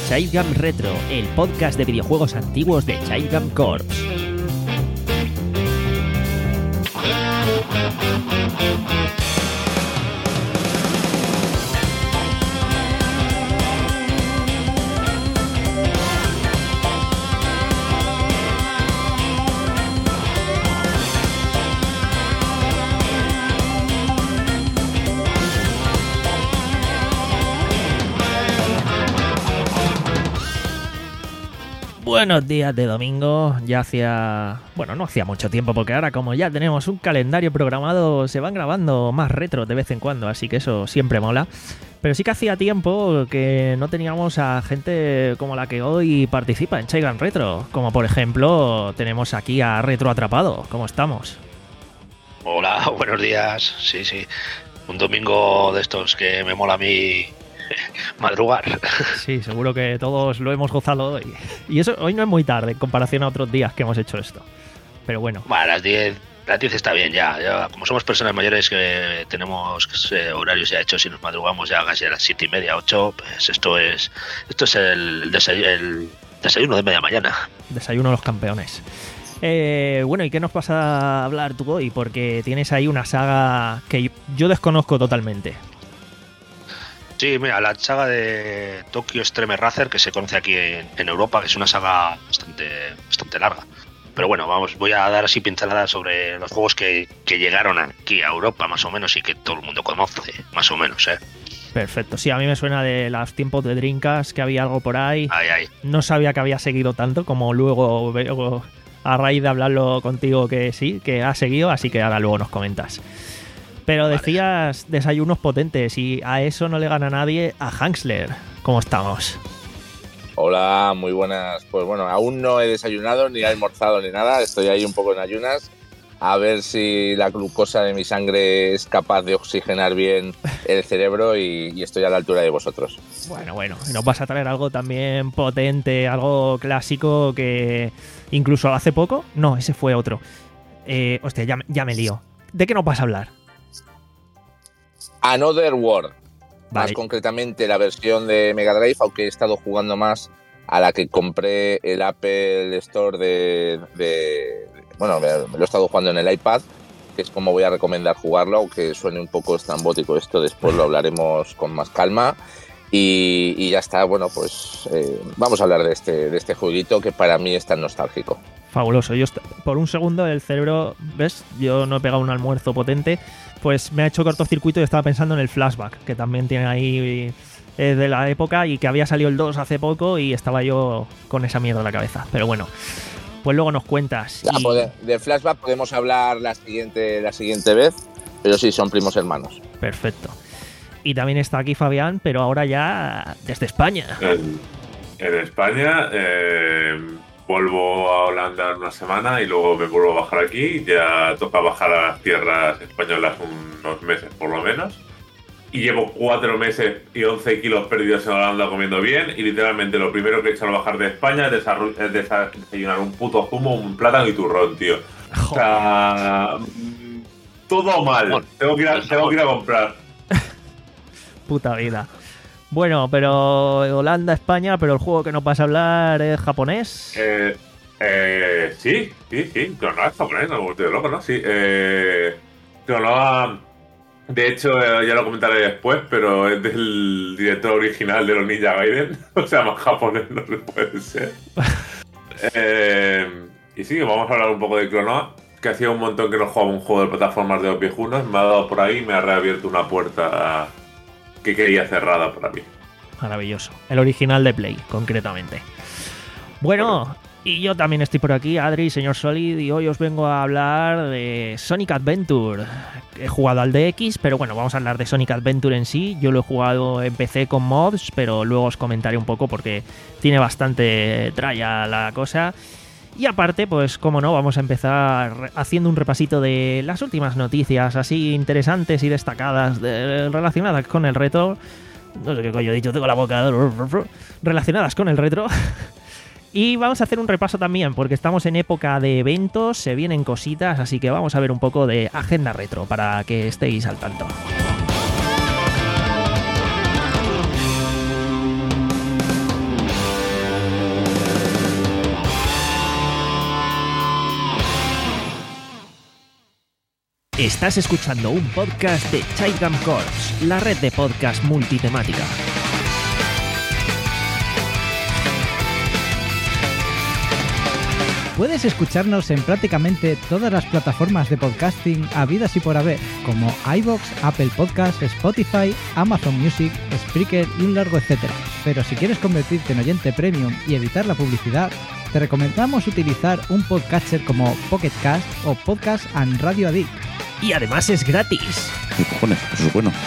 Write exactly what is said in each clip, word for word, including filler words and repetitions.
Childgam Retro, el podcast de videojuegos antiguos de Childgam Corps. Buenos días de domingo, ya hacía... bueno, no hacía mucho tiempo, porque ahora como ya tenemos un calendario programado, se van grabando más retro de vez en cuando, así que eso siempre mola. Pero sí que hacía tiempo que no teníamos a gente como la que hoy participa en Childgam Retro, como por ejemplo tenemos aquí a Retro Atrapado. ¿Cómo estamos? Hola, buenos días, sí, sí, un domingo de estos que me mola a mí... madrugar. Sí, seguro que todos lo hemos gozado hoy. Y eso hoy no es muy tarde en comparación a otros días que hemos hecho esto. Pero bueno. Bueno, a las diez, las diez está bien ya, ya. Como somos personas mayores que tenemos eh, horarios ya hechos y nos madrugamos ya casi a las siete y media, ocho, pues esto es esto es el desayuno, el desayuno de media mañana. Desayuno de los campeones. Eh, bueno, ¿y qué nos vas a hablar tú hoy? Porque tienes ahí una saga que yo desconozco totalmente. Sí, mira, la saga de Tokyo Extreme Racer, que se conoce aquí en, en Europa, que es una saga bastante, bastante larga. Pero bueno, vamos, voy a dar así pinceladas sobre los juegos que, que llegaron aquí a Europa, más o menos, y que todo el mundo conoce, más o menos, ¿eh? Perfecto, sí, a mí me suena de los tiempos de Dreamcast, que había algo por ahí. Ay, ay. No sabía que había seguido tanto, como luego veo a raíz de hablarlo contigo que sí, que ha seguido, así que ahora luego nos comentas. Pero vale. Decías desayunos potentes y a eso no le gana nadie a Hansler. ¿Cómo estamos? Hola, muy buenas. Pues bueno, aún no he desayunado, ni he almorzado, ni nada. Estoy ahí un poco en ayunas. A ver si la glucosa de mi sangre es capaz de oxigenar bien el cerebro y, y estoy a la altura de vosotros. Bueno, bueno. Nos vas a traer algo también potente, algo clásico que incluso hace poco... No, ese fue otro. Eh, hostia, ya, ya me lío. ¿De qué nos vas a hablar? Another World, vale. Más concretamente la versión de Mega Drive, aunque he estado jugando más a la que compré el Apple Store de... de bueno, me, me lo he estado jugando en el iPad, que es como voy a recomendar jugarlo, aunque suene un poco estrambótico esto, después lo hablaremos con más calma. Y, y ya está, bueno, pues eh, vamos a hablar de este, de este jueguito que para mí es tan nostálgico. Fabuloso. Yo por un segundo el cerebro, ¿ves? Yo no he pegado un almuerzo potente, pues me ha hecho cortocircuito y estaba pensando en el Flashback, que también tiene ahí eh, de la época y que había salido el dos hace poco y estaba yo con esa mierda en la cabeza. Pero bueno, pues luego nos cuentas. Ya, y... pues de, de Flashback podemos hablar la siguiente, la siguiente vez, pero sí, son primos hermanos. Perfecto. Y también está aquí Fabián, pero ahora ya desde España. En, en España... Eh... Vuelvo a Holanda una semana y luego me vuelvo a bajar aquí. Ya toca bajar a las tierras españolas unos meses por lo menos. Y llevo cuatro meses y once kilos perdidos en Holanda comiendo bien. Y literalmente lo primero que he hecho al bajar de España es, desarru- es desayunar un puto zumo, un plátano y turrón, tío. O sea... todo mal. Tengo que ir a, tengo que ir a comprar. Puta vida. Bueno, pero Holanda, España, pero el juego que nos vas a hablar es japonés. Eh, eh, sí, sí, sí, Klonoa es japonés, no me estoy loco, ¿no? Sí, eh, Klonoa, de hecho, eh, ya lo comentaré después, pero es del director original de los Ninja Gaiden, o sea, más japonés no se puede ser. eh, y sí, vamos a hablar un poco de Klonoa, que hacía un montón que no jugaba un juego de plataformas de los viejunos, me ha dado por ahí y me ha reabierto una puerta que quería cerrada para mí. Maravilloso. El original de Play, concretamente. Bueno, y yo también estoy por aquí, Adri, señor Solid, y hoy os vengo a hablar de Sonic Adventure. He jugado al D X, pero bueno, vamos a hablar de Sonic Adventure en sí. Yo lo he jugado en P C con mods, pero luego os comentaré un poco porque tiene bastante tralla la cosa. Y aparte, pues como no, vamos a empezar haciendo un repasito de las últimas noticias así interesantes y destacadas de, relacionadas con el retro. No sé qué coño he dicho, tengo la boca relacionadas con el retro. Y vamos a hacer un repaso también, porque estamos en época de eventos, se vienen cositas, así que vamos a ver un poco de agenda retro para que estéis al tanto. Estás escuchando un podcast de Chaigam Corps, la red de podcast multitemática. Puedes escucharnos en prácticamente todas las plataformas de podcasting habidas y por haber, como iVoox, Apple Podcasts, Spotify, Amazon Music, Spreaker y un largo etcétera. Pero si quieres convertirte en oyente premium y evitar la publicidad, te recomendamos utilizar un podcatcher como Pocket Cast o Podcast and Radio Addict. Y además es gratis. ¿Qué cojones? Eso es bueno.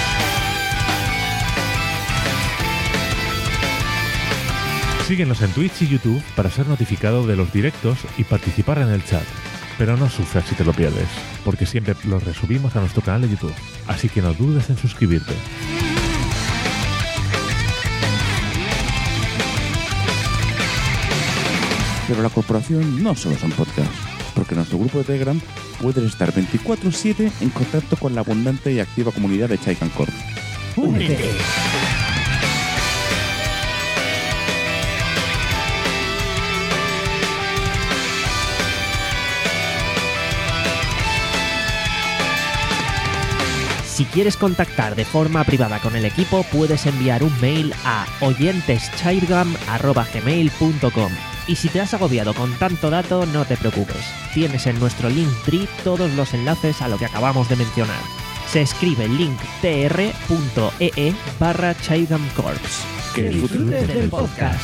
Síguenos en Twitch y YouTube para ser notificado de los directos y participar en el chat. Pero no sufras si te lo pierdes, porque siempre los resubimos a nuestro canal de YouTube. Así que no dudes en suscribirte. Pero la corporación no solo son podcasts, porque en nuestro grupo de Telegram puedes estar veinticuatro siete en contacto con la abundante y activa comunidad de Chaigam Corps. ¡Únete! Si quieres contactar de forma privada con el equipo, puedes enviar un mail a oyenteschaigam arroba gmail punto com. Y si te has agobiado con tanto dato, no te preocupes. Tienes en nuestro Linktree todos los enlaces a lo que acabamos de mencionar. Se escribe linktr punto ee barra Chaigam Corps. Que disfrutes del podcast.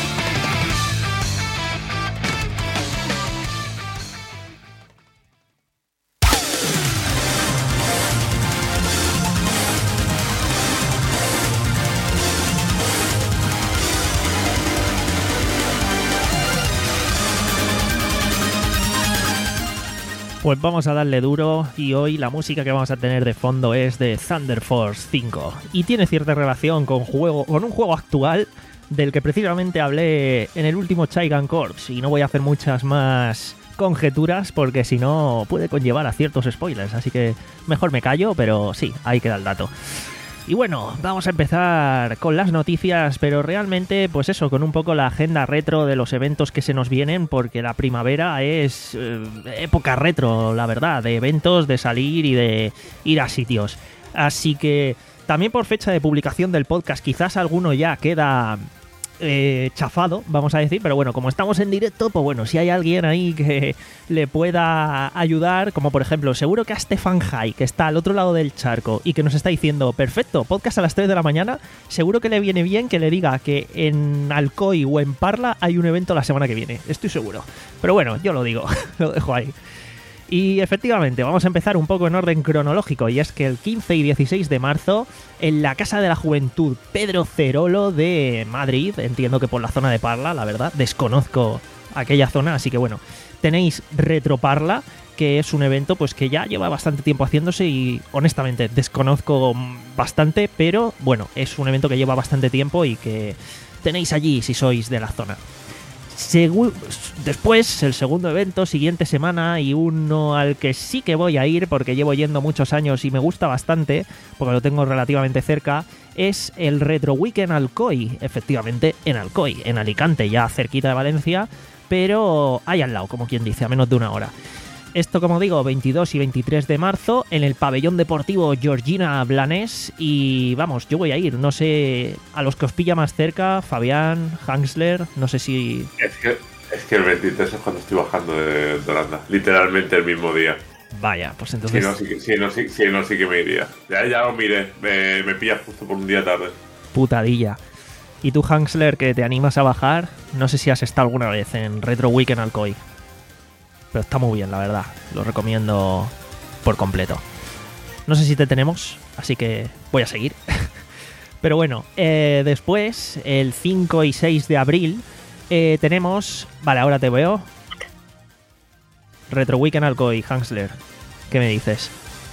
Pues vamos a darle duro y hoy la música que vamos a tener de fondo es de Thunder Force cinco y tiene cierta relación con, juego, con un juego actual del que precisamente hablé en el último Chaigam Corps y no voy a hacer muchas más conjeturas porque si no puede conllevar a ciertos spoilers, así que mejor me callo, pero sí, ahí queda el dato. Y bueno, vamos a empezar con las noticias, pero realmente, pues eso, con un poco la agenda retro de los eventos que se nos vienen, porque la primavera es eh, época retro, la verdad, de eventos, de salir y de ir a sitios. Así que también por fecha de publicación del podcast, quizás alguno ya queda eh, chafado, vamos a decir, pero bueno, como estamos en directo, pues bueno, si hay alguien ahí que le pueda ayudar, como por ejemplo, seguro que a Stefan Jai, que está al otro lado del charco y que nos está diciendo, perfecto, podcast a las tres de la mañana, seguro que le viene bien que le diga que en Alcoy o en Parla hay un evento la semana que viene, estoy seguro. Pero bueno, yo lo digo, lo dejo ahí. Y efectivamente, vamos a empezar un poco en orden cronológico, y es que el quince y dieciséis de marzo, en la Casa de la Juventud Pedro Cerolo de Madrid, entiendo que por la zona de Parla, la verdad, desconozco aquella zona, así que bueno, tenéis Retroparla, que es un evento pues que ya lleva bastante tiempo haciéndose y honestamente desconozco bastante, pero bueno, es un evento que lleva bastante tiempo y que tenéis allí si sois de la zona. Segu- Después, el segundo evento, siguiente semana, y uno al que sí que voy a ir porque llevo yendo muchos años y me gusta bastante, porque lo tengo relativamente cerca, es el Retro Weekend Alcoy, efectivamente en Alcoy, en Alicante, ya cerquita de Valencia, pero ahí al lado, como quien dice, a menos de una hora. Esto, como digo, veintidós y veintitrés de marzo en el pabellón deportivo Georgina Blanes. Y vamos, yo voy a ir, no sé, a los que os pilla más cerca, Fabián, Hansler, no sé si... Es que, es que el veintitrés es cuando estoy bajando de, de Holanda, literalmente el mismo día. Vaya, pues entonces... Si no, sí, que- si no, sí, si no, sí que me iría. Ya, ya lo miré, me, me pillas justo por un día tarde. Putadilla. Y tú, Hansler, que te animas a bajar, no sé si has estado alguna vez en Retro Weekend Alcoy. Pero está muy bien, la verdad. Lo recomiendo por completo. No sé si te tenemos, así que voy a seguir. Pero bueno, eh, después, el cinco y seis de abril, eh, tenemos... Vale, ahora te veo. Retro Weekend Alcoy, Hansler. ¿Qué me dices?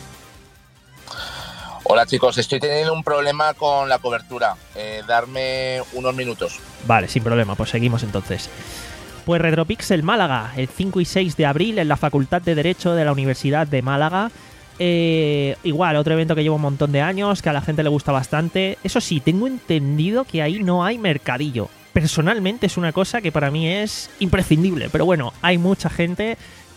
Hola chicos, estoy teniendo un problema con la cobertura. Eh, darme unos minutos. Vale, sin problema, pues seguimos entonces. Pues Retropixel Málaga, el cinco y seis de abril en la Facultad de Derecho de la Universidad de Málaga. Eh, igual, otro evento que lleva un montón de años, que a la gente le gusta bastante. Eso sí, tengo entendido que ahí no hay mercadillo. Personalmente es una cosa que para mí es imprescindible, pero bueno, hay mucha gente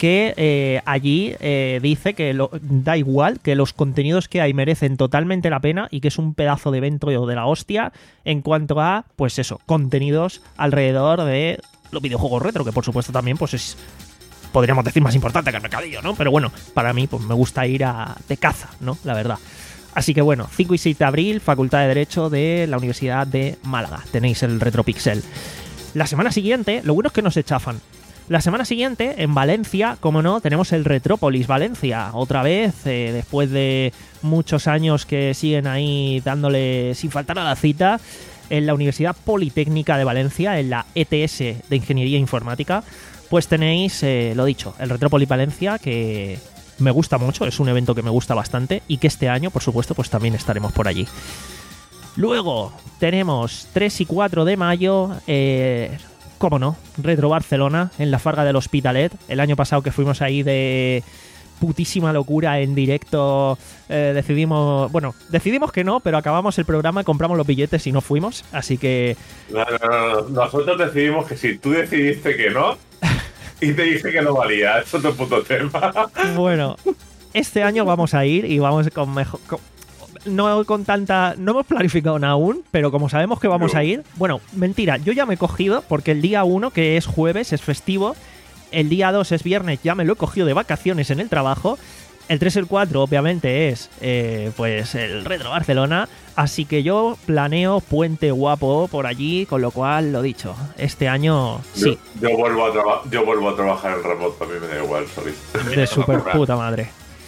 que eh, allí eh, dice que lo, da igual, que los contenidos que hay merecen totalmente la pena y que es un pedazo de evento de la hostia en cuanto a, pues eso, contenidos alrededor de los videojuegos retro, que por supuesto también pues es, podríamos decir, más importante que el mercadillo, ¿no? Pero bueno, para mí pues me gusta ir a, de caza, ¿no? La verdad. Así que bueno, cinco y seis de abril, Facultad de Derecho de la Universidad de Málaga. Tenéis el Retropixel. La semana siguiente, lo bueno es que no se chafan. La semana siguiente, en Valencia, como no, tenemos el Retrópolis Valencia. Otra vez, eh, después de muchos años que siguen ahí dándole sin faltar a la cita, en la Universidad Politécnica de Valencia, en la E T S de Ingeniería Informática, pues tenéis, eh, lo dicho, el Retrópolis Valencia, que me gusta mucho, es un evento que me gusta bastante y que este año, por supuesto, pues también estaremos por allí. Luego tenemos tres y cuatro de mayo, eh, cómo no, Retro Barcelona, en la Farga del Hospitalet. El año pasado que fuimos ahí de putísima locura en directo, eh, decidimos, bueno, decidimos que no, pero acabamos el programa, compramos los billetes y no fuimos, así que... No, no, no, no. Nosotros decidimos que sí, tú decidiste que no y te dije que no valía, es otro puto tema. Bueno, este año vamos a ir y vamos con mejor... Con, no con tanta... No hemos planificado nada aún, pero como sabemos que vamos no. a ir... Bueno, mentira, yo ya me he cogido, porque el día uno, que es jueves, es festivo. El día dos es viernes, ya me lo he cogido de vacaciones en el trabajo. El tres y el cuatro, obviamente, es eh, pues el Retro Barcelona. Así que yo planeo puente guapo por allí, con lo cual, lo dicho, este año sí. Yo, yo, vuelvo, a traba- yo vuelvo a trabajar en remoto, a mí me da igual, sorry. De super puta madre.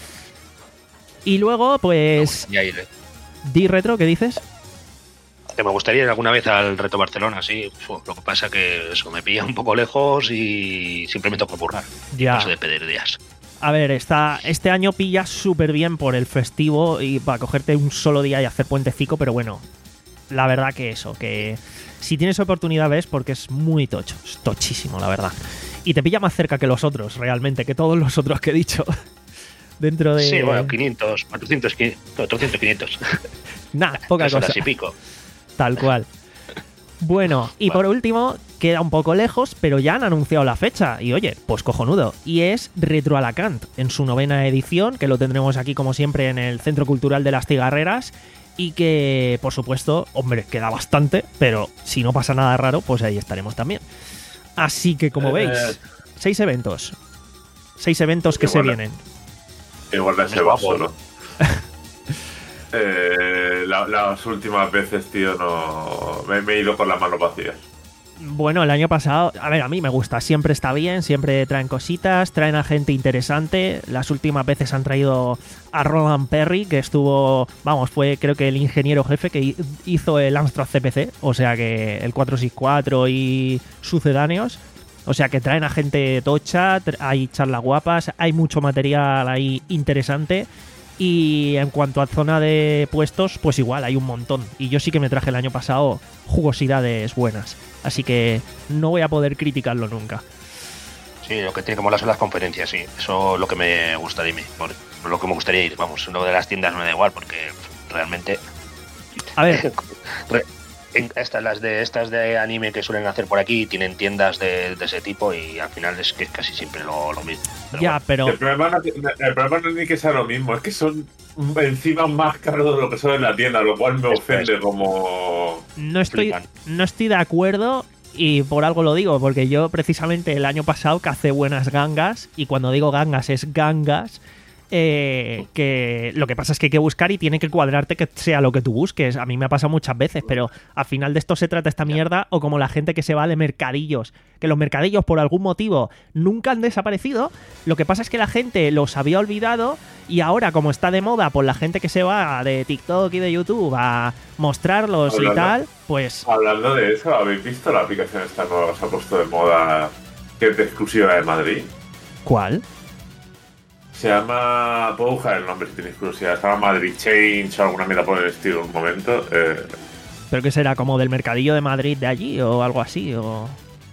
Y luego, pues... No, ir, ¿eh? Di Retro, ¿qué dices? Que me gustaría ir alguna vez al Reto Barcelona, sí. Uf, lo que pasa que eso me pilla un poco lejos y siempre me toca currar. Ya. Eso de pedir días. A ver, está, este año pilla súper bien por el festivo y para cogerte un solo día y hacer puentecico, pero bueno, la verdad que eso, que si tienes oportunidad ves porque es muy tocho, es tochísimo, la verdad. Y te pilla más cerca que los otros, realmente, que todos los otros que he dicho. Dentro de... Sí, bueno, quinientos, cuatrocientos, cuatrocientos, quinientos. Nah, poca cosa. Y pico. Tal cual. Bueno, y por último, queda un poco lejos, pero ya han anunciado la fecha. Y oye, pues cojonudo. Y es Retro Alacant, en su novena edición, que lo tendremos aquí como siempre en el Centro Cultural de las Cigarreras. Y que, por supuesto, hombre, queda bastante, pero si no pasa nada raro, pues ahí estaremos también. Así que, como veis, seis eventos. Seis eventos que se vienen. Igual de ese va solo. eh, la, las últimas veces, tío, no me, me he ido con las manos vacías. Bueno, el año pasado, a ver, a mí me gusta, siempre está bien, siempre traen cositas, traen a gente interesante. Las últimas veces han traído a Roland Perry, que estuvo, vamos, fue creo que el ingeniero jefe que hizo el Amstrad C P C, o sea que el cuatrocientos sesenta y cuatro y sucedáneos. O sea que traen a gente tocha, hay charlas guapas, hay mucho material ahí interesante. Y en cuanto a zona de puestos, pues igual, hay un montón. Y yo sí que me traje el año pasado jugosidades buenas. Así que no voy a poder criticarlo nunca. Sí, lo que tiene que molar son las conferencias, sí. Eso es lo que me gustaría irme. Lo que me gustaría ir, vamos. Lo de las tiendas me da igual, porque realmente... A ver... En estas, las de estas de anime que suelen hacer por aquí tienen tiendas de, de ese tipo y al final es que es casi siempre lo, lo mismo. Pero ya, bueno. pero... El problema, no, el problema no es ni que sea lo mismo, es que son encima más caros de lo que son en la tienda, lo cual me ofende como... No estoy, no estoy de acuerdo y por algo lo digo, porque yo precisamente el año pasado cacé buenas gangas y cuando digo gangas es gangas. Eh, que lo que pasa es que hay que buscar y tiene que cuadrarte que sea lo que tú busques. A mí me ha pasado muchas veces, pero al final de esto se trata esta mierda, o como la gente que se va de mercadillos, que los mercadillos por algún motivo nunca han desaparecido. Lo que pasa es que la gente los había olvidado y ahora, como está de moda por la gente que se va de TikTok y de YouTube a mostrarlos hablando, y tal, pues... Hablando de eso, ¿habéis visto la aplicación esta nueva que se ha puesto de moda, que es de exclusiva de Madrid? ¿Cuál? Se llama... Puedo buscar el nombre si tenéis curiosidad. Se llama Madrid Change o alguna mierda por el estilo en un momento. Eh... ¿Pero qué será? ¿Como del mercadillo de Madrid de allí o algo así? O...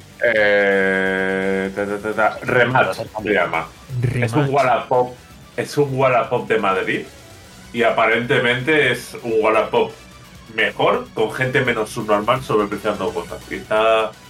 Eh... Ta, ta, ta, ta. Remat se llama. Remat. Es un Wallapop. Es un Wallapop de Madrid. Y aparentemente es un Wallapop mejor, con gente menos subnormal sobrepreciando cosas. Y está...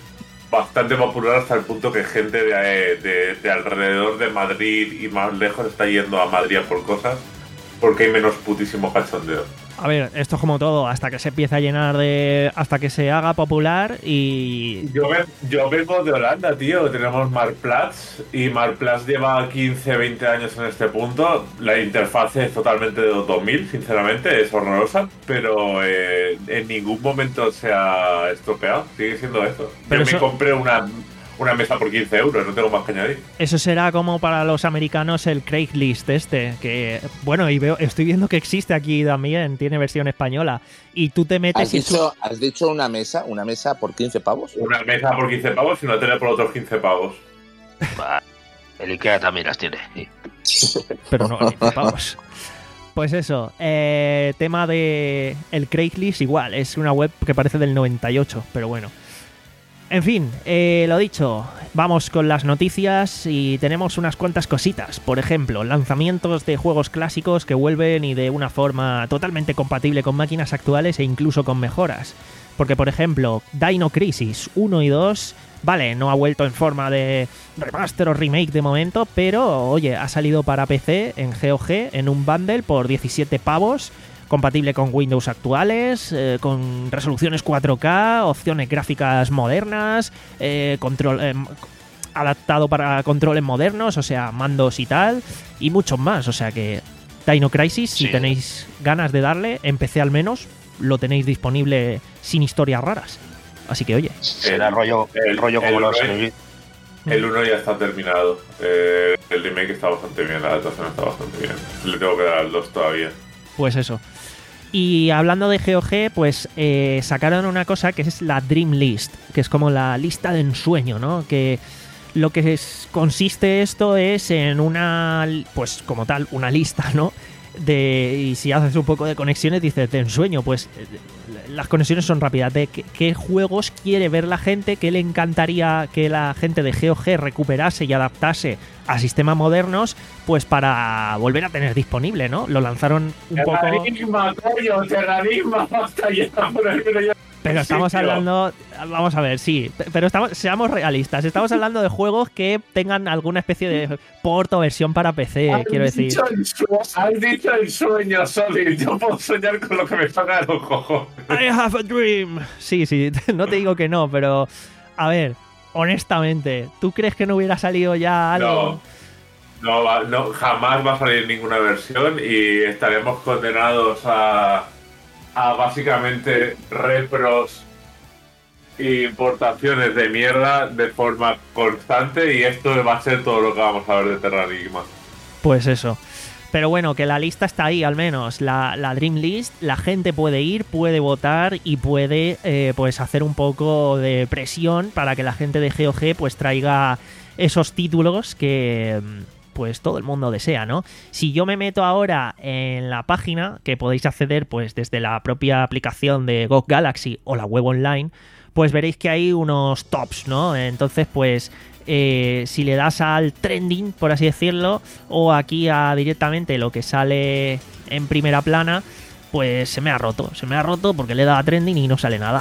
bastante popular hasta el punto que gente de, de, de alrededor de Madrid y más lejos está yendo a Madrid a por cosas porque hay menos putísimo cachondeo. A ver, esto es como todo, hasta que se empieza a llenar de... hasta que se haga popular y... Yo, me, yo vengo de Holanda, tío, tenemos Marktplaats y Marktplaats lleva quince, veinte años en este punto. La interfaz es totalmente de dos mil, sinceramente, es horrorosa, pero eh, en ningún momento se ha estropeado, sigue siendo eso. Pero yo eso... me compré una... una mesa por quince euros, no tengo más que añadir. Eso será como para los americanos el Craigslist este, que bueno, y veo, estoy viendo que existe aquí también, tiene versión española, y tú te metes... ¿Has dicho, ¿has dicho una mesa? ¿Una mesa por quince pavos? Una mesa por quince pavos y una tele por otros quince pavos. Bah, el Ikea también las tiene. Sí. Pero no, quince pavos. Pues eso, eh, tema de el Craigslist igual, es una web que parece del noventa y ocho, pero bueno. En fin, eh, lo dicho, vamos con las noticias y tenemos unas cuantas cositas. Por ejemplo, lanzamientos de juegos clásicos que vuelven y de una forma totalmente compatible con máquinas actuales e incluso con mejoras. Porque, por ejemplo, Dino Crisis uno y dos, vale, no ha vuelto en forma de remaster o remake de momento, pero, oye, ha salido para P C en G O G en un bundle por diecisiete pavos, compatible con Windows actuales, eh, con resoluciones cuatro K, opciones gráficas modernas, eh, control, eh, adaptado para controles modernos, o sea, mandos y tal, y muchos más. O sea que Dino Crisis, sí, si tenéis ganas de darle, en P C al menos, lo tenéis disponible sin historias raras. Así que, oye. Será el rollo, el rollo como el los... El uno ya está terminado. Eh, el remake está bastante bien, la adaptación está bastante bien. Le tengo que dar al dos todavía. Pues eso. Y hablando de G O G, pues eh, sacaron una cosa que es la Dream List, que es como la lista de ensueño, ¿no? Que lo que es, consiste esto es en una, pues como tal, una lista, ¿no? De, y si haces un poco de conexiones dices de ensueño, pues las conexiones son rápidas, de qué, qué juegos quiere ver la gente, qué le encantaría que la gente de G O G recuperase y adaptase a sistemas modernos, pues para volver a tener disponible, ¿no? Lo lanzaron un poco... ¡Terranisma, coño! ¡Terranisma! ¡Basta ya! Pero estamos hablando, vamos a ver, sí, pero estamos, seamos realistas, estamos hablando de juegos que tengan alguna especie de port o versión para P C, has quiero decir. Dicho has dicho el sueño, Solid, yo puedo soñar con lo que me salga de los cojones. I have a dream. Sí, sí, no te digo que no, pero a ver, honestamente, ¿tú crees que no hubiera salido ya algo? No, no, va, no jamás va a salir ninguna versión y estaremos condenados a... a básicamente repros e importaciones de mierda de forma constante, y esto va a ser todo lo que vamos a ver de Terranigma. Pues eso. Pero bueno, que la lista está ahí al menos, la, la Dream List, la gente puede ir, puede votar y puede eh, pues hacer un poco de presión para que la gente de G O G pues traiga esos títulos que... pues todo el mundo desea, ¿no? Si yo me meto ahora en la página, que podéis acceder pues desde la propia aplicación de G O G Galaxy o la web online, pues veréis que hay unos tops, ¿no? Entonces, pues eh, si le das al trending, por así decirlo, o aquí a directamente lo que sale en primera plana, pues se me ha roto, se me ha roto porque le he dado a trending y no sale nada.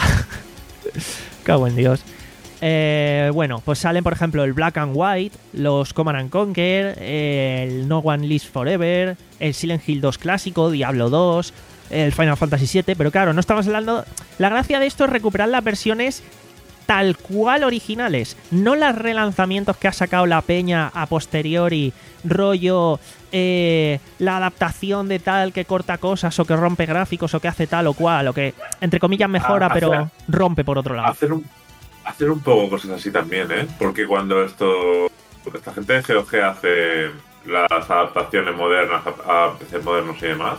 Cago en Dios. Eh, bueno, pues salen por ejemplo el Black and White, los Command and Conquer, eh, el No One Lives Forever, el Silent Hill dos clásico, Diablo dos, el Final Fantasy siete, pero claro, no estamos hablando... La gracia de esto es recuperar las versiones tal cual originales, no los relanzamientos que ha sacado la peña a posteriori, rollo eh, la adaptación de tal que corta cosas o que rompe gráficos o que hace tal o cual, o que entre comillas mejora, ah, pero hacer, rompe por otro lado. Hacer un Hacer un poco cosas así también, ¿eh? Porque cuando esto... esta gente de G O G hace las adaptaciones modernas a P C modernos y demás,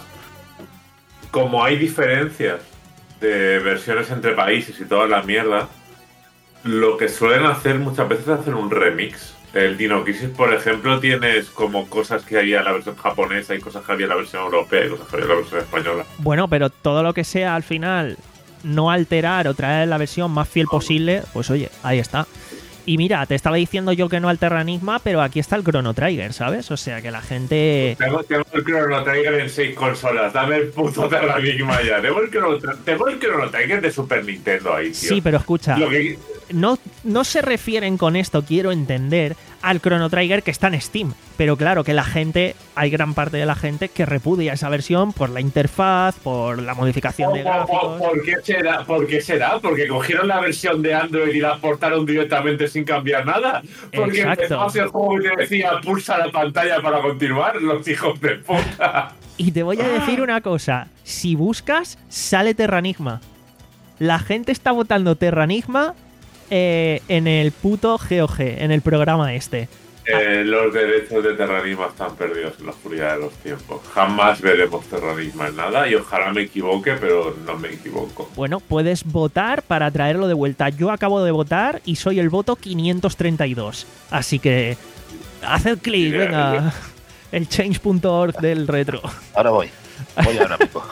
como hay diferencias de versiones entre países y toda la mierda, lo que suelen hacer muchas veces es hacer un remix. El Dino Crisis, por ejemplo, tienes como cosas que había en la versión japonesa y cosas que había en la versión europea y cosas que había en la versión española. Bueno, pero todo lo que sea al final... no alterar o traer la versión más fiel posible, pues oye, ahí está. Y mira, te estaba diciendo yo que no al Terra Enigma, pero aquí está el Chrono Trigger, ¿sabes? O sea que la gente... Tengo, tengo el Chrono Trigger en seis consolas. Dame el puto Terra Enigma ya. Tengo el Chrono, tengo el Chrono Trigger de Super Nintendo ahí, tío. Sí, pero escucha, Lo que... no, no se refieren con esto, quiero entender, al Chrono Trigger que está en Steam. Pero claro que la gente, hay gran parte de la gente que repudia esa versión por la interfaz, por la modificación de ¿Por, gráficos. por, por, qué será? ¿Por qué será? Porque cogieron la versión de Android y la portaron directamente sin cambiar nada. Porque Exacto. empezabas el juego y te decía pulsa la pantalla para continuar, los hijos de puta. Y te voy a decir una cosa, si buscas, sale Terra Enigma. La gente está votando Terra Enigma eh, en el puto G O G, en el programa este. Eh, los derechos de Terra Enigma están perdidos en la oscuridad de los tiempos. Jamás veremos Terra Enigma en nada y ojalá me equivoque, pero no me equivoco. Bueno, puedes votar para traerlo de vuelta. Yo acabo de votar y soy el voto quinientos treinta y dos. Así que haced clic, venga. El change punto org del retro. Ahora voy. Voy ahora mismo.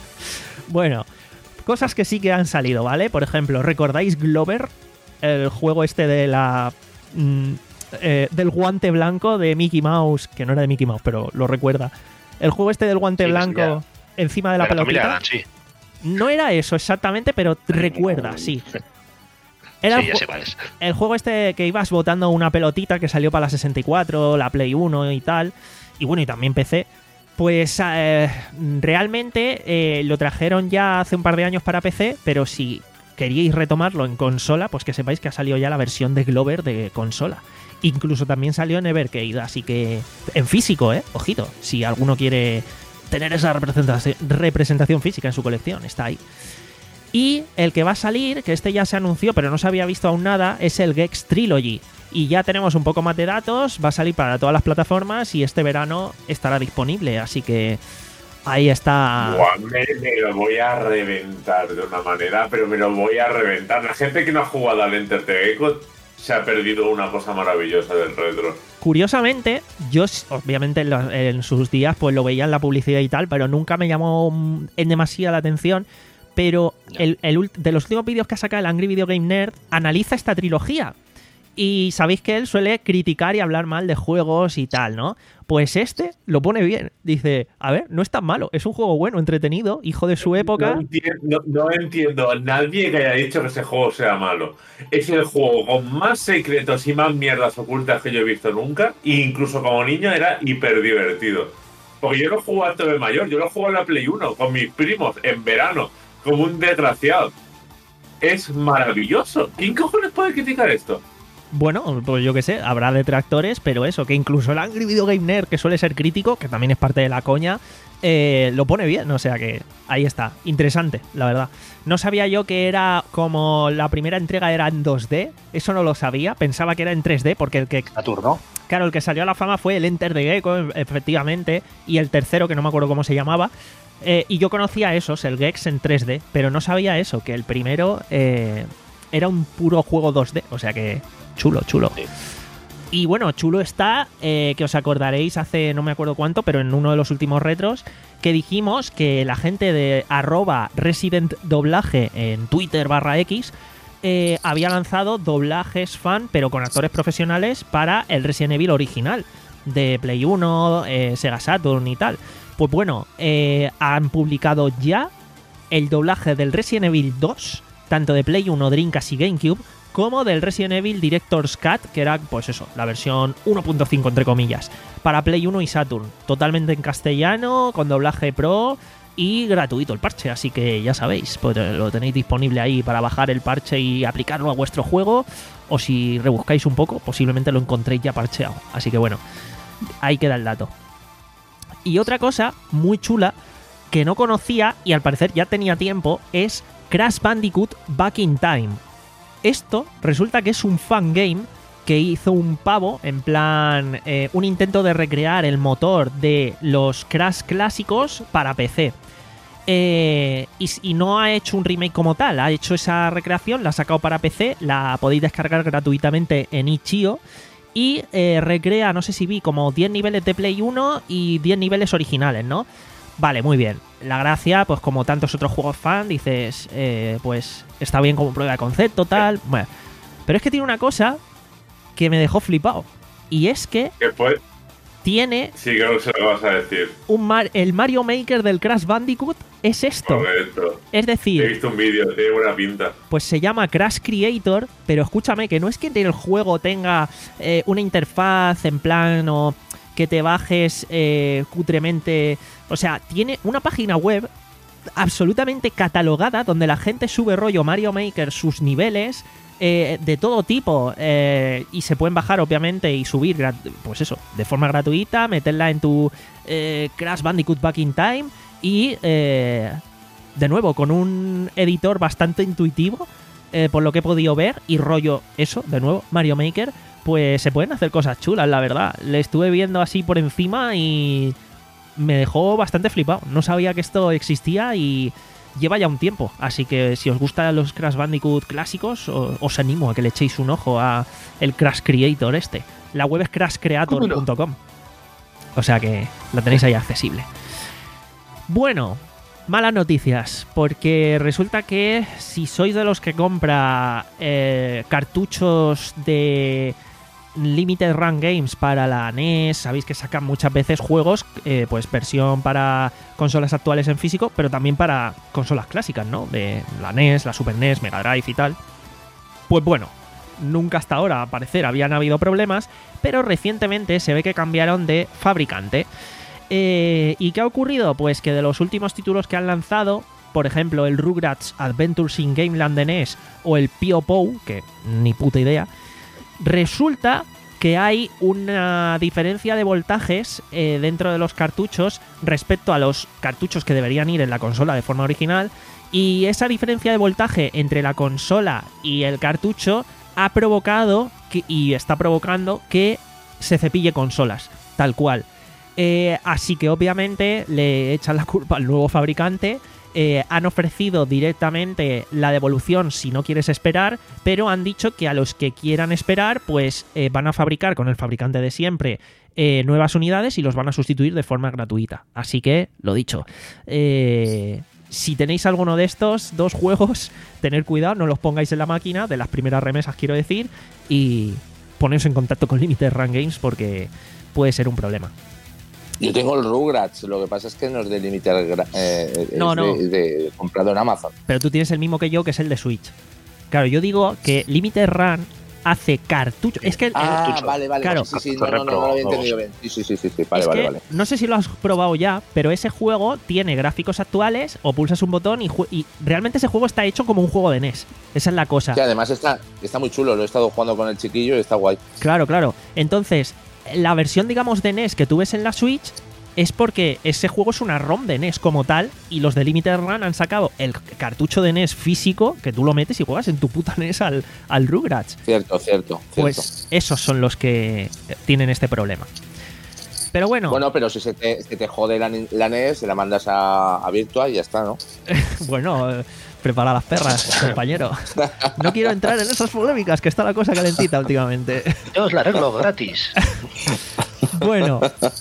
Bueno, cosas que sí que han salido, ¿vale? Por ejemplo, ¿recordáis Glover? El juego este de la... Mmm, eh, del guante blanco de Mickey Mouse, que no era de Mickey Mouse, pero lo recuerda. El juego este del guante Sí, blanco sí, encima de la, la pelotita. familia Adams, sí. No era eso exactamente, pero recuerda, sí. Era Sí, el, ya ju- sé cuál es. el juego este que ibas botando una pelotita que salió para la sesenta y cuatro, la Play uno y tal. Y bueno, y también P C. Pues eh, realmente eh, lo trajeron ya hace un par de años para P C, pero si queríais retomarlo en consola, pues que sepáis que ha salido ya la versión de Glover de consola. Incluso también salió en Evercade, así que en físico, ¿eh? Ojito, si alguno quiere tener esa representación, representación física en su colección, está ahí. Y el que va a salir, que este ya se anunció, pero no se había visto aún nada, es el Gex Trilogy. Y ya tenemos un poco más de datos, va a salir para todas las plataformas y este verano estará disponible, así que ahí está. Buah, me, me lo voy a reventar de una manera, pero me lo voy a reventar. La gente que no ha jugado al Enter the Gecko se ha perdido una cosa maravillosa del retro. Curiosamente, yo obviamente en, los- en sus días pues lo veía en la publicidad y tal, pero nunca me llamó mm, en demasía la atención. Pero el, el ult- de los últimos vídeos que ha sacado el Angry Video Game Nerd analiza esta trilogía. Y sabéis que él suele criticar y hablar mal de juegos y tal, ¿no? Pues este lo pone bien. Dice, a ver, no es tan malo. Es un juego bueno, entretenido, hijo de su época. No entiendo, no, no entiendo a nadie que haya dicho que ese juego sea malo. Es el juego con más secretos y más mierdas ocultas que yo he visto nunca. E incluso como niño era hiper divertido. Porque yo lo jugué hasta de mayor. Yo lo jugué en la Play uno con mis primos en verano, como un desgraciado. Es maravilloso. ¿Quién cojones puede criticar esto? Bueno, pues yo qué sé, habrá detractores, pero eso, que incluso el Angry Video Game Nerd, que suele ser crítico, que también es parte de la coña, eh, lo pone bien, o sea que ahí está, interesante, la verdad. No sabía yo que era como la primera entrega era en dos D, eso no lo sabía, pensaba que era en tres D, porque el que, Saturn, ¿no? claro, el que salió a la fama fue el Enter the Gecko, efectivamente, y el tercero, que no me acuerdo cómo se llamaba, eh, y yo conocía esos, el Gex en tres D, pero no sabía eso, que el primero eh, era un puro juego dos D, o sea que chulo, chulo. Sí. Y bueno, chulo está, eh, que os acordaréis hace no me acuerdo cuánto, pero en uno de los últimos retros, que dijimos que la gente de arroba Resident Doblaje en Twitter barra X eh, había lanzado doblajes fan, pero con actores profesionales para el Resident Evil original, de Play uno, eh, Sega Saturn y tal. Pues bueno, eh, han publicado ya el doblaje del Resident Evil dos, tanto de Play uno, Dreamcast y GameCube, como del Resident Evil Director's Cut, que era, pues eso, la versión uno punto cinco, entre comillas, para Play uno y Saturn. Totalmente en castellano, con doblaje pro y gratuito el parche, así que ya sabéis, pues lo tenéis disponible ahí para bajar el parche y aplicarlo a vuestro juego, o si rebuscáis un poco, posiblemente lo encontréis ya parcheado. Así que bueno, ahí queda el dato. Y otra cosa muy chula que no conocía y al parecer ya tenía tiempo es Crash Bandicoot Back in Time. Esto resulta que es un fangame que hizo un pavo, en plan eh, un intento de recrear el motor de los Crash clásicos para P C. Eh, y, y no ha hecho un remake como tal, ha hecho esa recreación, la ha sacado para P C, la podéis descargar gratuitamente en itch punto io y eh, recrea, no sé si vi, como diez niveles de Play uno y diez niveles originales, ¿no? Vale, muy bien. La gracia, pues como tantos otros juegos fan, dices, eh, pues está bien como prueba de concepto, tal. Bueno, pero es que tiene una cosa que me dejó flipado. Y es que ¿Qué fue? tiene Sí, creo que se lo vas a decir. un Mar- el Mario Maker del Crash Bandicoot es esto. Correcto. Es He decir, visto un vídeo, tiene buena pinta. pues se llama Crash Creator, pero escúchame, que no es que el juego tenga eh, una interfaz en plan o que te bajes eh, cutremente. O sea, tiene una página web absolutamente catalogada donde la gente sube rollo Mario Maker, sus niveles eh, de todo tipo eh, y se pueden bajar obviamente y subir grat- pues eso, de forma gratuita, meterla en tu eh, Crash Bandicoot Back in Time y eh, de nuevo con un editor bastante intuitivo eh, por lo que he podido ver y rollo eso, de nuevo, Mario Maker, pues se pueden hacer cosas chulas, la verdad. Le estuve viendo así por encima y me dejó bastante flipado. No sabía que esto existía y lleva ya un tiempo. Así que si os gustan los Crash Bandicoot clásicos, o- os animo a que le echéis un ojo a el Crash Creator este. La web es crash creator punto com. O sea que la tenéis ahí accesible. Bueno, malas noticias, porque resulta que si sois de los que compra eh, cartuchos de Limited Run Games para la N E S, sabéis que sacan muchas veces juegos, eh, pues versión para consolas actuales en físico, pero también para consolas clásicas, ¿no? De la N E S, la Super N E S, Mega Drive y tal. Pues bueno, nunca hasta ahora, al parecer, habían habido problemas, pero recientemente se ve que cambiaron de fabricante. Eh, ¿Y qué ha ocurrido? Pues que de los últimos títulos que han lanzado, por ejemplo, el Rugrats Adventures in Gameland de N E S o el P O P O, que ni puta idea, resulta que hay una diferencia de voltajes eh, dentro de los cartuchos respecto a los cartuchos que deberían ir en la consola de forma original, y esa diferencia de voltaje entre la consola y el cartucho ha provocado que, y está provocando que se cepille consolas, tal cual. Eh, así que obviamente le echan la culpa al nuevo fabricante. Eh, han ofrecido directamente la devolución si no quieres esperar, pero han dicho que a los que quieran esperar, pues eh, van a fabricar con el fabricante de siempre eh, nuevas unidades y los van a sustituir de forma gratuita. Así que, lo dicho, eh, si tenéis alguno de estos dos juegos, tened cuidado, no los pongáis en la máquina, de las primeras remesas quiero decir, y poneos en contacto con Limited Run Games porque puede ser un problema. Yo tengo el Rugrats, lo que pasa es que no es de Limited, eh, No, es no. De, de comprado en Amazon. Pero tú tienes el mismo que yo, que es el de Switch. Claro, yo digo que Limited Run hace cartucho. Es que el- Ah, cartucho. vale, vale. Claro. Sí, sí, no, no, no, no lo había entendido bien. Sí, sí, sí, sí, sí. Vale, es vale, que vale. no sé si lo has probado ya, pero ese juego tiene gráficos actuales o pulsas un botón y, ju- y realmente ese juego está hecho como un juego de N E S. Esa es la cosa. Sí, además está, está muy chulo, lo he estado jugando con el chiquillo y está guay. Claro, claro. Entonces, la versión, digamos, de N E S que tú ves en la Switch es porque ese juego es una ROM de N E S como tal, y los de Limited Run han sacado el cartucho de N E S físico que tú lo metes y juegas en tu puta N E S al, al Rugrats. Cierto, cierto, cierto. Pues esos son los que tienen este problema. Pero bueno, Bueno, pero si se te, se te jode la, la N E S, se la mandas a, a Virtua y ya está, ¿no? bueno, eh, prepara las perras, compañero. No quiero entrar en esas polémicas, que está la cosa calentita últimamente. Yo os la arreglo gratis. Bueno,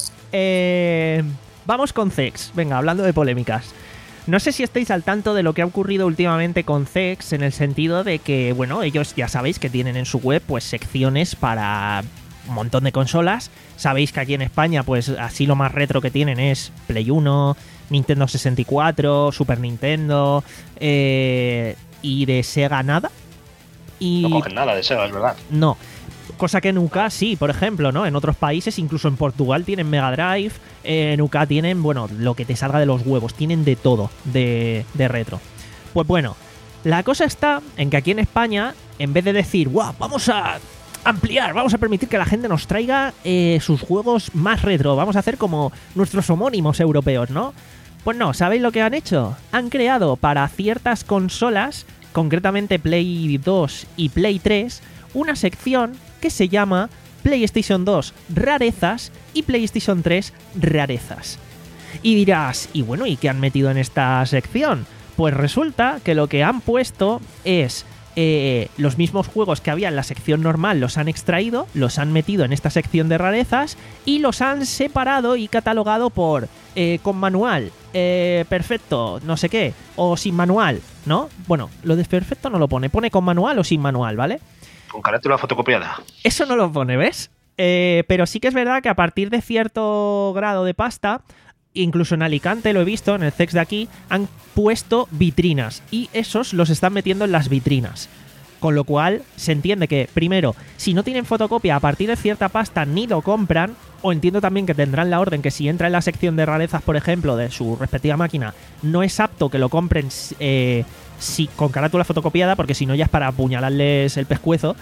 eh, vamos con Zex. Venga, hablando de polémicas. No sé si estáis al tanto de lo que ha ocurrido últimamente con Zex, en el sentido de que, bueno, ellos ya sabéis que tienen en su web pues secciones para un montón de consolas. Sabéis que aquí en España, pues así lo más retro que tienen es Play uno, Nintendo sesenta y cuatro, Super Nintendo, eh, y de Sega nada. Y No cogen nada de Sega, es verdad. no. Cosa que en U K sí, por ejemplo, ¿no? En otros países, incluso en Portugal, tienen Mega Drive. Eh, en U K tienen, bueno, lo que te salga de los huevos. Tienen de todo de, de retro. Pues bueno, la cosa está en que aquí en España, en vez de decir, ¡guau! Vamos a ampliar, vamos a permitir que la gente nos traiga eh, sus juegos más retro. Vamos a hacer como nuestros homónimos europeos, ¿no? Pues no, ¿sabéis lo que han hecho? Han creado para ciertas consolas, concretamente Play dos y Play tres, una sección que se llama PlayStation dos Rarezas y PlayStation tres Rarezas. Y dirás, y bueno, ¿y qué han metido en esta sección? Pues resulta que lo que han puesto es eh, los mismos juegos que había en la sección normal, los han extraído, los han metido en esta sección de rarezas y los han separado y catalogado por eh, con manual, eh, perfecto, no sé qué, o sin manual, ¿no? Bueno, lo de perfecto no lo pone, pone con manual o sin manual, ¿vale? con carátula fotocopiada. Eso no lo pone, ¿ves? Eh, pero sí que es verdad que a partir de cierto grado de pasta, incluso en Alicante lo he visto, en el C E X de aquí, han puesto vitrinas y esos los están metiendo en las vitrinas. Con lo cual se entiende que, primero, si no tienen fotocopia a partir de cierta pasta ni lo compran, o entiendo también que tendrán la orden que si entra en la sección de rarezas, por ejemplo, de su respectiva máquina, no es apto que lo compren eh, si, con carátula fotocopiada, porque si no ya es para apuñalarles el pescuezo.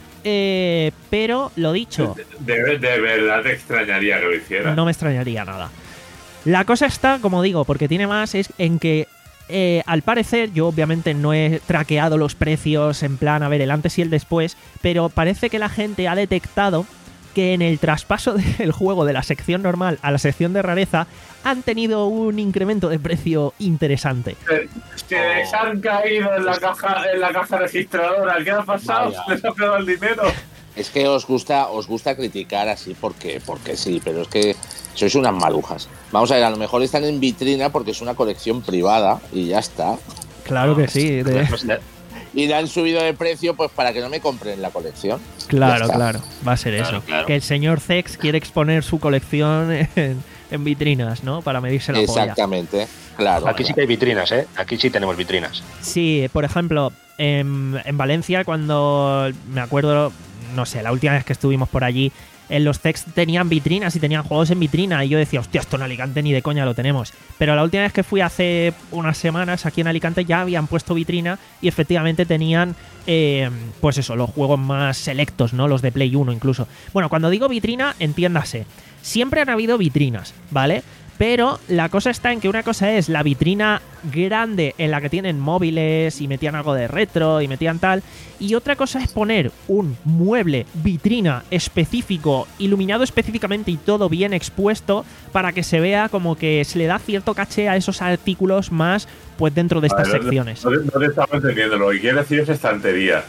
Eh, pero, lo dicho... De, de, de verdad te extrañaría que lo hiciera. No me extrañaría nada. La cosa está, como digo, porque tiene más, es en que Eh, al parecer, yo obviamente no he traqueado los precios en plan, a ver, el antes y el después, pero parece que la gente ha detectado que en el traspaso del juego de la sección normal a la sección de rareza han tenido un incremento de precio interesante. Se les han caído en la caja, en la caja registradora. ¿Qué ha pasado? Vaya. ¿Les ha quedado el dinero? Es que os gusta, os gusta criticar así porque, porque sí, pero es que sois unas malujas. Vamos a ver, a lo mejor están en vitrina porque es una colección privada y ya está. Claro que sí. De... Y le han subido de precio pues para que no me compren la colección. Claro, claro. Va a ser Claro, eso. claro. Que el señor C E X quiere exponer su colección en, en vitrinas, ¿no? Para medirse la polla. Exactamente, claro. Aquí sí que hay vitrinas, ¿eh? Aquí sí tenemos vitrinas. Sí, por ejemplo, en, en Valencia, cuando me acuerdo, no sé, la última vez que estuvimos por allí, en los C E X tenían vitrinas y tenían juegos en vitrina y yo decía, hostia, esto en Alicante ni de coña lo tenemos. Pero la última vez que fui hace unas semanas aquí en Alicante ya habían puesto vitrina y efectivamente tenían, eh, pues eso, los juegos más selectos, ¿no? Los de Play uno incluso. Bueno, cuando digo vitrina, entiéndase, siempre han habido vitrinas, ¿vale? Pero la cosa está en que una cosa es la vitrina grande en la que tienen móviles y metían algo de retro y metían tal, y otra cosa es poner un mueble vitrina específico, iluminado específicamente y todo bien expuesto para que se vea como que se le da cierto caché a esos artículos más pues dentro de estas Vale, no- secciones. No, no te estaba entendiendo. Lo que quiere decir es estantería.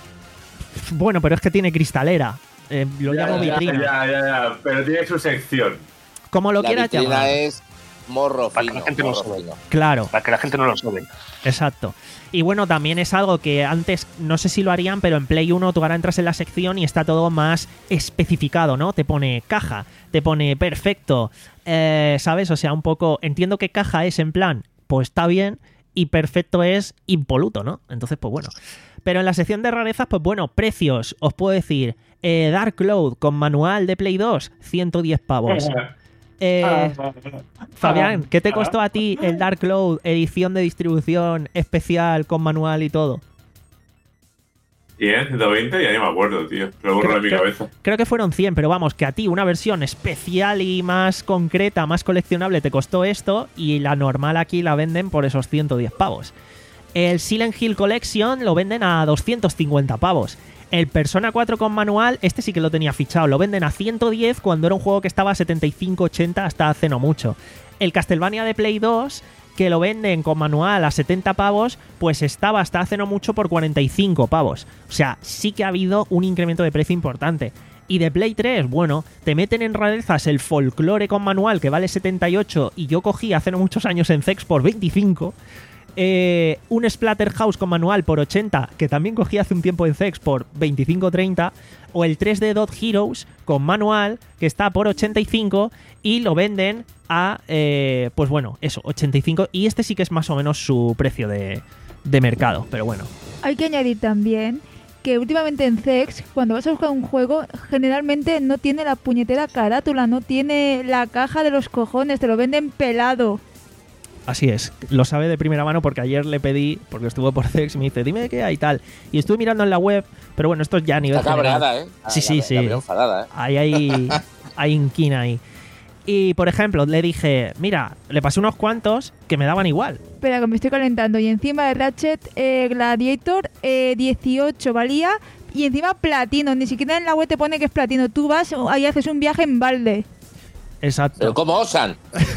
Bueno, pero es que tiene cristalera. Eh, lo Ya, llamo ya, vitrina. Ya, ya, ya. Pero tiene su sección. Como lo La quieras vitrina llamar. es morro Para que fino. la gente no morro se vea. fino. Claro. Para que la gente no lo sabe. Exacto. Y bueno, también es algo que antes, no sé si lo harían, pero en Play uno tú ahora entras en la sección y está todo más especificado, ¿no? Te pone caja, te pone perfecto, eh, ¿sabes? O sea, un poco... Entiendo que caja es en plan, pues está bien, y perfecto es impoluto, ¿no? Entonces, pues bueno. Pero en la sección de rarezas, pues bueno, precios, os puedo decir, eh, Dark Cloud con manual de Play dos, ciento diez pavos. Eh, Fabián, ¿qué te costó a ti el Dark Cloud edición de distribución especial con manual y todo? ¿Y en ciento veinte? Ya ni me acuerdo, tío. Lo borro de mi Creo- cabeza. Creo que fueron cien, pero vamos, que a ti una versión especial y más concreta, más coleccionable te costó esto y la normal aquí la venden por esos ciento diez pavos. El Silent Hill Collection lo venden a doscientos cincuenta pavos. El Persona cuatro con manual, este sí que lo tenía fichado, lo venden a ciento diez cuando era un juego que estaba a setenta y cinco ochenta hasta hace no mucho. El Castlevania de Play dos, que lo venden con manual a setenta pavos, pues estaba hasta hace no mucho por cuarenta y cinco pavos. O sea, sí que ha habido un incremento de precio importante. Y de Play tres, bueno, te meten en rarezas el Folklore con manual que vale setenta y ocho y yo cogí hace no muchos años en C E X por veinticinco. Eh, un Splatterhouse con manual por ochenta, que también cogí hace un tiempo en C E X por veinticinco treinta, o el tres D Dot Heroes con manual, que está por ochenta y cinco, y lo venden a, eh, pues bueno, eso, ochenta y cinco, y este sí que es más o menos su precio de, de mercado, pero bueno. Hay que añadir también que últimamente en C E X, cuando vas a buscar un juego, generalmente no tiene la puñetera carátula, no tiene la caja de los cojones, te lo venden pelado. Así es, lo sabe de primera mano porque ayer le pedí, porque estuvo por C E X y me dice, dime qué hay tal. Y estuve mirando en la web, pero bueno, esto es ya a nivel Está general. cabreada, ¿eh? Sí, sí, La- sí. la veo enfadada, ¿eh? Ahí hay, hay inquina ahí. Y, por ejemplo, le dije, mira, le pasé unos cuantos que me daban igual. Espera, que me estoy calentando. Y encima de Ratchet eh, Gladiator, eh, dieciocho valía. Y encima platino. Ni siquiera en la web te pone que es platino. Tú vas, ahí haces un viaje en balde. Exacto. Pero ¿cómo osan?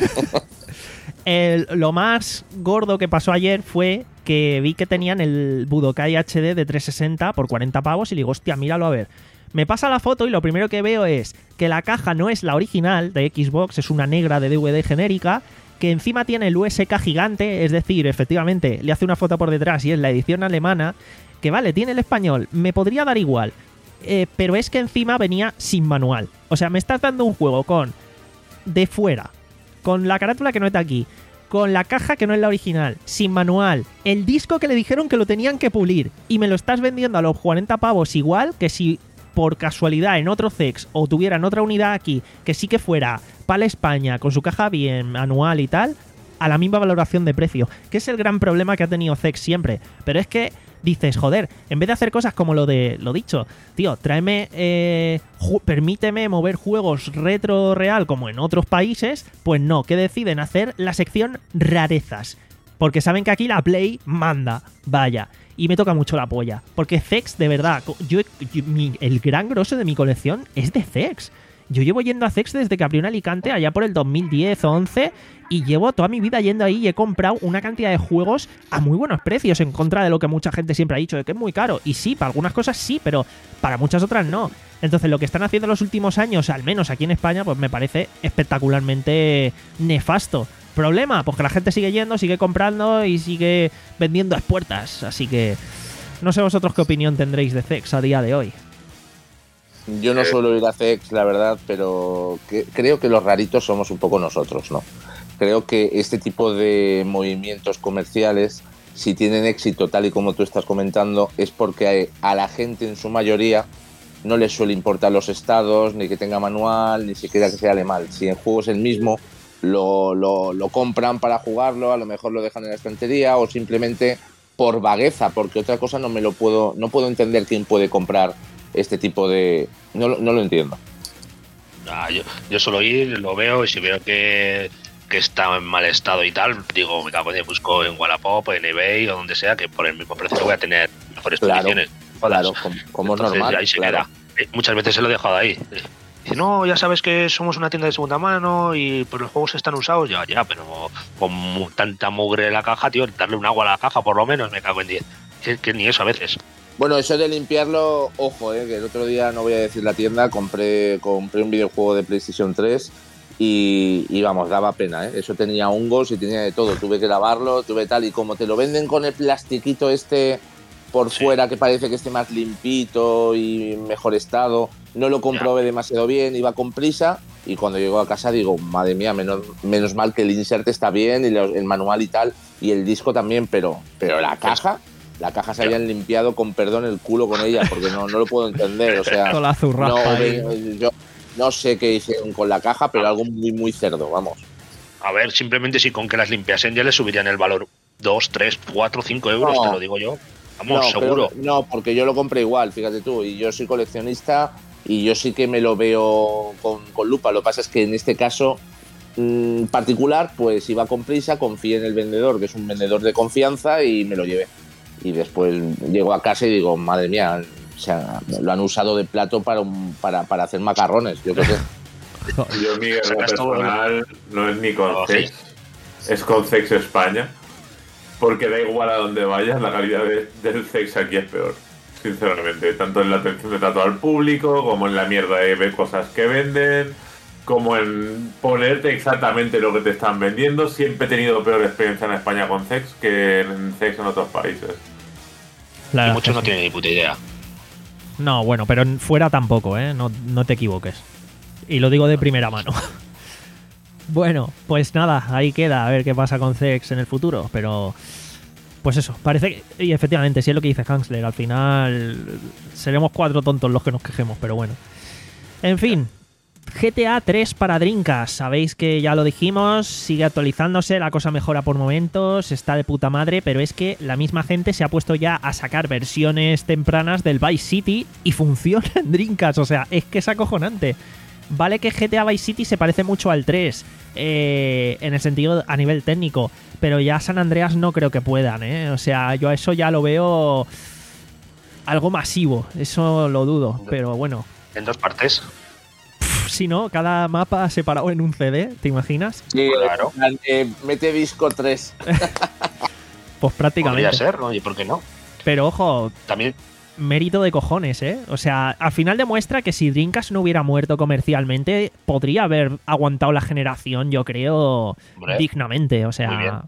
El- lo más gordo que pasó ayer fue que vi que tenían el Budokai H D de trescientos sesenta por cuarenta pavos y le digo, hostia, míralo a ver. Me pasa la foto y lo primero que veo es que la caja no es la original de Xbox, es una negra de D V D genérica, que encima tiene el U S K gigante, es decir, efectivamente, le hace una foto por detrás y es la edición alemana, que vale, tiene el español, me podría dar igual, eh, pero es que encima venía sin manual. O sea, me estás dando un juego con de fuera, con la carátula que no está aquí, con la caja que no es la original, sin manual, el disco que le dijeron que lo tenían que pulir, y me lo estás vendiendo a los cuarenta pavos igual que si por casualidad en otro C E X o tuvieran otra unidad aquí que sí que fuera para España, con su caja bien, manual y tal, a la misma valoración de precio, que es el gran problema que ha tenido C E X siempre. Pero es que dices, joder, en vez de hacer cosas como lo de lo dicho, tío, tráeme, eh, permíteme mover juegos retro real como en otros países, pues no, que deciden hacer la sección rarezas, porque saben que aquí la Play manda, vaya, y me toca mucho la polla, porque C E X, de verdad, yo, yo mi, el gran grosso de mi colección es de C E X. Yo llevo yendo a C E X desde que abrió en Alicante allá por el dos mil diez o once y llevo toda mi vida yendo ahí y he comprado una cantidad de juegos a muy buenos precios, en contra de lo que mucha gente siempre ha dicho, de que es muy caro. Y sí, para algunas cosas sí, pero para muchas otras no. Entonces lo que están haciendo en los últimos años, al menos aquí en España, pues me parece espectacularmente nefasto. ¿Problema? Pues que la gente sigue yendo, sigue comprando y sigue vendiendo a expuertas. Así que no sé vosotros qué opinión tendréis de C E X a día de hoy. Yo no suelo ir a C E X, la verdad, pero que, creo que los raritos somos un poco nosotros, ¿no? Creo que este tipo de movimientos comerciales, si tienen éxito tal y como tú estás comentando, es porque a la gente en su mayoría no les suele importar los estados, ni que tenga manual, ni siquiera que sea alemán. Si en juego es el mismo, lo, lo, lo compran para jugarlo, a lo mejor lo dejan en la estantería o simplemente por vagueza, porque otra cosa no me lo puedo, no puedo entender quién puede comprar este tipo de... No, no lo entiendo. Nah, yo, yo suelo ir, lo veo y si veo que, que está en mal estado y tal, digo, me cago en, busco en Wallapop, en eBay o donde sea, que por el mismo precio voy a tener mejores claro, condiciones. Claro, como, como es normal. Ahí se claro. queda. Muchas veces se lo he dejado ahí. Dice, no, ya sabes que somos una tienda de segunda mano y pues los juegos están usados. Ya, ya, pero con tanta mugre en la caja, tío, darle un agua a la caja por lo menos, me cago en diez. Que, que ni eso a veces. Bueno, eso de limpiarlo, ojo, eh, que el otro día, no voy a decir la tienda, compré, compré un videojuego de PlayStation tres y, y vamos, daba pena, ¿eh? Eso tenía hongos y tenía de todo, tuve que lavarlo, tuve tal, y como te lo venden con el plastiquito este por sí. fuera que parece que esté más limpito y mejor estado, no lo comprobé demasiado bien, iba con prisa y cuando llegó a casa digo, madre mía, menos, menos mal que el insert está bien y los, el manual y tal, y el disco también, pero, pero la caja... La caja se habían limpiado, con perdón, el culo con ella, porque no, no lo puedo entender. O sea, la no, yo no sé qué hicieron con la caja, pero algo muy, muy cerdo, vamos. A ver, simplemente si con que las limpiasen ya le subirían el valor dos, tres, cuatro, cinco euros, no, te lo digo yo. Vamos, no, seguro. Pero, no, porque yo lo compré igual, fíjate tú, y yo soy coleccionista y yo sí que me lo veo con, con lupa. Lo que pasa es que en este caso mmm, particular, pues iba con prisa, confié en el vendedor, que es un vendedor de confianza, y me lo llevé. Y después llego a casa y digo, madre mía, o sea, lo han usado de plato para un, para, para hacer macarrones, yo qué sé. Yo mi guerra personal no es ni con C E X, es con C E X España, porque da igual a donde vayas, la calidad de, del C E X aquí es peor, sinceramente, tanto en la atención de trato al público, como en la mierda de cosas que venden, como en ponerte exactamente lo que te están vendiendo. Siempre he tenido peor experiencia en España con C E X que en C E X en otros países. Y muchos no tienen ni puta idea. No, bueno, pero fuera tampoco, ¿eh? No, no te equivoques. Y lo digo de primera mano. Bueno, pues nada, ahí queda, a ver qué pasa con C E X en el futuro, pero... Pues eso, parece que... Y efectivamente, sí es lo que dice Hansler, al final seremos cuatro tontos los que nos quejemos, pero bueno. En fin... G T A tres para Dreamcast, sabéis que ya lo dijimos, sigue actualizándose, la cosa mejora por momentos, está de puta madre, pero es que la misma gente se ha puesto ya a sacar versiones tempranas del Vice City y funciona en Dreamcast, o sea, es que es acojonante. Vale que G T A Vice City se parece mucho al tres, eh, en el sentido a nivel técnico, pero ya San Andreas no creo que puedan, ¿eh? O sea, yo a eso ya lo veo algo masivo, eso lo dudo, pero bueno. ¿En dos partes? Si no, cada mapa separado en un C D, ¿te imaginas? Sí, claro. Eh, mete disco tres. Pues prácticamente. Podría ser, ¿no? ¿Y por qué no? Pero ojo, también mérito de cojones, ¿eh? O sea, al final demuestra que si Dreamcast no hubiera muerto comercialmente, podría haber aguantado la generación, yo creo, Hombre, dignamente. O sea,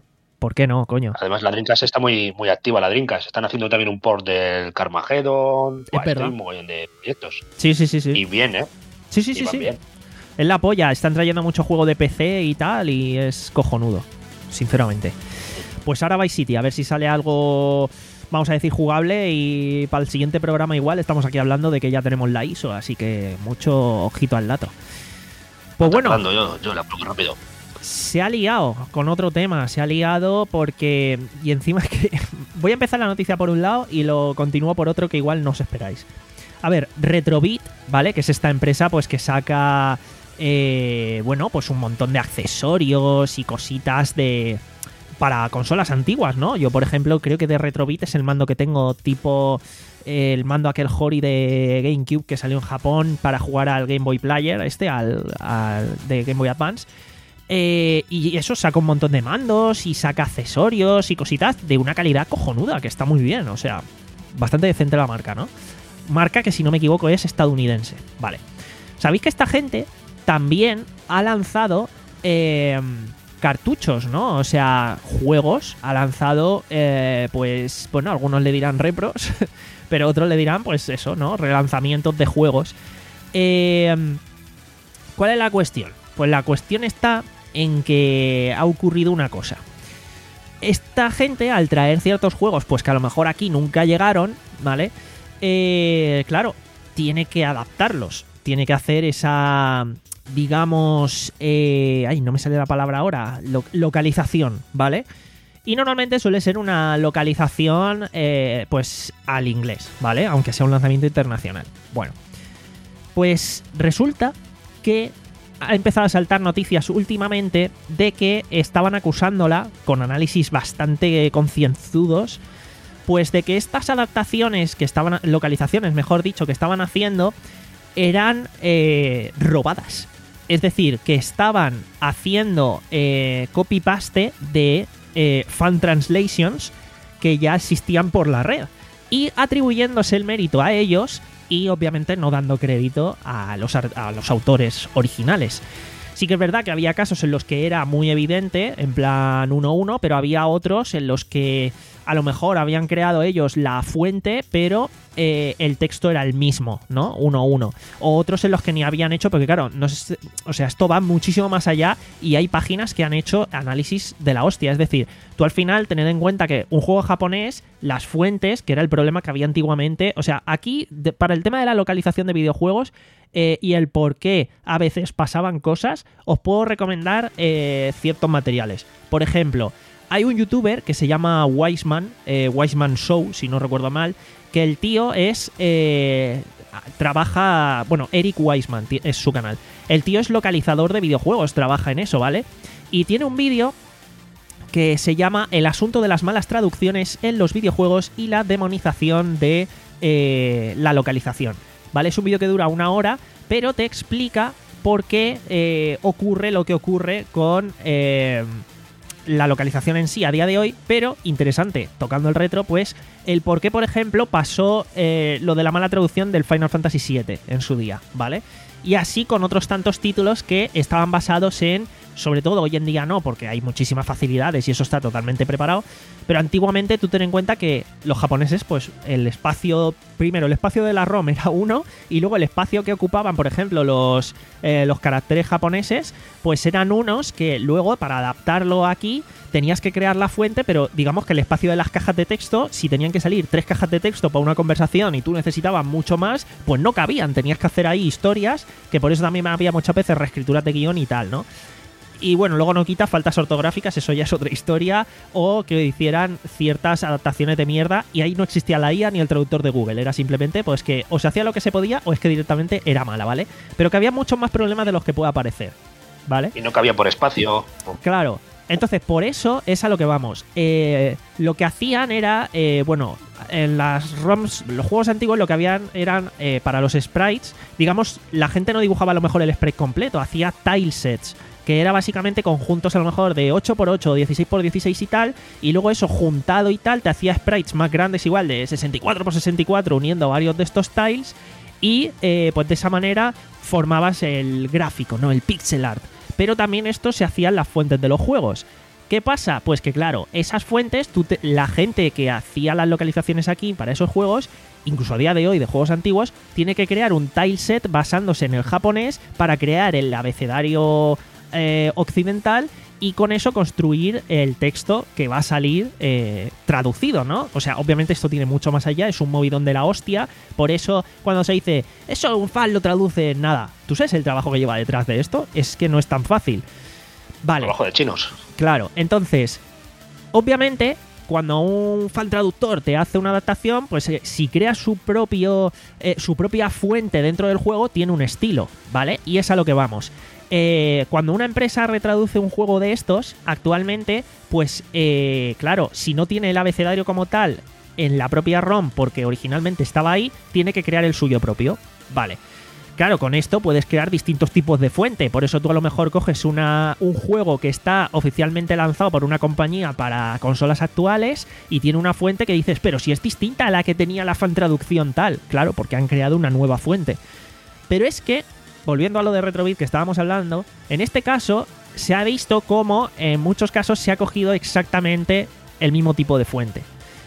¿por qué no, coño? Además, la Dreamcast está muy, muy activa, la Dreamcast. Están haciendo también un port del Carmageddon. Es verdad. Hay un montón de proyectos. Sí, sí, sí, sí. Y bien, ¿eh? Sí, sí, Y sí, van sí. bien. Es la polla, están trayendo mucho juego de P C y tal, y es cojonudo, sinceramente. Pues ahora Vice City, a ver si sale algo, vamos a decir, jugable, y para el siguiente programa igual estamos aquí hablando de que ya tenemos la I S O, así que mucho ojito al dato. Pues bueno, Tardando, yo, yo la pongo rápido. se ha liado con otro tema, se ha liado porque... Y encima es que... Voy a empezar la noticia por un lado y lo continúo por otro que igual no os esperáis. A ver, Retrobit, ¿vale? Que es esta empresa pues que saca... Eh, bueno, pues un montón de accesorios y cositas de... para consolas antiguas, ¿no? Yo, por ejemplo, creo que de Retrobit es el mando que tengo, tipo eh, el mando aquel Hori de GameCube que salió en Japón para jugar al Game Boy Player, este, al, al de Game Boy Advance. Eh, y eso saca un montón de mandos y saca accesorios y cositas de una calidad cojonuda, que está muy bien, o sea, bastante decente la marca, ¿no? Marca que, si no me equivoco, es estadounidense. Vale. ¿Sabéis que esta gente también ha lanzado... Eh, cartuchos, ¿no? O sea, juegos. Ha lanzado, eh, pues, bueno, algunos le dirán repros, pero otros le dirán, pues eso, ¿no? Relanzamientos de juegos. Eh, ¿Cuál es la cuestión? Pues la cuestión está en que ha ocurrido una cosa. Esta gente, al traer ciertos juegos, pues que a lo mejor aquí nunca llegaron, ¿vale? Eh, claro, tiene que adaptarlos. Tiene que hacer esa... digamos, eh, ay, no me sale la palabra ahora, lo, localización, ¿vale? Y normalmente suele ser una localización, eh, pues, al inglés, ¿vale? Aunque sea un lanzamiento internacional. Bueno, pues resulta que ha empezado a saltar noticias últimamente de que estaban acusándola, con análisis bastante concienzudos, pues de que estas adaptaciones que estaban, localizaciones, mejor dicho, que estaban haciendo, eran eh, robadas. Es decir, que estaban haciendo eh, copy-paste de eh, fan translations que ya existían por la red y atribuyéndose el mérito a ellos y obviamente no dando crédito a los, a los autores originales. Sí que es verdad que había casos en los que era muy evidente, en plan uno uno, pero había otros en los que a lo mejor habían creado ellos la fuente, pero eh, el texto era el mismo, ¿no? uno uno. O otros en los que ni habían hecho, porque claro, no sé, o sea, esto va muchísimo más allá y hay páginas que han hecho análisis de la hostia. Es decir, tú al final tened en cuenta que un juego japonés, las fuentes, que era el problema que había antiguamente, o sea, aquí, de, para el tema de la localización de videojuegos, Eh, y el por qué a veces pasaban cosas, os puedo recomendar eh, ciertos materiales. Por ejemplo, hay un youtuber que se llama Wiseman, eh, Wiseman Show, si no recuerdo mal, que el tío es... Eh, trabaja... Bueno, Eric Wiseman es su canal. El tío es localizador de videojuegos, trabaja en eso, ¿vale? Y tiene un vídeo que se llama El asunto de las malas traducciones en los videojuegos y la demonización de eh, la localización. ¿Vale? Es un vídeo que dura una hora, pero te explica por qué eh, ocurre lo que ocurre con eh, la localización en sí a día de hoy, pero interesante, tocando el retro, pues el por qué, por ejemplo, pasó eh, lo de la mala traducción del Final Fantasy siete en su día, ¿vale? Y así con otros tantos títulos que estaban basados en, sobre todo hoy en día no, porque hay muchísimas facilidades y eso está totalmente preparado, pero antiguamente tú ten en cuenta que los japoneses, pues el espacio, primero el espacio de la ROM era uno y luego el espacio que ocupaban, por ejemplo, los, eh, los caracteres japoneses, pues eran unos que luego para adaptarlo aquí tenías que crear la fuente, pero digamos que el espacio de las cajas de texto, si tenían que salir tres cajas de texto para una conversación y tú necesitabas mucho más, pues no cabían, tenías que hacer ahí historias, que por eso también había muchas veces reescrituras de guión y tal, ¿no? Y bueno, luego no quita faltas ortográficas, eso ya es otra historia, o que hicieran ciertas adaptaciones de mierda y ahí no existía la I A ni el traductor de Google, era simplemente pues que o se hacía lo que se podía o es que directamente era mala, ¿vale? Pero que había muchos más problemas de los que pueda parecer, ¿vale? Y no cabía por espacio. Claro. Entonces, por eso es a lo que vamos. Eh, lo que hacían era, eh, bueno, en las ROMs, los juegos antiguos lo que habían eran, eh, para los sprites, digamos, la gente no dibujaba a lo mejor el sprite completo, hacía tilesets, que era básicamente conjuntos a lo mejor de ocho por ocho, dieciséis por dieciséis y tal, y luego eso juntado y tal, te hacía sprites más grandes igual de sesenta y cuatro por sesenta y cuatro uniendo varios de estos tiles, y eh, pues de esa manera formabas el gráfico, ¿no? El pixel art. Pero también esto se hacía en las fuentes de los juegos. ¿Qué pasa? Pues que claro, esas fuentes, tú te, la gente que hacía las localizaciones aquí para esos juegos, incluso a día de hoy de juegos antiguos, tiene que crear un tileset basándose en el japonés para crear el abecedario eh, occidental y con eso construir el texto que va a salir eh, traducido, ¿no? O sea, obviamente esto tiene mucho más allá, es un movidón de la hostia, por eso cuando se dice, eso un fan lo traduce, nada, ¿tú sabes el trabajo que lleva detrás de esto? Es que no es tan fácil. Vale. Trabajo de chinos. Claro, entonces, obviamente, cuando un fan traductor te hace una adaptación, pues eh, si crea su propio eh, su propia fuente dentro del juego, tiene un estilo, ¿vale? Y es a lo que vamos. Eh, cuando una empresa retraduce un juego de estos, actualmente, pues eh, claro, si no tiene el abecedario como tal en la propia ROM, porque originalmente estaba ahí, tiene que crear el suyo propio, ¿vale? Claro, con esto puedes crear distintos tipos de fuente, por eso tú a lo mejor coges una, un juego que está oficialmente lanzado por una compañía para consolas actuales y tiene una fuente que dices, pero si es distinta a la que tenía la fan traducción tal, claro, porque han creado una nueva fuente. Pero es que, volviendo a lo de Retrobit que estábamos hablando, en este caso se ha visto cómo en muchos casos se ha cogido exactamente el mismo tipo de fuente.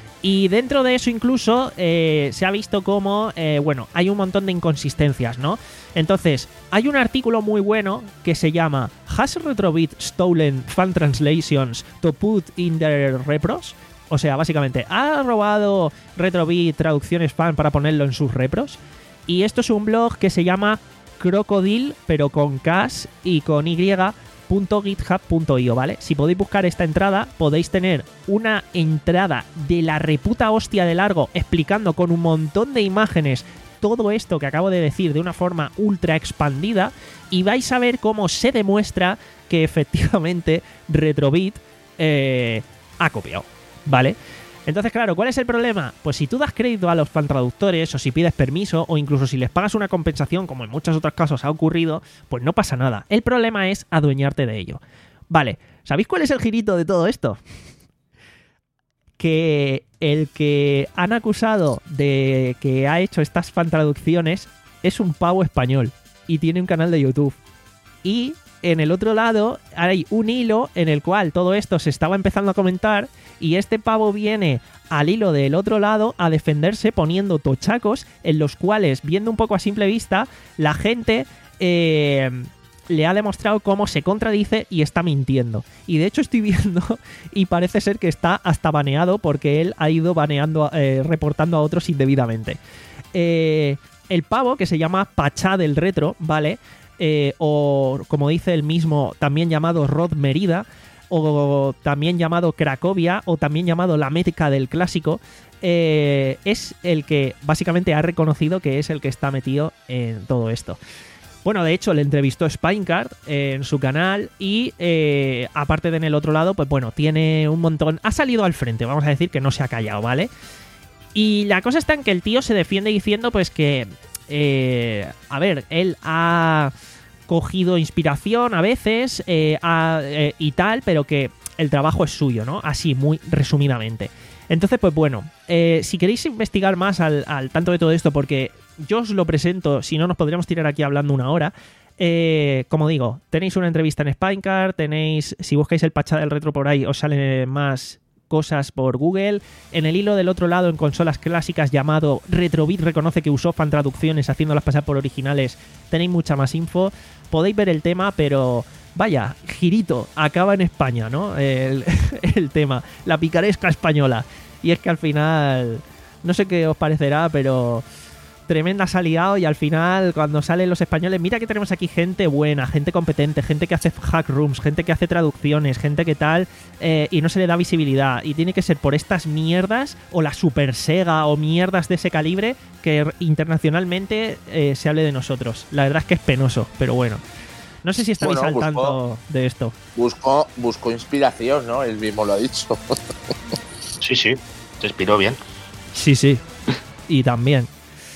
Y dentro de eso incluso eh, se ha visto como, eh, bueno, hay un montón de inconsistencias, ¿no? Entonces, hay un artículo muy bueno que se llama ¿Has Retrobit stolen fan translations to put in their repros? O sea, básicamente, ¿ha robado Retrobit traducciones fan para ponerlo en sus repros? Y esto es un blog que se llama Crocodile, pero con K y con Y, .github punto io, ¿vale? Si podéis buscar esta entrada, podéis tener una entrada de la reputa hostia de largo explicando con un montón de imágenes todo esto que acabo de decir de una forma ultra expandida y vais a ver cómo se demuestra que efectivamente Retrobit eh, ha copiado, ¿vale? Entonces, claro, ¿cuál es el problema? Pues si tú das crédito a los fan traductores o si pides permiso o incluso si les pagas una compensación, como en muchos otros casos ha ocurrido, pues no pasa nada. El problema es adueñarte de ello. Vale, ¿sabéis cuál es el girito de todo esto? Que el que han acusado de que ha hecho estas fan traducciones es un pavo español y tiene un canal de YouTube. Y en el otro lado hay un hilo en el cual todo esto se estaba empezando a comentar y este pavo viene al hilo del otro lado a defenderse poniendo tochacos en los cuales, viendo un poco a simple vista, la gente eh, le ha demostrado cómo se contradice y está mintiendo. Y de hecho estoy viendo y parece ser que está hasta baneado porque él ha ido baneando, eh, reportando a otros indebidamente. Eh, el pavo, que se llama Pachá del Retro, ¿vale? Eh, o como dice el mismo, también llamado Rod Merida, o también llamado Cracovia, o también llamado La Meca del Clásico, eh, es el que básicamente ha reconocido que es el que está metido en todo esto. Bueno, de hecho le entrevistó Spinecart eh, en su canal y eh, aparte de en el otro lado, pues bueno, tiene un montón, ha salido al frente, vamos a decir que no se ha callado, ¿vale? Y la cosa está en que el tío se defiende diciendo pues que Eh, a ver, él ha cogido inspiración a veces eh, ha, eh, y tal, pero que el trabajo es suyo, ¿no? Así, muy resumidamente. Entonces, pues bueno, eh, si queréis investigar más al, al tanto de todo esto, porque yo os lo presento, si no nos podríamos tirar aquí hablando una hora. Eh, como digo, tenéis una entrevista en Spinecart, tenéis, si buscáis el Pachá del Retro por ahí, os salen más cosas por Google. En el hilo del otro lado, en consolas clásicas, llamado Retrobit reconoce que usó fan traducciones haciéndolas pasar por originales, tenéis mucha más info. Podéis ver el tema, pero vaya, girito, acaba en España, ¿no? El, el tema, la picaresca española. Y es que al final, no sé qué os parecerá, pero tremenda se ha liado y al final cuando salen los españoles, mira que tenemos aquí gente buena, gente competente, gente que hace hack rooms, gente que hace traducciones, gente que tal, eh, y no se le da visibilidad y tiene que ser por estas mierdas o la Super Sega o mierdas de ese calibre que internacionalmente eh, se hable de nosotros. La verdad es que es penoso, pero bueno, no sé si estáis bueno, al buscó, tanto de esto. Buscó, buscó inspiración, ¿no? Él mismo lo ha dicho. Sí, sí, te inspiró bien. Sí, sí, y también.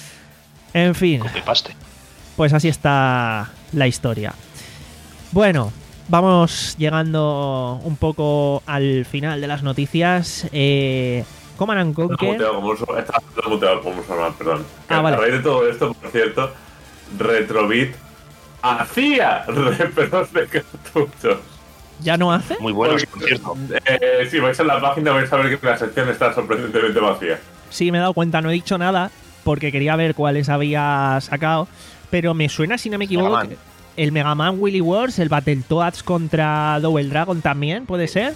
En fin, Copipaste. Pues así está la historia. Bueno, vamos llegando un poco al final de las noticias. Eh, Command and Conquer. Estaba muteado como normal, perdón. Ah, vale. A raíz de todo esto, por cierto, Retrobit hacía repros de cartuchos. ¿Ya no hace? Muy buenos, Pues, por cierto. Eh, sí, vais a la página, vais a ver que la sección está sorprendentemente vacía. Sí, me he dado cuenta, no he dicho nada porque quería ver cuáles había sacado, pero me suena, si no me equivoco, Mega Man. que el Mega Man Willy Wars, el Battletoads contra Double Dragon también, ¿puede ser?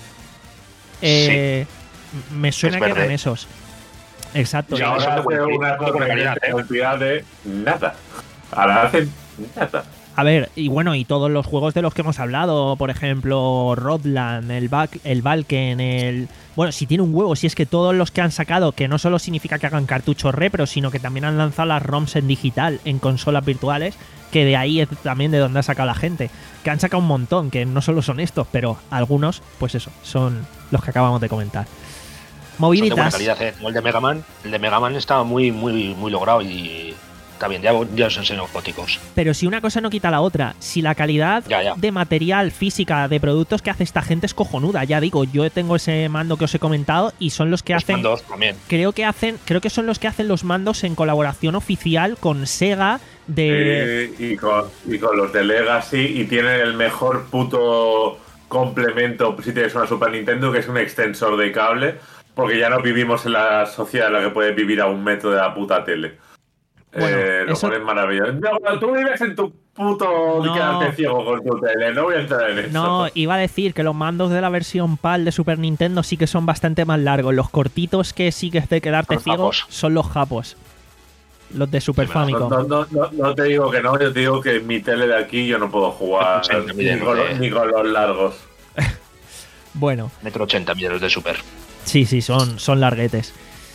Eh, Me suena Es que verde. eran esos. Exacto. Y Sí, ahora son de hace buen- una de buena calidad, sorprendente ¿eh? cantidad de nada. Ahora hacen nada. A ver, y bueno, y todos los juegos de los que hemos hablado, por ejemplo, Rodland, el, Bac- el Valken, el... Bueno, si tiene un huevo, si es que todos los que han sacado, que no solo significa que hagan cartuchos repro, sino que también han lanzado las ROMs en digital, en consolas virtuales, que de ahí es también de donde ha sacado la gente. Que han sacado un montón, que no solo son estos, pero algunos, pues eso, son los que acabamos de comentar. Son de buena Moviditas. calidad, ¿eh? Como el de Mega Man. El de Mega Man está muy, muy, muy logrado y está bien. Ya, ya os enseño fotos. Pero si una cosa no quita la otra, si la calidad Ya, ya. de material, física, de productos que hace esta gente es cojonuda, ya digo, yo tengo ese mando que os he comentado y son los que Los hacen, mandos también. creo que hacen, creo que son los que hacen los mandos en colaboración oficial con Sega de... Sí, y, con, y con los de Legacy, y tienen el mejor puto complemento si tienes una Super Nintendo, que es un extensor de cable, porque ya no vivimos en la sociedad en la que puedes vivir a un metro de la puta tele. Bueno, eh, lo eso- ponen maravilloso. No, pero tú vives en tu puto No. quedarte ciego con tu tele, no voy a entrar en eso. No, iba a decir que los mandos de la versión PAL de Super Nintendo sí que son bastante más largos. Los cortitos que sí que es de quedarte Los ciego japos. son los japos. Los de Super Sí, pero Famicom. No, no, no, no te digo que no, yo te digo que en mi tele de aquí yo no puedo jugar ochenta ni mide con, los los- de- ni con los largos. Bueno, Metro ochenta millones de Super. sí, sí, son, son larguetes.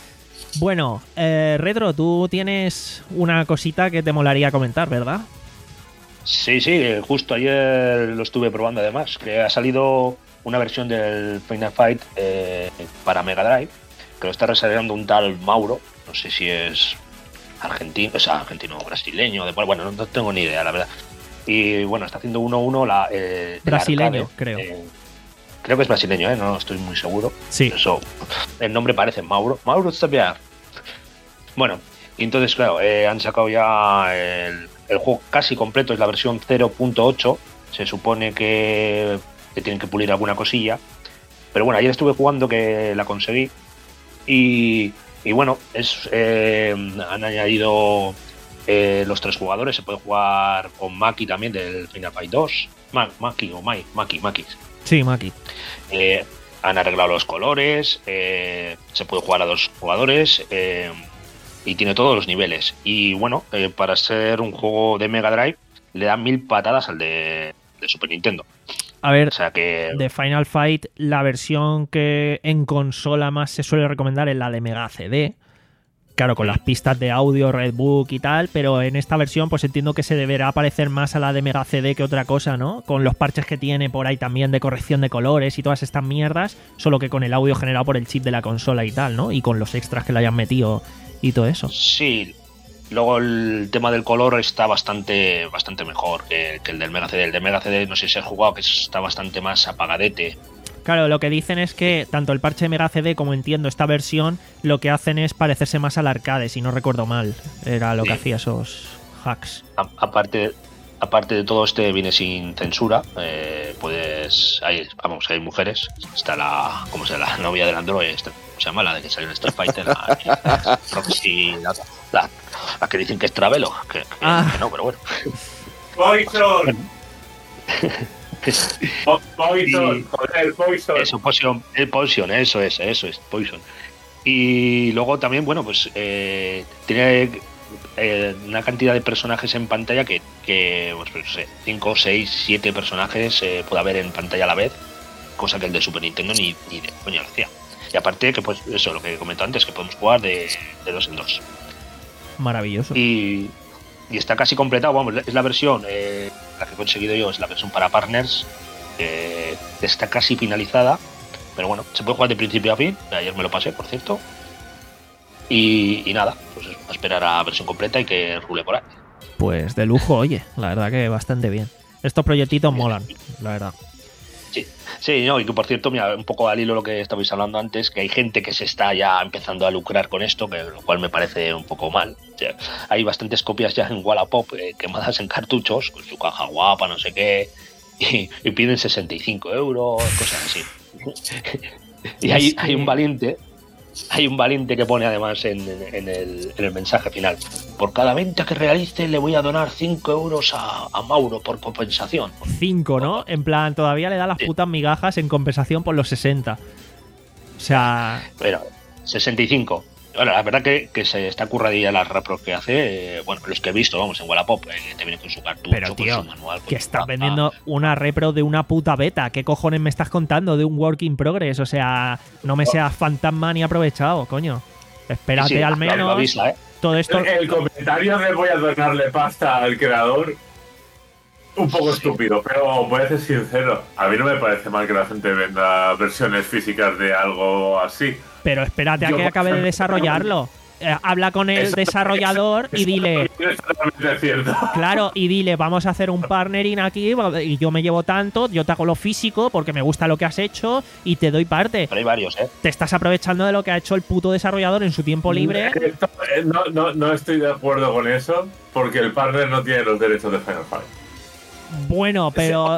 Bueno, eh, Retro, tú tienes una cosita que te molaría comentar, ¿verdad? Sí, sí, justo ayer lo estuve probando además, que ha salido una versión del Final Fight eh, para Mega Drive, que lo está desarrollando un tal Mauro, no sé si es argentino, o sea, argentino o brasileño, de, bueno, no, no tengo ni idea, la verdad. Y bueno, está haciendo uno a uno la, eh, el Brasileño, arcade, creo. eh, creo que es brasileño, ¿eh? No estoy muy seguro. Sí. Eso, el nombre parece Mauro. Mauro está bien. Bueno, y entonces, claro, eh, han sacado ya el, el juego casi completo, es la versión cero punto ocho. Se supone que, que tienen que pulir alguna cosilla. Pero bueno, ayer estuve jugando, que la conseguí. Y, y bueno, es eh, han añadido eh, los tres jugadores. Se puede jugar con Maki también del Final Fight dos. Ma- Maki o Mai, Maki, Maki. Sí, Maki. Eh, han arreglado los colores, eh, se puede jugar a dos jugadores eh, y tiene todos los niveles. Y bueno, eh, para ser un juego de Mega Drive, le dan mil patadas al de, de Super Nintendo. A ver, O sea que de Final Fight, la versión que en consola más se suele recomendar es la de Mega C D. Claro, con las pistas de audio, Redbook y tal, pero en esta versión pues entiendo que se deberá parecer más a la de Mega C D que otra cosa, ¿no? Con los parches que tiene por ahí también de corrección de colores y todas estas mierdas, solo que con el audio generado por el chip de la consola y tal, ¿no? Y con los extras que le hayan metido y todo eso. sí. Luego el tema del color está bastante bastante mejor que, que el del Mega C D. El de Mega C D no sé si has jugado, que está bastante más apagadete. Claro, lo que dicen es que tanto el parche de Mega C D como entiendo esta versión, lo que hacen es parecerse más al arcade, si no recuerdo mal. Era lo que Sí. hacía esos hacks. A- aparte aparte de todo, este viene sin censura. Eh, puedes hay, vamos, hay mujeres. Está la, ¿cómo se llama? La novia del Android, esta- ¿cómo se llama? La de que salió en Street Fighter, la, Roxy, la, la- la que dicen que es Travelo, que, que- Ah. que no, pero bueno. Poison. Po- Poison, Y- joder, Poison. Eso, Poison, el Poison, eso es, eso es, Poison. Y luego también, bueno, pues eh, tiene eh, una cantidad de personajes en pantalla que, que pues, no sé, cinco, seis, siete personajes eh, puede haber en pantalla a la vez, cosa que el de Super Nintendo ni, ni de coña lo hacía. Y aparte que, pues, eso, lo que he comentado antes, que podemos jugar de, de dos en dos. Maravilloso. Y, y está casi completado, vamos, es la versión, eh, la que he conseguido yo, es la versión para partners, eh, está casi finalizada, pero bueno, se puede jugar de principio a fin, ayer me lo pasé, por cierto, y, y nada, pues eso, a esperar a versión completa y que rule por ahí. Pues de lujo, oye, la verdad que bastante bien. Estos proyectitos molan, la verdad. Sí, sí, no, y que por cierto, mira, un poco al hilo lo que estabais hablando antes, que hay gente que se está ya empezando a lucrar con esto, que, lo cual me parece un poco mal. O sea, hay bastantes copias ya en Wallapop eh, quemadas en cartuchos, con su caja guapa, no sé qué, y, y piden sesenta y cinco euros, cosas así. Y hay, hay un valiente, hay un valiente que pone además en, en, el, en el mensaje final: por cada venta que realice le voy a donar cinco euros a, a Mauro por compensación. cinco, ¿no? En plan, todavía le da las putas migajas en compensación por los sesenta. O sea... Pero, sesenta y cinco. Bueno, la verdad que, que se está curradilla las repros que hace. Eh, bueno, los que he visto, vamos, en Wallapop, eh, te viene con su cartucho, pero, tío, con su manual. Con que su estás mapa. vendiendo una repro de una puta beta. ¿Qué cojones me estás contando de un work in progress? O sea, no me seas fantasma ni aprovechado, coño. Espérate Sí, sí, al lo- lo menos. avisa, ¿eh? Todo esto... El, el comentario de voy a donarle pasta al creador, un poco estúpido, pero voy a ser sincero. A mí no me parece mal que la gente venda versiones físicas de algo así. Pero espérate a Yo, que por acabe de ejemplo, desarrollarlo. Eh, habla con el Eso- desarrollador y Eso dile... es totalmente cierto. Claro, y dile, vamos a hacer un partnering aquí y yo me llevo tanto, yo te hago lo físico porque me gusta lo que has hecho y te doy parte. Pero hay varios, ¿eh? Te estás aprovechando de lo que ha hecho el puto desarrollador en su tiempo libre. Esto, eh, no, no, no estoy de acuerdo con eso, porque el partner no tiene los derechos de Final Fight. Bueno, pero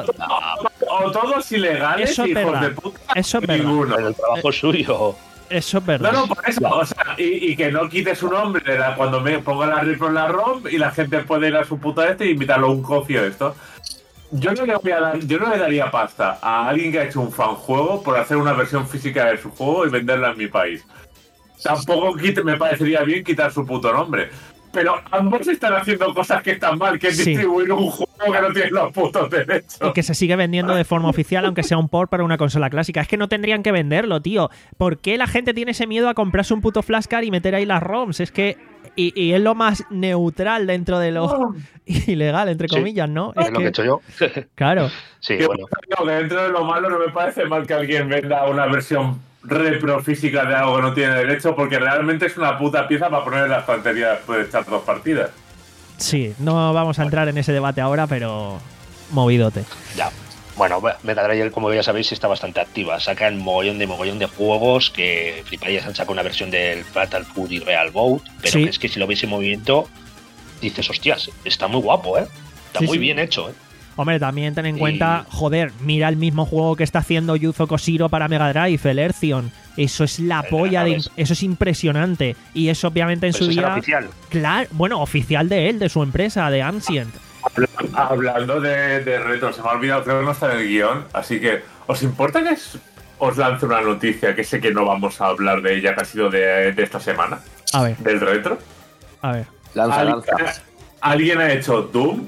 O todos ilegales, Eso es hijos verdad. de puta, Eso es verdad. ninguno. Pero el trabajo es suyo. eso es No, verdad. no, por eso, o sea, y, y que no quite su nombre de la- cuando me ponga la repro en la ROM y la gente puede ir a su puta este y invitarlo a un coffee o esto. Yo no, le voy a dar, yo no le daría pasta a alguien que ha hecho un fanjuego por hacer una versión física de su juego y venderla en mi país. Tampoco quite- me parecería bien quitar su puto nombre. Pero ambos están haciendo cosas que están mal, que es Sí. distribuir un juego que no tiene los putos derechos. Y que se sigue vendiendo de forma oficial, aunque sea un port para una consola clásica. Es que no tendrían que venderlo, tío. ¿Por qué la gente tiene ese miedo a comprarse un puto flashcard y meter ahí las ROMs? Es que... Y, y es lo más neutral dentro de lo ilegal, entre Sí. comillas, ¿no? Es lo que he hecho yo. Claro. Sí, Que, bueno. digo que dentro de lo malo no me parece mal que alguien venda una versión repro física de algo que no tiene derecho, porque realmente es una puta pieza para poner en la estantería después de echar dos partidas. Sí, no vamos a entrar en ese debate ahora, pero movidote. Ya. Bueno, Mega Drive, como ya sabéis, está bastante activa. Sacan mogollón de mogollón de juegos, que fliparías, han sacado una versión del Fatal Fury Real Boat, pero Sí. que es que si lo veis en movimiento, dices, hostias, está muy guapo, ¿eh? Está Sí, muy sí. bien hecho, ¿eh? Hombre, también ten en Y- cuenta, joder, mira el mismo juego que está haciendo Yuzo Koshiro para Mega Drive, el Erzion. Eso es la El polla, de, Naves. eso es impresionante. Y eso obviamente en Pero su ese era día... oficial. Claro, bueno, oficial de él, de su empresa, de Ancient. Hablando de, de retos, se me ha olvidado, creo que no está en el guión, así que, ¿os importa que es- os lance una noticia que sé que no vamos a hablar de ella, que ha sido de, de esta semana, A ver, del retro? a ver. Lanza, ¿Alguien, lanza. alguien ha hecho Doom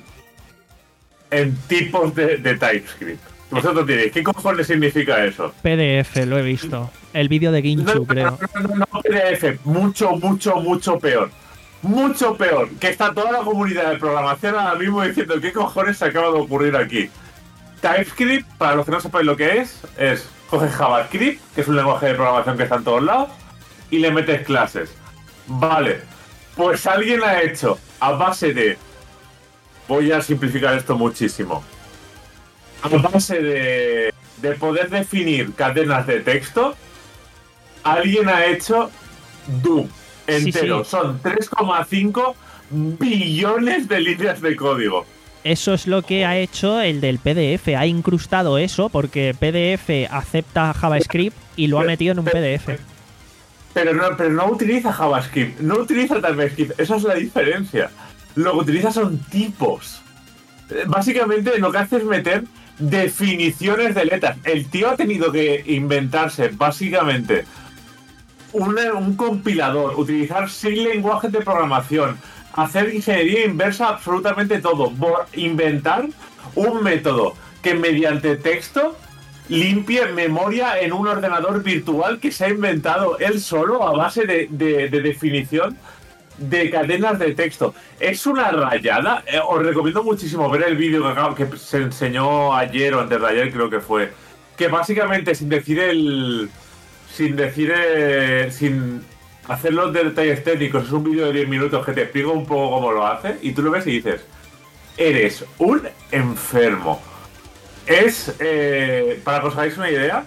en tipos de, de TypeScript. Vosotros diréis, ¿qué cojones significa eso? P D F, lo he visto. El vídeo de No, Ginchu, no, creo. no, no, no, P D F, mucho, mucho, mucho peor. Mucho peor. Que está toda la comunidad de programación ahora mismo diciendo qué cojones se acaba de ocurrir aquí. TypeScript, para los que no sepáis lo que es, es coges JavaScript, que es un lenguaje de programación que está en todos lados, y le metes clases. Vale, pues alguien ha hecho a base de... Voy a simplificar esto muchísimo. A base de, de poder definir cadenas de texto, alguien ha hecho Doom entero. Sí, sí. Son tres coma cinco billones de líneas de código. Eso es lo que ha hecho el del P D F. Ha incrustado eso porque P D F acepta JavaScript y lo ha metido en un P D F. Pero no, pero no utiliza JavaScript, no utiliza TypeScript, esa es la diferencia. Lo que utiliza son tipos. Eh, Básicamente lo que hace es meter definiciones de letras. El tío ha tenido que inventarse básicamente una- un compilador, utilizar seis lenguajes de programación, hacer ingeniería inversa absolutamente todo, bo- inventar un método que mediante texto limpie memoria en un ordenador virtual que se ha inventado él solo a base de, de- de definición de cadenas de texto. Es una rayada. Eh, os recomiendo muchísimo ver el vídeo que, acabo- que se enseñó ayer o antes de ayer, creo que fue. Que básicamente, sin decir el. Sin decir. eh, sin hacer los detalles técnicos, es un vídeo de diez minutos que te explico un poco cómo lo hace. Y tú lo ves y dices: eres un enfermo. Es. eh, para que os hagáis una idea,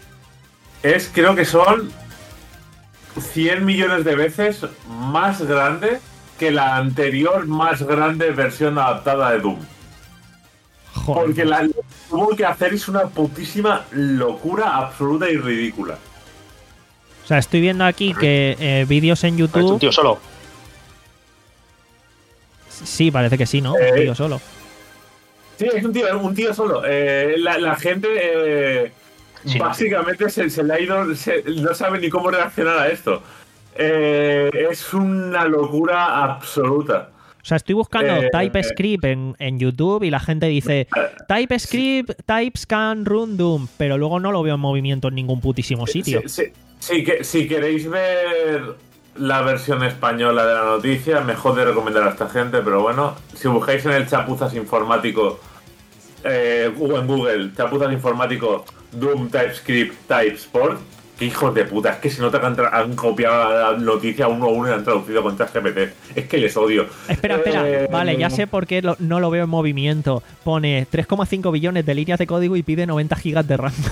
es, creo que son cien millones de veces más grande que la anterior más grande versión adaptada de Doom. Joder. Porque la, tuvo que hacer es una putísima locura absoluta y ridícula. O sea, estoy viendo aquí que eh, vídeos en YouTube... ¿Es un tío solo? Sí, parece que sí, ¿no? Eh, un tío solo. Sí, es un tío, un tío solo. Eh, la, la gente eh, sí, básicamente no. se, se le ha ido, se, no sabe ni cómo reaccionar a esto. Eh, es una locura absoluta. O sea, estoy buscando eh, TypeScript en, en YouTube y la gente dice TypeScript, types can run Doom, pero luego no lo veo en movimiento en ningún putísimo sitio. Sí, sí, sí, que, si queréis ver la versión española de la noticia, mejor de recomendar a esta gente, pero bueno, si buscáis en el chapuzas informático eh, o en Google, chapuzas informático Doom TypeScript TypeSport, qué hijos de puta, es que se nota que han, han copiado la noticia uno a uno y han traducido con ChatGPT. Es que les odio. Espera, espera, eh, vale, ya sé por qué lo, no lo veo en movimiento. Pone tres coma cinco billones de líneas de código y pide noventa gigas de RAM.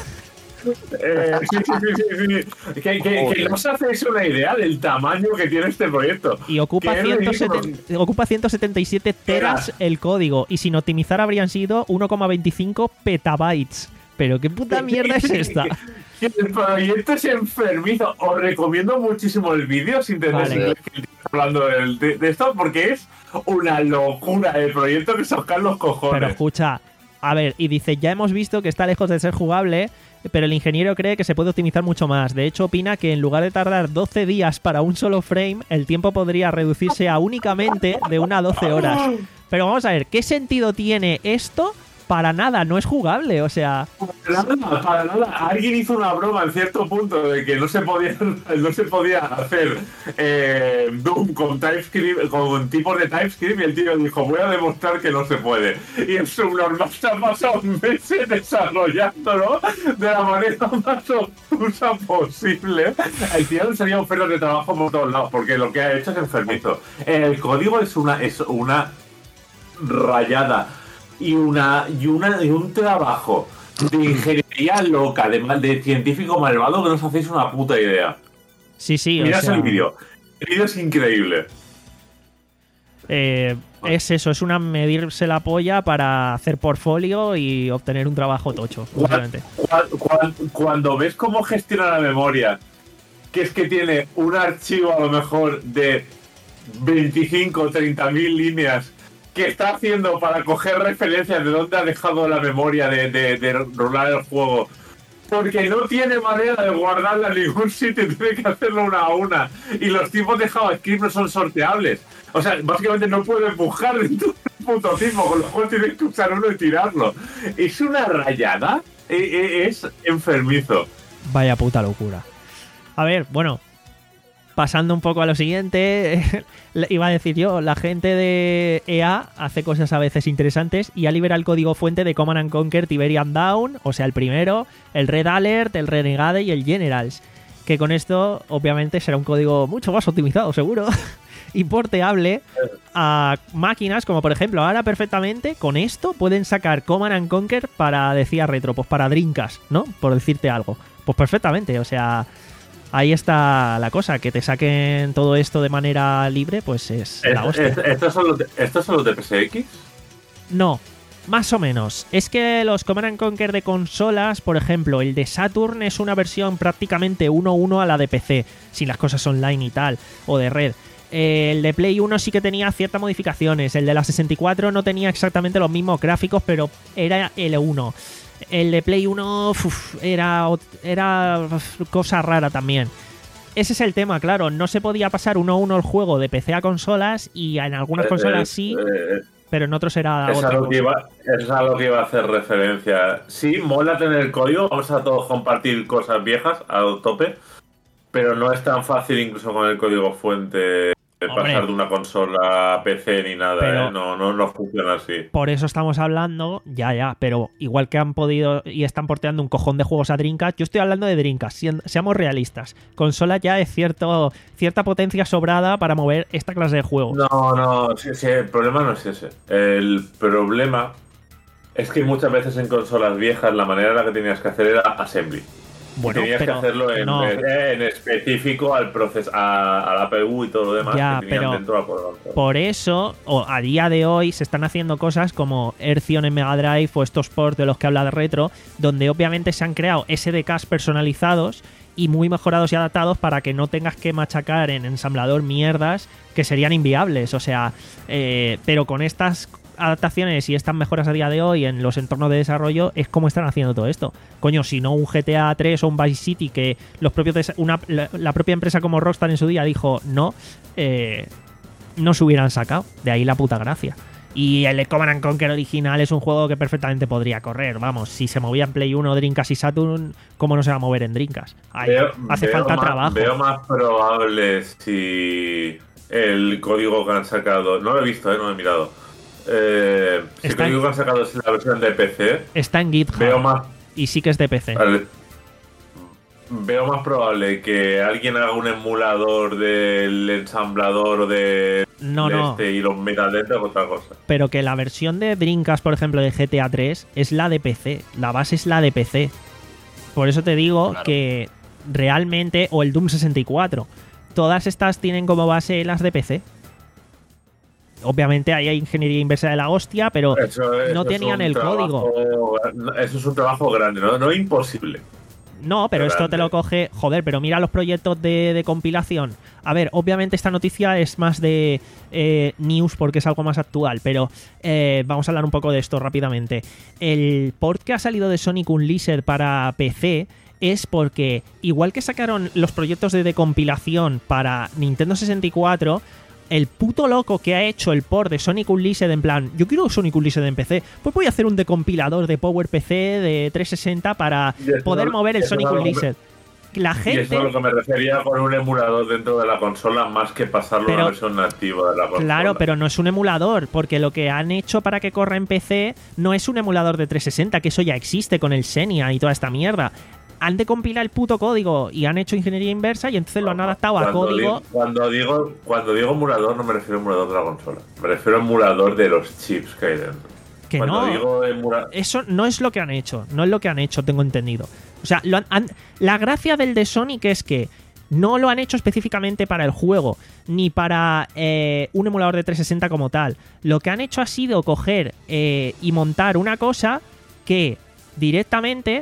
Eh, sí, sí, sí, sí, sí. Que, que, que no os hacéis una idea del tamaño que tiene este proyecto. Y ocupa, ciento setenta, ocupa ciento setenta y siete teras el código. Y sin optimizar habrían sido uno coma veinticinco petabytes. Pero qué puta mierda es esta. El proyecto es enfermizo. Os recomiendo muchísimo el vídeo sin tener Vale. inglés que estoy hablando de, de, de esto, porque es una locura el proyecto que se os caen los cojones. Pero escucha, a ver, y dice, ya hemos visto que está lejos de ser jugable, pero el ingeniero cree que se puede optimizar mucho más. De hecho, opina que en lugar de tardar doce días para un solo frame, el tiempo podría reducirse a únicamente de una a doce horas. Pero vamos a ver, ¿qué sentido tiene esto? Para nada, no es jugable, o sea... Para nada, para nada. Alguien hizo una broma en cierto punto de que no se podía, no se podía hacer eh, Doom con TypeScript, con tipos de TypeScript, y el tío dijo, voy a demostrar que no se puede. Y el subnormal se ha pasado meses desarrollándolo de la manera más obtusa posible. El tío sería ofertas de trabajo por todos lados, porque lo que ha hecho es enfermizo. El código es una, es una rayada. Y una y una y un trabajo de ingeniería loca, de, de científico malvado que no os hacéis una puta idea. Sí, sí, Mirad o sea, el vídeo. El vídeo es increíble. Eh, es eso, es una medirse la polla para hacer portfolio y obtener un trabajo tocho, obviamente. Cuando, cuando, cuando ves cómo gestiona la memoria, que es que tiene un archivo a lo mejor de veinticinco o treinta mil líneas que está haciendo para coger referencias de dónde ha dejado la memoria de, de, de rolar el juego, porque no tiene manera de guardarla en ningún sitio, tiene que hacerlo una a una, y los tipos de JavaScript no son sorteables, o sea, básicamente no pueden buscar dentro del puto tipo, con lo cual tienes que usar uno y tirarlo. Es una rayada, es enfermizo. Vaya puta locura. A ver, bueno, pasando un poco a lo siguiente, iba a decir yo, la gente de E A hace cosas a veces interesantes y ha liberado el código fuente de Command and Conquer Tiberian Down, o sea, el primero, el Red Alert, el Renegade y el Generals, que con esto obviamente será un código mucho más optimizado, seguro, y porteable a máquinas como por ejemplo ahora perfectamente con esto pueden sacar Command and Conquer para, decía Retro, pues para Dreamcast, ¿no? Por decirte algo. Pues perfectamente, o sea... Ahí está la cosa, que te saquen todo esto de manera libre, pues es la hostia. ¿Estos son los de, ¿estos son los de P S X? No, más o menos. Es que los Command and Conquer de consolas, por ejemplo, el de Saturn es una versión prácticamente uno a uno a la de P C, sin las cosas online y tal, o de red. El de Play uno sí que tenía ciertas modificaciones, el de la sesenta y cuatro no tenía exactamente los mismos gráficos, pero era el uno. El de Play uno uf, era, era uf, cosa rara también. Ese es el tema, claro. No se podía pasar uno a uno el juego de P C a consolas y en algunas eh, consolas eh, sí, eh, pero en otros era es otra a lo cosa. que iba, es a lo que iba a hacer referencia. Sí, mola tener el código, vamos a todos compartir cosas viejas a tope, pero no es tan fácil incluso con el código fuente Hombre, pasar de una consola a P C ni nada, pero, ¿eh? no, no, no funciona así. Por eso estamos hablando, ya, ya, pero igual que han podido y están porteando un cojón de juegos a Dreamcast, yo estoy hablando de Dreamcast, seamos realistas. Consola ya es cierto, cierta potencia sobrada para mover esta clase de juegos. No, no, sí, sí, el problema no es ese. El problema es que muchas veces en consolas viejas la manera en la que tenías que hacer era assembly. Bueno, tenías pero que hacerlo en, no. en específico al proceso, a, a la P U y todo lo demás Ya, que tenían pero dentro de la consola. Por eso, o a día de hoy, se están haciendo cosas como Earthyon en Mega Drive o estos ports de los que habla de Retro, donde obviamente se han creado S D Ks personalizados y muy mejorados y adaptados para que no tengas que machacar en ensamblador mierdas que serían inviables. O sea, eh, pero con estas adaptaciones y estas mejoras a día de hoy en los entornos de desarrollo es como están haciendo todo esto. Coño, si no un G T A tres o un Vice City que los propios una, la, la propia empresa como Rockstar en su día dijo no, eh, no se hubieran sacado. De ahí la puta gracia. Y el Command and Conquer original es un juego que perfectamente podría correr. Vamos, si se movía en Play uno, Dreamcast y Saturn, ¿cómo no se va a mover en Dreamcast? Ay, veo, hace veo falta más, trabajo. Veo más probable si el código que han sacado... No lo he visto, ¿eh? No lo he mirado. Eh, si el código en, que han sacado es la versión de P C... Está en GitHub. Veo más... Y sí que es de P C. Vale. Veo más probable que alguien haga un emulador del ensamblador o de, no, de no. este y los meta dentro que otra cosa. Pero que la versión de Dreamcast, por ejemplo, de G T A tres es la de P C. La base es la de P C. Por eso te digo claro. que realmente... O el Doom sesenta y cuatro. Todas estas tienen como base las de P C. Obviamente ahí hay ingeniería inversa de la hostia, pero eso, eso no tenían el trabajo, código. Eso es un trabajo grande, no, no imposible. No, pero grande. Esto te lo coge... Joder, pero mira los proyectos de, de compilación. A ver, obviamente esta noticia es más de eh, news porque es algo más actual, pero eh, vamos a hablar un poco de esto rápidamente. El port que ha salido de Sonic Unleashed para P C es porque, igual que sacaron los proyectos de decompilación para Nintendo sesenta y cuatro... El puto loco que ha hecho el port de Sonic Unleashed en plan, yo quiero Sonic Unleashed en P C, pues voy a hacer un decompilador de PowerPC de trescientos sesenta para poder mover el Sonic Unleashed. La gente... Y eso es a lo que me refería con un emulador dentro de la consola más que pasarlo pero, a la versión nativa de la consola. Claro, pero no es un emulador, porque lo que han hecho para que corra en P C no es un emulador de trescientos sesenta, que eso ya existe con el Xenia y toda esta mierda. Han de compilar el puto código y han hecho ingeniería inversa y entonces lo han adaptado cuando a código. Digo, cuando digo cuando digo emulador no me refiero a emulador de la consola, me refiero a emulador de los chips que hay dentro. Que cuando no, digo emula... eso no es lo que han hecho, no es lo que han hecho, tengo entendido. O sea, lo han, han, la gracia del de Sonic es que no lo han hecho específicamente para el juego, ni para eh, un emulador de trescientos sesenta como tal. Lo que han hecho ha sido coger eh, y montar una cosa que directamente...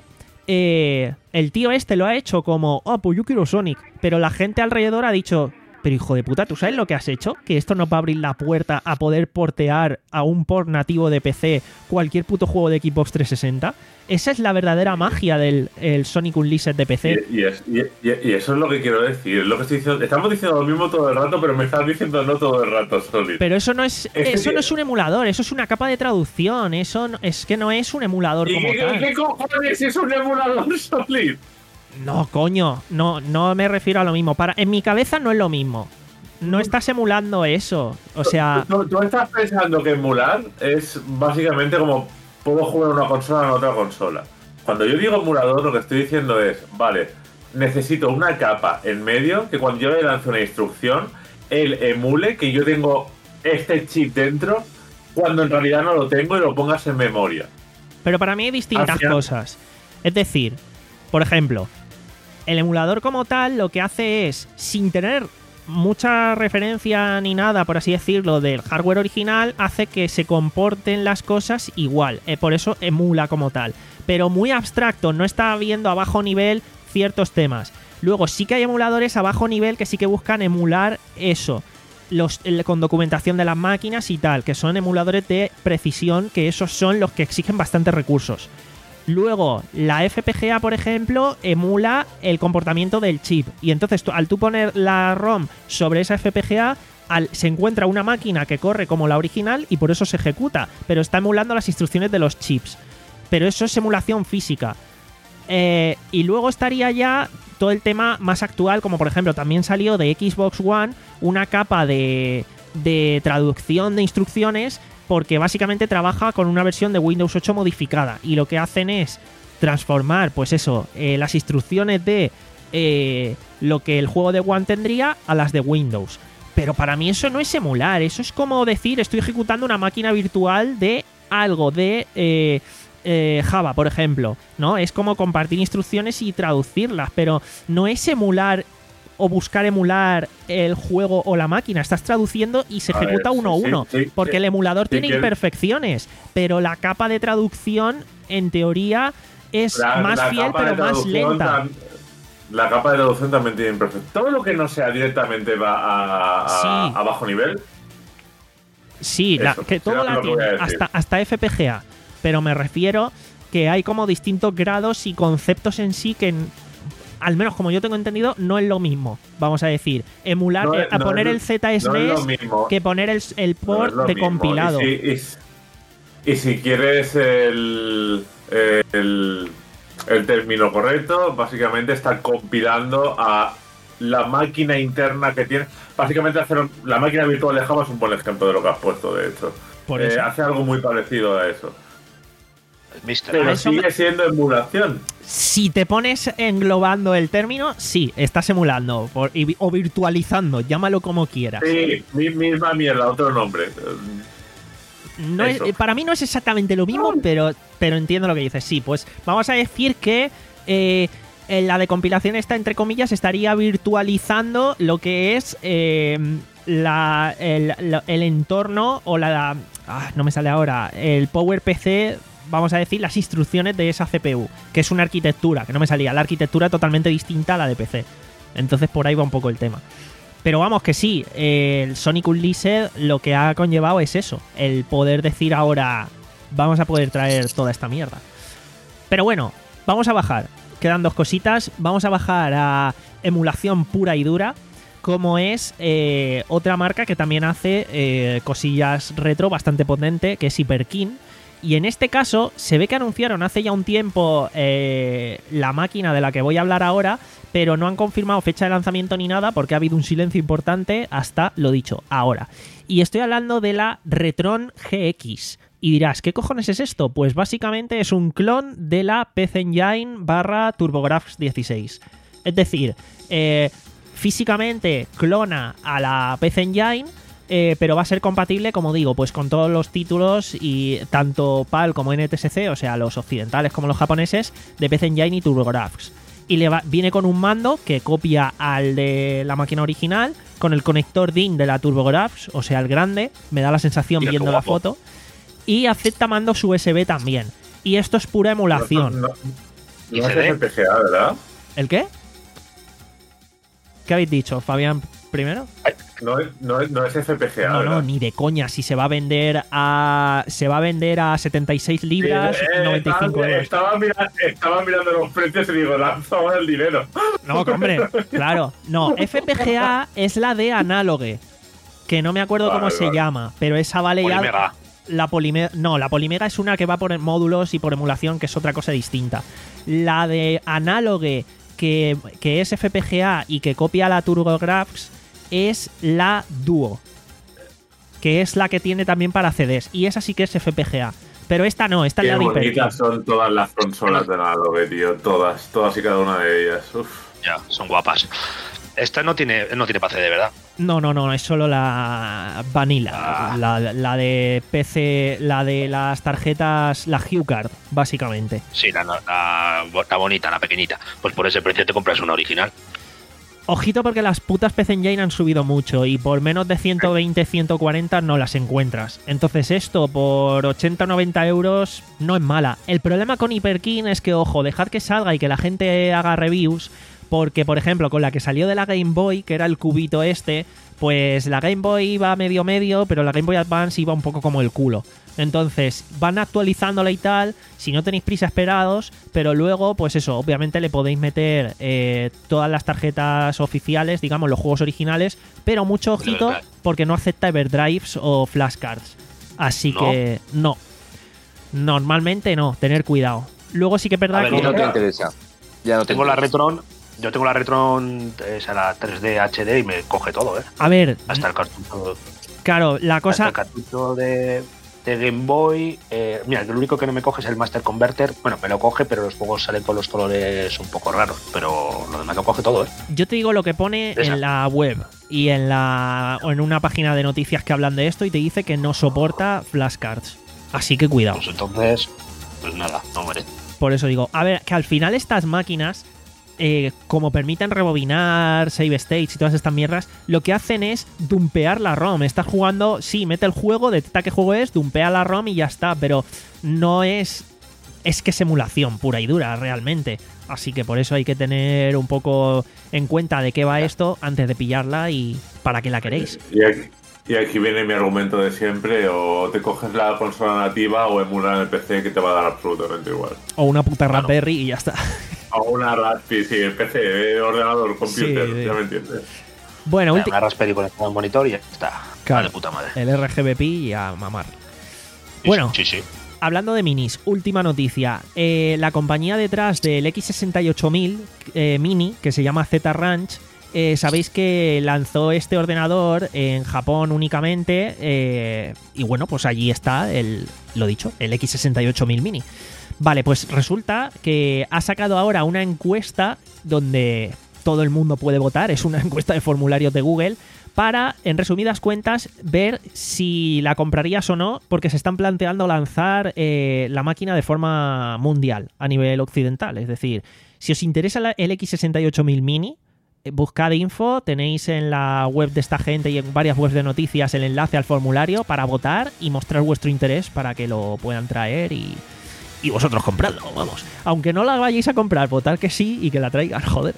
Eh, el tío este lo ha hecho como, oh, pues yo quiero Sonic, pero la gente alrededor ha dicho, pero hijo de puta, ¿tú sabes lo que has hecho? Que esto nos va a abrir la puerta a poder portear a un port nativo de P C cualquier puto juego de Xbox trescientos sesenta. Esa es la verdadera magia del el Sonic Unleashed de P C. Y, y, es, y, y eso es lo que quiero decir. Lo que estoy diciendo, estamos diciendo lo mismo todo el rato, pero me estás diciendo no todo el rato, Solid. Pero eso no es, es eso no es un emulador, eso es una capa de traducción. Eso no, es que no es un emulador como ¿Y tal. ¿Qué cojones es un emulador, Solid? No, coño, no, no me refiero a lo mismo. Para, en mi cabeza no es lo mismo. No estás emulando eso. O sea. ¿Tú, tú, tú estás pensando que emular es básicamente como puedo jugar una consola en otra consola. Cuando yo digo emulador, lo que estoy diciendo es, vale, necesito una capa en medio que cuando yo le lance una instrucción, él emule que yo tengo este chip dentro cuando en realidad no lo tengo y lo pongas en memoria. Pero para mí hay distintas final... cosas. Es decir, por ejemplo, el emulador como tal lo que hace es, sin tener mucha referencia ni nada, por así decirlo, del hardware original, hace que se comporten las cosas igual. Eh, por eso emula como tal. Pero muy abstracto, no está viendo a bajo nivel ciertos temas. Luego sí que hay emuladores a bajo nivel que sí que buscan emular eso. Los, el, con documentación de las máquinas y tal, que son emuladores de precisión, que esos son los que exigen bastantes recursos. Luego, la F P G A, por ejemplo, emula el comportamiento del chip. Y entonces, tú, al tú poner la ROM sobre esa F P G A, al, se encuentra una máquina que corre como la original y por eso se ejecuta. Pero está emulando las instrucciones de los chips. Pero eso es emulación física. Eh, y luego estaría ya todo el tema más actual, como por ejemplo, también salió de Xbox One una capa de, de traducción de instrucciones, porque básicamente trabaja con una versión de Windows ocho modificada y lo que hacen es transformar, pues eso, eh, las instrucciones de eh, lo que el juego de One tendría a las de Windows. Pero para mí eso no es emular, eso es como decir estoy ejecutando una máquina virtual de algo, de... Eh, eh, Java, por ejemplo, ¿no? Es como compartir instrucciones y traducirlas, pero no es emular o buscar emular el juego o la máquina. Estás traduciendo y se A ejecuta ver, uno a sí, uno, sí, sí, porque sí. el emulador Sí, tiene que- imperfecciones, pero la capa de traducción, en teoría, es La- más la fiel, capa de pero más traducción lenta. tam- La capa de traducción también tiene imperfección. Todo lo que no sea directamente va a, a- Sí. a bajo nivel. Sí, la- Eso, que sí, todo lo la que voy a tiene, decir. hasta, hasta F P G A. Pero me refiero que hay como distintos grados y conceptos en sí que, n- al menos como yo tengo entendido, no es lo mismo. Vamos a decir, emular, No es- eh, a no poner es- el Z no es S lo E mismo. que poner el, el No es port lo de mismo. compilado. Y si, y si- y si quieres el, el, el término correcto, básicamente está compilando a la máquina interna que tiene. Básicamente hacer la máquina virtual de Java es un buen ejemplo de lo que has puesto, de hecho. Por Eh, eso. hace algo muy parecido a eso. Mister. Pero eso sigue me- siendo emulación. Si te pones englobando el término, sí, estás emulando por- y- o virtualizando, llámalo como quieras. Sí, mi- misma mierda, otro nombre. No es- Eso. para mí no es exactamente lo mismo, pero, pero entiendo lo que dices. Sí, pues vamos a decir que eh, en la de compilación esta, entre comillas, estaría virtualizando lo que es eh, la, el, la- el entorno o la... ah, no me sale ahora. El PowerPC, vamos a decir, las instrucciones de esa C P U, que es una arquitectura, que no me salía. La arquitectura totalmente distinta a la de P C. Entonces por ahí va un poco el tema. Pero vamos que sí, el Sonic Unleashed lo que ha conllevado es eso, el poder decir ahora vamos a poder traer toda esta mierda. Pero bueno, vamos a bajar, quedan dos cositas, vamos a bajar a emulación pura y dura, como es eh, otra marca que también hace eh, cosillas retro bastante potente, que es Hyperkin. Y en este caso se ve que anunciaron hace ya un tiempo eh, la máquina de la que voy a hablar ahora, pero no han confirmado fecha de lanzamiento ni nada porque ha habido un silencio importante hasta, lo dicho, ahora. Y estoy hablando de la Retron G X. Y dirás, ¿qué cojones es esto? Pues básicamente es un clon de la P C Engine barra TurboGrafx dieciséis. Es decir, eh, físicamente clona a la P C Engine, Eh, pero va a ser compatible, como digo, pues con todos los títulos y tanto PAL como N T S C, o sea, los occidentales como los japoneses, de P C Engine y TurboGrafx. Y le va, viene con un mando que copia al de la máquina original, con el conector D I N de la TurboGrafx, o sea, el grande, me da la sensación Mira, qué viendo la guapo. foto. Y acepta mandos U S B también. Y esto es pura emulación. No, no, ¿Y no es C D? F P G A, ¿verdad? ¿El qué? ¿Qué habéis dicho, Fabián, primero? No es, no es, no es F P G A, No, no, ¿verdad? ni de coña. Si se va a vender a. Se va a vender a setenta y seis libras, Eh, noventa y cinco estaba, euros. estaba, mira- estaba mirando los precios y digo, lanza ahora el dinero. No, hombre, claro. No, F P G A es la de Análogue. Que no me acuerdo Vale, cómo se vale. llama, pero esa vale ya. Polimega. La Polimega. No, la Polimega es una que va por módulos y por emulación, que es otra cosa distinta. La de Análogue, que, que es F P G A y que copia la TurboGrafx, es la Duo, que es la que tiene también para C Ds. Y esa sí que es F P G A. Pero esta no, esta es Qué la de Hyperkin. bonitas son todas las consolas de Análogue, tío. Todas, todas y cada una de ellas. Uf. Ya, son guapas. Esta no tiene, no tiene para C D, ¿verdad? No, no, no, es solo la Vanilla, Ah. la, la de P C, la de las tarjetas, la HuCard, básicamente. Sí, la, la, la bonita, la pequeñita. Pues por ese precio te compras una original. Ojito porque las putas P C Engine han subido mucho y por menos de ciento veinte, ciento cuarenta no las encuentras. Entonces esto por ochenta o noventa euros no es mala. El problema con Hyperkin es que, ojo, dejad que salga y que la gente haga reviews, porque, por ejemplo, con la que salió de la Game Boy, que era el cubito este, pues la Game Boy iba medio medio, pero la Game Boy Advance iba un poco como el culo. Entonces, van actualizándola y tal, si no tenéis prisa, esperados, pero luego, pues eso, obviamente le podéis meter eh, todas las tarjetas oficiales, digamos, los juegos originales, pero mucho ojito, porque no acepta Everdrives o flashcards. Así ¿No? que, no. Normalmente no, tener cuidado. Luego sí que es verdad A ver, que... Y no te interesa. Ya no te Tengo la interesa. Retron, yo tengo la Retron, esa la tres D H D y me coge todo, ¿eh? A ver, Hasta el cartucho, claro, la hasta cosa... el cartucho de, de Game Boy. Eh, mira, lo único que no me coge es el Master Converter. Bueno, me lo coge, pero los juegos salen con los colores un poco raros. Pero lo demás lo coge todo, ¿eh? Yo te digo lo que pone Esa. en la web y en la o en una página de noticias que hablan de esto y te dice que no soporta flashcards. Así que cuidado. Pues entonces, pues nada, no merece. Por eso digo, a ver, que al final estas máquinas, eh, como permiten rebobinar, save states y todas estas mierdas, lo que hacen es dumpear la ROM. Estás jugando, sí, mete el juego, detecta qué juego es, dumpea la ROM y ya está, pero no es... Es que es emulación pura y dura, realmente. Así que por eso hay que tener un poco en cuenta de qué va esto antes de pillarla y para qué la queréis. Y aquí, y aquí viene mi argumento de siempre: o te coges la consola nativa o emular en el P C, que te va a dar absolutamente igual. O una puta Claro. Raspberry y ya está. O una Raspberry, sí, el P C, ordenador, computer, Sí, ya me entiendes. Bueno, Una ulti- Raspberry conectada al monitor y ya está. Claro. De puta madre. el R G B P y a mamar. Sí, Bueno. Sí, sí. Hablando de minis, última noticia. Eh, la compañía detrás del X sesenta y ocho mil eh, Mini, que se llama Z-Ranch, eh, sabéis que lanzó este ordenador en Japón únicamente. Eh, y bueno, pues allí está el, lo dicho, el X sesenta y ocho mil Mini. Vale, pues resulta que ha sacado ahora una encuesta donde todo el mundo puede votar. Es una encuesta de formularios de Google para, en resumidas cuentas, ver si la comprarías o no, porque se están planteando lanzar eh, la máquina de forma mundial, a nivel occidental. Es decir, si os interesa la- el X sesenta y ocho mil Mini, eh, buscad info, tenéis en la web de esta gente y en varias webs de noticias el enlace al formulario para votar y mostrar vuestro interés para que lo puedan traer y, y vosotros compradlo, vamos. Aunque no la vayáis a comprar, votad que sí y que la traigan, joder.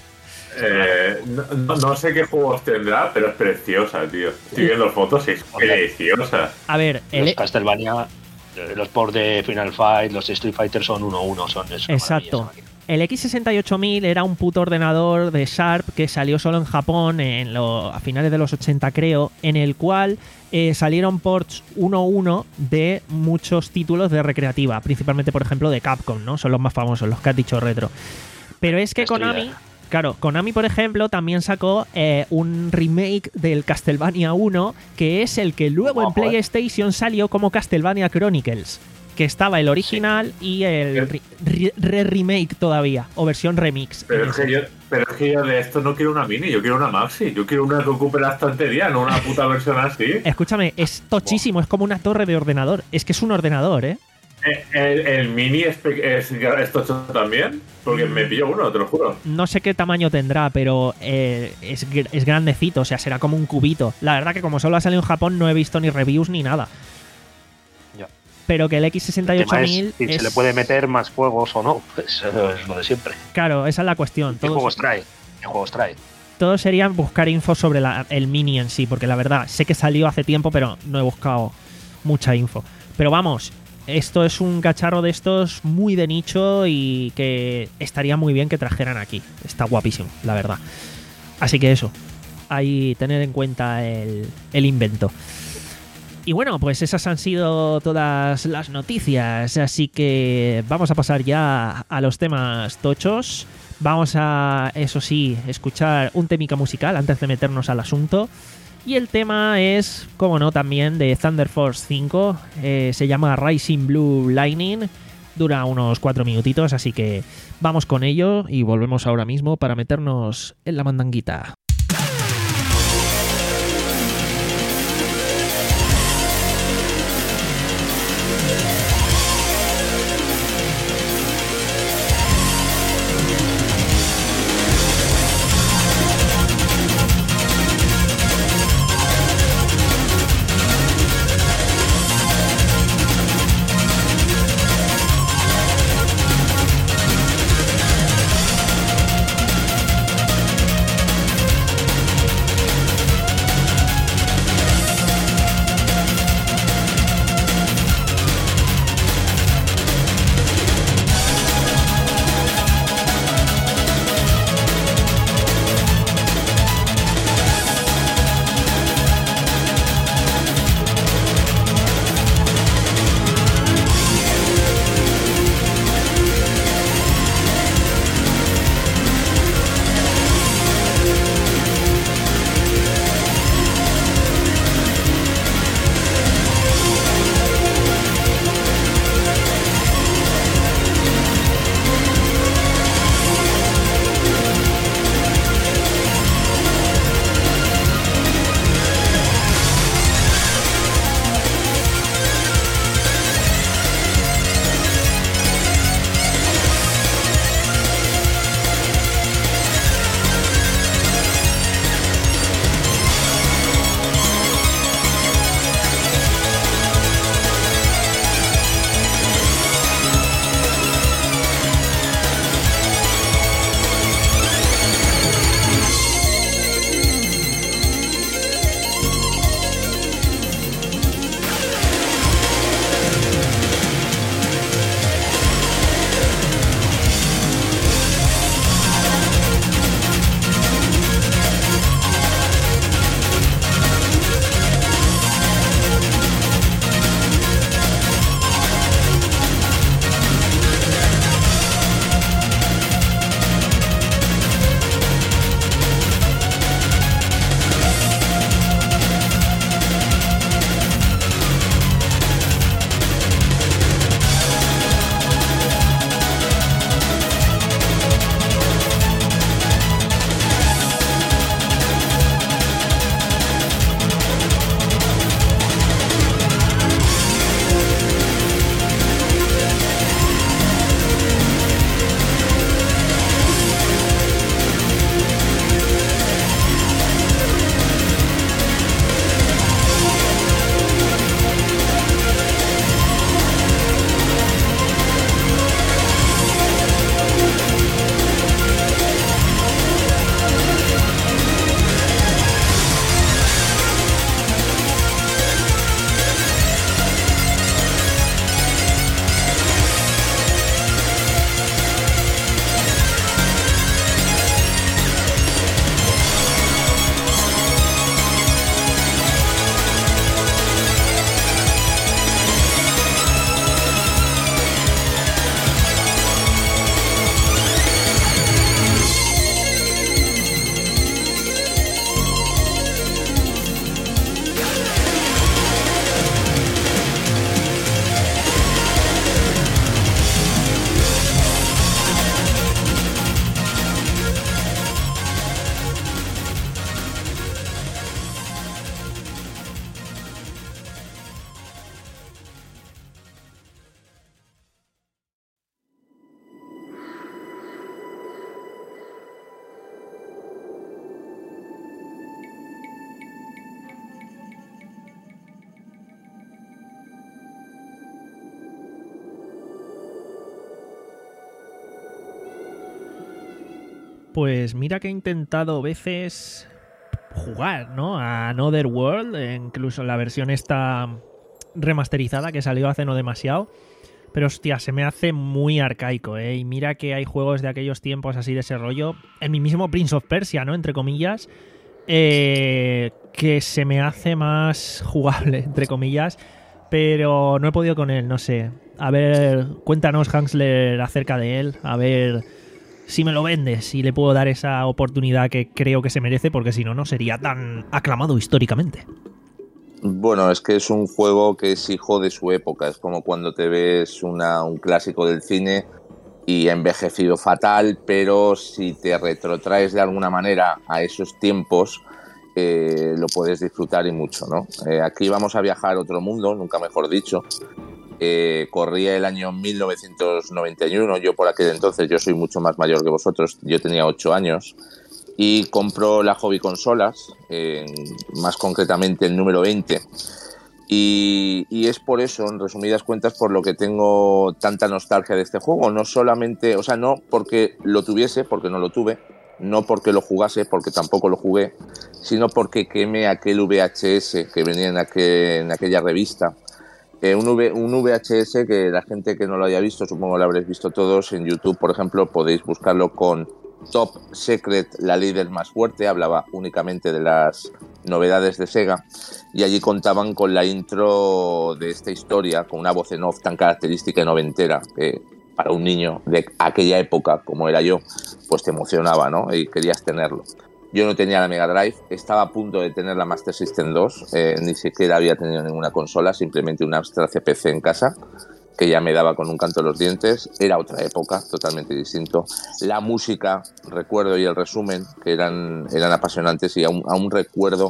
Eh, no, no- no sé qué juegos tendrá, pero es preciosa, tío. Estoy viendo fotos y es preciosa. A ver, Los el, Castlevania, eh, los ports de Final Fight, los Street Fighter son uno uno, son eso. Exacto. El X sesenta y ocho mil era un puto ordenador de Sharp que salió solo en Japón en lo- a finales de los ochenta, creo, en el cual eh, salieron ports uno uno de muchos títulos de recreativa, principalmente, por ejemplo, de Capcom, ¿no? Son los más famosos, los que has dicho retro. Pero es que Estoy Konami... de- Claro, Konami, por ejemplo, también sacó eh, un remake del Castlevania uno, que es el que luego en Guapo, ¿eh? PlayStation salió como Castlevania Chronicles, que estaba el original y el re- re- re-remake todavía, o versión remix. Pero en es, que ese. yo, pero es que yo de esto no quiero una mini, yo quiero una maxi. Yo quiero una que ocupe la estantería, no una puta versión así. Escúchame, es tochísimo, es como una torre de ordenador. Es que es un ordenador, ¿eh? Eh, El, el mini es, pe- es, es tocho también, porque me pillo uno, te lo juro. No sé qué tamaño tendrá, pero eh, es, gr- es grandecito, o sea, será como un cubito. La verdad que como solo ha salido en Japón no he visto ni reviews ni nada. Ya. Pero que el X sesenta y El ocho tema es mil si es... se le puede meter más juegos o no. Pues eso es lo de siempre. Claro, esa es la cuestión. ¿Qué Todos, juegos trae? ¿Qué juegos trae? todos serían buscar info sobre la- el Mini en sí, porque la verdad, sé que salió hace tiempo, pero no he buscado mucha info. Pero vamos, esto es un cacharro de estos muy de nicho y que estaría muy bien que trajeran aquí. Está guapísimo, la verdad. Así que eso, ahí tener en cuenta el, el invento. Y bueno, pues esas han sido todas las noticias, así que vamos a pasar ya a los temas tochos. Vamos a, eso sí, escuchar un temica musical antes de meternos al asunto. Y el tema es, como no, también de Thunder Force cinco. Eh, se llama Rising Blue Lightning. Dura unos cuatro minutitos, así que vamos con ello y volvemos ahora mismo para meternos en la mandanguita. pues mira que he intentado veces jugar, ¿no? A Another World, incluso la versión esta remasterizada que salió hace no demasiado. Pero hostia, se me hace muy arcaico, ¿eh? Y mira que hay juegos de aquellos tiempos así de ese rollo. En mi mismo Prince of Persia, ¿no? Entre comillas. Eh, que se me hace más jugable, entre comillas. Pero no he podido con él, no sé. A ver, cuéntanos, Hansler, acerca de él. A ver si me lo vendes, si le puedo dar esa oportunidad que creo que se merece, porque si no, no sería tan aclamado históricamente. Bueno, es que es un juego que es hijo de su época. Es como cuando te ves una, un clásico del cine y ha envejecido fatal, pero si te retrotraes de alguna manera a esos tiempos, eh, lo puedes disfrutar y mucho, ¿no? Eh, aquí vamos a viajar a otro mundo, nunca mejor dicho. Eh, corría el año mil novecientos noventa y uno, yo por aquel entonces, yo soy mucho más mayor que vosotros, yo tenía ocho años. Y compró la Hobby Consolas, eh, más concretamente el número veinte. Y, y es por eso, en resumidas cuentas, por lo que tengo tanta nostalgia de este juego. No solamente, o sea, no porque lo tuviese, porque no lo tuve, no porque lo jugase, porque tampoco lo jugué, sino porque quemé aquel V H S que venía en, aquel, en aquella revista. Eh, un, v, un V H S que la gente que no lo haya visto, supongo lo habréis visto todos en YouTube, por ejemplo, podéis buscarlo con Top Secret, la líder más fuerte, hablaba únicamente de las novedades de Sega y allí contaban con la intro de esta historia, con una voz en off tan característica y noventera que para un niño de aquella época como era yo, pues te emocionaba, ¿no? Y querías tenerlo. Yo no tenía la Mega Drive, estaba a punto de tener la Master System dos, eh, ni siquiera había tenido ninguna consola, simplemente un Amstrad C P C en casa, que ya me daba con un canto en los dientes. Era otra época, totalmente distinto. La música, recuerdo, y el resumen, que eran, eran apasionantes, y aún, aún recuerdo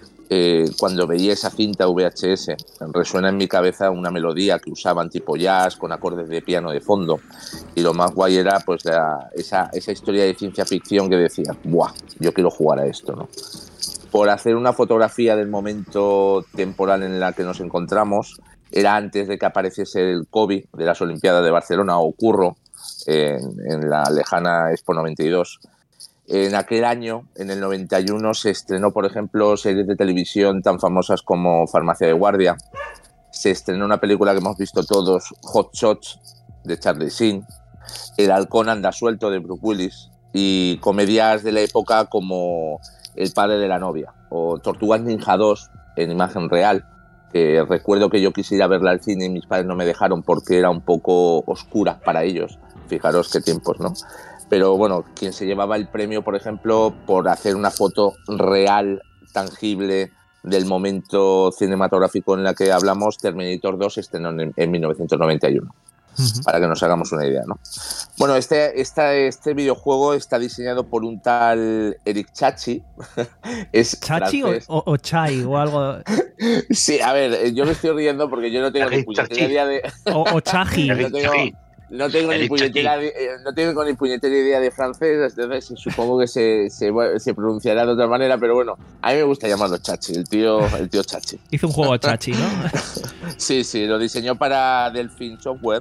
eh, cuando veía esa cinta V H S, resuena en mi cabeza una melodía que usaban tipo jazz, con acordes de piano de fondo, y lo más guay era pues la, esa, esa historia de ciencia ficción que decía, ¡buah! Yo quiero jugar a esto, ¿no? Por hacer una fotografía del momento temporal en el que nos encontramos, era antes de que apareciese el COVID de las Olimpiadas de Barcelona, o Curro, en, en la lejana Expo noventa y dos. En aquel año, en el noventa y uno, se estrenó, por ejemplo, series de televisión tan famosas como Farmacia de Guardia. Se estrenó una película que hemos visto todos, Hot Shots, de Charlie Sheen. El halcón anda suelto, de Bruce Willis. Y comedias de la época como El padre de la novia, o Tortugas Ninja dos, en imagen real. Eh, recuerdo que yo quisiera verla al cine y mis padres no me dejaron porque era un poco oscura para ellos. Fijaros qué tiempos, ¿no? Pero bueno, quien se llevaba el premio, por ejemplo, por hacer una foto real, tangible, del momento cinematográfico en la que hablamos, Terminator dos estrenó en, en mil novecientos noventa y uno. Uh-huh. Para que nos hagamos una idea, ¿no? Bueno, este, este, este videojuego está diseñado por un tal Eric Chachi. ¿Es Chachi o, o, o Chai o algo? Sí, a ver, yo me estoy riendo porque yo no tengo ni puñetera idea de... O, o Chaji. No tengo, no tengo ni puñetera, no tengo ni puñetera idea de francés, entonces supongo que se, se, se pronunciará de otra manera, pero bueno, a mí me gusta llamarlo Chachi, el tío, el tío Chachi. Hizo un juego Chachi, ¿no? Sí, sí, lo diseñó para Delphine Software.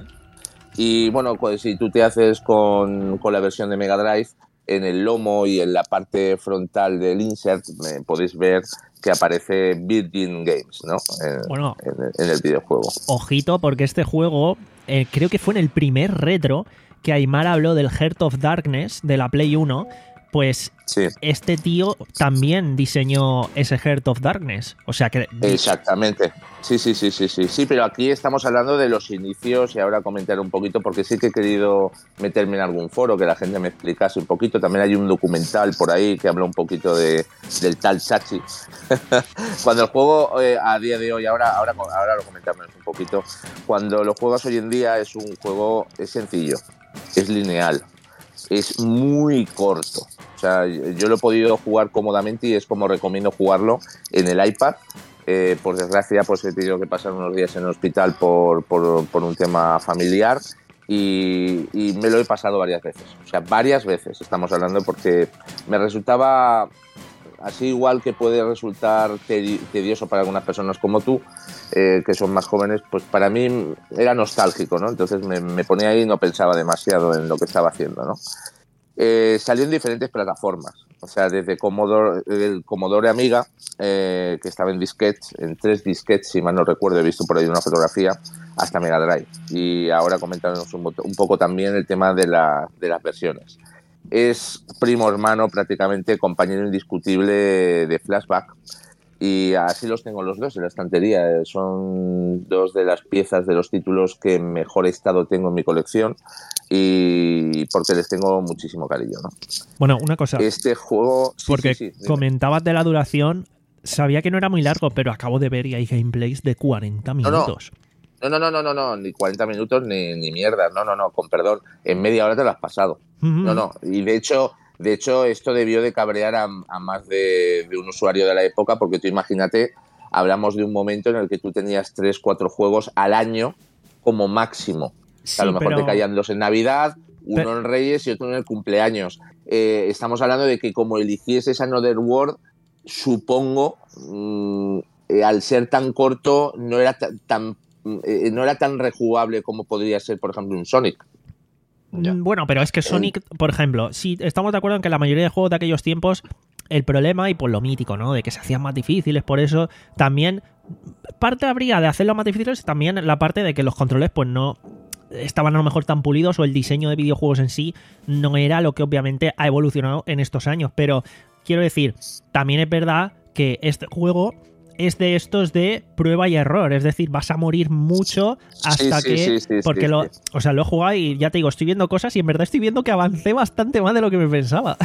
Y bueno, pues si tú te haces con, con la versión de Mega Drive, en el lomo y en la parte frontal del insert eh, podéis ver que aparece Virgin Games, ¿no? En, bueno, en, en el videojuego. Ojito, porque este juego eh, creo que fue en el primer retro que Aymar habló del Heart of Darkness de la Play uno. Pues sí. Este tío también diseñó ese Heart of Darkness. O sea que... Exactamente. Sí, sí, sí, sí, sí. Sí, pero aquí estamos hablando de los inicios y ahora comentar un poquito, porque sí que he querido meterme en algún foro, que la gente me explicase un poquito. También hay un documental por ahí que habla un poquito de, del tal Chachi. Cuando el juego eh, a día de hoy, ahora, ahora, ahora lo comentamos un poquito, cuando los juegos hoy en día es un juego, es sencillo, es lineal, es muy corto. O sea, yo lo he podido jugar cómodamente y es como recomiendo jugarlo en el iPad. Eh, por desgracia, pues he tenido que pasar unos días en el hospital por, por, por un tema familiar y, y me lo he pasado varias veces. O sea, varias veces estamos hablando, porque me resultaba así, igual que puede resultar tedioso para algunas personas como tú, eh, que son más jóvenes, pues para mí era nostálgico, ¿no? Entonces me, me ponía ahí y no pensaba demasiado en lo que estaba haciendo, ¿no? Eh, salió en diferentes plataformas, o sea, desde Commodore, el Commodore Amiga, eh, que estaba en disquetes, en tres disquetes, si mal no recuerdo, he visto por ahí una fotografía, hasta Mega Drive. Y ahora comentaremos un, un poco también el tema de, la, de las versiones. Es primo hermano, prácticamente compañero indiscutible de Flashback, y así los tengo los dos en la estantería. Son dos de las piezas de los títulos que en mejor estado tengo en mi colección, y porque les tengo muchísimo cariño, ¿no? Bueno, una cosa. Este juego... Sí, porque sí, sí, comentabas de la duración, sabía que no era muy largo, pero acabo de ver y hay gameplays de cuarenta minutos. No, no, no, no, no, no, ni cuarenta minutos ni, ni mierda, no, no, no, con perdón, en media hora te lo has pasado. Uh-huh. No, no, y de hecho... De hecho, esto debió de cabrear a, a más de, de un usuario de la época, porque tú imagínate, hablamos de un momento en el que tú tenías tres, cuatro juegos al año como máximo. Sí, a lo mejor pero... te caían dos en Navidad, uno pero... en Reyes y otro en el cumpleaños. Eh, estamos hablando de que como eligieses Another World, supongo, mmm, eh, al ser tan corto, no era tan, eh, no era tan rejugable como podría ser, por ejemplo, un Sonic. Ya. Bueno, pero es que Sonic, por ejemplo, sí, estamos de acuerdo en que la mayoría de juegos de aquellos tiempos, el problema, y por lo mítico, ¿no? De que se hacían más difíciles, por eso también parte habría de hacerlo más difíciles, también la parte de que los controles pues no estaban a lo mejor tan pulidos, o el diseño de videojuegos en sí no era lo que obviamente ha evolucionado en estos años. Pero quiero decir, también es verdad que este juego es de estos de prueba y error, es decir, vas a morir mucho hasta sí, que... Sí, sí, porque sí, lo, sí. O sea, lo he jugado y ya te digo, estoy viendo cosas y en verdad estoy viendo que avancé bastante más de lo que me pensaba.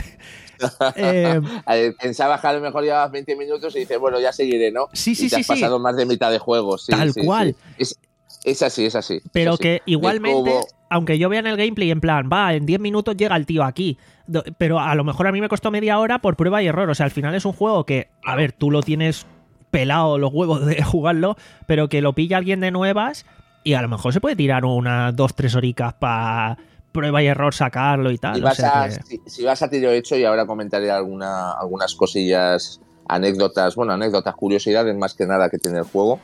eh, Pensabas que a lo mejor llevabas veinte minutos y dices, bueno, ya seguiré, ¿no? Sí, sí, y te sí. has pasado sí. más de mitad de juego. Sí, Tal sí, cual. Sí. Es, es así, es así. Pero es así. que igualmente, como... aunque yo vea en el gameplay en plan, va, en diez minutos llega el tío aquí, pero a lo mejor a mí me costó media hora por prueba y error. O sea, al final es un juego que, a ver, tú lo tienes... pelado los huevos de jugarlo, pero que lo pilla alguien de nuevas y a lo mejor se puede tirar unas dos, tres horicas para prueba y error sacarlo y tal. Si vas, o sea a, que... si, si vas a tiro hecho, y ahora comentaré alguna, algunas cosillas, anécdotas, bueno, anécdotas, curiosidades más que nada que tiene el juego.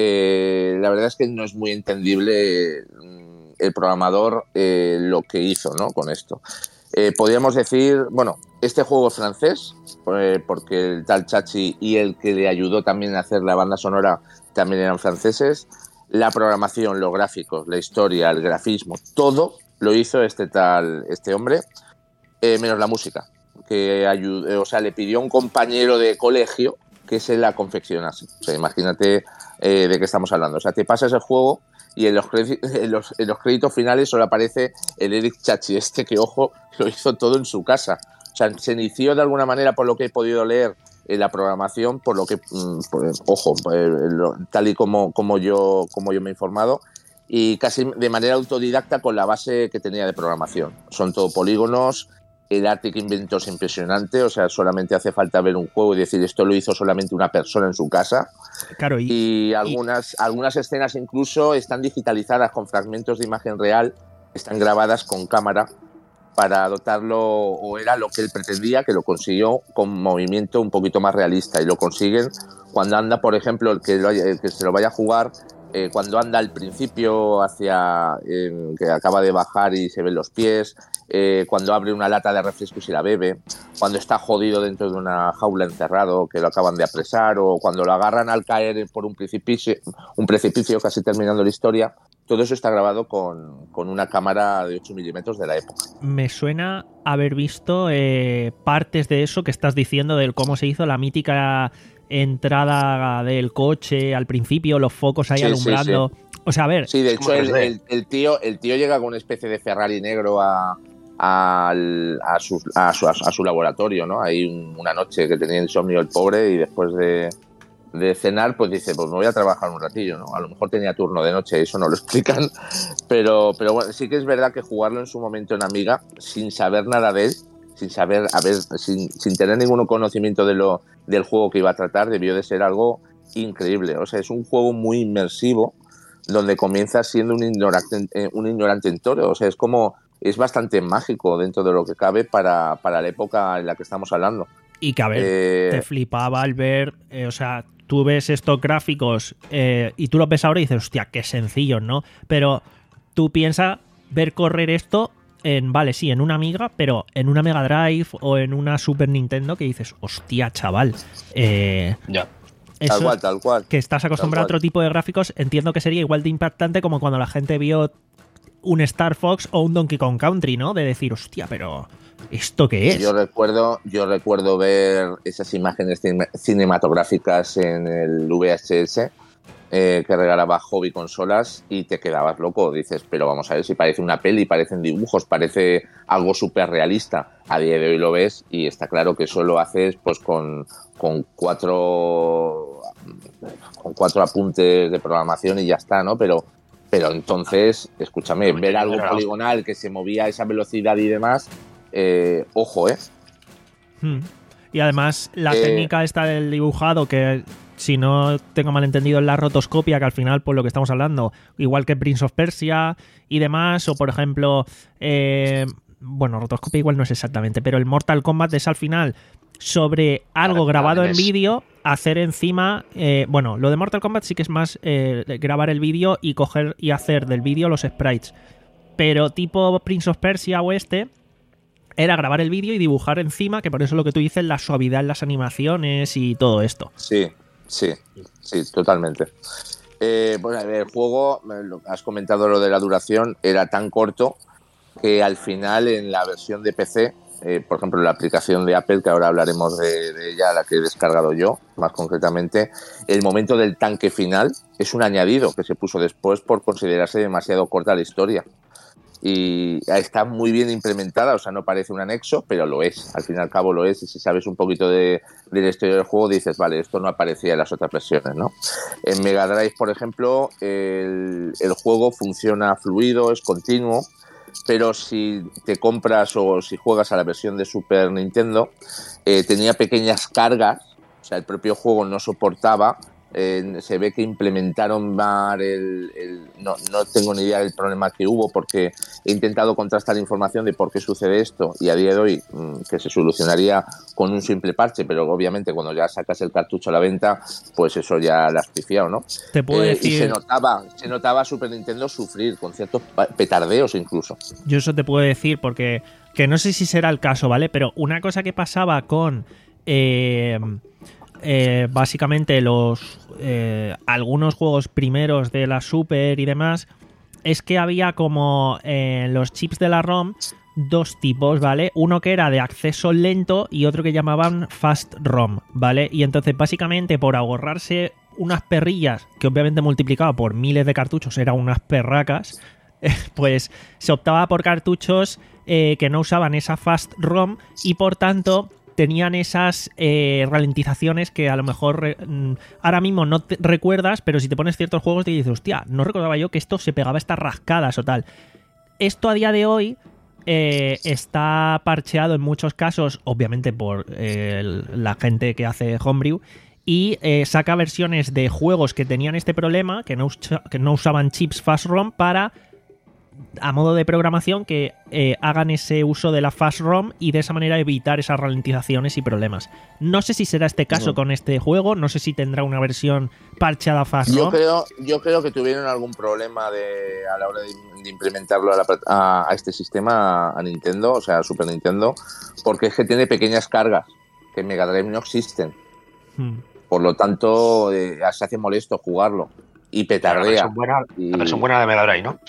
Eh, la verdad es que no es muy entendible el programador eh, lo que hizo, ¿no? Con esto. Eh, podríamos decir, bueno, este juego es francés, eh, porque el tal Chachi y el que le ayudó también a hacer la banda sonora también eran franceses. La programación, los gráficos, la historia, el grafismo, todo lo hizo este tal, este hombre, eh, menos la música, que ayudó, o sea, le pidió a un compañero de colegio que se la confeccionase. O sea, imagínate eh, de qué estamos hablando. O sea, te pasas el juego y en los, en, los, en los créditos finales solo aparece el Eric Chachi este, que, ojo, lo hizo todo en su casa. O sea, se inició de alguna manera, por lo que he podido leer, en la programación, por lo que, por, ojo, tal y como, como, yo, como yo me he informado, y casi de manera autodidacta con la base que tenía de programación. Son todo polígonos, el arte que inventó es impresionante, o sea, solamente hace falta ver un juego y decir esto lo hizo solamente una persona en su casa. Claro, y, y algunas, y... algunas escenas incluso están digitalizadas con fragmentos de imagen real, están grabadas con cámara para dotarlo, o era lo que él pretendía, que lo consiguió con movimiento un poquito más realista, y lo consiguen cuando anda, por ejemplo, el que, lo haya, el que se lo vaya a jugar, eh, cuando anda al principio hacia eh, que acaba de bajar y se ven los pies, eh, cuando abre una lata de refrescos y la bebe, cuando está jodido dentro de una jaula encerrado que lo acaban de apresar, o cuando lo agarran al caer por un precipicio, un precipicio casi terminando la historia. Todo eso está grabado con, con una cámara de ocho milímetros de la época. Me suena haber visto eh, partes de eso que estás diciendo, del cómo se hizo la mítica entrada del coche al principio, los focos ahí sí, alumbrando. Sí, sí. O sea, a ver. Sí, de hecho, el, el, el, tío, el tío llega con una especie de Ferrari negro a, a, a, su, a, su, a su laboratorio, ¿no? Hay una noche que tenía insomnio el pobre, y después de... de cenar, pues dice, pues me voy a trabajar un ratillo, ¿no? A lo mejor tenía turno de noche, eso no lo explican, pero, pero bueno, sí que es verdad que jugarlo en su momento en Amiga, sin saber nada de él, sin saber, a ver, sin, sin tener ningún conocimiento de lo, del juego que iba a tratar, debió de ser algo increíble. O sea, es un juego muy inmersivo, donde comienzas siendo un ignorante, eh, un ignorante en todo. O sea, es como, es bastante mágico dentro de lo que cabe para, para la época en la que estamos hablando. Y que, a ver, eh... te flipaba al ver, eh, o sea, tú ves estos gráficos eh, y tú los ves ahora y dices, hostia, qué sencillos, ¿no? Pero tú piensas ver correr esto en, vale, sí, en una Amiga, pero en una Mega Drive o en una Super Nintendo que dices, hostia, chaval. Eh, ya. Eso, tal cual, tal cual. Que estás acostumbrado a otro tipo de gráficos, entiendo que sería igual de impactante como cuando la gente vio un Star Fox o un Donkey Kong Country, ¿no? De decir, hostia, pero ¿esto qué es? Yo recuerdo, yo recuerdo ver esas imágenes cin- cinematográficas en el V H S eh, que regalaba Hobby Consolas y te quedabas loco. Dices, pero vamos a ver si parece una peli, parecen dibujos, parece algo súper realista. A día de hoy lo ves y está claro que eso lo haces pues con, con cuatro con cuatro apuntes de programación y ya está, ¿no? Pero pero entonces, escúchame, ver algo poligonal que se movía a esa velocidad y demás, eh, ojo, ¿eh? Hmm. Y además la Eh, técnica esta del dibujado, que si no tengo mal entendido es la rotoscopia, que al final por lo que estamos hablando, igual que Prince of Persia y demás, o por ejemplo, eh, bueno, rotoscopia igual no es exactamente, pero el Mortal Kombat es al final sobre algo Para- grabado para en NES. vídeo, hacer encima, eh, bueno, lo de Mortal Kombat sí que es más eh, grabar el vídeo y coger y hacer del vídeo los sprites, pero tipo Prince of Persia o este era grabar el vídeo y dibujar encima, que por eso lo que tú dices, la suavidad en las animaciones y todo esto. Sí, sí, sí, totalmente. Eh, bueno, a ver, el juego, eh, lo- has comentado lo de la duración, era tan corto que al final en la versión de P C, eh, por ejemplo, la aplicación de Apple, que ahora hablaremos de, de ella, la que he descargado yo, más concretamente, el momento del tanque final es un añadido que se puso después por considerarse demasiado corta la historia. Y está muy bien implementada, o sea, no parece un anexo, pero lo es, al fin y al cabo lo es, y si sabes un poquito de, de la historia del juego dices, vale, esto no aparecía en las otras versiones, ¿no? En Mega Drive, por ejemplo, el, el juego funciona fluido, es continuo, pero si te compras o si juegas a la versión de Super Nintendo, eh, tenía pequeñas cargas, o sea, el propio juego no soportaba. Eh, se ve que implementaron mal el, el no, no tengo ni idea del problema que hubo, porque he intentado contrastar información de por qué sucede esto y a día de hoy mmm, que se solucionaría con un simple parche, pero obviamente cuando ya sacas el cartucho a la venta, pues eso ya lo has pifiado, ¿no? Te puedo Eh, decir... y se notaba, se notaba Super Nintendo sufrir con ciertos petardeos incluso. Yo eso te puedo decir porque que no sé si será el caso, ¿vale? Pero una cosa que pasaba con eh, eh, básicamente los eh, algunos juegos primeros de la Super y demás es que había como en eh, los chips de la ROM dos tipos, ¿vale? Uno que era de acceso lento y otro que llamaban Fast ROM, ¿vale? Y entonces básicamente por ahorrarse unas perrillas que obviamente multiplicado por miles de cartuchos eran unas perracas, pues se optaba por cartuchos eh, que no usaban esa Fast ROM y por tanto tenían esas eh, ralentizaciones que a lo mejor eh, ahora mismo no te recuerdas, pero si te pones ciertos juegos te dices, hostia, no recordaba yo que esto se pegaba estas rascadas o tal. Esto a día de hoy eh, está parcheado en muchos casos, obviamente por eh, la gente que hace homebrew, y eh, saca versiones de juegos que tenían este problema, que no, usa, que no usaban chips Fast ROM para... a modo de programación que eh, hagan ese uso de la Fast ROM y de esa manera evitar esas ralentizaciones y problemas. No sé si será este caso no. con este juego, no sé si tendrá una versión parcheada Fast yo ROM. Creo, yo creo que tuvieron algún problema de, a la hora de, de implementarlo a, la, a, a este sistema, a Nintendo, o sea, a Super Nintendo, porque es que tiene pequeñas cargas que en Mega Drive no existen. Hmm. Por lo tanto, eh, se hace molesto jugarlo y petardea. La versión buena, y... la versión buena de Mega Drive, ¿no?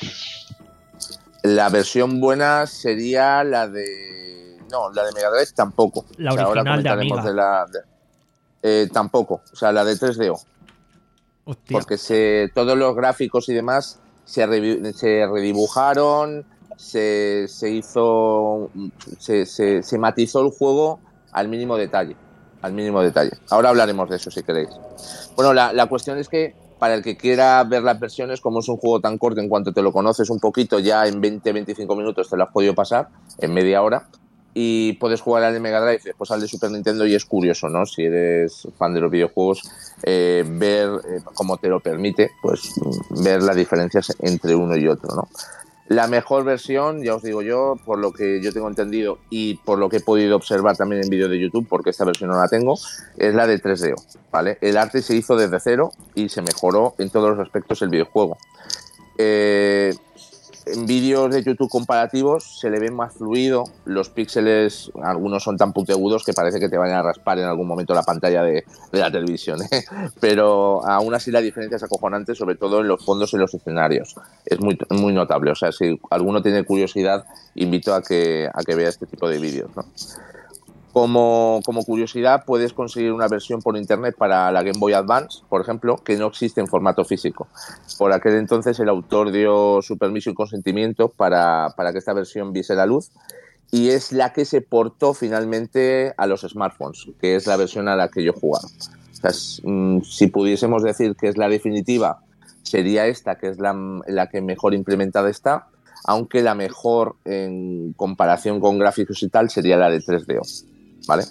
La versión buena sería la de... No, la de Mega Drive tampoco. La o sea, original ahora comentaremos de Amiga. De la, de, eh, tampoco, o sea, la de tres D O. Hostia. Porque se, todos los gráficos y demás se, re, se redibujaron, se, se hizo... Se, se, se matizó el juego al mínimo detalle. Al mínimo detalle. Ahora hablaremos de eso si queréis. Bueno, la, la cuestión es que para el que quiera ver las versiones, como es un juego tan corto, en cuanto te lo conoces un poquito, ya en veinte a veinticinco minutos te lo has podido pasar, en media hora, y puedes jugar al de Mega Drive, después al de Super Nintendo, y es curioso, ¿no? Si eres fan de los videojuegos, eh, ver, eh, como te lo permite, pues ver las diferencias entre uno y otro, ¿no? La mejor versión, ya os digo yo, por lo que yo tengo entendido y por lo que he podido observar también en vídeos de YouTube, porque esta versión no la tengo, es la de tres D O, ¿vale? El arte se hizo desde cero y se mejoró en todos los aspectos el videojuego. Eh, vídeos de YouTube comparativos se le ve más fluido, los píxeles, algunos son tan puntiagudos que parece que te vayan a raspar en algún momento la pantalla de, de la televisión, ¿eh? Pero aún así la diferencia es acojonante, sobre todo en los fondos y los escenarios. Es muy, muy notable, o sea, si alguno tiene curiosidad, invito a que, a que vea este tipo de vídeos, ¿no? Como, como curiosidad, puedes conseguir una versión por internet para la Game Boy Advance, por ejemplo, que no existe en formato físico. Por aquel entonces el autor dio su permiso y consentimiento para, para que esta versión viese la luz, y es la que se portó finalmente a los smartphones, que es la versión a la que yo he jugado. O sea, es, mm, si pudiésemos decir que es la definitiva, sería esta, que es la, la que mejor implementada está, aunque la mejor en comparación con gráficos y tal sería la de tres D O. ¿Vale?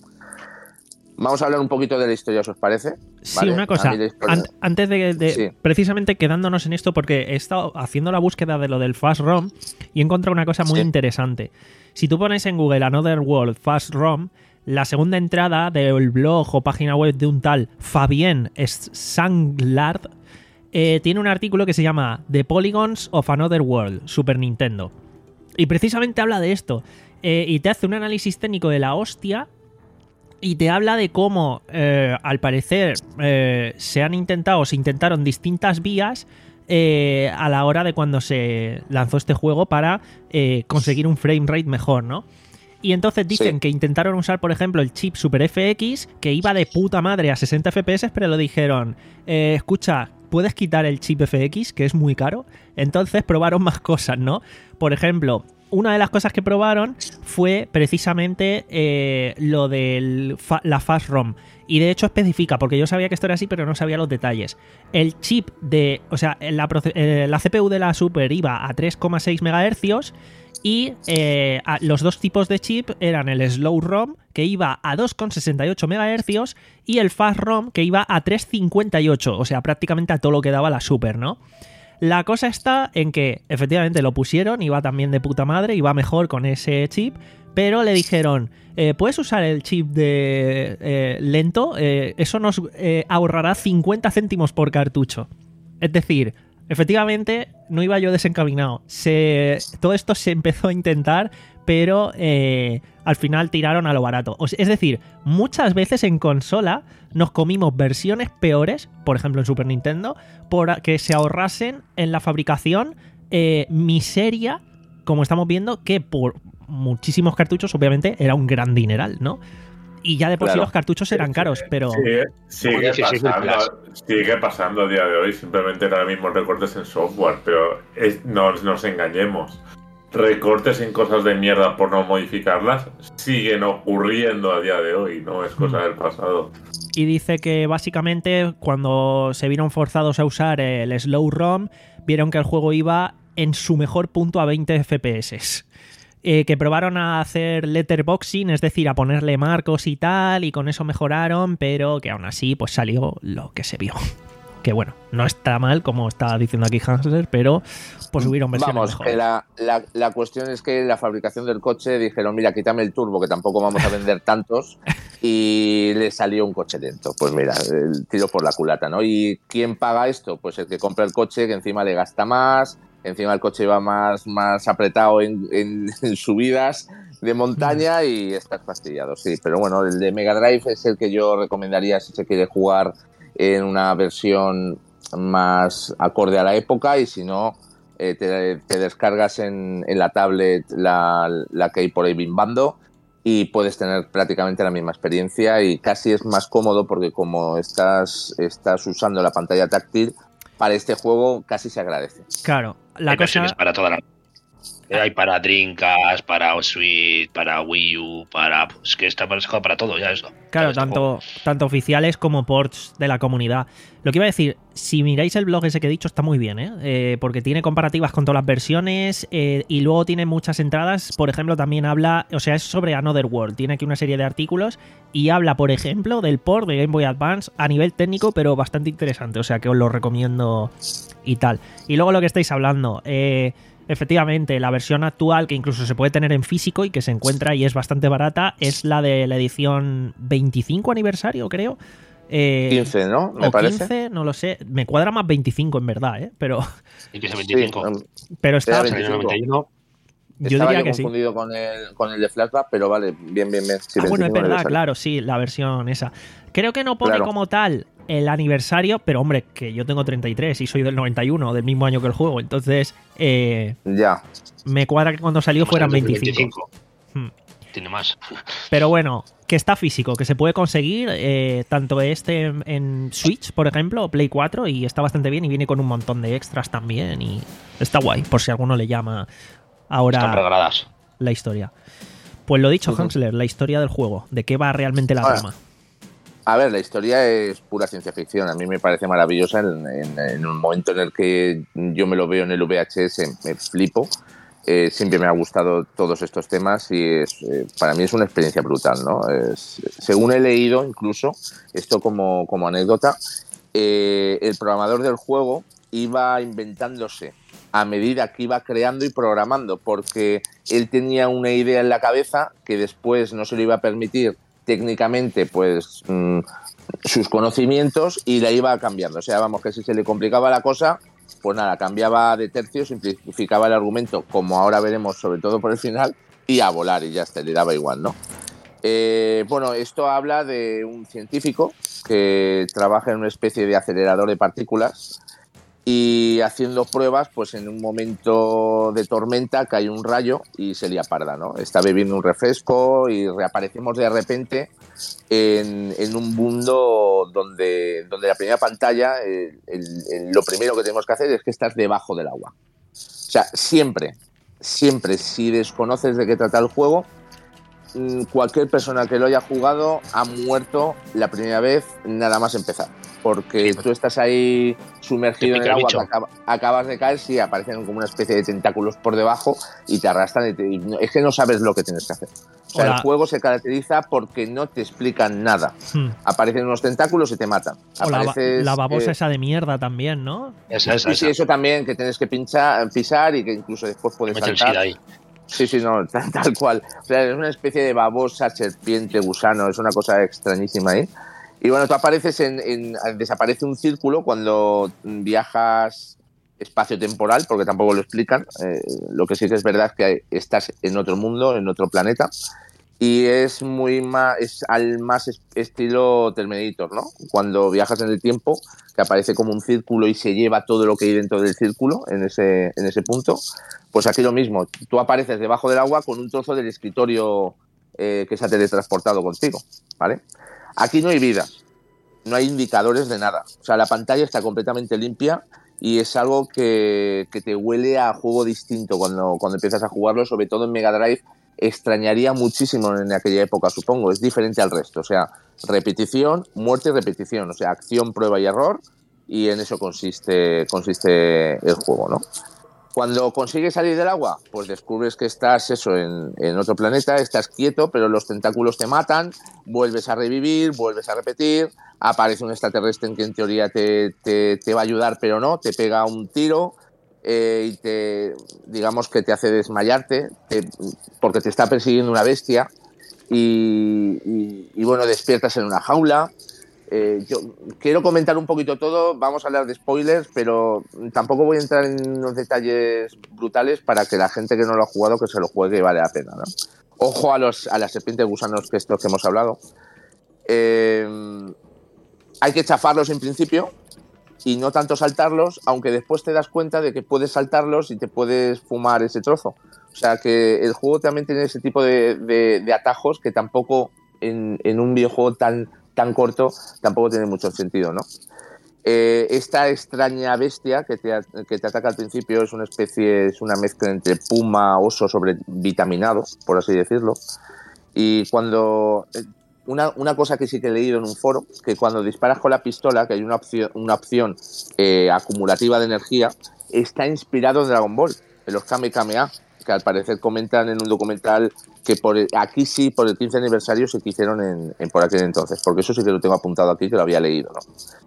Vamos a hablar un poquito de la historia, ¿os parece? Sí, ¿Vale? una cosa, historia... An antes de, de sí. precisamente quedándonos en esto, porque he estado haciendo la búsqueda de lo del Fast ROM y he encontrado una cosa muy sí. interesante. Si tú pones en Google Another World Fast ROM, la segunda entrada del blog o página web de un tal Fabien Sanglard eh, tiene un artículo que se llama The Polygons of Another World, Super Nintendo. Y precisamente habla de esto. Eh, y te hace un análisis técnico de la hostia y te habla de cómo, eh, al parecer, eh, se han intentado, se intentaron distintas vías eh, a la hora de cuando se lanzó este juego para eh, conseguir un frame rate mejor, ¿no? Y entonces dicen sí. que intentaron usar, por ejemplo, el chip Super F X, que iba de puta madre a sesenta F P S, pero lo dijeron, eh, escucha, ¿puedes quitar el chip F X, que es muy caro? Entonces probaron más cosas, ¿no? Por ejemplo, una de las cosas que probaron fue precisamente eh, lo de fa la Fast ROM. Y de hecho especifica, porque yo sabía que esto era así, pero no sabía los detalles. El chip de... O sea, la, eh, la C P U de la Super iba a tres coma seis megahercios y eh, a, los dos tipos de chip eran el Slow ROM, que iba a dos coma sesenta y ocho megahercios, y el Fast ROM, que iba a tres coma cincuenta y ocho. O sea, prácticamente a todo lo que daba la Super, ¿no? La cosa está en que efectivamente lo pusieron, iba también de puta madre, iba mejor con ese chip, pero le dijeron, eh, ¿puedes usar el chip de eh, lento? Eh, eso nos eh, ahorrará cincuenta céntimos por cartucho. Es decir, efectivamente no iba yo desencaminado. Se, todo esto se empezó a intentar, pero eh, al final tiraron a lo barato. O sea, es decir, muchas veces en consola nos comimos versiones peores, por ejemplo en Super Nintendo, por que se ahorrasen en la fabricación eh, miseria, como estamos viendo, que por muchísimos cartuchos obviamente era un gran dineral, ¿no? Y ya de por sí Claro. los cartuchos eran caros, pero... Sí, sigue, pasando, sigue pasando a día de hoy, simplemente ahora mismo recortes en software, pero es, no nos engañemos. Recortes en cosas de mierda por no modificarlas siguen ocurriendo a día de hoy, no es cosa del pasado. Y dice que básicamente cuando se vieron forzados a usar el Slow ROM, vieron que el juego iba en su mejor punto a veinte F P S. Eh, que probaron a hacer letterboxing, es decir, a ponerle marcos y tal, y con eso mejoraron, pero que aún así pues salió lo que se vio. Que bueno, no está mal, como está diciendo aquí Hansler, pero pues hubieron versiones Vamos, mejores. que la, la, la cuestión es que la fabricación del coche dijeron, mira, quítame el turbo, que tampoco vamos a vender tantos, y le salió un coche lento. Pues mira, el tiro por la culata, ¿no? ¿Y quién paga esto? Pues el que compra el coche, que encima le gasta más, encima el coche va más, más apretado en, en, en subidas de montaña y estás fastidiado, sí. Pero bueno, el de Mega Drive es el que yo recomendaría si se quiere jugar en una versión más acorde a la época, y si no, eh, te, te descargas en, en la tablet la, la que hay por ahí bimbando y puedes tener prácticamente la misma experiencia, y casi es más cómodo porque como estás, estás usando la pantalla táctil, para este juego casi se agradece. Claro, la hay cosa... versiones para toda la... Hay para Dreamcast, para Switch, para Wii U, para... Es que está para, para todo ya eso. Claro, este tanto, tanto oficiales como ports de la comunidad. Lo que iba a decir, si miráis el blog ese que he dicho, está muy bien, ¿eh? Eh, porque tiene comparativas con todas las versiones eh, y luego tiene muchas entradas. Por ejemplo, también habla, o sea, es sobre Another World. Tiene aquí una serie de artículos y habla, por ejemplo, del port de Game Boy Advance a nivel técnico, pero bastante interesante. O sea, que os lo recomiendo y tal. Y luego lo que estáis hablando... Eh, efectivamente, la versión actual, que incluso se puede tener en físico y que se encuentra y es bastante barata, es la de la edición veinticinco aniversario, creo, Eh, quince, ¿no? Me o parece. quince, no lo sé. Me cuadra más veinticinco, en verdad, ¿eh? Pero, Y que es veinticinco. Sí, pero está. Era Salió en el noventa y uno. Yo Estaba diría yo que sí. confundido con el, con el de Flashback, pero vale, bien, bien, bien. Sí, Ah, bueno, es veinticinco debe verdad, salir. claro, sí, la versión esa. Creo que no pone Claro. como tal el aniversario, pero hombre, que yo tengo treinta y tres y soy del noventa y uno, del mismo año que el juego, entonces eh, Ya. me cuadra que cuando salió fueran veinticinco. Hmm. Tiene más. Pero bueno, que está físico, que se puede conseguir, eh, tanto este en, en Switch, por ejemplo, o Play cuatro, y está bastante bien y viene con un montón de extras también y está guay, por si alguno le llama ahora Están regaladas. la historia. Pues lo dicho, Ujú. Hansler, la historia del juego, de qué va realmente la Ahora, trama. A ver, la historia es pura ciencia ficción. A mí me parece maravillosa. En, en, en un momento en el que yo me lo veo en el V H S, me flipo. Eh, siempre me ha gustado todos estos temas y es, eh, para mí es una experiencia brutal, ¿no? Es, según he leído, incluso, esto como, como anécdota, eh, el programador del juego iba inventándose a medida que iba creando y programando, porque él tenía una idea en la cabeza que después no se le iba a permitir técnicamente, pues, mmm, sus conocimientos, y la iba cambiando. O sea, vamos, que si se le complicaba la cosa, pues nada, cambiaba de tercio, simplificaba el argumento, como ahora veremos, sobre todo por el final, y a volar, y ya está, le daba igual, ¿no? Eh, bueno, esto habla de un científico que trabaja en una especie de acelerador de partículas y haciendo pruebas, pues en un momento de tormenta cae un rayo y se lía parda, ¿no? Está bebiendo un refresco y reaparecemos de repente en, en un mundo donde, donde la primera pantalla, el, el, el, lo primero que tenemos que hacer es que estás debajo del agua. O sea, siempre, siempre, si desconoces de qué trata el juego, cualquier persona que lo haya jugado ha muerto la primera vez nada más empezar, porque sí, tú estás ahí sumergido en el agua, que acaba, acabas de caer, sí, aparecen como una especie de tentáculos por debajo y te arrastran y, te, y no, es que no sabes lo que tienes que hacer. O sea, Hola. El juego se caracteriza porque no te explican nada. Hmm. Aparecen unos tentáculos y te matan. O Apareces, la, la babosa eh, esa de mierda también, ¿no? Esa, esa, sí, esa. sí, eso también, que tienes que pinchar, pisar y que incluso después puedes saltar. Ahí. Sí, sí, no, tal, tal cual. O sea, es una especie de babosa, serpiente, gusano, es una cosa extrañísima ahí. Y bueno, tú apareces en, en desaparece un círculo cuando viajas espacio-temporal, porque tampoco lo explican. Eh, lo que sí que es verdad es que estás en otro mundo, en otro planeta. Y es muy más, es al más estilo Terminator, ¿no? Cuando viajas en el tiempo, que aparece como un círculo y se lleva todo lo que hay dentro del círculo en ese, en ese punto. Pues aquí lo mismo, tú apareces debajo del agua con un trozo del escritorio eh, que se ha teletransportado contigo, ¿vale? Aquí no hay vida, no hay indicadores de nada. O sea, la pantalla está completamente limpia y es algo que, que te huele a juego distinto cuando, cuando empiezas a jugarlo, sobre todo en Mega Drive. Extrañaría muchísimo en aquella época, supongo. Es diferente al resto. O sea, repetición, muerte y repetición. O sea, acción, prueba y error. Y en eso consiste, consiste el juego, ¿no? Cuando consigues salir del agua, pues descubres que estás eso en, en otro planeta, estás quieto, pero los tentáculos te matan, vuelves a revivir, vuelves a repetir, aparece un extraterrestre en que en teoría te, te, te va a ayudar, pero no, te pega un tiro. Eh, y te, digamos que te hace desmayarte te, porque te está persiguiendo una bestia y, y, y bueno, despiertas en una jaula. Eh, yo quiero comentar un poquito todo, vamos a hablar de spoilers, pero tampoco voy a entrar en unos detalles brutales para que la gente que no lo ha jugado que se lo juegue y vale la pena, ¿no? Ojo a, los, a las serpientes gusanos que estos que hemos hablado. Eh, hay que chafarlos en principio y no tanto saltarlos, aunque después te das cuenta de que puedes saltarlos y te puedes fumar ese trozo. O sea que el juego también tiene ese tipo de, de, de atajos que tampoco en, en un videojuego tan, tan corto tampoco tiene mucho sentido, ¿no? Eh, esta extraña bestia que te, que te ataca al principio es una especie, es una mezcla entre puma, oso sobrevitaminado, por así decirlo. Y cuando... Una, una cosa que sí que he leído en un foro, que cuando disparas con la pistola, que hay una opción, una opción eh, acumulativa de energía, está inspirado en Dragon Ball, en los Kame Kame A, que al parecer comentan en un documental que por el, aquí sí, por el quince aniversario se hicieron en, en por aquel entonces, porque eso sí que lo tengo apuntado aquí, que lo había leído, ¿no?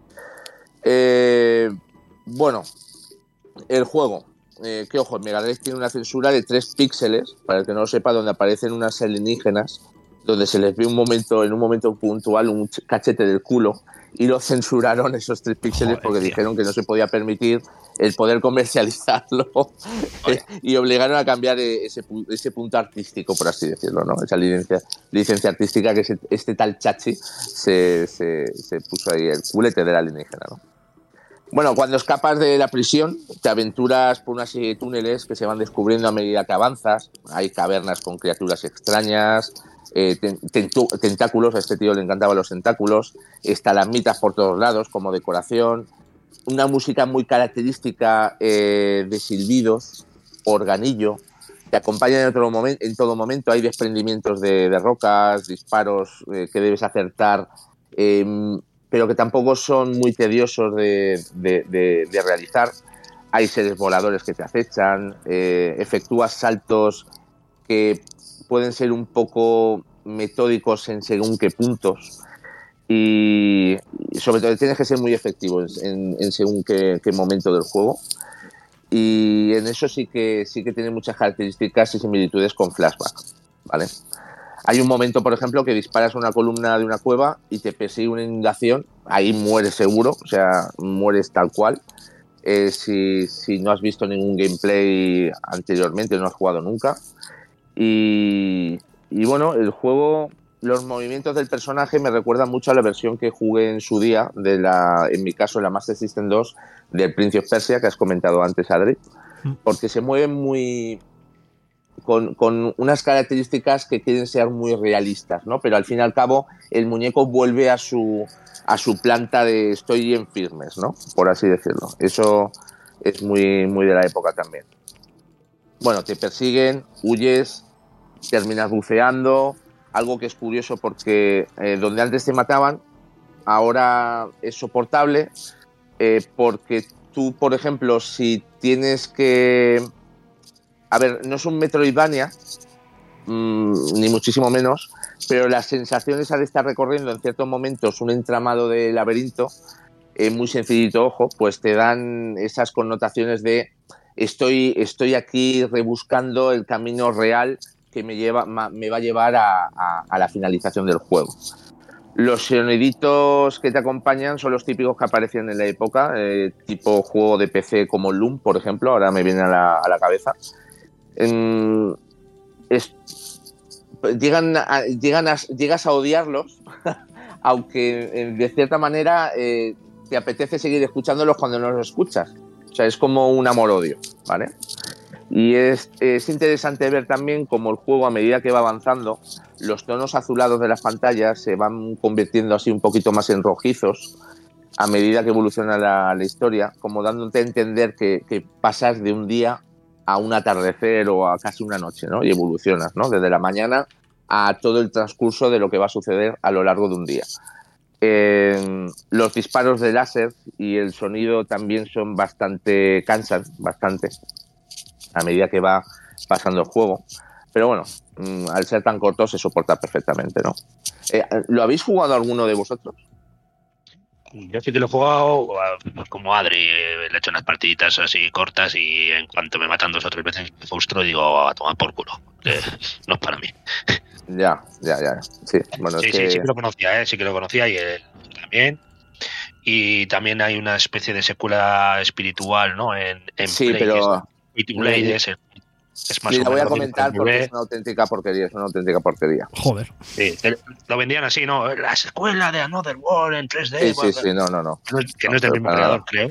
Eh, bueno, el juego, eh, que ojo, Mega Drive tiene una censura de tres píxeles, para el que no lo sepa, donde aparecen unas alienígenas donde se les ve un momento, en un momento puntual, un cachete del culo, y lo censuraron esos tres píxeles. Joder, porque tío. Dijeron que no se podía permitir el poder comercializarlo y obligaron a cambiar ese, ese punto artístico, por así decirlo, ¿no? Esa licencia, licencia artística que ese, este tal Chachi se, se, se puso ahí, el culete de la alienígena, ¿no? Bueno, cuando escapas de la prisión, te aventuras por una serie de túneles que se van descubriendo a medida que avanzas. Hay cavernas con criaturas extrañas, eh, tentáculos, a este tío le encantaban los tentáculos, estalagmitas por todos lados como decoración, una música muy característica eh, de silbidos, organillo, te acompañan en todo momento, en todo momento hay desprendimientos de, de rocas, disparos eh, que debes acertar, eh, pero que tampoco son muy tediosos de, de, de, de realizar. Hay seres voladores que te acechan, eh, efectúas saltos que pueden ser un poco metódicos en según qué puntos. Y sobre todo tienes que ser muy efectivo en, en según qué, qué momento del juego, y en eso sí que sí que tiene muchas características y similitudes con Flashback, ¿vale? Hay un momento, por ejemplo, que disparas una columna de una cueva y te persigue una inundación, ahí mueres seguro, o sea, mueres tal cual. Eh, si, si no has visto ningún gameplay anteriormente, no has jugado nunca. Y, y bueno, el juego, los movimientos del personaje me recuerdan mucho a la versión que jugué en su día, de la, en mi caso, la Master System dos, del Prince of Persia, que has comentado antes, Adri, porque se mueven muy... Con, con unas características que quieren ser muy realistas, ¿no? Pero al fin y al cabo, el muñeco vuelve a su, a su planta de estoy en firmes, ¿no? Por así decirlo. Eso es muy, muy de la época también. Bueno, te persiguen, huyes, terminas buceando, algo que es curioso porque eh, donde antes te mataban, ahora es soportable, eh, porque tú, por ejemplo, si tienes que... A ver, no es un Metroidvania, mmm, ni muchísimo menos, pero las sensaciones al estar recorriendo en ciertos momentos un entramado de laberinto, eh, muy sencillito, ojo, pues te dan esas connotaciones de estoy, estoy aquí rebuscando el camino real que me, lleva, me va a llevar a, a, a la finalización del juego. Los soniditos que te acompañan son los típicos que aparecían en la época, eh, tipo juego de P C como Loom, por ejemplo, ahora me viene a la, a la cabeza. Eh, es, llegan a, llegan a, llegas a odiarlos, aunque de cierta manera eh, te apetece seguir escuchándolos cuando no los escuchas. O sea, es como un amor-odio, ¿vale? Y es, es interesante ver también cómo el juego, a medida que va avanzando, los tonos azulados de las pantallas se van convirtiendo así un poquito más en rojizos a medida que evoluciona la, la historia, como dándote a entender que, que pasas de un día a un atardecer o a casi una noche, ¿no? Y evolucionas, ¿no? Desde la mañana a todo el transcurso de lo que va a suceder a lo largo de un día. Eh, los disparos de láser y el sonido también son bastante, cansan bastante a medida que va pasando el juego. Pero bueno, mmm, al ser tan corto se soporta perfectamente, ¿no? Eh, ¿Lo habéis jugado alguno de vosotros? Yo sí que lo he jugado como Adri, le he hecho unas partiditas así cortas y en cuanto me matan dos o tres veces me frustro y digo a tomar por culo. Eh, no es para mí. Ya, ya, ya. Sí, bueno, sí, es sí, que... sí que lo conocía, ¿eh? Sí que lo conocía y él también. Y también hay una especie de secuela espiritual, ¿no? En, en sí, Play, pero... que es Blade, es, es más sí, o la voy menos a comentar porque es una auténtica porquería, es una auténtica porquería. Joder. Sí, lo vendían así, ¿no? La secuela de Another World en tres D. Sí, sí, bueno, sí, no, no, no. Que no es, que no, no es del mismo creador, creo.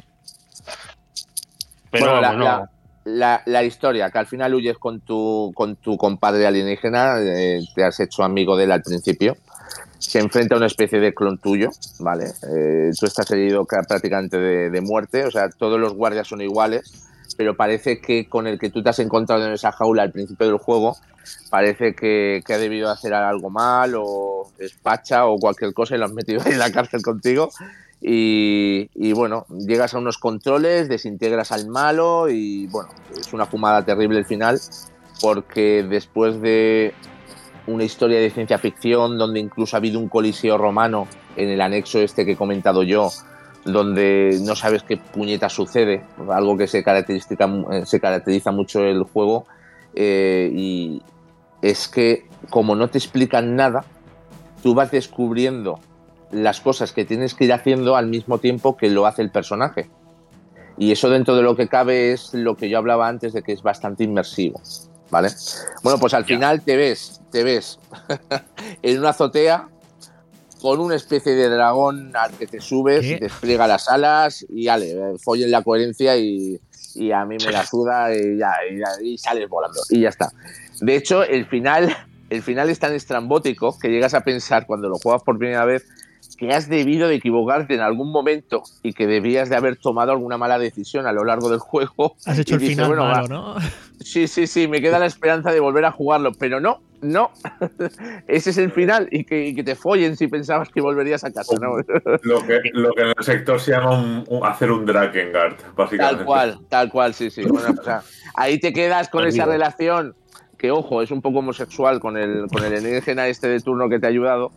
Pero bueno, la, bueno, la, la, la historia, que al final huyes con tu, con tu compadre alienígena, eh, te has hecho amigo de él al principio, se enfrenta a una especie de clon tuyo, ¿vale? Eh, tú estás herido prácticamente de, de muerte, o sea, todos los guardias son iguales, pero parece que con el que tú te has encontrado en esa jaula al principio del juego, parece que, que ha debido hacer algo mal o despacha o cualquier cosa y lo has metido ahí en la cárcel contigo. Y, y bueno, llegas a unos controles, desintegras al malo y bueno, es una fumada terrible el final, porque después de una historia de ciencia ficción donde incluso ha habido un coliseo romano en el anexo este que he comentado yo, donde no sabes qué puñeta sucede, algo que se caracteriza, se caracteriza mucho el juego, eh, y es que como no te explican nada, tú vas descubriendo las cosas que tienes que ir haciendo al mismo tiempo que lo hace el personaje. Y eso, dentro de lo que cabe, es lo que yo hablaba antes de que es bastante inmersivo, ¿vale? Bueno, pues al Ya. final te ves, te ves en una azotea con una especie de dragón al que te subes ¿Qué? y te despliega las alas y ale, eh, follen la coherencia y, y a mí me la suda y ya, y, ya, y sales volando y ya está. De hecho, el final, el final es tan estrambótico que llegas a pensar cuando lo juegas por primera vez que has debido de equivocarte en algún momento y que debías de haber tomado alguna mala decisión a lo largo del juego. Has hecho Y el dices, final bueno, malo, va, ¿no? Sí, sí, sí, me queda la esperanza de volver a jugarlo, pero no, no. Ese es el final y que, y que te follen si pensabas que volverías a casa, ¿no? Lo que, lo que en el sector se llama un, un- hacer un Drakengard, básicamente. Tal cual, tal cual, sí, sí. Bueno, o sea, ahí te quedas con esa relación que, ojo, es un poco homosexual con el, con el alienígena este de turno que te ha ayudado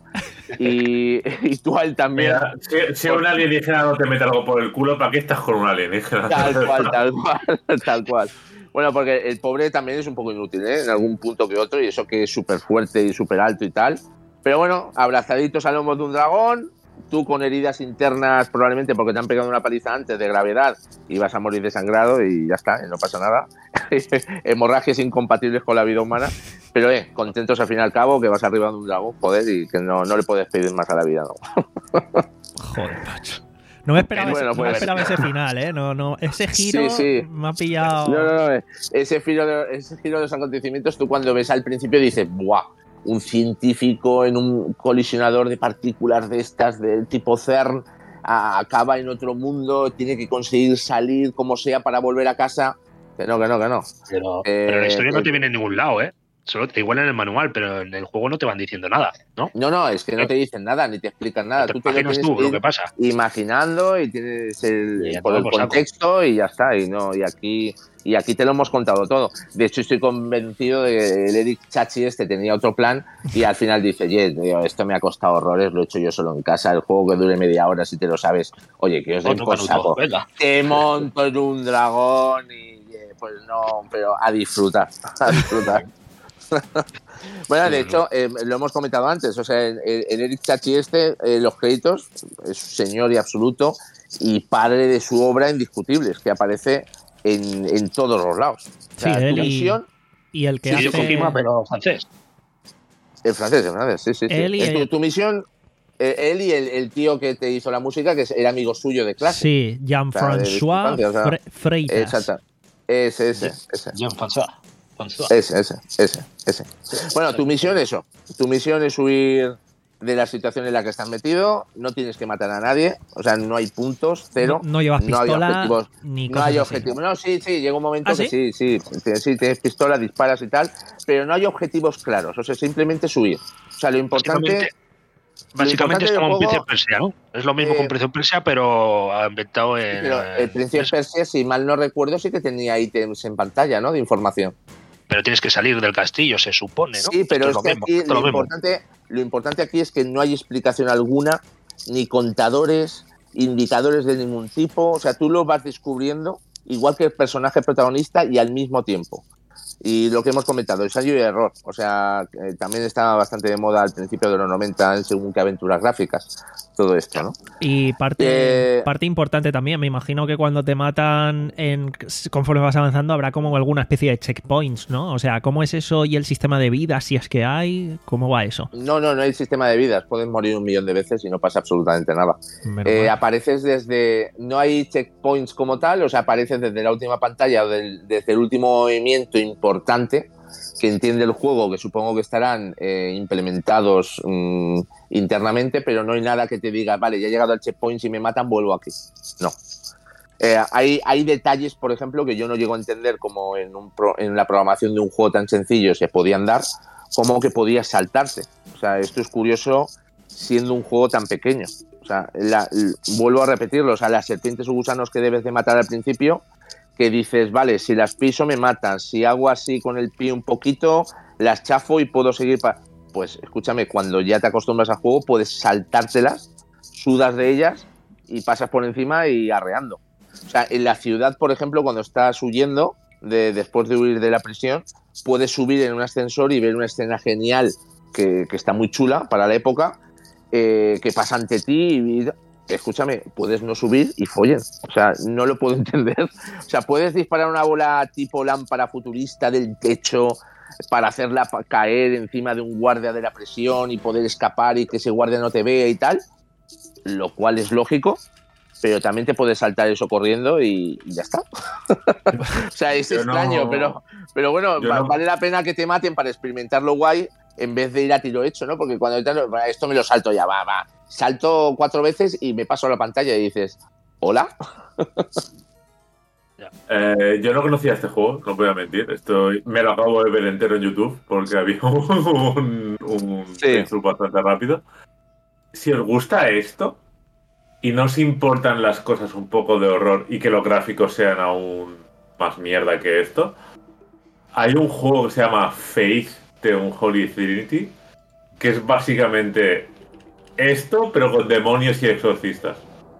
y, y tú a él también. Mira, si, si un alienígena no te mete algo por el culo, ¿para qué estás con un alienígena? Tal cual, tal cual, tal cual. Bueno, porque el pobre también es un poco inútil, ¿eh? En algún punto que otro, y eso que es súper fuerte y súper alto y tal. Pero bueno, abrazaditos al lomo de un dragón, tú con heridas internas probablemente porque te han pegado una paliza antes de gravedad y vas a morir desangrado y ya está, no pasa nada. Hemorragias incompatibles con la vida humana, pero eh, contentos al fin y al cabo que vas arriba de un dragón, joder, y que no, no le puedes pedir más a la vida, ¿no? Joder, macho. No me esperaba, Bueno, ese, no me pues- esperaba ese final, ¿eh? No, no, ese giro Sí, sí. me ha pillado. No, no, no. Ese giro, de, ese giro de los acontecimientos, tú cuando ves al principio dices, ¡buah! Un científico en un colisionador de partículas de estas, del tipo CERN, a- acaba en otro mundo, tiene que conseguir salir como sea para volver a casa. Que no, que no, que no. Pero, Eh, pero la historia no eh, te viene en ningún lado, ¿eh? Solo te, igual en el manual, pero en el juego no te van diciendo nada, ¿no? No, no, es que no te dicen nada, ni te explican nada. Te Tú te lo imaginas tienes tú que lo ir que pasa. imaginando y tienes el, Y ya por todo el por saco. contexto y ya está. Y no, y aquí, y aquí te lo hemos contado todo. De hecho, estoy convencido de que el Eric Chachi este tenía otro plan y al final dice, oye, tío, esto me ha costado horrores, lo he hecho yo solo en casa, el juego que dure media hora si te lo sabes. Oye, que os den Otro por canuto, saco. venga. Te monto en un dragón y eh, pues no, pero a disfrutar, a disfrutar. Bueno, de hecho, eh, lo hemos comentado antes, o sea, el, el Eric Chachi este, eh, los créditos, es señor y absoluto y padre de su obra indiscutible, es que aparece en, en todos los lados. O sea, Sí, él tu y- misión, Y el que Sí, hace. yo Kojima, pero francés. en francés, en francés, sí, sí, sí. Él y Es tu, el- tu misión, eh, él y el, el tío que te hizo la música, que era amigo suyo de clase. Sí, O sea, de Jean-François discrepancia, o sea, Fre- Freitas. Exacto. Ese, ese, ese. Jean François. François. Ese, ese, ese, ese. Bueno, tu misión es eso. Tu misión es huir de la situación en la que estás metido. No tienes que matar a nadie. O sea, no hay puntos, cero. No, no llevas hay pistola objetivos. ni No cosas hay así. objetivos. No, sí, sí, llega un momento ¿Ah, que sí, sí. Sí, sí, tienes pistola, disparas y tal. Pero no hay objetivos claros. O sea, simplemente es huir. O sea, lo importante. Básicamente, básicamente importante es del como un juego- Prince of Persia, ¿no? Es lo mismo Eh, con Prince of Persia, pero inventado en. Pero el Prince of Persia, si mal no recuerdo, sí que tenía ítems en pantalla, ¿no? De información. Pero tienes que salir del castillo, se supone, ¿no? Sí, pero Esto es que lo mismo, aquí esto lo lo mismo. importante, lo importante aquí es que no hay explicación alguna, ni contadores, indicadores de ningún tipo. O sea, tú lo vas descubriendo igual que el personaje protagonista y al mismo tiempo. Y lo que hemos comentado, ensayo y error. O sea, eh, también estaba bastante de moda al principio de los noventa en según qué aventuras gráficas. Todo esto, ¿no? Y parte, Eh, parte importante también, me imagino que cuando te matan en, conforme vas avanzando habrá como alguna especie de checkpoints, ¿no? O sea, ¿cómo es eso y el sistema de vida, si es que hay? ¿Cómo va eso? No, no, no hay sistema de vidas. Pueden morir un millón de veces y no pasa absolutamente nada. Menos Eh, mal. apareces desde... No hay checkpoints como tal, o sea, apareces desde la última pantalla o del- desde el último movimiento importante que entiende el juego, que supongo que estarán eh, implementados mm, internamente, pero no hay nada que te diga, vale, ya he llegado al checkpoint, si me matan vuelvo aquí. No. Eh, hay, hay detalles, por ejemplo, que yo no llego a entender como en, un pro- en la programación de un juego tan sencillo se podían dar, como que podías saltarse. O sea, esto es curioso siendo un juego tan pequeño. O sea, la- l- vuelvo a repetirlo, o sea, las serpientes o gusanos que debes de matar al principio, que dices, vale, si las piso me matan, si hago así con el pie un poquito, las chafo y puedo seguir para... Pues escúchame, cuando ya te acostumbras al juego puedes saltártelas, sudas de ellas y pasas por encima y arreando. O sea, en la ciudad, por ejemplo, cuando estás huyendo, de, después de huir de la prisión, puedes subir en un ascensor y ver una escena genial que, que está muy chula para la época, eh, que pasa ante ti y, y escúchame, puedes no subir y follen. O sea, no lo puedo entender. O sea, puedes disparar una bola tipo lámpara futurista del techo para hacerla caer encima de un guardia de la prisión y poder escapar y que ese guardia no te vea y tal, lo cual es lógico, pero también te puedes saltar eso corriendo y, y ya está. O sea, es Yo extraño, no, pero, pero bueno, va, no. vale la pena que te maten para experimentarlo guay en vez de ir a tiro hecho, ¿no? Porque cuando esto me lo salto ya, va, va. Salto cuatro veces y me paso a la pantalla y dices, ¿hola? Eh, yo no conocía este juego, no voy a mentir. Estoy, me lo acabo de ver entero en YouTube porque había un, un Sí. playthrough bastante rápido. Si os gusta esto y no os importan las cosas un poco de horror y que los gráficos sean aún más mierda que esto, hay un juego que se llama Faith de un Holy Trinity, que es básicamente esto, pero con demonios y exorcistas.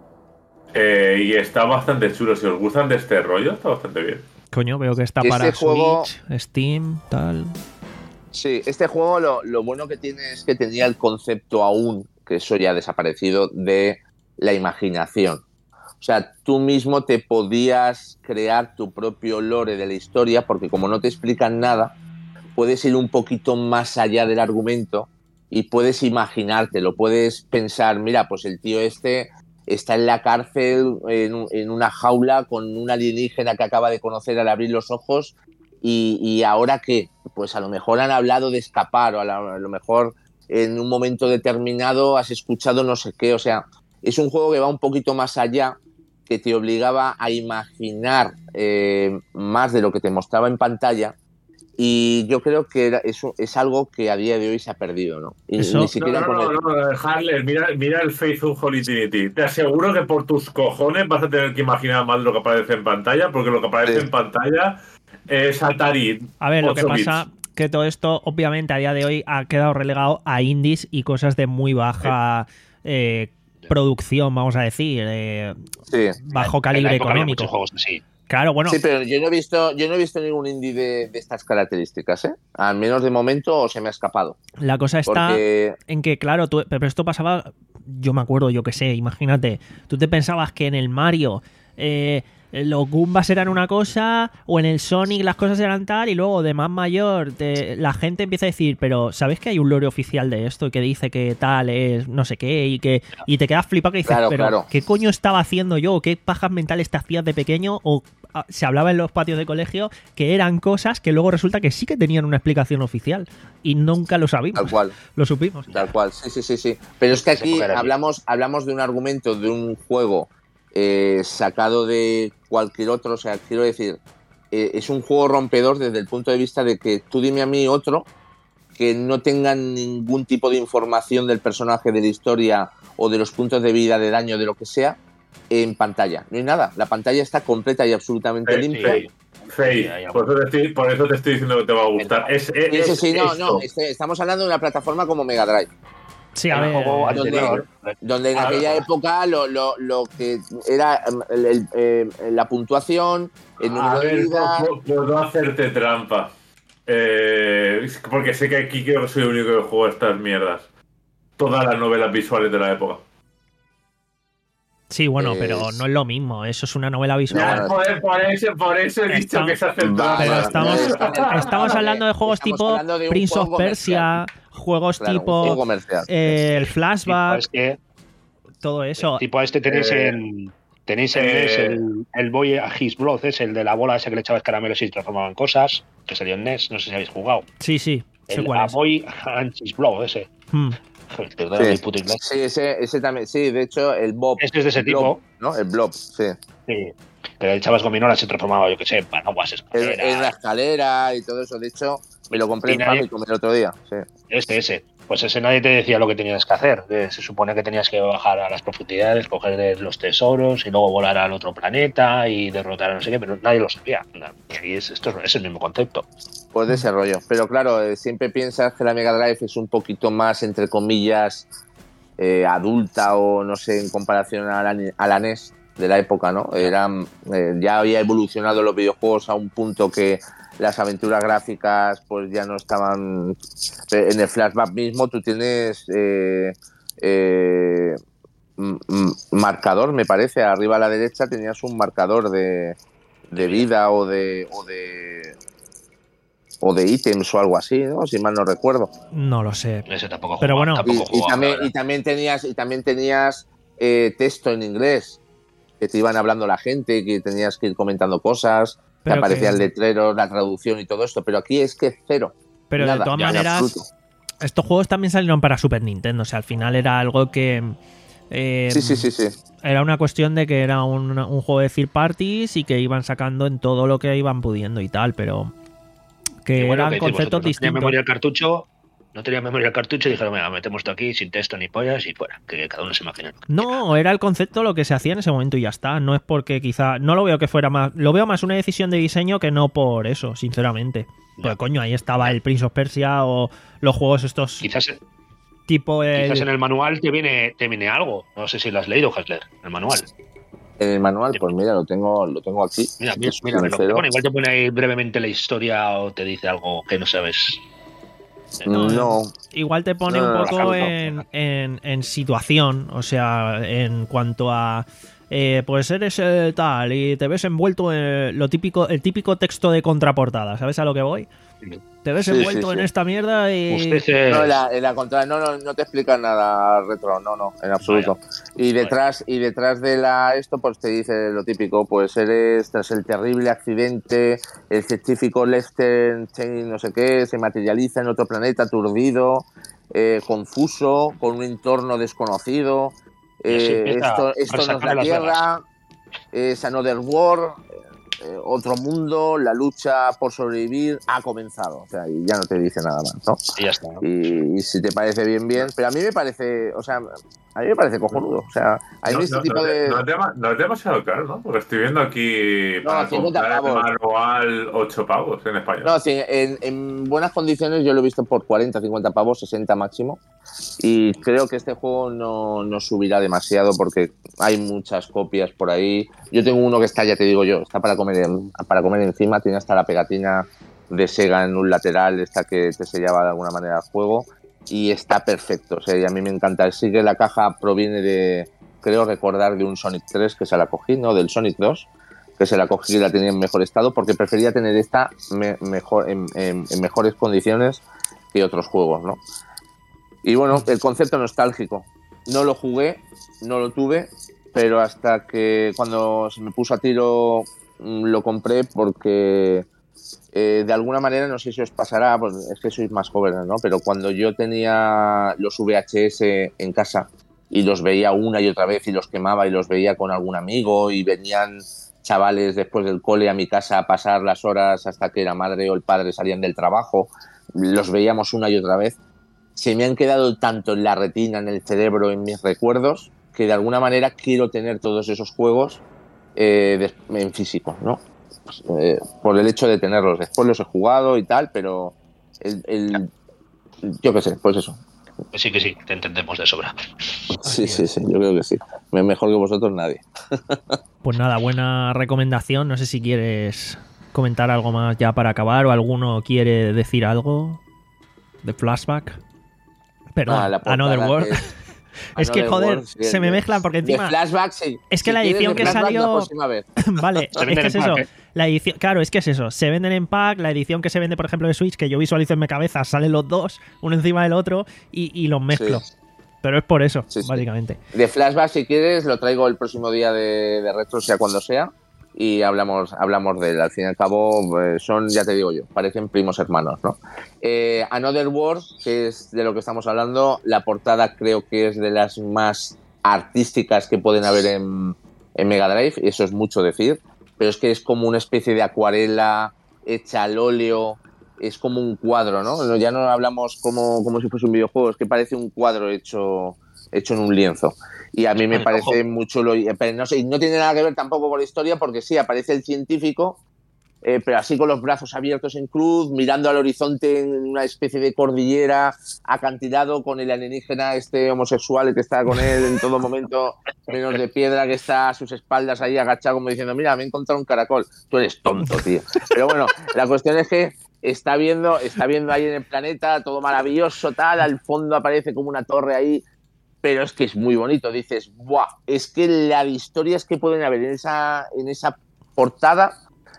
Eh, y está bastante chulo. Si os gustan de este rollo, está bastante bien. Coño, veo que está Este para juego- Switch, Steam, tal. Sí, este juego lo, lo bueno que tiene es que tenía el concepto aún, que eso ya ha desaparecido, de la imaginación. O sea, tú mismo te podías crear tu propio lore de la historia, porque como no te explican nada, puedes ir un poquito más allá del argumento y puedes imaginártelo, puedes pensar, mira, pues el tío este está en la cárcel, en, un- en una jaula con un alienígena que acaba de conocer al abrir los ojos y, y ahora qué, pues a lo mejor han hablado de escapar o a, la- a lo mejor en un momento determinado has escuchado no sé qué, o sea, es un juego que va un poquito más allá, que te obligaba a imaginar eh, más de lo que te mostraba en pantalla. Y yo creo que era, eso es algo que a día de hoy se ha perdido, ¿no? Y Eso- ni No, siquiera no, con no, el... no, Harley, mira, mira el Facebook Holy Trinity. Te aseguro que por tus cojones vas a tener que imaginar más de lo que aparece en pantalla, porque lo que aparece Sí. en pantalla es Atari. A ver, lo que ocho bits. pasa que todo esto, obviamente, a día de hoy ha quedado relegado a indies y cosas de muy baja eh, producción, vamos a decir, eh, Sí. bajo En la calibre época había económico. muchos juegos así. Claro, bueno, Sí, pero yo no he visto, yo no he visto ningún indie de, de estas características, ¿eh? Al menos de momento se me ha escapado. la cosa está Porque en que, claro, tú- pero esto pasaba, yo me acuerdo, yo que sé, imagínate, tú te pensabas que en el Mario eh, los Goombas eran una cosa, o en el Sonic las cosas eran tal, y luego de más mayor te- la gente empieza a decir, pero ¿sabes que hay un lore oficial de esto que dice que tal es no sé qué? Y que y te quedas flipado que dices, Claro, pero claro. ¿qué coño estaba haciendo yo? ¿Qué pajas mentales te hacías de pequeño? O ah, se hablaba en los patios de colegio que eran cosas que luego resulta que sí que tenían una explicación oficial y nunca lo sabíamos. tal cual, Lo supimos. tal cual, sí, sí, sí, sí. Pero es que Esa aquí época era así. hablamos, hablamos de un argumento, de un juego eh, sacado de cualquier otro, o sea, quiero decir, eh, es un juego rompedor desde el punto de vista de que tú dime a mí otro que no tenga ningún tipo de información del personaje, de la historia o de los puntos de vida, de daño, de lo que sea, en pantalla. No hay nada. La pantalla está completa y absolutamente Sí, limpia. sí. Faith, Sí, hay por, eso te estoy, por eso te estoy diciendo que te va a gustar. Es, es, Sí, sí, sí, no, esto. no, este- estamos hablando de una plataforma como Mega Drive, Sí, a Era un ver, juego eh, donde- anterior. donde en A ver, aquella joder. época lo, lo, lo que era el- el- eh, la puntuación, el número A de ver, vida... pu- puedo hacerte trampa. Eh, es que- porque sé que aquí creo que soy el único que juego estas mierdas. Todas las novelas visuales de la época. sí, bueno, es- pero no es lo mismo. Eso es una novela visual. No, Ya, por, por eso, por eso he dicho Está- que se hace Va, trampa. Pero va, estamos, no, estamos hablando de juegos Estamos tipo hablando de un Prince of juego Persia, juegos Claro, un tipo juego comercial. eh, el Tipo flashback, este, todo eso. tipo este tenéis Eh, en. Tenéis en eh, N E S el, el Boy a His Blood, es el de la bola ese que le echabas caramelos y se transformaban en cosas, que salió en N E S, no sé si habéis jugado. Sí, sí, sé El cuál A es. Boy and His Blood, ese. Hmm. Perdona mi Sí, puto inglés. sí, ese, ese también, sí, de hecho el Bob. Este es de ese el Blob, tipo. ¿no? El Blob, sí. Sí. Que le echabas gominolas y se transformaba, yo que sé, en panaguas, En, en la escaleras. escalera y todo eso. De hecho, me lo compré Y en nadie- Famicom el otro día. Sí. Este, ese. Pues ese nadie te decía lo que tenías que hacer. Eh, Se supone que tenías que bajar a las profundidades, coger los tesoros y luego volar al otro planeta y derrotar a no sé qué, pero nadie lo sabía. Y ahí es, esto es el mismo concepto. Pues de ese rollo. Pero claro, eh, siempre piensas que la Mega Drive es un poquito más, entre comillas, eh, adulta o no sé, en comparación a la, a la N E S. de la época, ¿no? Eran, eh, ya había evolucionado los videojuegos a un punto que las aventuras gráficas pues ya no estaban... En el Flashback mismo tú tienes eh, eh, marcador, me parece, arriba a la derecha tenías un marcador de, de vida o de... O de o de ítems o algo así, ¿no? Si mal no recuerdo. No lo sé. Ese tampoco Pero jugaba, bueno, tampoco Y, y jugaba, también, la verdad. y también tenías, y también tenías eh, texto en inglés, que te iban hablando la gente, que tenías que ir comentando cosas, que Pero aparecía que- el letrero, la traducción y todo esto, pero aquí es que cero. Pero nada, de todas en maneras, absoluto. estos juegos también salieron para Super Nintendo. O sea, al final era algo que... eh, Sí, sí, sí, sí. Era una cuestión de que era un, un juego de third parties y que iban sacando en todo lo que iban pudiendo y tal, pero... Que Y bueno, eran ¿qué decís conceptos vosotros? No tenía distintos. memoria el cartucho, no tenía memoria el cartucho y dijeron, venga, metemos esto aquí sin texto ni pollas y fuera, que cada uno se imagine. No, era el concepto lo que se hacía en ese momento y ya está. No es porque quizá... No lo veo que fuera más... Lo veo más una decisión de diseño que no por eso, sinceramente. Pues coño, ahí estaba el Prince of Persia o los juegos estos Quizás, tipo... el- quizás en el manual te viene, te viene algo. No sé si lo has leído, Hasler, el manual. En el manual, pues mira, lo tengo, lo tengo aquí. Mira, Si mira, te mira, soy lo que te sincero. pone. Igual te pone ahí brevemente la historia o te dice algo que no sabes. No, No, Igual te pone No, un no, no, poco no. en, en, en situación, o sea, en cuanto a... Eh, pues eres eh, tal y te ves envuelto en lo típico, el típico texto de contraportada, ¿sabes a lo que voy? Te ves Sí, envuelto sí, en sí. esta mierda y... Usted es... No, en la, en la contra, no, no, no te explican nada retro, no, no, en absoluto. Y detrás, y detrás de la esto, pues te dice lo típico, pues eres tras el terrible accidente, el científico Lester Chain, no sé qué, se materializa en otro planeta aturdido, eh, confuso, con un entorno desconocido. Y así Eh, empieza esto, a esto no es resacar la Las Vegas. Tierra, es Another War. Eh, otro mundo, la lucha por sobrevivir ha comenzado. O sea, y ya no te dice nada más, ¿no? Y ya está, ¿no? Y, y si te parece bien, bien. Pero a mí me parece, o sea, a mí me parece cojonudo. O sea, a mí No, este no, tipo no, de... no es dema- no es demasiado caro, ¿no? Porque estoy viendo aquí No, para cincuenta comprar el pavos. manual ocho pavos en España. No, sí, en, en buenas condiciones yo lo he visto por cuarenta, cincuenta pavos, sesenta máximo. Y creo que este juego no, no subirá demasiado porque hay muchas copias por ahí. Yo tengo uno que está, ya te digo yo, está para comer, en- para comer encima, tiene hasta la pegatina de Sega en un lateral, esta que te sellaba de alguna manera el juego, y está perfecto. O sea, y a mí me encanta. Sí que la caja proviene de, creo recordar, de un Sonic tres que se la cogí, ¿no? Del Sonic dos, que se la cogí y la tenía en mejor estado porque prefería tener esta me- mejor, en, en- en mejores condiciones que otros juegos, ¿no? Y bueno, el concepto nostálgico. No lo jugué, no lo tuve, pero hasta que cuando se me puso a tiro mm, lo compré porque eh, de alguna manera, no sé si os pasará, pues es que sois más jóvenes, ¿no? Pero cuando yo tenía los V H S en casa y los veía una y otra vez y los quemaba y los veía con algún amigo y venían chavales después del cole a mi casa a pasar las horas hasta que la madre o el padre salían del trabajo, los veíamos una y otra vez, se me han quedado tanto en la retina, en el cerebro, en mis recuerdos, que de alguna manera quiero tener todos esos juegos eh, de- en físico, ¿no? Pues, eh, por el hecho de tenerlos. Después los he jugado y tal, pero el, el- yo qué sé, pues eso. Pues sí que sí, te entendemos de sobra. Sí, sí, sí, yo creo que sí. Me- Mejor que vosotros nadie. Pues nada, buena recomendación. No sé si quieres comentar algo más ya para acabar o alguno quiere decir algo de Flashback. Perdón, Ah, la portada Another World. es- Es que, Another joder, World, sí, se me de- mezclan porque de encima... Flashback, sí. Es que Si la quieres edición de que Flashback, salió- la próxima vez. Vale, Se es venden que es en eso. pack, ¿eh? La edición, claro, es que es eso. Se venden en pack, la edición que se vende, por ejemplo, de Switch, que yo visualizo en mi cabeza, salen los dos, uno encima del otro, y, y los mezclo. Sí. Pero es por eso, Sí, sí. básicamente. De Flashback, si quieres, lo traigo el próximo día de, de retro, sea cuando sea, y hablamos, hablamos de él. Al fin y al cabo, eh, son, ya te digo yo, parecen primos hermanos, ¿no? Eh, Another World, que es de lo que estamos hablando, la portada creo que es de las más artísticas que pueden haber en, en Mega Drive, y eso es mucho decir, pero es que es como una especie de acuarela hecha al óleo, es como un cuadro, ¿no? Ya no hablamos como, como si fuese un videojuego, es que parece un cuadro hecho, hecho en un lienzo. Y a mí me Oye, parece ojo. muy chulo. Y, pero no sé, y no tiene nada que ver tampoco con la historia, porque sí, aparece el científico, eh, pero así con los brazos abiertos en cruz, mirando al horizonte en una especie de cordillera, acantilado con el alienígena este homosexual que está con él en todo momento, menos de piedra, que está a sus espaldas ahí agachado como diciendo, mira, me he encontrado un caracol. Tú eres tonto, tío. Pero bueno, la cuestión es que está viendo, está viendo ahí en el planeta todo maravilloso, tal, al fondo aparece como una torre ahí, pero es que es muy bonito. Dices, ¡buah! Es que las historias que pueden haber en esa, en esa portada,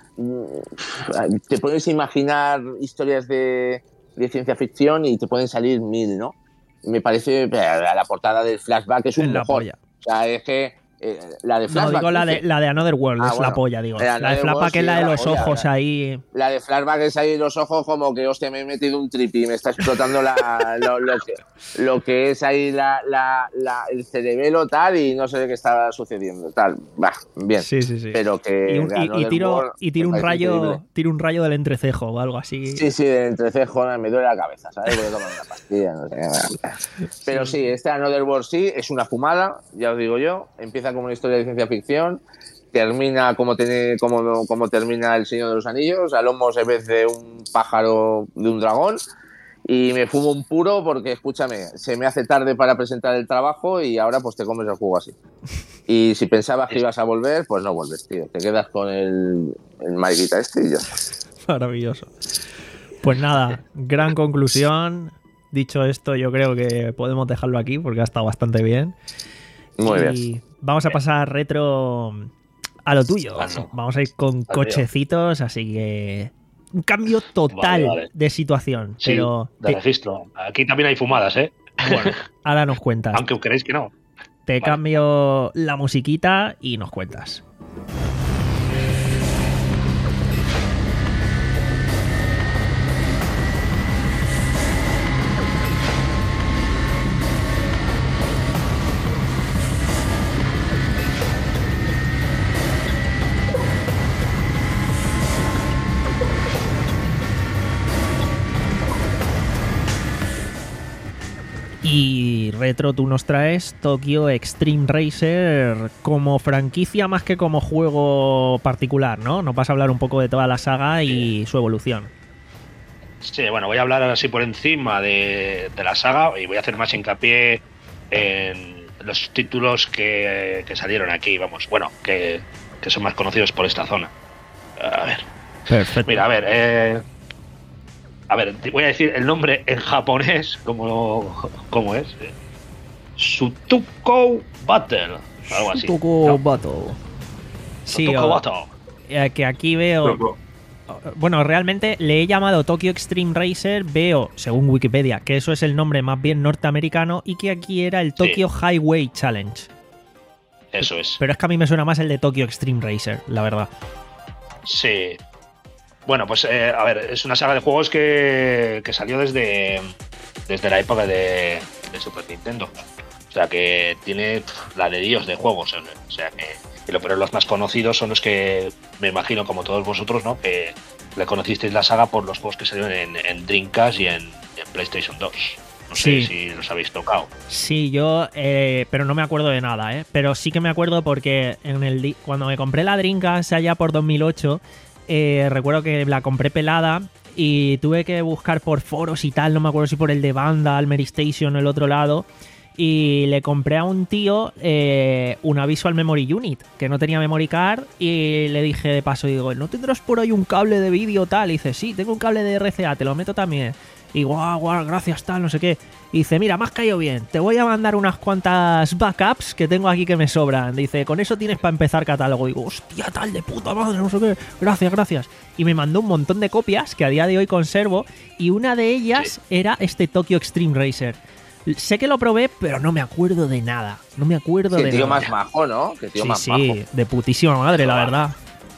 te puedes imaginar historias de, de ciencia ficción y te pueden salir mil, ¿no? Me parece, la portada del Flashback es un Es la mejor. polla. O sea, es que eh, la de Flashback... No, digo la de, dice, la de Another World, Ah, es bueno. la polla, digo. La de La de Another Flashback World, es la sí, de la los polla, ojos la- ahí. La de Flashback es ahí los ojos como que, hostia, me he metido un tripi, me está explotando la, lo, lo, que, lo que es ahí la, la, la, el cerebelo tal y no sé qué está sucediendo, tal. Bah, bien. Sí, sí, sí. Pero que Y, un- de y- y Another tiro, World y tiro me un parece rayo increíble. tiro un rayo del entrecejo o algo así. Sí, sí, del entrecejo me duele la cabeza, ¿sabes? Voy a tomar una pastilla, no sé qué. Pero sí, este Another World sí, es una fumada, ya os digo yo. Empieza como una historia de ciencia ficción, termina como, tiene, como, como termina El Señor de los Anillos, a lomos en vez de un pájaro de un dragón. Y me fumo un puro porque, escúchame, se me hace tarde para presentar el trabajo y ahora pues te comes el juego así. Y si pensabas que ibas a volver, pues no vuelves, tío. Te quedas con el, el mariquita este y ya está. Maravilloso. Pues nada, gran conclusión. Dicho esto, yo creo que podemos dejarlo aquí porque ha estado bastante bien. Muy y bien. Vamos a pasar retro a lo tuyo. Bueno. Vamos a ir con Al cochecitos, así que un cambio total Vale, vale. de situación. Sí, pero de te- registro. Aquí también hay fumadas, ¿eh? bueno, ahora nos cuentas. Aunque queréis que no. Te vale. cambio la musiquita y nos cuentas. Y retro, tú nos traes Tokyo Extreme Racer como franquicia más que como juego particular, ¿no? Nos vas a hablar un poco de toda la saga y su evolución. Sí, bueno, voy a hablar así por encima de, de la saga y voy a hacer más hincapié en los títulos que, que salieron aquí, vamos, bueno, que, que son más conocidos por esta zona. A ver, Perfecto. mira, a ver, eh, a ver, te voy a decir el nombre en japonés, como, como es. eh, Sutuko Battle, algo así. Sutuko ¿no? Battle. Sí, Sutuko o- Battle. eh, que aquí veo... Bueno, realmente le he llamado Tokyo Extreme Racer, veo, según Wikipedia, que eso es el nombre más bien norteamericano y que aquí era el Tokyo Highway Challenge. Eso es. Pero es que a mí me suena más el de Tokyo Extreme Racer, la verdad. Sí. Bueno, pues eh, a ver, es una saga de juegos que, que salió desde, desde la época de, de Super Nintendo. O sea que tiene pf, la de Dios de juegos. O sea que, que lo, pero los más conocidos son los que me imagino, como todos vosotros, ¿no? Que le conocisteis la saga por los juegos que salieron en, en Dreamcast y en, en PlayStation dos. No Sí. sé si los habéis tocado. Sí, yo, eh, pero no me acuerdo de nada, ¿eh? Pero sí que me acuerdo porque en el di- cuando me compré la Dreamcast allá por dos mil ocho, eh, recuerdo que la compré pelada y tuve que buscar por foros y tal, no me acuerdo si por el de Vandal, Mary Station, el otro lado, y le compré a un tío eh, una Visual Memory Unit, que no tenía memory card, y le dije de paso, digo, ¿no tendrás por ahí un cable de vídeo tal? Y dice, sí, tengo un cable de R C A, te lo meto también. Y guau, guau, gracias, tal, no sé qué. Y dice, mira, me has caído bien, te voy a mandar unas cuantas backups que tengo aquí que me sobran. Dice, con eso tienes para empezar catálogo. Y digo, hostia, tal, de puta madre, no sé qué. Gracias, gracias. Y me mandó un montón de copias que a día de hoy conservo. Y una de ellas Sí. era este Tokyo Extreme Racer. Sé que lo probé, pero no me acuerdo de nada. No me acuerdo Qué de tío nada. más majo, ¿no? Qué tío Sí, más sí, majo. de putísima madre, la verdad.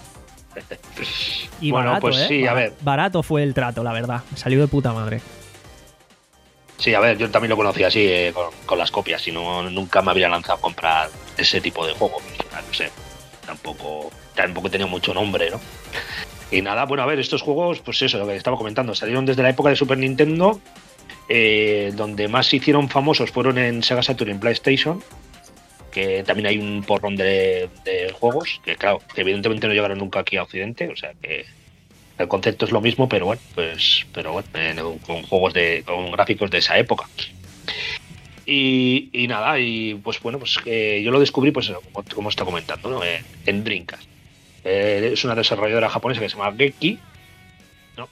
Y Bueno, barato, pues ¿eh? sí, a Bar- ver. Barato fue el trato, la verdad. Me salió de puta madre. Sí, a ver, yo también lo conocí así eh, con, con las copias, y no, nunca me había lanzado a comprar ese tipo de juegos. No sé, tampoco, tampoco tenía mucho nombre, ¿no? Y nada, bueno, a ver, estos juegos, pues eso, lo que estaba comentando, salieron desde la época de Super Nintendo, eh, donde más se hicieron famosos fueron en Sega Saturn y en PlayStation, que también hay un porrón de, de juegos, que claro, que evidentemente no llegaron nunca aquí a Occidente, o sea que El concepto es lo mismo, pero bueno, pues, pero bueno, eh, con juegos de, con gráficos de esa época. Y, y nada, y pues bueno, pues eh, yo lo descubrí, pues como, como está comentando, ¿no? Eh, en Dreamcast. Eh, es una desarrolladora japonesa que se llama Geki, ¿no?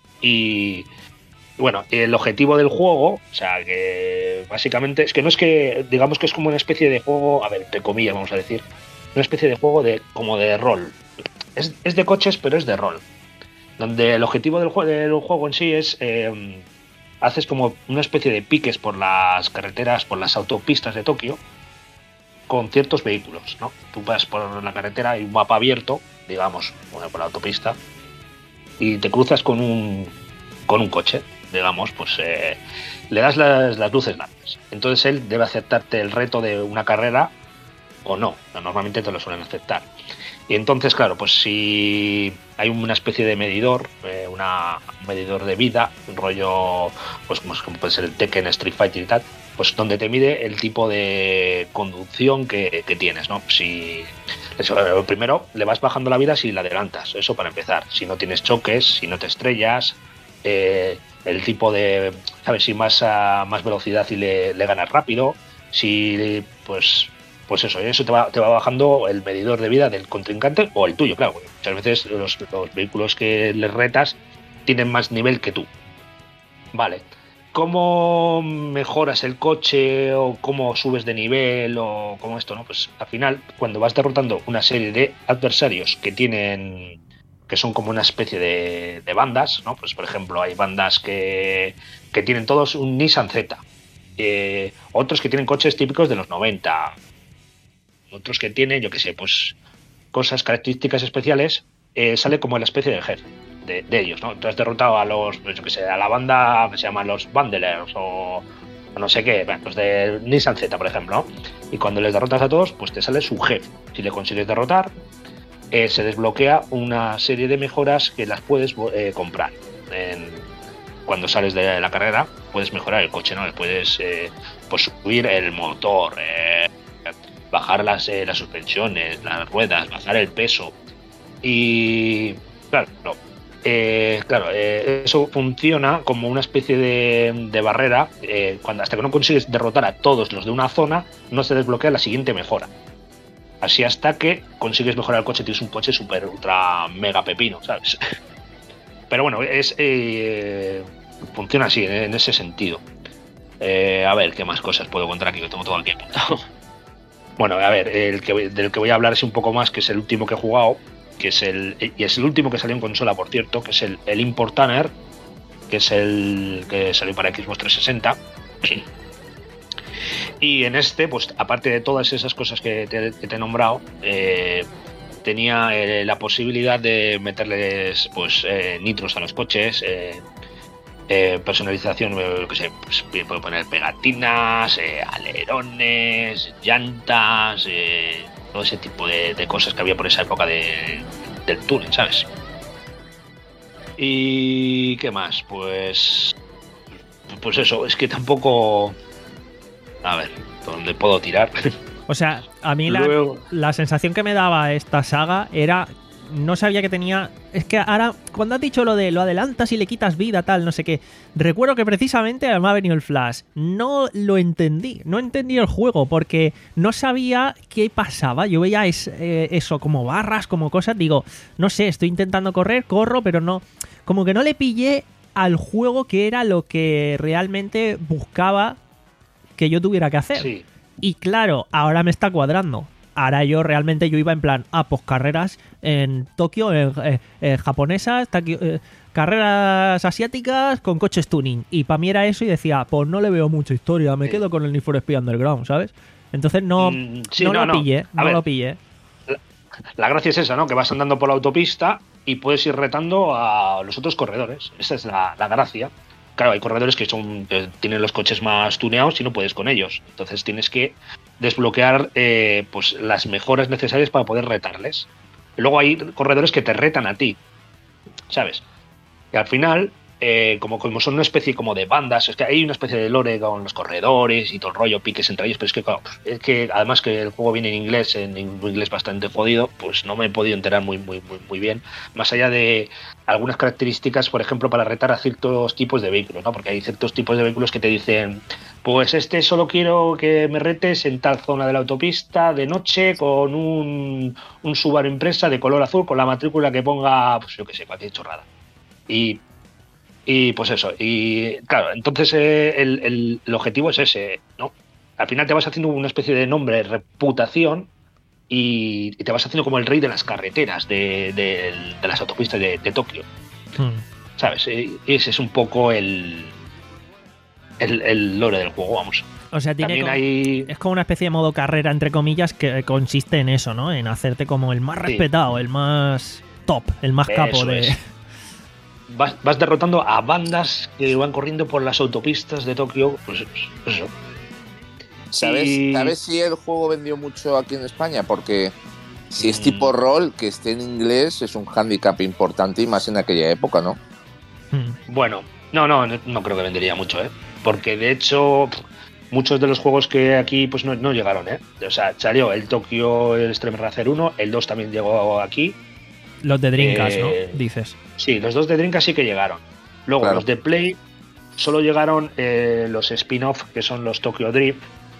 Y bueno, el objetivo del juego, o sea, que básicamente es que no es que, digamos que es como una especie de juego, a ver, entre comillas, vamos a decir, una especie de juego de como de rol. Es, es de coches, pero es de rol. Donde el objetivo del, jue- del juego en sí es eh, haces como una especie de piques por las carreteras, por las autopistas de Tokio, con ciertos vehículos, ¿no? Tú vas por la carretera y un mapa abierto, digamos, bueno, por la autopista, y te cruzas con un con un coche, digamos, pues eh, le das las, las luces largas. Entonces él debe aceptarte el reto de una carrera o no. Normalmente te lo suelen aceptar. Y entonces, claro, pues si hay una especie de medidor, eh, una, un medidor de vida, un rollo, pues como puede ser el Tekken, Street Fighter y tal, pues donde te mide el tipo de conducción que, que tienes, ¿no? Si eso, primero le vas bajando la vida si la adelantas, eso para empezar. Si no tienes choques, si no te estrellas, eh, el tipo de, ¿sabes? Si más, a, más velocidad y le, le ganas rápido, si pues... Pues eso, eso te va, te va bajando el medidor de vida del contrincante o el tuyo, claro. Muchas veces los, los vehículos que les retas tienen más nivel que tú. Vale. ¿Cómo mejoras el coche o cómo subes de nivel o cómo esto, no? Pues al final, cuando vas derrotando una serie de adversarios que tienen, que son como una especie de, de bandas, ¿no? Pues por ejemplo, hay bandas que, que tienen todos un Nissan Z. Eh, otros que tienen coches típicos de los noventa. Otros que tienen, yo qué sé, pues cosas, características especiales, eh, sale como la especie de jefe de, de ellos, ¿no? Tú has derrotado a los, pues yo qué sé, a la banda que se llama los Bundlers o, o no sé qué, bueno, los de Nissan Z, por ejemplo, ¿no? Y cuando les derrotas a todos, pues te sale su jefe. Si le consigues derrotar, eh, se desbloquea una serie de mejoras que las puedes eh, comprar. En, cuando sales de la carrera, puedes mejorar el coche, ¿no? Le puedes eh, pues subir el motor, eh, bajar las, eh, las suspensiones, las ruedas, bajar el peso. Y claro, no. eh, claro eh, eso funciona como una especie de, de barrera. Eh, cuando hasta que no consigues derrotar a todos los de una zona, no se desbloquea la siguiente mejora. Así hasta que consigues mejorar el coche, tienes un coche super ultra mega pepino, ¿sabes? Pero bueno, es eh, funciona así, en ese sentido. Eh, a ver, ¿qué más cosas puedo contar aquí? Que tengo todo aquí apuntado. Bueno, a ver, el que, del que voy a hablar es un poco más, que es el último que he jugado, que es el y es el último que salió en consola, por cierto, que es el, el Import Tanner, que es el que salió para Xbox trescientos sesenta. Y en este, pues aparte de todas esas cosas que te, que te he nombrado, eh, tenía eh, la posibilidad de meterles pues eh, nitros a los coches, eh, Eh, personalización, eh, que sé, pues puedo poner pegatinas, eh, alerones, llantas, eh, todo ese tipo de, de cosas que había por esa época de, del tuning, ¿sabes? Y qué más, pues pues eso, es que tampoco, a ver, ¿dónde puedo tirar? O sea, a mí la, Luego... la sensación que me daba esta saga era, no sabía que tenía... Es que ahora, cuando has dicho lo de lo adelantas y le quitas vida, tal, no sé qué, recuerdo que precisamente me ha venido el flash. No lo entendí, no entendí el juego, porque no sabía qué pasaba. Yo veía es, eh, eso, como barras, como cosas, digo, no sé, estoy intentando correr, corro, pero no... Como que no le pillé al juego que era lo que realmente buscaba que yo tuviera que hacer. Sí. Y claro, ahora me está cuadrando. Ahora yo realmente yo iba en plan, ah, pues carreras en Tokio, en, eh, eh, japonesas, taqui, eh, carreras asiáticas con coches tuning. Y para mí era eso y decía, pues no le veo mucha historia, me sí. quedo con el Need for Speed Underground, ¿sabes? Entonces no, mm, sí, no, no lo no. pillé, no ver, lo pillé. La, la gracia es esa, ¿no? Que vas andando por la autopista y puedes ir retando a los otros corredores. Esa es la, la gracia. Claro, hay corredores que son que tienen los coches más tuneados y no puedes con ellos. Entonces tienes que desbloquear eh, pues las mejoras necesarias para poder retarles. Luego hay corredores que te retan a ti, ¿sabes? Y al final, eh, como, como son una especie como de bandas, es que hay una especie de lore con los corredores y todo el rollo, piques entre ellos, pero es que, claro, es que además que el juego viene en inglés, en inglés bastante jodido, pues no me he podido enterar muy, muy, muy, muy bien, más allá de algunas características, por ejemplo, para retar a ciertos tipos de vehículos, ¿no? Porque hay ciertos tipos de vehículos que te dicen, pues este solo quiero que me retes en tal zona de la autopista de noche con un, un Subaru Impresa de color azul con la matrícula que ponga, pues yo qué sé, cualquier chorrada. Y, y pues eso, y claro, entonces eh, el, el, el objetivo es ese, ¿no? Al final te vas haciendo una especie de nombre, reputación, y, y te vas haciendo como el rey de las carreteras, de, de, de las autopistas de, de Tokio. Hmm. ¿Sabes? Y ese es un poco el, el, el lore del juego, vamos. O sea, tiene como, hay... es como una especie de modo carrera, entre comillas, que consiste en eso, ¿no? En hacerte como el más respetado, sí. el más top, el más capo eso de... Es. Vas, vas derrotando a bandas que van corriendo por las autopistas de Tokio, pues, pues eso. ¿Sabes, y... ¿Sabes si el juego vendió mucho aquí en España? Porque si es tipo mm. rol, que esté en inglés es un hándicap importante y más en aquella época, ¿no? Mm. Bueno, no, no, no creo que vendería mucho, ¿eh? Porque de hecho muchos de los juegos que aquí pues no, no llegaron, ¿eh? O sea, salió el Tokyo el Extreme Racer uno, el dos también llegó aquí. Los de Dreamcast, eh, ¿no? Dices. Sí, los dos de Dreamcast sí que llegaron. Luego claro. Los de Play solo llegaron eh, los spin-off, que son los Tokyo Drift,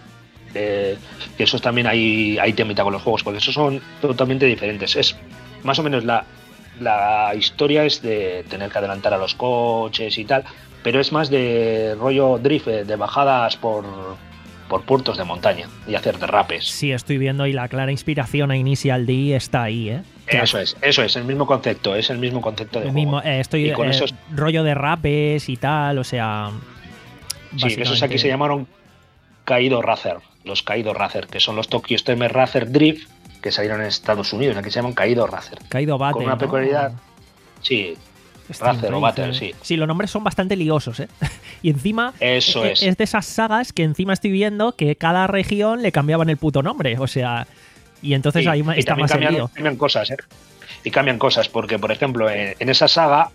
eh, que esos también hay, hay temita con los juegos, porque esos son totalmente diferentes. Es más o menos la, la historia es de tener que adelantar a los coches y tal, pero es más de rollo drift, de bajadas por... por puertos de montaña y hacer derrapes. Sí, estoy viendo y la clara inspiración a Initial D está ahí, ¿eh? Eso es, eso es, el mismo concepto, es el mismo concepto de el juego. Mismo, eh, estoy y con eh, esos... rollo de rapes y tal, o sea... Sí, esos aquí se llamaron Kaido Racer, los Kaido Racer, que son los Tokyo Extreme Racer Drift, que salieron en Estados Unidos, aquí se llaman Kaido Racer. Kaido Battle, con una peculiaridad, ¿no? Sí, Racer o Battle, sí. Sí, los nombres son bastante liosos, ¿eh? Y encima Eso es, es. es de esas sagas que encima estoy viendo que cada región le cambiaban el puto nombre, o sea... Y entonces sí, ahí y está más cambian, el lío. cambian cosas, ¿eh? Y cambian cosas, porque por ejemplo, en, en esa saga,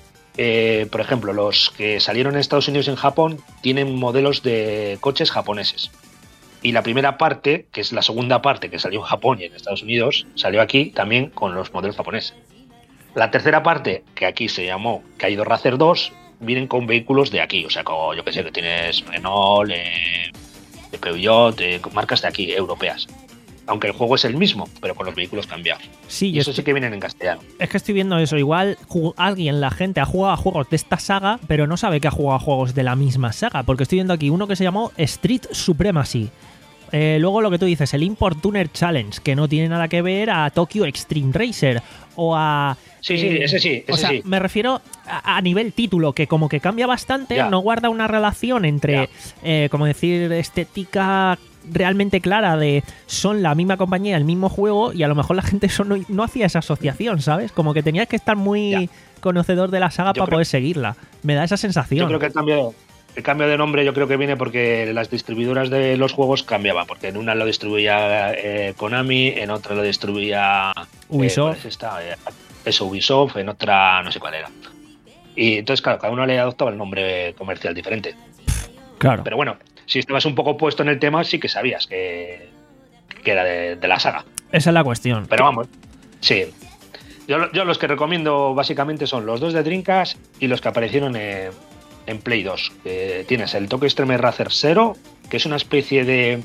eh, por ejemplo, los que salieron en Estados Unidos y en Japón tienen modelos de coches japoneses. Y la primera parte, que es la segunda parte que salió en Japón y en Estados Unidos, salió aquí también con los modelos japoneses. La tercera parte, que aquí se llamó Kaido Racer dos, vienen con vehículos de aquí, o sea, con, yo que sé, que tienes Renault, eh, Peugeot, eh, marcas de aquí, europeas. Aunque el juego es el mismo, pero con los vehículos cambiados. Sí, y eso estoy... sí que vienen en castellano. Es que estoy viendo eso. Igual alguien, la gente, ha jugado a juegos de esta saga, pero no sabe que ha jugado a juegos de la misma saga. Porque estoy viendo aquí uno que se llamó Street Supremacy. Eh, luego lo que tú dices, el Import Tuner Challenge, que no tiene nada que ver a Tokyo Extreme Racer. O a... Sí, eh, sí, ese sí. Ese o sea, sí. me refiero a, a nivel título, que como que cambia bastante, ya. No guarda una relación entre, eh, como decir, estética... realmente clara de son la misma compañía, el mismo juego, y a lo mejor la gente eso no, no hacía esa asociación, ¿sabes? Como que tenías que estar muy ya. conocedor de la saga yo para creo, poder seguirla. Me da esa sensación. Yo creo que el cambio, el cambio de nombre yo creo que viene porque las distribuidoras de los juegos cambiaban, porque en una lo distribuía eh, Konami, en otra lo distribuía Ubisoft. Eh, esta? Eh, eso, Ubisoft, en otra no sé cuál era. Y entonces, claro, cada uno le adoptaba el nombre comercial diferente. Claro. Pero bueno, si estabas un poco puesto en el tema, sí que sabías que, que era de, de la saga. Esa es la cuestión. Pero vamos, sí. Yo, yo los que recomiendo básicamente son los dos de Dreamcast y los que aparecieron en, en Play dos. Eh, tienes el Tokyo Extreme Racer cero, que es una especie de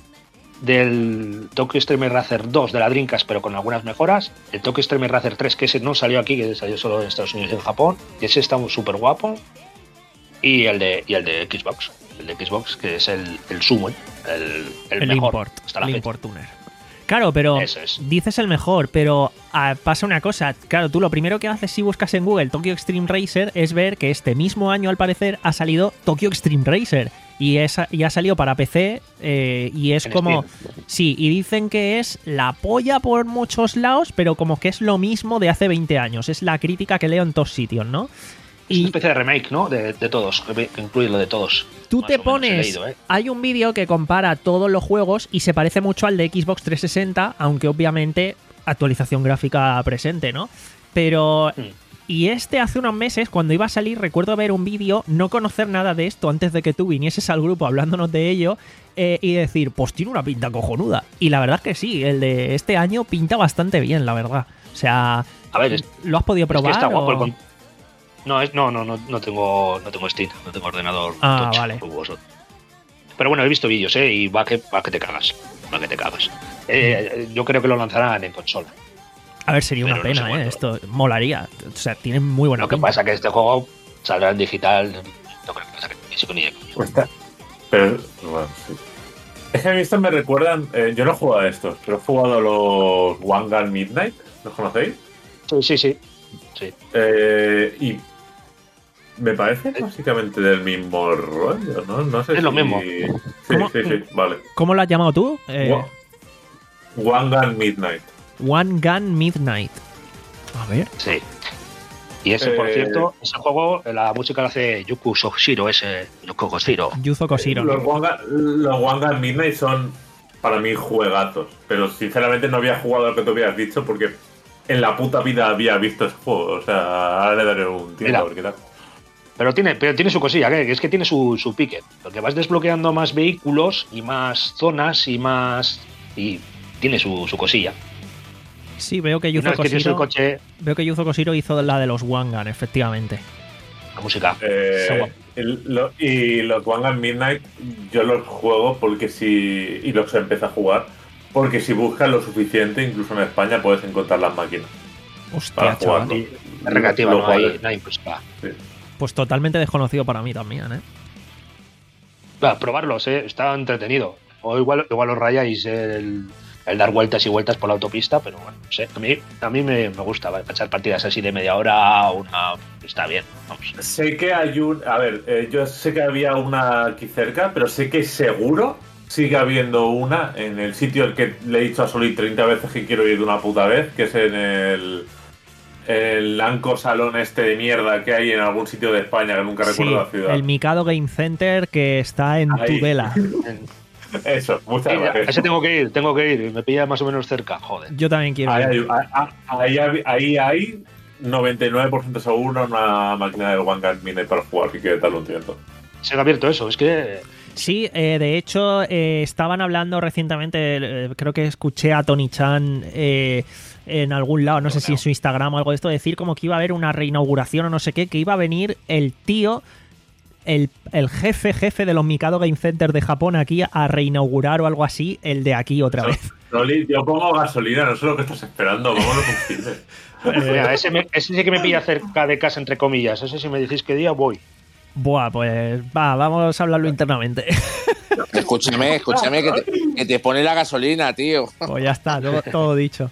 del Tokyo Extreme Racer dos de la Dreamcast, pero con algunas mejoras. El Tokyo Extreme Racer tres, que ese no salió aquí, que salió solo en Estados Unidos y en Japón. Y ese está súper guapo. Y el de, y el de Xbox. El de Xbox, que es el, el Summon, el, el, el mejor import, hasta la el fecha. Import Tuner. Claro, pero es. dices el mejor, pero ah, pasa una cosa. Claro, tú lo primero que haces si buscas en Google Tokyo Extreme Racer es ver que este mismo año, al parecer, ha salido Tokyo Extreme Racer. Y, es, y ha salido para P C eh, y es en como... Steam. Sí, y dicen que es la polla por muchos lados, pero como que es lo mismo de hace veinte años. Es la crítica que leo en todos sitios, ¿no? Es una especie de remake, ¿no? De, de todos, que incluye lo de todos. Tú te pones... Leído, ¿eh? Hay un vídeo que compara todos los juegos y se parece mucho al de Xbox trescientos sesenta, aunque obviamente actualización gráfica presente, ¿no? Pero... Mm. Y este hace unos meses, cuando iba a salir, recuerdo ver un vídeo, no conocer nada de esto antes de que tú vinieses al grupo hablándonos de ello eh, y decir, pues tiene una pinta cojonuda. Y la verdad es que sí, el de este año pinta bastante bien, la verdad. O sea, a ver, es, ¿lo has podido probar? Es que está guapo o... el con... No, es, no, no, no, no tengo, no tengo Steam, no tengo ordenador. Ah, tocho, vale. Pero bueno, he visto vídeos, ¿eh? Y va que, va que te cagas. Va que te cagas. Eh, yo creo que lo lanzarán en consola. A ver, sería una Pero pena, no sé ¿eh? Esto molaría. O sea, tiene muy buena Lo que pinta. pasa es que este juego saldrá en digital. No creo que pasa que ni con ni de coña. Cuesta. Pero, bueno, sí. Es que a mí estos me recuerdan. Eh, yo no he jugado a estos, pero he jugado a los One Gun Midnight. ¿Los conocéis? Sí, sí, sí. sí. Eh, y me parece básicamente del mismo rollo, ¿no? No sé es si... lo mismo. Sí, ¿Cómo? sí, sí, vale. ¿Cómo lo has llamado tú? Eh, One Gun Midnight. One Gun Midnight. A ver. Sí. Y ese, por Eh, cierto, ese juego, la música la hace Yuku Soshiro, ese Yuko Koshiro. Yuzo Koshiro. Los One Gun, los One Gun Midnight son para mí juegazos, pero sinceramente no había jugado lo que te habías dicho porque en la puta vida había visto ese juego. O sea, ahora le daré un tiempo Mira. a ver qué tal. Pero tiene, pero tiene su cosilla, que es que tiene su, su pique. Porque vas desbloqueando más vehículos y más zonas y más. Y tiene su, su cosilla. Sí, veo que Y una Yuzo vez que tienes el Koshiro, coche, veo que Yuzo Koshiro hizo la de los One Gun, efectivamente. la música. Eh, Está guapo. el- lo- y los One Gun Midnight yo los juego porque si. Y los empecé a jugar. Porque si buscas lo suficiente, incluso en España puedes encontrar las máquinas para Hostia, chaval. jugarlo. Es recreativa, Lo no cual hay, es- no hay música. sí. Pues totalmente desconocido para mí también, ¿eh? Va, probarlos, eh, está entretenido. O igual, igual os rayáis el, el dar vueltas y vueltas por la autopista, pero bueno, no sé. A mí, a mí me, me gusta, ¿vale? Para echar partidas así de media hora, una. Está bien, vamos. Sé que hay un. A ver, eh, yo sé que había una aquí cerca, pero sé que seguro sigue habiendo una en el sitio al que le he dicho a Solid treinta veces que quiero ir de una puta vez, que es en el. El Anco Salón este de mierda que hay en algún sitio de España, que nunca recuerdo Sí, la ciudad. el Mikado Game Center que está en Ahí. Tudela. Eso, muchas Sí, a gracias. ese tengo que ir, tengo que ir. Me pilla más o menos cerca, joder. Yo también quiero Ahí ir. hay, ahí, hay, ahí hay noventa y nueve por ciento seguro una máquina del One Gun Midnight para jugar, que tal lo entiendo. Se ha abierto eso, es que. Sí, eh, de hecho, eh, estaban hablando recientemente, eh, creo que escuché a Tony Chan eh, en algún lado, no sé si en su Instagram o algo de esto, decir como que iba a haber una reinauguración o no sé qué, que iba a venir el tío, el, el jefe jefe de los Mikado Game Center de Japón aquí a reinaugurar o algo así, el de aquí otra vez. Rolly, yo pongo gasolina, no sé lo que estás esperando, ¿cómo lo consigues? Mira, ese, me- ese sí que me pilla cerca de casa, entre comillas. Ese si me decís qué día voy. Buah, pues va, vamos a hablarlo internamente. Escúchame, escúchame, que te, que te pone la gasolina, tío. Pues ya está, todo, todo dicho.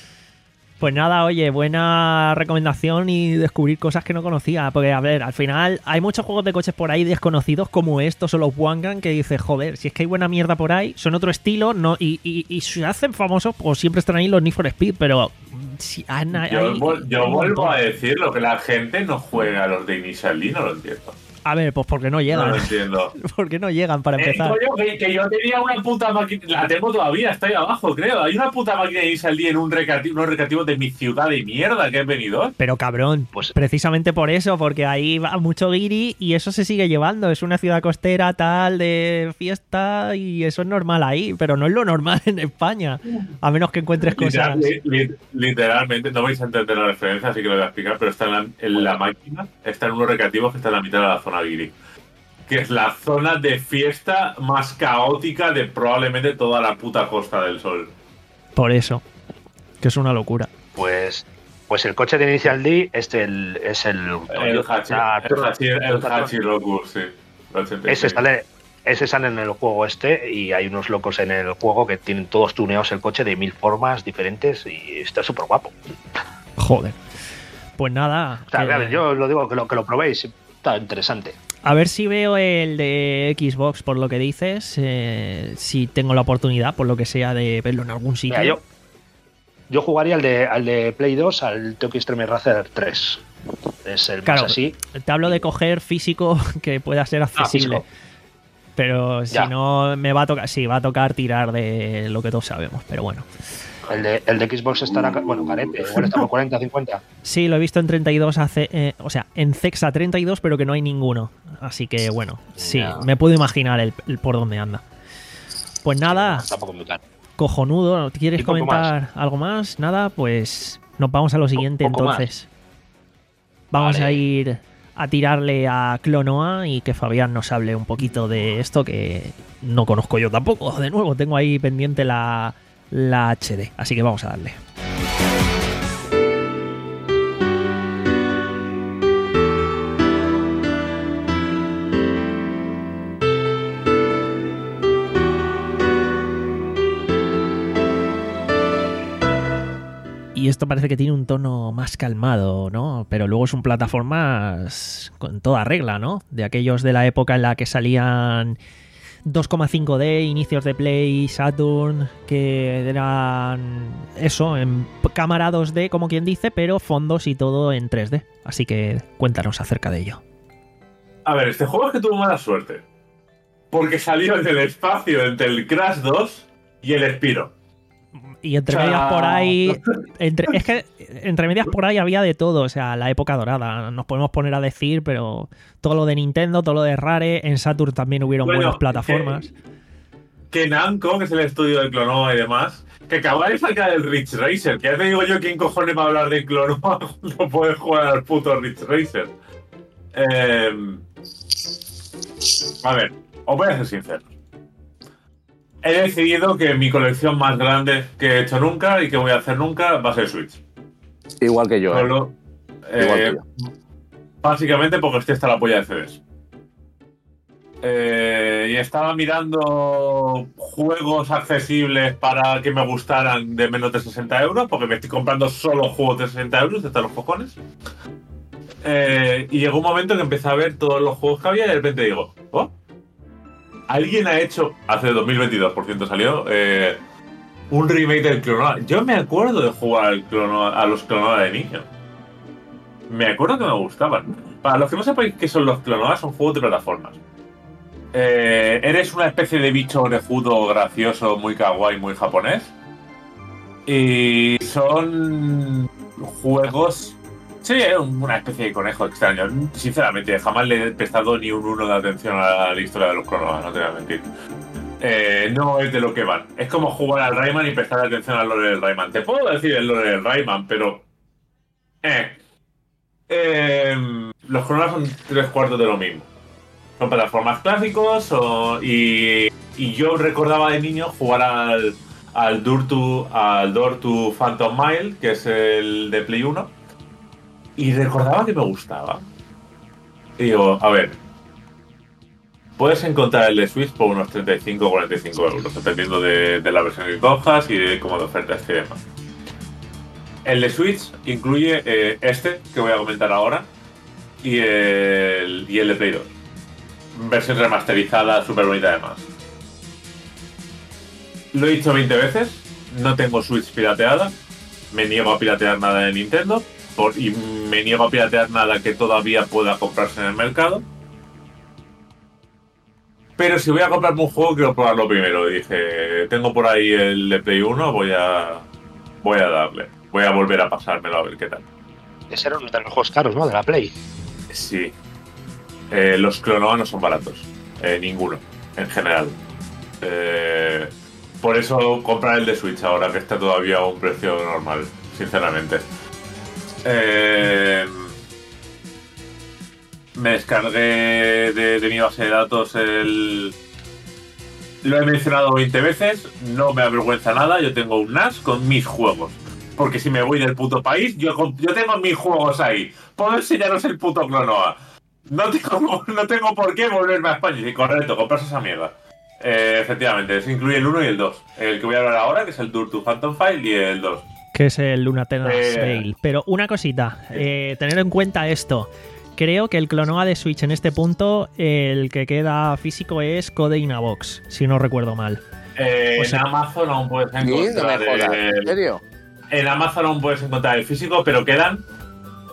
Pues nada, oye, buena recomendación y descubrir cosas que no conocía. Porque, a ver, al final hay muchos juegos de coches por ahí desconocidos como estos o los One Gun que dices, joder, si es que hay buena mierda por ahí, son otro estilo, no y, y, y se hacen famosos, pues siempre están ahí los Need for Speed, pero si, hay, Yo, hay- vol- yo hay un vuelvo montón. a decir lo que la gente no juega a los de Initial D, no lo entiendo. A ver, pues porque no No llegan. lo entiendo. porque no llegan para Eh, empezar. coño, que, que yo tenía una puta máquina, la tengo todavía, está ahí abajo, creo. Hay una puta máquina de Initial D en un recreativo, unos recreativos de mi ciudad de mierda que he venido. Pero cabrón, Pues- precisamente por eso, porque ahí va mucho guiri y eso se sigue llevando. Es una ciudad costera tal de fiesta y eso es normal ahí, pero no es lo normal en España. A menos que encuentres cosas. Literal- li- literalmente, no vais a entender la referencia, así que lo voy a explicar, pero está en la, en la máquina, está en unos recreativos que está en la mitad de la zona guiri. Que es la zona de fiesta más caótica de probablemente toda la puta Costa del Sol. Por eso. Que es una locura. Pues. Pues el coche de Initial D es el. Es el, El Hachi, Ah, el Hachi, el Hachiroku, sí. el ochenta y Ese seis. sale, ese sale en el juego este y hay unos locos en el juego que tienen todos tuneados el coche de mil formas diferentes y está súper guapo. Joder. Pues nada. O sea, que- a ver, yo os lo digo, que lo, que lo probéis, está interesante. A ver si veo el de Xbox por lo que dices. eh, si tengo la oportunidad, por lo que sea, de verlo en algún sitio. Mira, yo, yo jugaría al de, al de Play dos, al Tokyo Extreme Racer tres. Es el Claro, más así. te hablo de coger físico que pueda ser accesible. físico. Pero si Ya. no, me va a tocar, sí, va a tocar tirar de lo que todos sabemos, pero bueno. El de, el de Xbox estará, ca- bueno, carete, igual está por cuarenta, cincuenta. Sí, lo he visto en treinta y dos, hace, eh, o sea, en Cexa treinta y dos, pero que no hay ninguno. Así que bueno, sí, Ya. me puedo imaginar el, el por dónde anda. Pues nada, Tampoco muy caro. cojonudo. ¿Quieres Y poco comentar algo más? Nada, pues nos vamos a lo siguiente poco más. entonces. Vamos Vale. a ir a tirarle a Clonoa y que Fabián nos hable un poquito de esto que no conozco yo tampoco. De nuevo, tengo ahí pendiente la, la H D, así que vamos a darle. Y esto parece que tiene un tono más calmado, ¿no? Pero luego es un plataformas con toda regla, ¿no? De aquellos de la época en la que salían dos coma cinco D, inicios de Play, Saturn, que eran eso, en cámara dos D, como quien dice, pero fondos y todo en tres D. Así que cuéntanos acerca de ello. A ver, este juego es que tuvo mala suerte. Porque salió en el espacio entre el Crash dos y el Spyro. Y entre O sea, medias por ahí. Entre, es que entre medias por ahí había de todo. O sea, la época dorada. Nos podemos poner a decir, pero todo lo de Nintendo, todo lo de Rare. En Saturn también hubieron Bueno, buenas plataformas. Que, que Namco, que es el estudio de Clonoa y demás, que acaba de sacar el Ridge Racer. Que ya te digo yo, ¿quién cojones va a hablar de Clonoa? No puedes jugar al puto Ridge Racer. Eh, a ver, os voy a ser sincero. He decidido que mi colección más grande que he hecho nunca y que voy a hacer nunca va a ser Switch. Igual que yo, ¿eh? Solo, Igual eh, que básicamente porque estoy hasta la polla de C Ds. Eh, y estaba mirando juegos accesibles para que me gustaran de menos de sesenta euros, porque me estoy comprando solo juegos de sesenta euros, de los cojones. Eh, y llegó un momento en que empecé a ver todos los juegos que había y de repente digo, oh, alguien ha hecho, hace dos mil veintidós por ciento salió, eh, un remake del Clonoa. Yo me acuerdo de jugar al Clonoa, a los Clonoa de niño. Me acuerdo que me gustaban. Para los que no sepáis qué son los Clonoa, son juegos de plataformas. Eh, eres una especie de bicho orejudo, gracioso, muy kawaii, muy japonés. Y son juegos... Sí, es una especie de conejo extraño. Sinceramente, jamás le he prestado ni un uno de atención a la historia de los Clonoa, no te voy a mentir. Eh, no es de lo que van. Es como jugar al Rayman y prestar atención al lore del Rayman. Te puedo decir el lore del Rayman, pero... Eh. Eh, los Clonoa son tres cuartos de lo mismo. Son plataformas clásicos o, y, y yo recordaba de niño jugar al, al Door to, al Door to Phantom Mile, que es el de Play uno, y recordaba que me gustaba. Y digo, a ver, puedes encontrar el de Switch por unos treinta y cinco o cuarenta y cinco euros, dependiendo de, de la versión que cojas y de cómo de ofertas que demás. El de Switch incluye eh, este, que voy a comentar ahora, y el, y el de Play dos. Versión remasterizada, súper bonita además. Lo he dicho veinte veces, no tengo Switch pirateada, me niego a piratear nada de Nintendo por, y me niego a piratear nada que todavía pueda comprarse en el mercado. Pero si voy a comprarme un juego, quiero probarlo primero. Dije, tengo por ahí el de Play uno, voy a, voy a darle. Voy a volver a pasármelo a ver qué tal. Ese era uno de los juegos caros, ¿no? De la Play. Sí. Eh, los Clonoa no son baratos. Eh, ninguno, en general. Eh, por eso comprar el de Switch ahora, que está todavía a un precio normal, sinceramente. Eh, me descargué de, de mi base de datos el... Lo he mencionado veinte veces, no me avergüenza nada, yo tengo un N A S con mis juegos. Porque si me voy del puto país, yo, yo tengo mis juegos ahí. Puedo enseñaros el puto Clonoa. No tengo, no tengo por qué volverme a España. Sí, correcto, comprarse esa mierda. Eh, efectivamente, se incluye el uno y el dos. El que voy a hablar ahora, que es el Door to Phantom File, y el dos. Que es el Lunatena's Eh, Veil. Pero una cosita, eh, tener en cuenta esto. Creo que el Clonoa de Switch en este punto, el que queda físico es Code in a Box, si no recuerdo mal. Eh, O sea- en Amazon aún puedes Sí, no encontrar me jodas. el- ¿En serio? En Amazon aún puedes encontrar el físico, pero quedan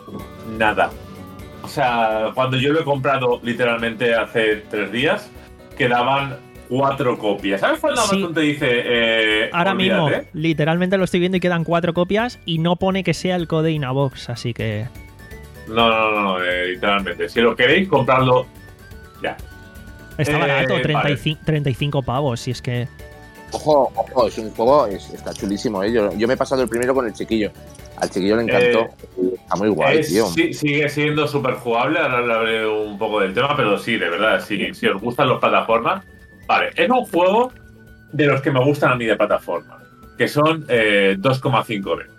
nada. O sea, cuando yo lo he comprado literalmente hace tres días, quedaban cuatro copias. ¿Sabes cuando Sí. Amazon te dice eh, Ahora mismo, olvídate? literalmente lo estoy viendo y quedan cuatro copias y no pone que sea el code Inabox, así que... No, no, no, no eh, literalmente. Si lo queréis, compradlo ya. Está Eh, barato, treinta y cinco, vale. treinta y cinco pavos, si es que... Ojo, ojo, es un juego, es- está chulísimo, ¿eh? Yo, yo me he pasado el primero con el chiquillo. Al chiquillo le encantó. Está muy guay, Es- tío. sí- sigue siendo súper jugable, ahora hablaré un poco del tema, pero sí, de verdad, sí, si os gustan las plataformas. Vale, es un juego de los que me gustan a mí de plataformas, que son eh, dos coma cinco D.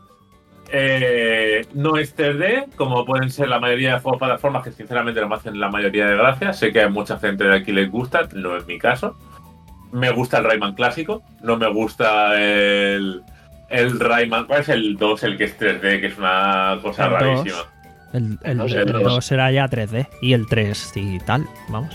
Eh, no es tres D, como pueden ser la mayoría de juegos de plataformas, que sinceramente no me hacen la mayoría de gracia. Sé que a mucha gente de aquí les gusta, no es mi caso. Me gusta el Rayman clásico, no me gusta el, el Rayman. ¿Cuál es el dos, el que es tres D, que es una cosa El dos. rarísima? El, el, No sé, el no dos será ya tres D y el tres y tal, vamos.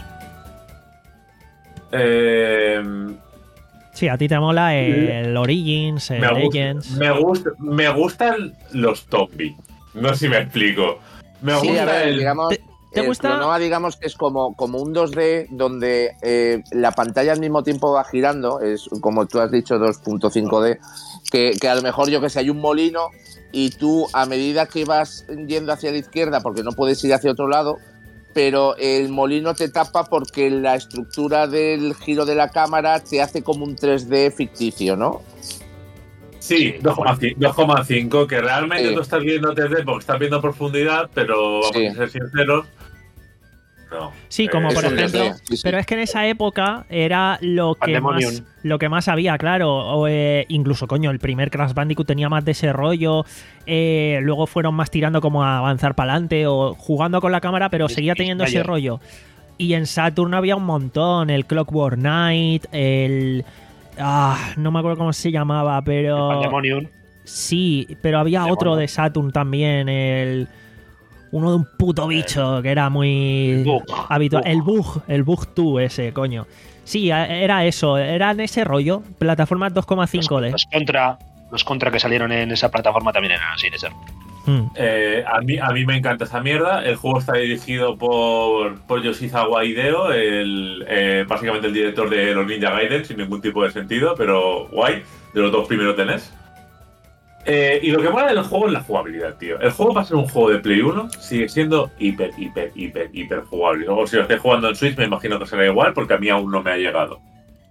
Eh, Sí, a ti te mola el Origins, el me, gusta, Legends... me, gusta, me gustan los zombies. No sé si me explico. Me Sí, gusta a ver, el. digamos, ¿Te- te el gusta? Clonoa, digamos que es como, como un dos D donde eh, la pantalla al mismo tiempo va girando, es como tú has dicho, dos punto cinco D, que, que a lo mejor, yo que sé, hay un molino y tú a medida que vas yendo hacia la izquierda, porque no puedes ir hacia otro lado, pero el molino te tapa porque la estructura del giro de la cámara te hace como un tres D ficticio, ¿no? Sí, dos coma cinco, que realmente Sí. tú estás viendo tres D porque estás viendo profundidad, pero vamos Sí. a ser sinceros. No. Sí, como Eh, por es un ejemplo, tres D, sí, sí. pero es que en esa época era lo que Pandemonium. más lo que más había, claro, o, eh, incluso coño, el primer Crash Bandicoot tenía más de ese rollo, eh, luego fueron más tirando como a avanzar para adelante o jugando con la cámara, pero Y- seguía y teniendo ese Slayer. rollo. Y en Saturn había un montón, el Clockwork Knight, el ah, no me acuerdo cómo se llamaba, pero Pandemonium. sí, pero había Demonio. otro de Saturn también, el uno de un puto bicho que era muy Bug. habitual. Bug. El bug, el bug dos ese, coño. Sí, a- era eso, era en ese rollo, plataformas dos coma cinco D. Los, los contra, los contra que salieron en esa plataforma también eran así de ser. Mm. Eh, a, mí, a mí me encanta esa mierda. El juego está dirigido por, por Yoshizawa Hideo, el, eh, básicamente el director de los Ninja Gaiden, sin ningún tipo de sentido, pero guay, de los dos primeros de N E S. Eh, y lo que mola del juego es la jugabilidad, tío. El juego, para ser un juego de Play uno, sigue siendo hiper, hiper, hiper, hiper jugable. Luego, si lo estáis jugando en Switch, me imagino que será igual, porque a mí aún no me ha llegado.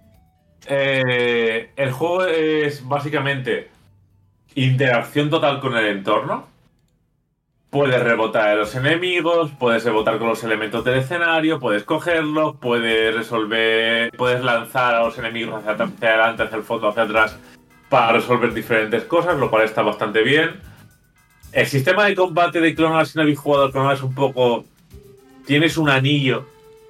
Eh, el juego es básicamente interacción total con el entorno. Puedes rebotar a los enemigos, puedes rebotar con los elementos del escenario, puedes cogerlos, puedes resolver, puedes lanzar a los enemigos hacia, hacia adelante, hacia el fondo, hacia atrás, para resolver diferentes cosas, lo cual está bastante bien. El sistema de combate de Clonoa, si no habéis jugado al Clonoa, es un poco... Tienes un anillo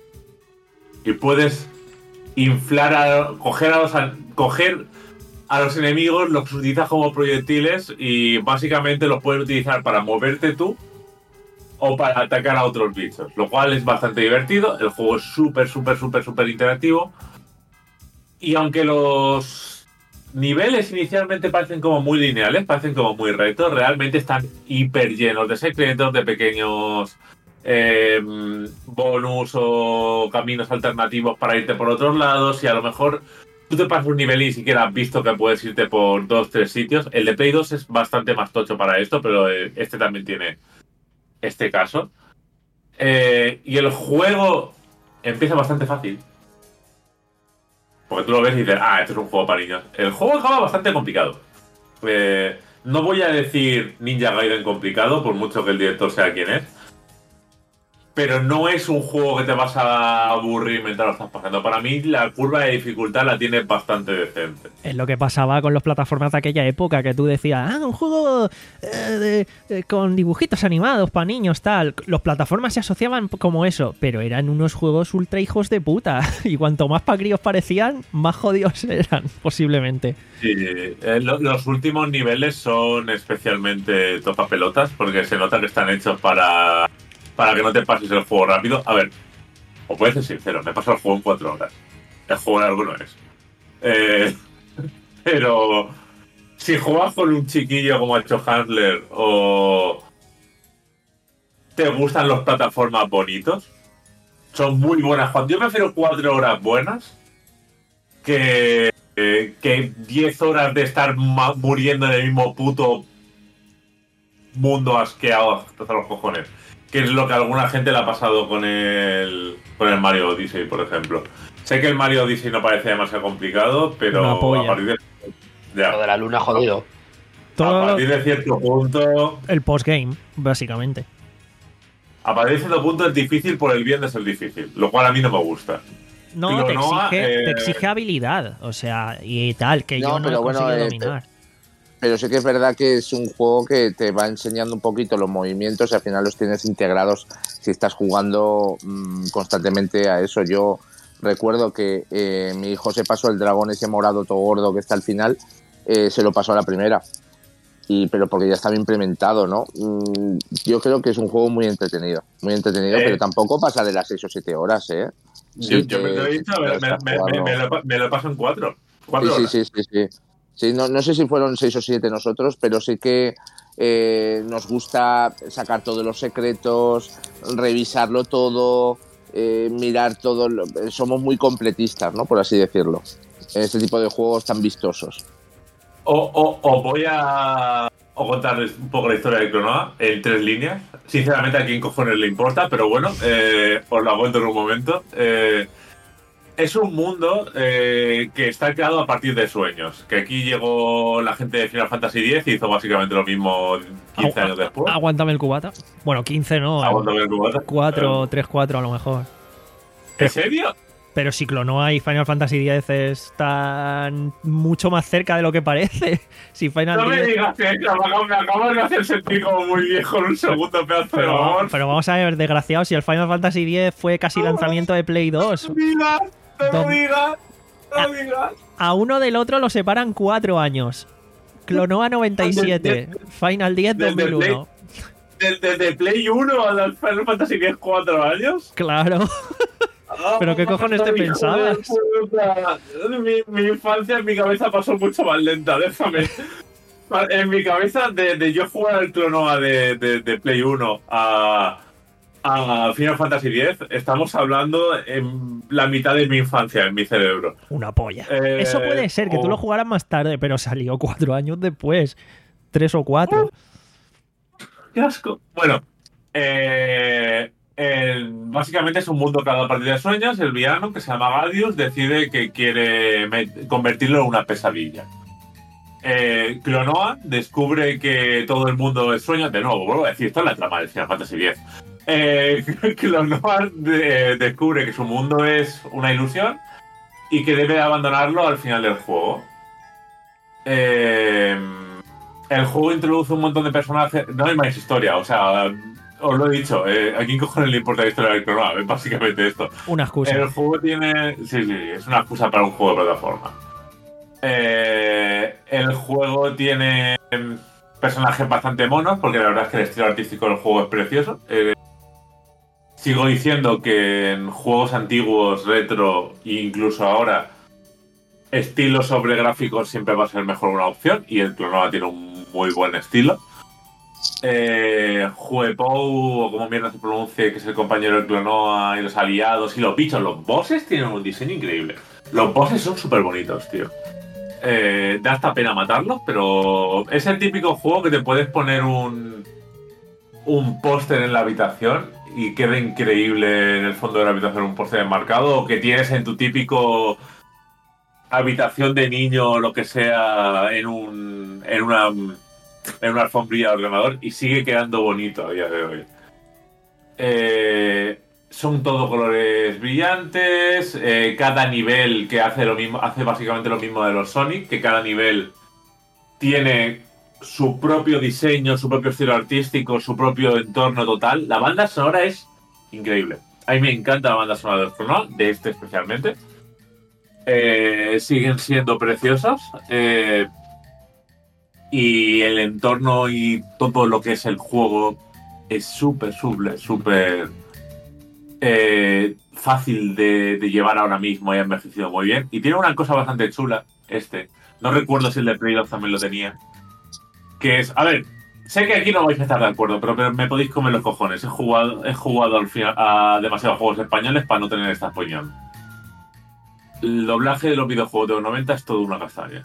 y puedes inflar, a, coger, a los, coger a los enemigos, los utilizas como proyectiles y básicamente los puedes utilizar para moverte tú o para atacar a otros bichos, lo cual es bastante divertido. El juego es súper, súper, súper, súper interactivo. Y aunque los niveles inicialmente parecen como muy lineales, parecen como muy rectos, realmente están hiper llenos de secretos, de pequeños eh, bonus o caminos alternativos para irte por otros lados. Y a lo mejor tú te pasas un nivel y ni siquiera has visto que puedes irte por dos, tres sitios. El de Play dos es bastante más tocho para esto, pero este también tiene este caso. Eh, y el juego empieza bastante fácil. Porque tú lo ves y dices, ah, esto es un juego para niños. El juego acaba bastante complicado. Eh, no voy a decir Ninja Gaiden complicado, por mucho que el director sea quien es. Pero no es un juego que te vas a aburrir mientras lo estás pasando. Para mí la curva de dificultad la tiene bastante decente. Es lo que pasaba con las plataformas de aquella época, que tú decías, ah, un juego eh, de, eh, con dibujitos animados para niños, tal. Los plataformas se asociaban como eso, pero eran unos juegos ultra hijos de puta. Y cuanto más pa' críos parecían, más jodidos eran, posiblemente. Sí, eh, lo, los últimos niveles son especialmente topapelotas, porque se nota que están hechos para... para que no te pases el juego rápido. A ver, os voy a ser sincero, me he pasado el juego en cuatro horas. El juego largo no es. Eh, pero si juegas con un chiquillo como ha hecho Handler o te gustan los plataformas bonitos, son muy buenas. Yo prefiero cuatro horas buenas que, eh, que diez horas de estar ma- muriendo en el mismo puto mundo asqueado hasta los cojones. Que es lo que a alguna gente le ha pasado con el, con el Mario Odyssey, por ejemplo. Sé que el Mario Odyssey no parece demasiado complicado, pero a partir de... Ya. Lo de la luna jodido. Todo a partir de cierto punto... El postgame, básicamente. A partir de cierto punto es difícil por el bien de ser difícil, lo cual a mí no me gusta. No, te Clonoa, exige, eh... te exige habilidad, o sea, y tal, que No, yo no pero he bueno, conseguido eh, dominar. Pero sí que es verdad que es un juego que te va enseñando un poquito los movimientos y al final los tienes integrados si estás jugando mmm, constantemente a eso. Yo recuerdo que eh, mi hijo se pasó el dragón ese morado todo gordo que está al final, eh, se lo pasó a la primera. Y, pero porque ya estaba implementado, ¿no? Mm, yo creo que es un juego muy entretenido, muy entretenido, eh. pero tampoco pasa de las seis o siete horas, ¿eh? Sí, yo, yo me, he dicho, me, me, me, me, lo, me lo paso en cuatro. cuatro sí, horas. sí, sí, sí, sí. Sí, no, no sé si fueron seis o siete nosotros, pero sí que eh, nos gusta sacar todos los secretos, revisarlo todo, eh, mirar todo. Lo, somos muy completistas, ¿no? Por así decirlo, en este tipo de juegos tan vistosos. O, o, o voy a o contarles un poco la historia de Clonoa en tres líneas. Sinceramente, a quién cojones le importa, pero bueno, eh, os la cuento en un momento. Eh, es un mundo eh, que está creado a partir de sueños. Que aquí llegó la gente de Final Fantasy diez y hizo básicamente lo mismo quince Agu años después. Aguántame el cubata. Bueno, quince no. Aguántame el cubata. cuatro, eh. tres, cuatro a lo mejor. ¿En serio? Pero si Clonoa y Final Fantasy diez están mucho más cerca de lo que parece. Si Final no diez... me digas que me acabas de hacer sentir como muy viejo en un segundo, pedazo pero, de amor. Pero vamos a ver, desgraciado, si el Final Fantasy diez fue casi lanzamiento de Play dos. No me digas, no me digas, no me digas. A uno del otro lo separan cuatro años. Clonoa noventa y siete, Final diez dos mil uno. ¿Desde Play, Play uno al Final Fantasy diez cuatro años? Claro. ¿Pero qué cojones te pensabas? Mi, mi infancia en mi cabeza pasó mucho más lenta, déjame. En mi cabeza, de, de yo jugar el Clonoa de, de, de Play uno a, a Final Fantasy diez, estamos hablando en la mitad de mi infancia en mi cerebro. Una polla. Eh, Eso puede ser, que oh. tú lo jugaras más tarde, pero salió cuatro años después. Tres o cuatro. ¡Qué asco! Bueno, eh... El, básicamente es un mundo creado a partir de sueños. El villano, que se llama Gadius, decide que quiere convertirlo en una pesadilla. Eh, Clonoa descubre que todo el mundo es sueño. De nuevo, vuelvo a decir, esto es la trama del Final Fantasy diez. Eh, Clonoa de, descubre que su mundo es una ilusión y que debe abandonarlo al final del juego. Eh, el juego introduce un montón de personajes. No hay más historia, o sea... Os lo he dicho, eh, ¿a quién cojones le importa la historia del Clonoa? Es básicamente esto. Una excusa. El juego tiene... Sí, sí, es una excusa para un juego de plataforma. Eh, el juego tiene personajes bastante monos, porque la verdad es que el estilo artístico del juego es precioso. Eh, sigo diciendo que en juegos antiguos, retro e incluso ahora, estilo sobre gráficos siempre va a ser mejor una opción, y el Clonoa tiene un muy buen estilo. Eh, Huepou, o como mierda se pronuncie, que es el compañero del Clonoa, y los aliados y los bichos, los bosses tienen un diseño increíble. Los bosses son súper bonitos, tío. Eh, da hasta pena matarlos, pero es el típico juego que te puedes poner un un póster en la habitación y queda increíble en el fondo de la habitación un póster enmarcado, o que tienes en tu típico habitación de niño o lo que sea en un en una en una alfombrilla de ordenador y sigue quedando bonito a día de hoy. Eh, son todo colores brillantes, eh, cada nivel que hace lo mismo, hace básicamente lo mismo de los Sonic, que cada nivel tiene su propio diseño, su propio estilo artístico, su propio entorno total. La banda sonora es increíble. A mí me encanta la banda sonora de Clonoa, de este especialmente. Eh, siguen siendo preciosos. Eh, Y el entorno y todo lo que es el juego es súper, súper, súper eh, fácil de, de llevar ahora mismo y ha envejecido muy bien. Y tiene una cosa bastante chula, este. No recuerdo si el de Play dos también lo tenía. Que es, a ver, sé que aquí no vais a estar de acuerdo, pero, pero me podéis comer los cojones. He jugado, he jugado al final a demasiados juegos españoles para no tener esta opinión. El doblaje de los videojuegos de los noventa es todo una castaña.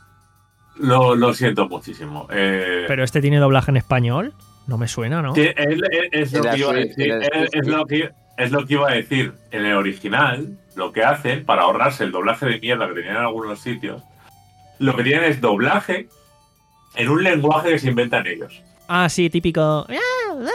Lo, lo siento muchísimo. Eh, ¿Pero este tiene doblaje en español? No me suena, ¿no? que es, es- es lo que iba a decir. Es, es lo que, es lo que iba a decir. En el original, lo que hacen para ahorrarse el doblaje de mierda que tenían en algunos sitios, lo que tienen es doblaje en un lenguaje que se inventan ellos. Ah, sí, típico... Eh,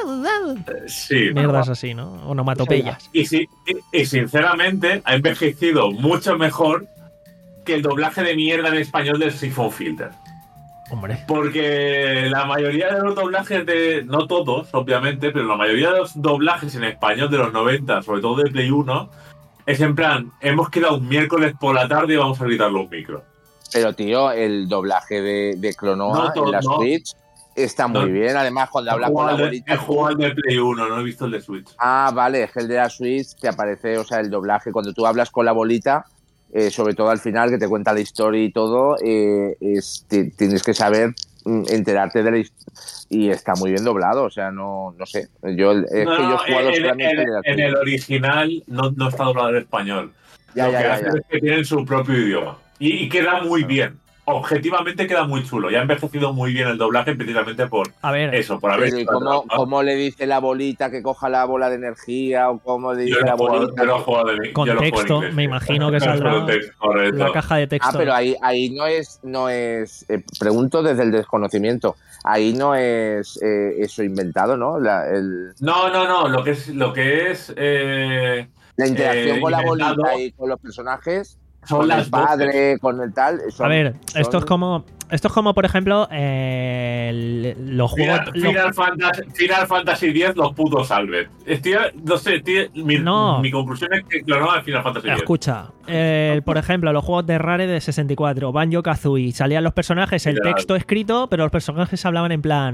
Sí. Mierdas así, ¿no? Onomatopeyas. Y, sí, y, y sinceramente ha envejecido mucho mejor que el doblaje de mierda en español del Siphon Filter. Hombre. Porque la mayoría de los doblajes de... No todos, obviamente, pero la mayoría de los doblajes en español de los noventa, sobre todo de Play uno, es en plan, hemos quedado un miércoles por la tarde y vamos a gritar los micros. Pero, tío, el doblaje de, de Clonoa No, to- en la no. Switch está muy No. bien. Además, cuando habla He con la jugado el de- bolita... He jugado el de Play uno, no he visto el de Switch. Ah, vale, es que el de la Switch te aparece, o sea, el doblaje. Cuando tú hablas con la bolita, eh, sobre todo al final, que te cuenta la historia y todo, eh, es, te- tienes que saber mm, enterarte de la historia. Y está muy bien doblado, o sea, no, no sé. Yo, es No, que yo he jugado en, solamente en- el de la en Switch. el original no, no está doblado en español. Ya, Lo ya, que ya, hacen ya. es que tienen su propio idioma. Y, y queda muy bien. Objetivamente queda muy chulo. Ya ha envejecido muy bien el doblaje precisamente por A ver, eso, por haber Pero ¿y hecho la cómo, trampa. cómo le dice la bolita que coja la bola de energía? ¿O cómo le Yo dice lo la he jugado- bolita? yo lo he que- jugado de mí. Con yo lo juego en texto, inglés, me tío. imagino que saldrá Con texto, correcto. la caja de texto. Ah, pero ahí, ahí no es, no es eh, pregunto desde el desconocimiento, ahí no es eh, eso inventado, ¿no? La, el- No, no, no. Lo que es, lo que es eh, la interacción eh, con la inventado bolita y con los personajes, son con las el padre, con el tal. son- A ver, son- esto es como... Esto es como, por ejemplo, eh, el- los juegos... Final, los- Final Fantasy, Final Fantasy X, los putos Albert. Estoy, no sé, tío, mi, No. mi conclusión es que clonó al Final Fantasy X. Escucha, eh, por ejemplo, los juegos de Rare de sesenta y cuatro, Banjo-Kazooie, salían los personajes, el Literal. texto escrito, pero los personajes hablaban en plan...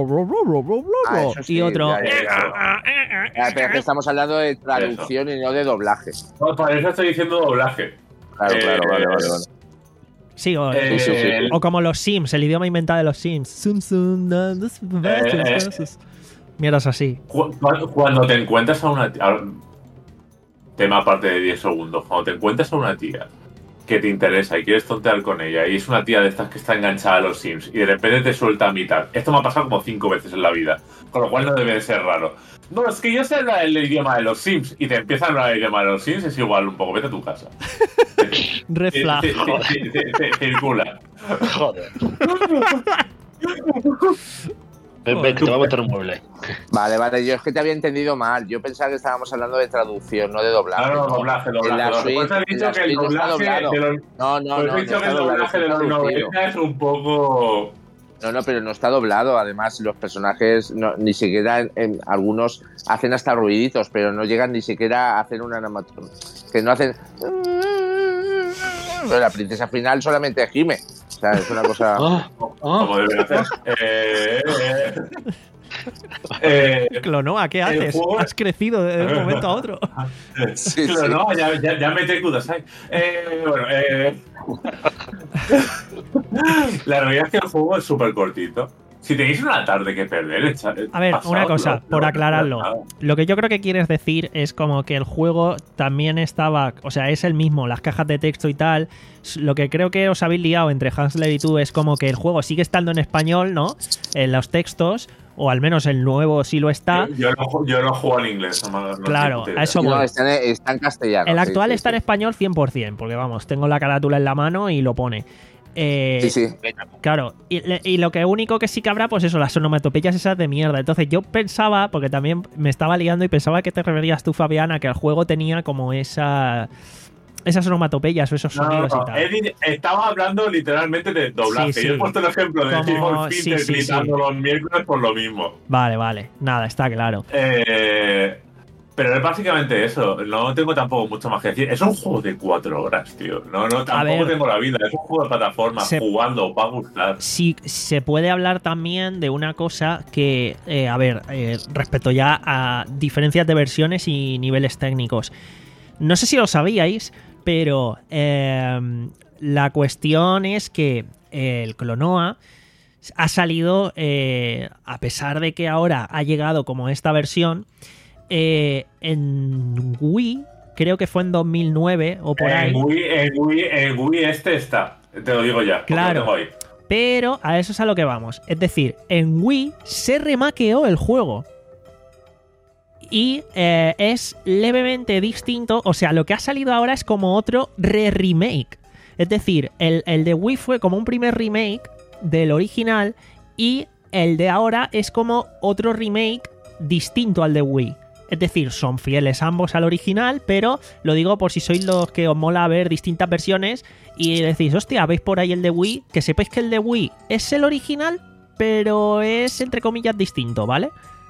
Ah, eso sí, y otro... ya, ya, ya. Ah, pero es que estamos hablando de traducción y no de doblaje. No, por eso estoy diciendo doblaje. Claro, Eh, claro, vale, vale, vale. Sí, o, Eh, sí, sí. o como los Sims, el idioma inventado de los Sims. Zum, zum, da, das- Eh, Mierdas así. Cu- cu- Cuando te encuentras a una tía, tema aparte de diez segundos, cuando te encuentras a una tía que te interesa y quieres tontear con ella y es una tía de estas que está enganchada a los Sims y de repente te suelta a mitad. Esto me ha pasado como cinco veces en la vida, con lo cual no debe de ser raro. No, es que yo sé hablar el idioma de los Sims y te empieza a hablar el idioma de los Sims, es igual un poco, vete a tu casa. Red flag. Ci- ci- ci- ci- ci- Circula. Joder. Ven, ven, que te voy a meter un mueble. Vale, vale, yo es que te había entendido mal. Yo pensaba que estábamos hablando de traducción, no de doblaje. Ah, no, ¿no? doblaje, En doblaje. la doblaje. Switch- Por eso he en dicho la que el Switch no está doblaje doblado. de los No, no, Por no, eso he dicho no que el está doblado, doblaje de está los traducido. noventa es un poco... No, no, pero no está doblado. Además, los personajes no- ni siquiera en, en algunos hacen hasta ruiditos, pero no llegan ni siquiera a hacer una animación. Que no hacen. Pero la princesa final solamente gime. O sea, es una cosa. Ah, como deben hacer. Eh, eh, eh, eh, Clonoa, ¿qué haces? juego- Has crecido de un momento a otro. Sí, pero sí. no, ya, ya, ya mete Kudasai. Eh, bueno, eh, la realidad es que el juego es súper cortito. Si tenéis una tarde que perder, echa- A ver, pasad, una cosa, no, por no, aclararlo. nada. Lo que yo creo que quieres decir es como que el juego también estaba, o sea, es el mismo, las cajas de texto y tal. Lo que creo que os habéis liado entre Hansler y tú es como que el juego sigue estando en español, ¿no? En los textos, o al menos el nuevo sí lo está. Yo, yo, lo, yo lo juego en inglés. No, me- no Claro, tengo a eso No, voy. está en, está en castellano. El sí, actual sí, está en sí. español cien por ciento, porque vamos, tengo la carátula en la mano y lo pone. Eh, Sí, sí. Claro, y, le- y lo que único que sí que habrá, pues eso, las onomatopeyas esas de mierda. Entonces yo pensaba, porque también me estaba liando y pensaba que te referías tú, Fabiana, que el juego tenía como esa esas onomatopeyas o esos No, sonidos no, y tal. Eddie, estaba hablando literalmente de doblaje. Sí, sí. Yo he puesto el ejemplo de Como- Simon sí, Filter sí, gritando sí. los miércoles por lo mismo. Vale, vale, nada, está claro. Eh, pero es básicamente eso. No tengo tampoco mucho más que decir. Es un juego de cuatro horas, tío. No, no, tampoco ver. tengo la vida. Es un juego de plataforma, Se- jugando, va a gustar. Sí, se puede hablar también de una cosa que, eh, a ver, eh, respecto ya a diferencias de versiones y niveles técnicos. No sé si lo sabíais, pero eh, la cuestión es que el Clonoa ha salido, eh, a pesar de que ahora ha llegado como esta versión, eh, en Wii, creo que fue en dos mil nueve o por en ahí. Wii, en, Wii, en Wii este está, te lo digo ya. Claro. Lo tengo ahí. Pero a eso es a lo que vamos. Es decir, en Wii se remaqueó el juego. Y eh, es levemente distinto. O sea, lo que ha salido ahora es como otro re-remake. Es decir, el, el de Wii fue como un primer remake del original. Y el de ahora es como otro remake distinto al de Wii. Es decir, son fieles ambos al original, pero lo digo por si sois los que os mola ver distintas versiones y decís, hostia, veis por ahí el de Wii, que sepáis que el de Wii es el original, pero es entre comillas distinto, ¿vale?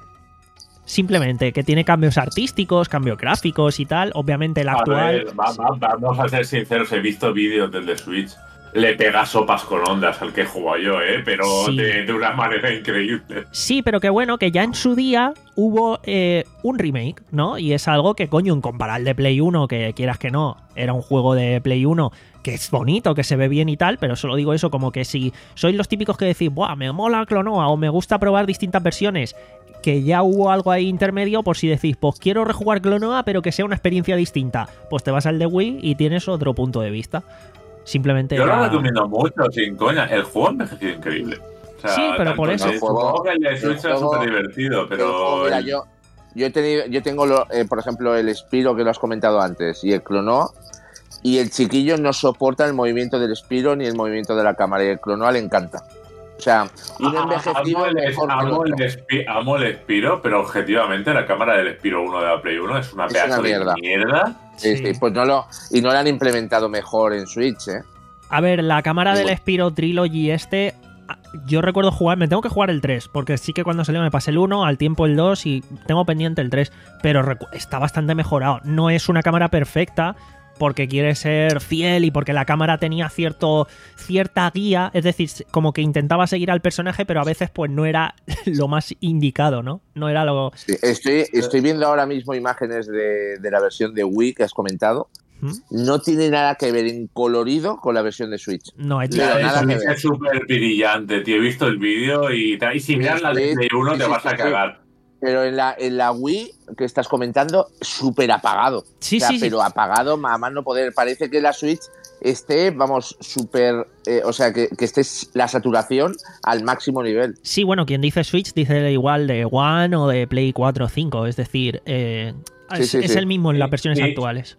Simplemente que tiene cambios artísticos, cambios gráficos y tal. Obviamente el actual... A ver, va, va, vamos a ser sinceros, he visto vídeos del de Switch. Le pega sopas con ondas al que juego yo, ¿eh? Pero Sí. de, de una manera increíble. Sí, pero que bueno, que ya en su día hubo eh, un remake, ¿no? Y es algo que, coño, en comparar el de Play uno, que quieras que no, era un juego de Play uno que es bonito, que se ve bien y tal, pero solo digo eso como que si sois los típicos que decís, buah, me mola Clonoa o me gusta probar distintas versiones, que ya hubo algo ahí intermedio, por si decís, pues quiero rejugar Clonoa, pero que sea una experiencia distinta, pues te vas al de Wii y tienes otro punto de vista. Simplemente Yo era... lo recomiendo mucho, sin coña. El juego ha envejecido increíble. O sea, Sí, pero tanto por el eso. de- El juego- supongo que el de el Switch era juego- súper divertido, El pero. juego, mira, yo, yo, he tenido, yo tengo, lo- eh, por ejemplo, el Spyro que lo has comentado antes y el Clonoa, y el chiquillo no soporta el movimiento del Spyro ni el movimiento de la cámara, y el Clonoa le encanta. O sea, un Ah, envejecido amo el, mejor que el amo el otro. Spi- amo el Spyro, pero objetivamente la cámara del Spyro uno de la Play uno es una Es pedazo una mierda. de mierda. Sí, Sí. sí, pues no lo, y no lo han implementado mejor en Switch, ¿eh? A ver, la cámara Sí, del bueno. Spyro Trilogy este, yo recuerdo jugar, me tengo que jugar el tres, porque sí que cuando salió me pasé el uno, al tiempo el dos y tengo pendiente el tres, pero recu- está bastante mejorado. No es una cámara perfecta porque quiere ser fiel y porque la cámara tenía cierto cierta guía, es decir, como que intentaba seguir al personaje, pero a veces pues no era lo más indicado, ¿no? No era lo... Sí, estoy, estoy viendo ahora mismo imágenes de, de la versión de Wii que has comentado. ¿Mm? No tiene nada que ver en colorido con la versión de Switch. No, es Pero La de nada que Switch ver. es súper brillante, tío. He visto el vídeo y, y si Sí, miras la de sí, Play uno sí, te sí, vas sí, a sí. cagar. Pero en la, en la Wii que estás comentando, súper apagado. Sí, o sea, sí, sí. pero apagado, a más no poder. Parece que la Switch esté, vamos, súper... eh, o sea, que, que esté la saturación al máximo nivel. Sí, bueno, quien dice Switch dice igual de One o de Play cuatro o cinco, es decir, eh, Sí, es, sí, es sí. el mismo en las Sí, versiones sí. actuales.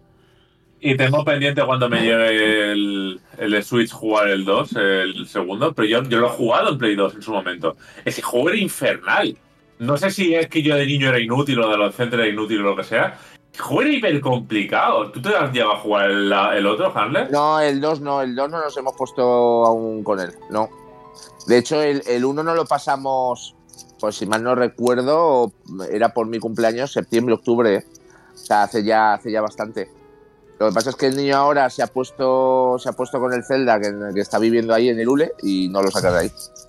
Y tengo pendiente cuando me llegue el, el de Switch jugar el dos, el segundo, pero yo, yo lo he jugado en Play dos en su momento. Ese juego era infernal. No sé si es que yo de niño era inútil o de adolescente era inútil o lo que sea. El juego era hiper complicado. ¿Tú te has llegado a jugar el, el otro, Handler? No, el dos no, el dos no nos hemos puesto aún con él, no. De hecho, el, el uno no lo pasamos, pues si mal no recuerdo, era por mi cumpleaños, septiembre, octubre. O sea, hace ya, hace ya bastante. Lo que pasa es que el niño ahora se ha puesto, se ha puesto con el Zelda que, que está viviendo ahí en el U L E y no lo saca de ahí.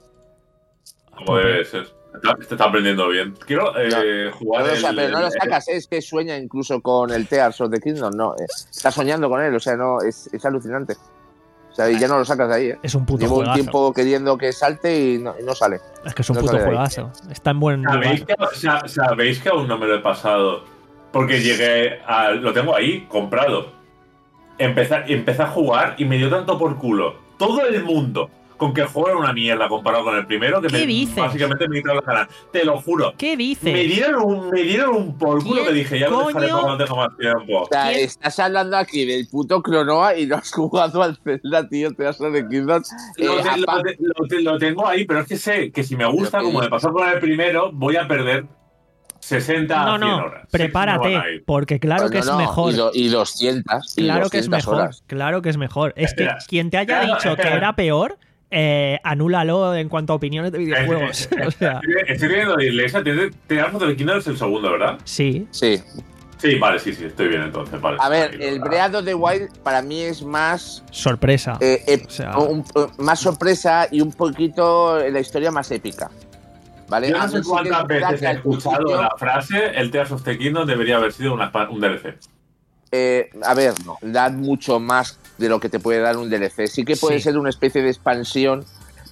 Como debe ser. Está- Te está aprendiendo bien. Quiero eh, jugar No, o el, sea, pero no lo el- sacas, es que sueña incluso con el Tears of the Kingdom, no, eh, está soñando con él, o sea, no, es, es alucinante. O sea, y ya no lo sacas de ahí, ¿eh? Es un puto Llevo un juegazo. tiempo queriendo que salte y no, y no sale. Es que es un no puto sale de ahí. juegazo. Está en buen ¿Sabéis lugar. que, sa- ¿Sabéis que aún no me lo he pasado? Porque llegué a... Lo tengo ahí, comprado. Empecé, empecé a jugar y me dio tanto por culo todo el mundo con que el juego era una mierda comparado con el primero que ¿Qué me, dices? básicamente me quitaron las ganas. Te lo juro. ¿Qué dices? Me dieron un, me dieron un por culo ¿Quién que dije, ya lo dejaré coño? porque no tengo más tiempo. O sea, ¿Quién? estás hablando aquí del puto Clonoa y no has jugado al Zelda, tío, te has de Kingdom. Lo, Eh, te- lo apa- te- lo te- lo tengo ahí, pero es que sé que si me gusta, Pero que- como me pasó con el primero, voy a perder sesenta No, a cien no, horas. Sé que me prepárate, van a ir. porque claro no, que es no, mejor. Y, do- y doscientas. y Claro que es doscientas mejor, horas. claro que es mejor. Es que Espera, quien te haya espera, dicho que espera. era peor, eh, anúlalo en cuanto a opiniones de videojuegos. O sea, Estoy, estoy viendo de Iglesia, te te das del Kingdom es el segundo, ¿verdad? sí. Sí. Sí, vale, sí, sí, estoy bien entonces, vale. A ver, Ahí, el ¿verdad? Breath of the Wild para mí es más Sorpresa. eh, ep- O sea- un- un- más sorpresa y un poquito la historia más épica. ¿Vale? Yo A no sé mí sí que cuántas es verdad veces que he al escuchado principio, la frase el Tears of the Kingdom debería haber sido una, un D L C. eh, a ver, da mucho más de lo que te puede dar un D L C. Sí que puede Sí. ser una especie de expansión,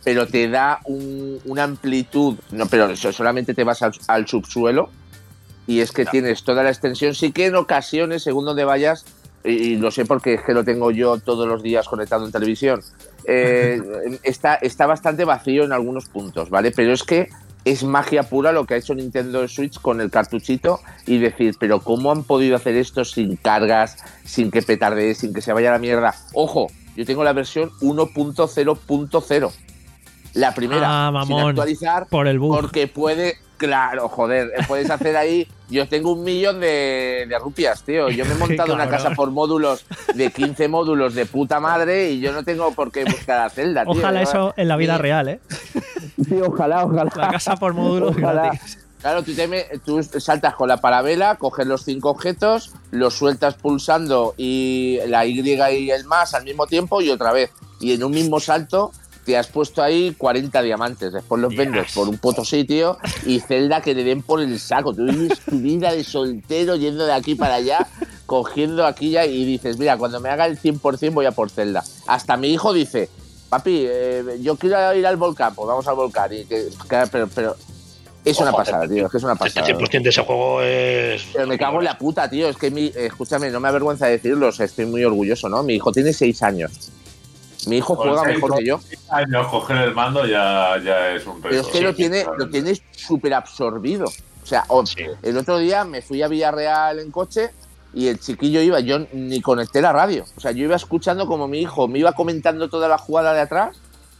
pero te da un, una amplitud, no, pero solamente te vas al, al subsuelo y es que no. tienes toda la extensión. Sí que en ocasiones, según donde vayas, y, y lo sé porque es que lo tengo yo todos los días conectado en televisión, eh, está, está bastante vacío en algunos puntos, ¿vale? Pero es que es magia pura lo que ha hecho Nintendo Switch con el cartuchito y decir, pero ¿cómo han podido hacer esto sin cargas, sin que petardee, sin que se vaya a la mierda? Ojo, yo tengo la versión uno punto cero punto cero. La primera, ah, mamón, sin actualizar, por el bug. Porque puede, claro, joder, puedes hacer ahí, yo tengo un millón de, de rupias, tío, yo me he montado una casa por módulos de quince módulos de puta madre y yo no tengo por qué buscar a Zelda, tío. Ojalá yo, eso en la vida y, real, ¿eh? Sí, ojalá, ojalá. La casa por módulos ojalá. gratis. Claro, tú, te me, tú saltas con la parabela, coges los cinco objetos, los sueltas pulsando y la Y y el más al mismo tiempo y otra vez. Y en un mismo salto te has puesto ahí cuarenta diamantes. Después los yes. vendes por un puto sitio y Zelda que le den por el saco. Tú vives tu vida de soltero yendo de aquí para allá, cogiendo aquí ya y dices, mira, cuando me haga el cien por ciento voy a por Zelda. Hasta mi hijo dice, papi, eh, yo quiero ir al volcán, pues vamos al volcán. Y que, pero... pero Es una Ojo, pasada, tío, es que es una pasada. El cien por ciento de ese juego es... Pero me cago en la puta, tío, es que, mi, escúchame, no me avergüenza decirlo, o sea, estoy muy orgulloso, ¿no? Mi hijo tiene seis años. Mi hijo juega seis, mejor que yo. seis años, coger el mando ya, ya es un reto. Pero es que sí, lo tiene lo tiene súper absorbido. O sea, sí. el otro día me fui a Villarreal en coche y el chiquillo iba, yo ni conecté la radio. O sea, yo iba escuchando como mi hijo me iba comentando toda la jugada de atrás.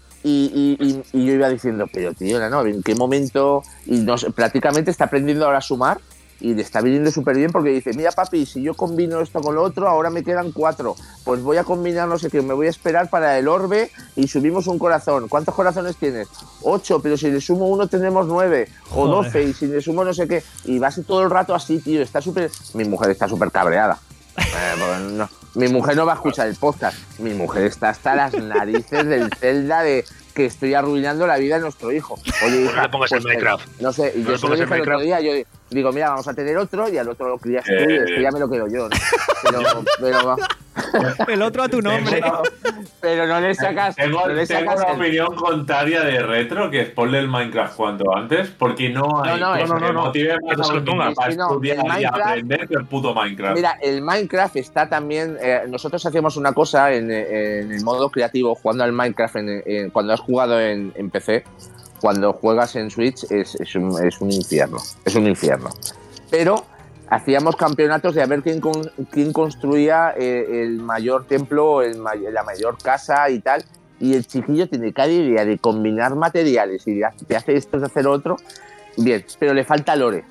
Y, y, y, y yo iba diciendo, pero tío, no, ¿en qué momento? Y no sé, prácticamente está aprendiendo ahora a sumar y le está viniendo súper bien porque dice, mira papi, si yo combino esto con lo otro, ahora me quedan cuatro, pues voy a combinar no sé qué, me voy a esperar para el orbe y subimos un corazón. ¿Cuántos corazones tienes? Ocho, pero si le sumo uno tendremos nueve o doce y si le sumo no sé qué. Y vas todo el rato así, tío, está súper... Mi mujer está súper cabreada. Eh, no. Mi mujer no va a escuchar el podcast. Mi mujer está hasta las narices del Zelda de que estoy arruinando la vida de nuestro hijo. Oye, hija, no le pongas pues, el Minecraft. No sé, y no yo se lo dije el otro día, yo digo, mira, vamos a tener otro y al otro lo crías tú eh, y después ya me lo quedo yo, ¿no? Pero, pero el otro a tu nombre. Pero, pero no le sacas... Tengo, no le tengo sacas una el... opinión contraria de Retro, que es ponle el Minecraft cuanto antes, porque no hay no, no, no, no, no, motive no, más no, no, para es que no, estudiar el y aprender que el puto Minecraft. Mira, el Minecraft está también... Eh, nosotros hacíamos una cosa en, en el modo creativo, jugando al Minecraft, en, en, cuando has jugado en, en P C, cuando juegas en Switch es, es, un, es un infierno, es un infierno. Pero hacíamos campeonatos de a ver quién, con, quién construía eh, el mayor templo, el, la mayor casa y tal, y el chiquillo tiene cada idea de combinar materiales y de, de hacer esto, de hacer otro, bien, pero le falta lore,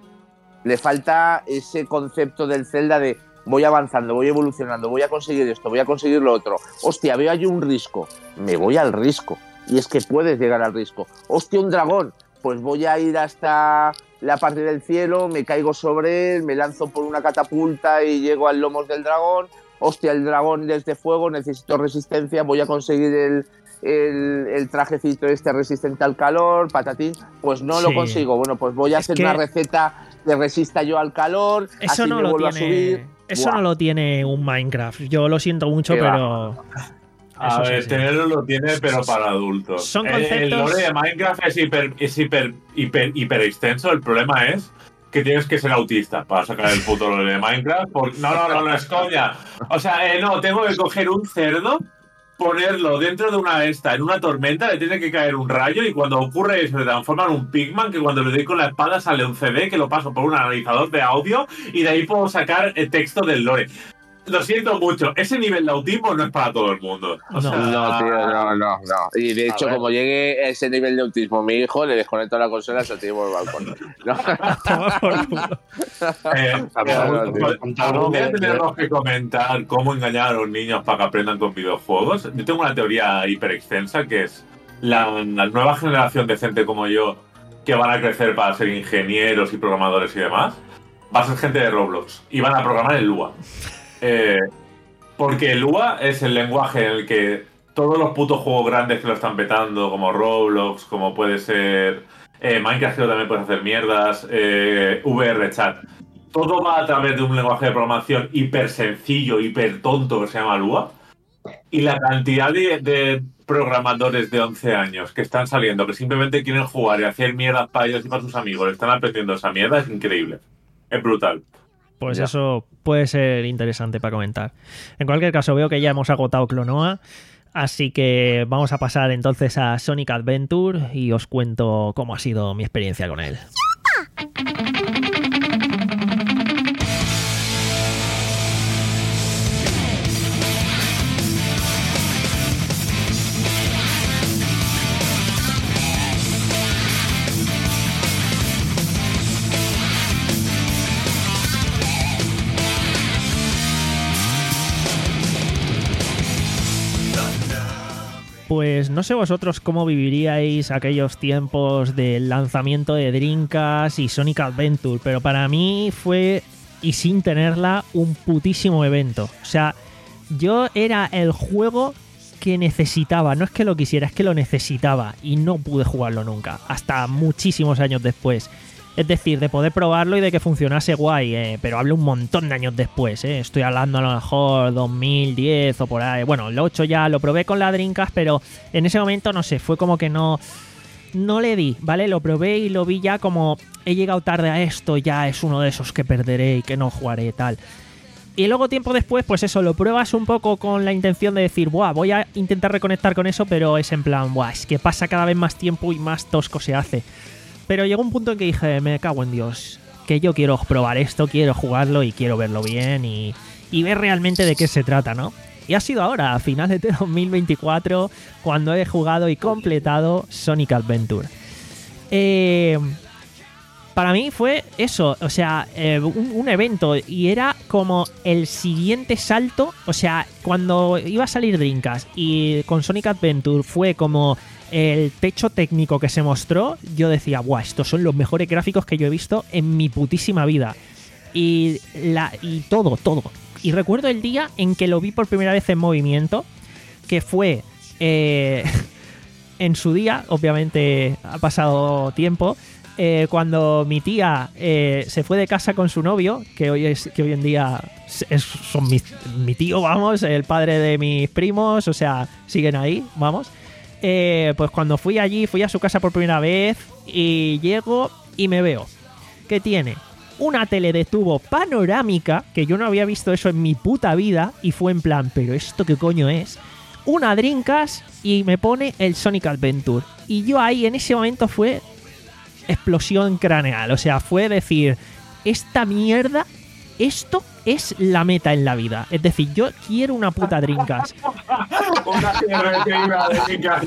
le falta ese concepto del Zelda de voy avanzando, voy evolucionando, voy a conseguir esto, voy a conseguir lo otro, hostia, veo allí un risco, me voy al risco, y es que puedes llegar al risco, hostia, un dragón, pues voy a ir hasta la parte del cielo, me caigo sobre él, me lanzo por una catapulta y llego al lomo del dragón, hostia, el dragón es de fuego, necesito resistencia, voy a conseguir el, el, el trajecito este resistente al calor, patatín, pues no sí. lo consigo, bueno, pues voy a es hacer que... una receta que resista yo al calor, eso así no me lo vuelvo tiene... a subir. Eso Buah. no lo tiene un Minecraft, yo lo siento mucho, ¿Qué pero... Va? A ver, sí. tenerlo lo tiene, pero para adultos. Son conceptos... El, el lore de Minecraft es hiper, es hiper, hiper, hiper extenso. El problema es que tienes que ser autista para sacar el puto lore de Minecraft. Porque... No, no, no, no es coña. O sea, eh, no, tengo que coger un cerdo, ponerlo dentro de una esta, en una tormenta, le tiene que caer un rayo y cuando ocurre eso, le transforman en un pigman que cuando le doy con la espada sale un C D que lo paso por un analizador de audio y de ahí puedo sacar el texto del lore. Lo siento mucho, ese nivel de autismo no es para todo el mundo. O sea, no, tío, no, no, no. Y de hecho, como llegue a ese nivel de autismo mi hijo, le desconecto la consola y se lo tiro por el balcón. No. eh, Algún día tenemos que comentar cómo engañar a los niños para que aprendan con videojuegos. Yo tengo una teoría hiper extensa que es la, la nueva generación de gente como yo que van a crecer para ser ingenieros y programadores y demás, va a ser gente de Roblox y van a programar en Lua. Eh, porque Lua es el lenguaje en el que todos los putos juegos grandes que lo están petando, como Roblox, como puede ser eh, Minecraft, que también puedes hacer mierdas, eh, V R Chat, todo va a través de un lenguaje de programación hiper sencillo, hiper tonto que se llama Lua. Y la cantidad de, de programadores de once años que están saliendo, que simplemente quieren jugar y hacer mierdas para ellos y para sus amigos, están aprendiendo esa mierda, es increíble. Es brutal. Pues Ya. eso puede ser interesante para comentar. En cualquier caso, veo que ya hemos agotado Clonoa, así que vamos a pasar entonces a Sonic Adventure y os cuento cómo ha sido mi experiencia con él. Pues no sé vosotros cómo viviríais aquellos tiempos del lanzamiento de Dreamcast y Sonic Adventure, pero para mí fue, y sin tenerla, un putísimo evento. O sea, yo era el juego que necesitaba, no es que lo quisiera, es que lo necesitaba y no pude jugarlo nunca, hasta muchísimos años después. Es decir, de poder probarlo y de que funcionase guay, eh, pero hablo un montón de años después, eh. Estoy hablando a lo mejor dos mil diez o por ahí. Bueno, el ocho ya lo probé con la Dreamcast, pero en ese momento, no sé, fue como que no, no le di, ¿vale? Lo probé y lo vi ya como he llegado tarde a esto, ya es uno de esos que perderé y que no jugaré tal. Y luego tiempo después, pues eso, lo pruebas un poco con la intención de decir, buah, voy a intentar reconectar con eso, pero es en plan, buah, es que pasa cada vez más tiempo y más tosco se hace. Pero llegó un punto en que dije, me cago en Dios, que yo quiero probar esto, quiero jugarlo y quiero verlo bien y, y ver realmente de qué se trata, ¿no? Y ha sido ahora, a finales de dos mil veinticuatro, cuando he jugado y completado Sonic Adventure. Eh, para mí fue eso, o sea, eh, un, un evento y era como el siguiente salto. O sea, cuando iba a salir Dreamcast y con Sonic Adventure fue como el techo técnico que se mostró, yo decía, buah, estos son los mejores gráficos que yo he visto en mi putísima vida. Y, la, y todo, todo. Y recuerdo el día en que lo vi por primera vez en movimiento, que fue eh, en su día, obviamente ha pasado tiempo, eh, cuando mi tía eh, se fue de casa con su novio, que hoy, es, que hoy en día es, son mi, mi tío, vamos, el padre de mis primos, o sea, siguen ahí, vamos. Eh, pues cuando fui allí, fui a su casa por primera vez y llego y me veo que tiene una tele de tubo panorámica, que yo no había visto eso en mi puta vida, y fue en plan, ¿pero esto qué coño es? Una Dreamcast y me pone el Sonic Adventure. Y yo ahí en ese momento fue explosión craneal, o sea, fue decir, esta mierda, esto es la meta en la vida. Es decir, yo quiero una puta Dreamcast. Una tierra que iba a dedicar.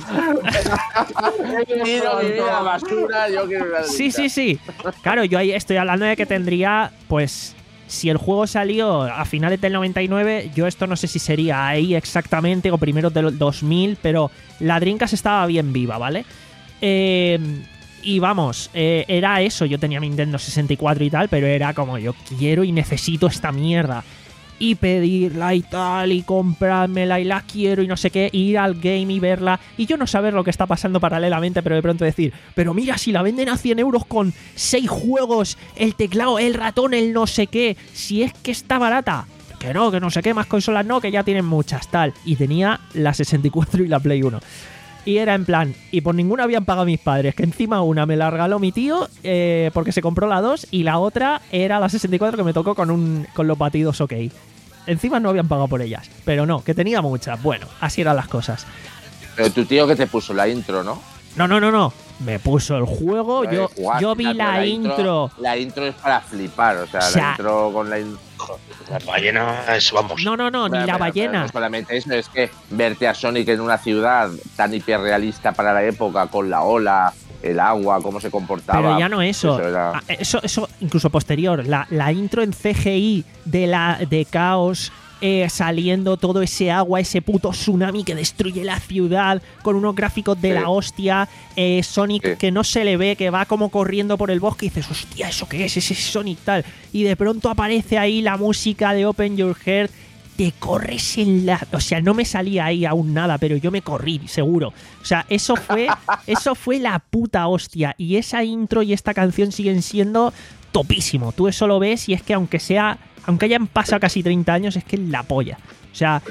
Quiero vivir a la basura, yo quiero una Sí, sí, sí. Claro, yo ahí estoy hablando de que tendría, pues, si el juego salió a finales del noventa y nueve, yo esto no sé si sería ahí exactamente o primeros del dos mil, pero la Dreamcast estaba bien viva, ¿vale? Eh... Y vamos, eh, era eso, yo tenía mi Nintendo sesenta y cuatro y tal, pero era como yo quiero y necesito esta mierda. Y pedirla y tal, y comprármela y la quiero y no sé qué, ir al game y verla. Y yo no saber lo que está pasando paralelamente, pero de pronto decir, pero mira, si la venden a cien euros con seis juegos, el teclado, el ratón, el no sé qué, si es que está barata. Que no, que no sé qué, más consolas no, que ya tienen muchas, tal. Y tenía la sesenta y cuatro y la Play uno. Y era en plan, y por ninguna habían pagado mis padres, que encima una me la regaló mi tío eh, porque se compró la dos y la otra era la sesenta y cuatro que me tocó con un con los batidos ok. Encima no habían pagado por ellas, pero no, que tenía muchas. Bueno, así eran las cosas. Pero tu tío que te puso la intro, ¿no? No, no, no, no. Me puso el juego, Pero yo, jugaste, yo vi pero la, intro, intro. La intro es para flipar, o sea, O sea, la intro con la intro. La ballena es, vamos. No, no, no, ni Pero, la pero, ballena. pero no solamente eso, es que verte a Sonic en una ciudad tan hiperrealista para la época, con la ola, el agua, cómo se comportaba. Pero ya no eso. Eso, era... Ah, eso, eso incluso posterior. La, la intro en C G I de, la, de Caos. Eh, saliendo todo ese agua, ese puto tsunami que destruye la ciudad, con unos gráficos de Sí. la hostia, eh, Sonic Sí. que no se le ve, que va como corriendo por el bosque y dices, hostia, ¿eso qué es? Ese Sonic tal. Y de pronto aparece ahí la música de Open Your Heart, te corres en la... O sea, no me salía ahí aún nada, pero yo me corrí, seguro. O sea, eso fue, eso fue la puta hostia. Y esa intro y esta canción siguen siendo topísimo. Tú eso lo ves y es que aunque sea... Aunque hayan pasado casi treinta años, es que es la polla. O sea,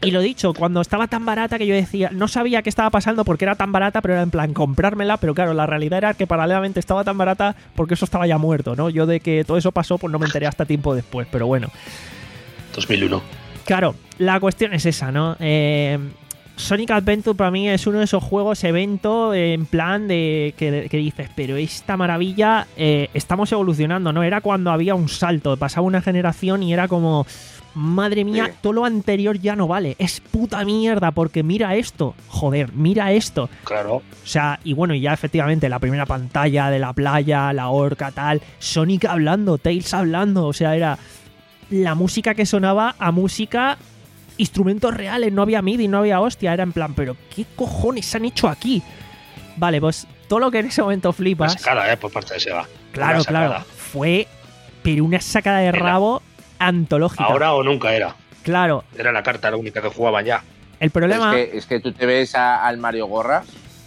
Y lo dicho, cuando estaba tan barata que yo decía, no sabía qué estaba pasando porque era tan barata, pero era en plan comprármela, pero claro, la realidad era que paralelamente estaba tan barata porque eso estaba ya muerto, ¿no? Yo de que todo eso pasó, pues no me enteré hasta tiempo después, pero bueno. dos mil uno. Claro, la cuestión es esa, ¿no? Eh, Sonic Adventure para mí es uno de esos juegos, evento, en plan de que, que dices, pero esta maravilla, eh, estamos evolucionando, ¿no? Era cuando había un salto, pasaba una generación y era como... Madre mía, sí. Todo lo anterior ya no vale. Es puta mierda, porque mira esto. Joder, mira esto. Claro. O sea, y bueno, y ya efectivamente la primera pantalla de la playa, la orca, tal. Sonic hablando, Tails hablando. O sea, era la música que sonaba a música, instrumentos reales. No había MIDI, no había hostia. Era en plan, pero ¿qué cojones han hecho aquí? Vale, pues todo lo que en ese momento flipas. Una sacada, ¿eh? Por parte de Sega. Claro, claro. Fue, pero una sacada de rabo antológica. Ahora o nunca era. Claro. Era la carta la única que jugaban ya. El problema... Es que, es que tú te ves a, al Mario Gorras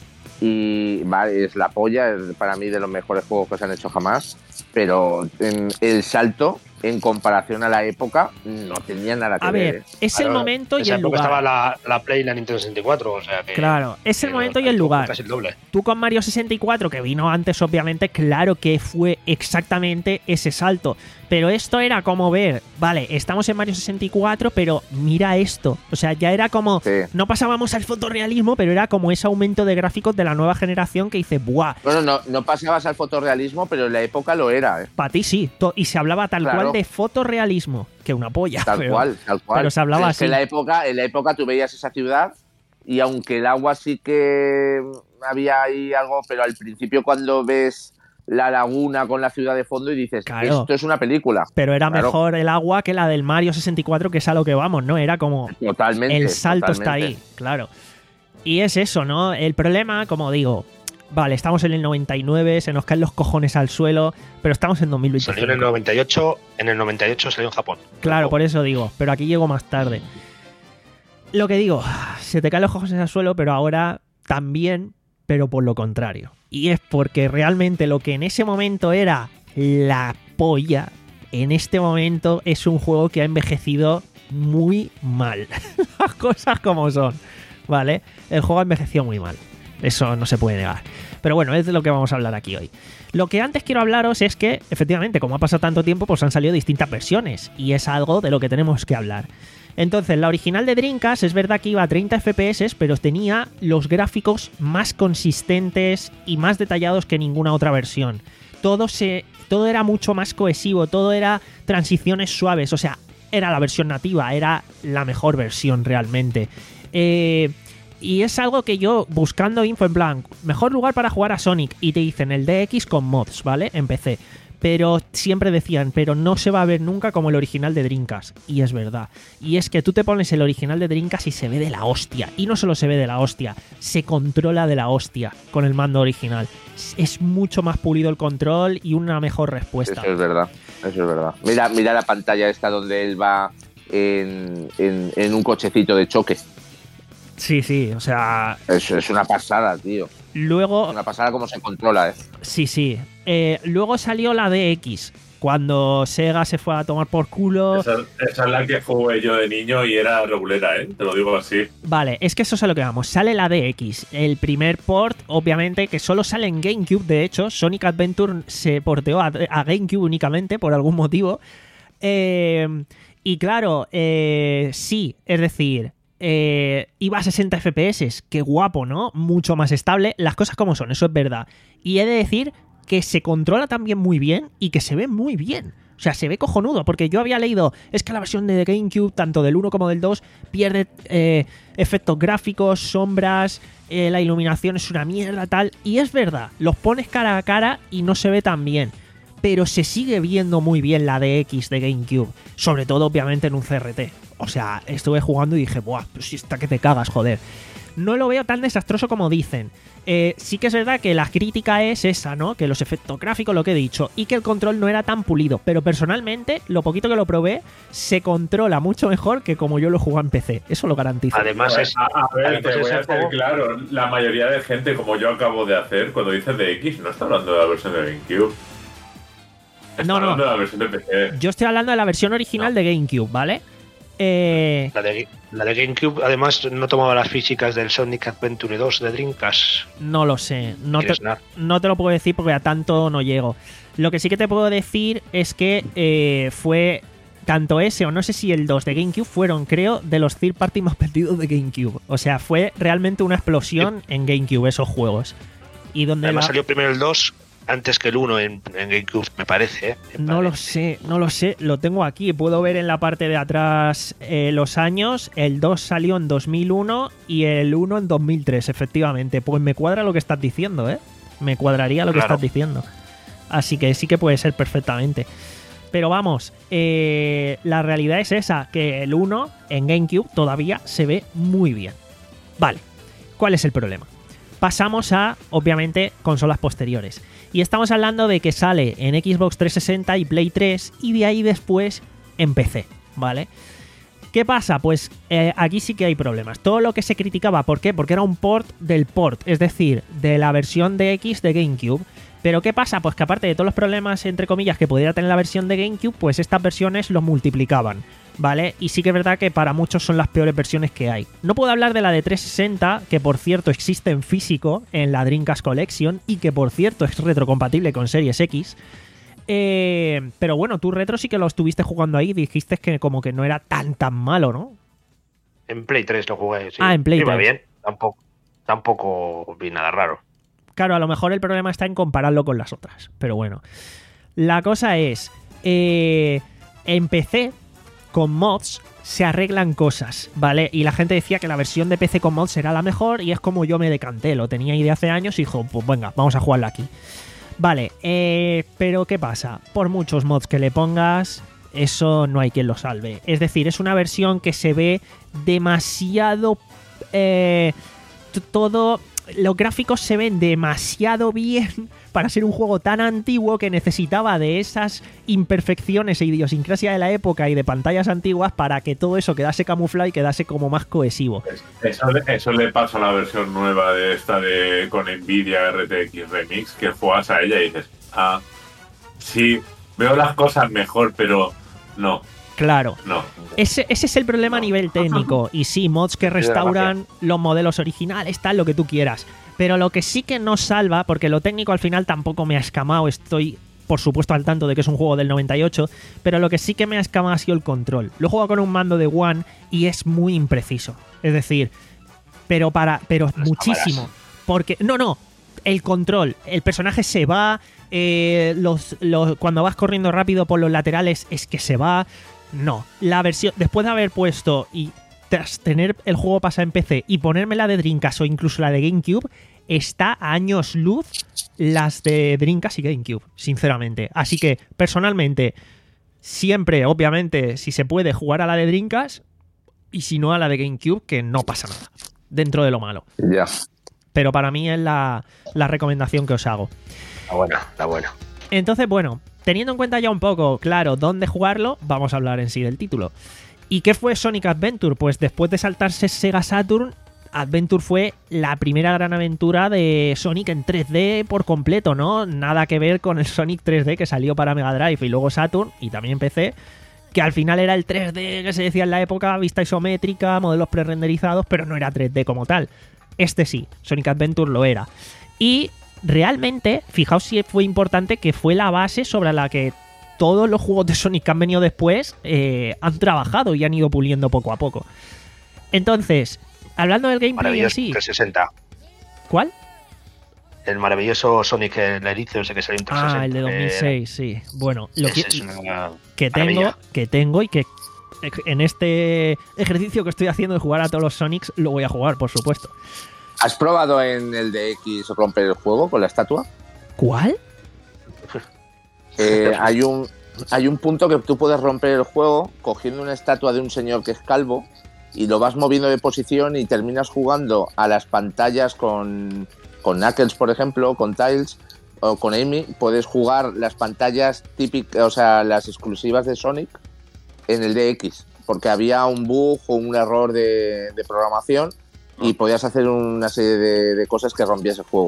y vale, es la polla, es para mí de los mejores juegos que se han hecho jamás, pero en el salto en comparación a la época no tenía nada que a ver. ver, es el momento y el lugar. estaba la, la Play y la Nintendo sesenta y cuatro, o sea que... Claro, es el momento y el lugar. Casi el doble. Tú con Mario sesenta y cuatro, que vino antes obviamente, claro que fue exactamente ese salto. Pero esto era como ver, vale, estamos en Mario sesenta y cuatro, pero mira esto. O sea, ya era como... Sí. No pasábamos al fotorrealismo, pero era como ese aumento de gráficos de la nueva generación que dice, ¡buah! Bueno, no, no pasabas al fotorrealismo, pero en la época lo era, ¿eh? Para ti sí. Y se hablaba tal claro. cual de fotorrealismo, que una polla. Tal pero, cual, tal cual. Pero se hablaba es así. Que en la época, en la época tú veías esa ciudad y aunque el agua sí que había ahí algo, pero al principio cuando ves la laguna con la ciudad de fondo y dices, claro, esto es una película. Pero era claro. mejor el agua que la del Mario sesenta y cuatro, que es a lo que vamos, ¿no? Era como... Totalmente. El salto totalmente. está ahí, claro. Y es eso, ¿no? El problema, como digo... Vale, estamos en el noventa y nueve, se nos caen los cojones al suelo, pero estamos en dos mil veinticinco. Salió en el noventa y ocho, en el noventa y ocho salió en Japón. Claro, por eso digo, pero aquí llego más tarde. Lo que digo, se te caen los cojones al suelo, pero ahora también, pero por lo contrario. Y es porque realmente lo que en ese momento era la polla, en este momento es un juego que ha envejecido muy mal. Las cosas como son, ¿vale? El juego ha envejecido muy mal. Eso no se puede negar. Pero bueno, es de lo que vamos a hablar aquí hoy. Lo que antes quiero hablaros es que, efectivamente, como ha pasado tanto tiempo, pues han salido distintas versiones. Y es algo de lo que tenemos que hablar. Entonces, la original de Dreamcast es verdad que iba a treinta F P S, pero tenía los gráficos más consistentes y más detallados que ninguna otra versión. Todo, se, todo era mucho más cohesivo, todo era transiciones suaves. O sea, era la versión nativa, era la mejor versión realmente. Eh... Y es algo que yo, buscando info en plan, mejor lugar para jugar a Sonic, y te dicen el D X con mods, ¿vale? En P C. Pero siempre decían, pero no se va a ver nunca como el original de Dreamcast. Y es verdad. Y es que tú te pones el original de Dreamcast y se ve de la hostia. Y no solo se ve de la hostia, se controla de la hostia con el mando original. Es mucho más pulido el control y una mejor respuesta. Eso es verdad, eso es verdad. Mira, mira la pantalla esta donde él va en, en, en un cochecito de choque. Sí, sí, o sea... Es, es una pasada, tío. Luego... Es una pasada cómo se controla, ¿eh? Sí, sí. Eh, luego salió la D X, cuando Sega se fue a tomar por culo... Esa, esa es la que jugué yo de niño y era regulera, ¿eh? Te lo digo así. Vale, es que eso es a lo que vamos. Sale la D X, el primer port, obviamente, que solo sale en GameCube, de hecho. Sonic Adventure se porteó a, a GameCube únicamente, por algún motivo. Eh, y claro, eh, sí, es decir... Eh, iba a sesenta F P S, qué guapo, ¿no? Mucho más estable, las cosas como son, eso es verdad. Y he de decir que se controla también muy bien y que se ve muy bien. O sea, se ve cojonudo, porque yo había leído, es que la versión de GameCube, tanto del uno como del dos, pierde eh, efectos gráficos, sombras, eh, la iluminación es una mierda, tal. Y es verdad, los pones cara a cara y no se ve tan bien. Pero se sigue viendo muy bien la D X de GameCube, sobre todo obviamente en un C R T. O sea, estuve jugando y dije, buah, pues si está que te cagas, joder. No lo veo tan desastroso como dicen. Eh, sí que es verdad que la crítica es esa, ¿no? Que los efectos gráficos, lo que he dicho, y que el control no era tan pulido. Pero personalmente, lo poquito que lo probé, se controla mucho mejor que como yo lo jugué en P C. Eso lo garantizo. Además es... A, a ver, además te voy es a hacer juego... claro, la mayoría de gente, como yo acabo de hacer, cuando dice D X, no está hablando de la versión de GameCube. Está no, no. hablando de la versión de P C. Yo estoy hablando de la versión original no. de GameCube, ¿vale? Eh, La de, la de GameCube, además, no tomaba las físicas del Sonic Adventure dos de Dreamcast. no lo sé, no te, ¿Quieres dar? no te lo puedo decir porque a tanto no llego. Lo que sí que te puedo decir es que eh, fue tanto ese o no sé si el dos de GameCube fueron, creo, de los third party más vendidos de GameCube. O sea, fue realmente una explosión en GameCube esos juegos. Y donde Además la- salió primero el dos antes que el uno en, en GameCube, me parece. ¿eh? Me No lo parece. sé, no lo sé, lo tengo aquí, puedo ver en la parte de atrás eh, los años, el dos salió en dos mil uno y el uno en dos mil tres, efectivamente, pues me cuadra lo que estás diciendo, ¿eh? Me cuadraría lo que Claro. estás diciendo, así que sí que puede ser perfectamente. Pero vamos, eh, la realidad es esa, que el uno en GameCube todavía se ve muy bien. Vale, ¿cuál es el problema? Pasamos a, obviamente, consolas posteriores. Y estamos hablando de que sale en Xbox trescientos sesenta y Play tres y de ahí después en P C, ¿vale? ¿Qué pasa? Pues eh, aquí sí que hay problemas. Todo lo que se criticaba, ¿por qué? Porque era un port del port, es decir, de la versión de X de GameCube. Pero ¿qué pasa? Pues que aparte de todos los problemas, entre comillas, que pudiera tener la versión de GameCube, pues estas versiones los multiplicaban, ¿vale? Y sí que es verdad que para muchos son las peores versiones que hay. No puedo hablar de la de trescientos sesenta, que por cierto existe en físico en la Dreamcast Collection y que por cierto es retrocompatible con Series X. Eh, pero bueno, tú retro sí que lo estuviste jugando ahí, dijiste que como que no era tan tan malo, ¿no? En Play tres lo jugué. Sí. Ah, en Play Iba tres. bien, tampoco, tampoco vi nada raro. Claro, a lo mejor el problema está en compararlo con las otras. Pero bueno. La cosa es, eh, en P C, con mods, se arreglan cosas, ¿vale? Y la gente decía que la versión de P C con mods era la mejor y es como yo me decanté. Lo tenía ahí de hace años y dijo, pues venga, vamos a jugarla aquí. Vale, eh, pero ¿qué pasa? Por muchos mods que le pongas, eso no hay quien lo salve. Es decir, es una versión que se ve demasiado... Eh, t- todo... Los gráficos se ven demasiado bien para ser un juego tan antiguo que necesitaba de esas imperfecciones e idiosincrasia de la época y de pantallas antiguas para que todo eso quedase camuflado y quedase como más cohesivo. Eso, le- eso le pasa a la versión nueva de esta de con Nvidia R T X Remix, que juegas a ella y dices, ah, sí, veo las cosas mejor, pero no, Claro. no. Ese, ese es el problema a nivel técnico. Y sí, mods que restauran los modelos originales, tal, lo que tú quieras. Pero lo que sí que no salva, porque lo técnico al final tampoco me ha escamado, estoy por supuesto al tanto de que es un juego del noventa y ocho, pero lo que sí que me ha escamado ha sido el control. Lo he jugado con un mando de One y es muy impreciso. Es decir, pero para pero Las muchísimo. cámaras. Porque, no, no, el control, el personaje se va, eh, los, los, cuando vas corriendo rápido por los laterales es que se va. No, la versión, después de haber puesto y tras tener el juego pasado en P C y ponerme la de Dreamcast o incluso la de GameCube, está a años luz las de Dreamcast y GameCube, sinceramente. Así que, personalmente, siempre, obviamente, si se puede, jugar a la de Dreamcast y si no a la de GameCube, que no pasa nada, dentro de lo malo. Ya. Pero para mí es la, la recomendación que os hago. La buena, la buena. Entonces, bueno, teniendo en cuenta ya un poco, claro, dónde jugarlo, vamos a hablar en sí del título. ¿Y qué fue Sonic Adventure? Pues después de saltarse Sega Saturn, Adventure fue la primera gran aventura de Sonic en tres D por completo, ¿no? Nada que ver con el Sonic tres D que salió para Mega Drive y luego Saturn y también P C, que al final era el tres D que se decía en la época, vista isométrica, modelos prerenderizados, pero no era tres D como tal. Este sí, Sonic Adventure lo era. Y realmente, fijaos si fue importante que fue la base sobre la que todos los juegos de Sonic que han venido después eh, han trabajado y han ido puliendo poco a poco. Entonces, hablando del gameplay en Maravilloso sí... trescientos sesenta. ¿Cuál? El maravilloso Sonic el Erizo, ese que salió en trescientos sesenta. Ah, el de dos mil seis, sí. Bueno, lo que, Ese es una que tengo, maravilla. que tengo y que en este ejercicio que estoy haciendo de jugar a todos los Sonics lo voy a jugar, por supuesto. ¿Has probado en el de X romper el juego con la estatua? ¿Cuál? Eh, hay un hay un punto que tú puedes romper el juego cogiendo una estatua de un señor que es calvo y lo vas moviendo de posición y terminas jugando a las pantallas con, con Knuckles, por ejemplo, con Tails o con Amy. Puedes jugar las pantallas típicas, o sea, las exclusivas de Sonic en el D X, porque había un bug o un error de, de programación y podías hacer una serie de, de cosas que rompías el juego.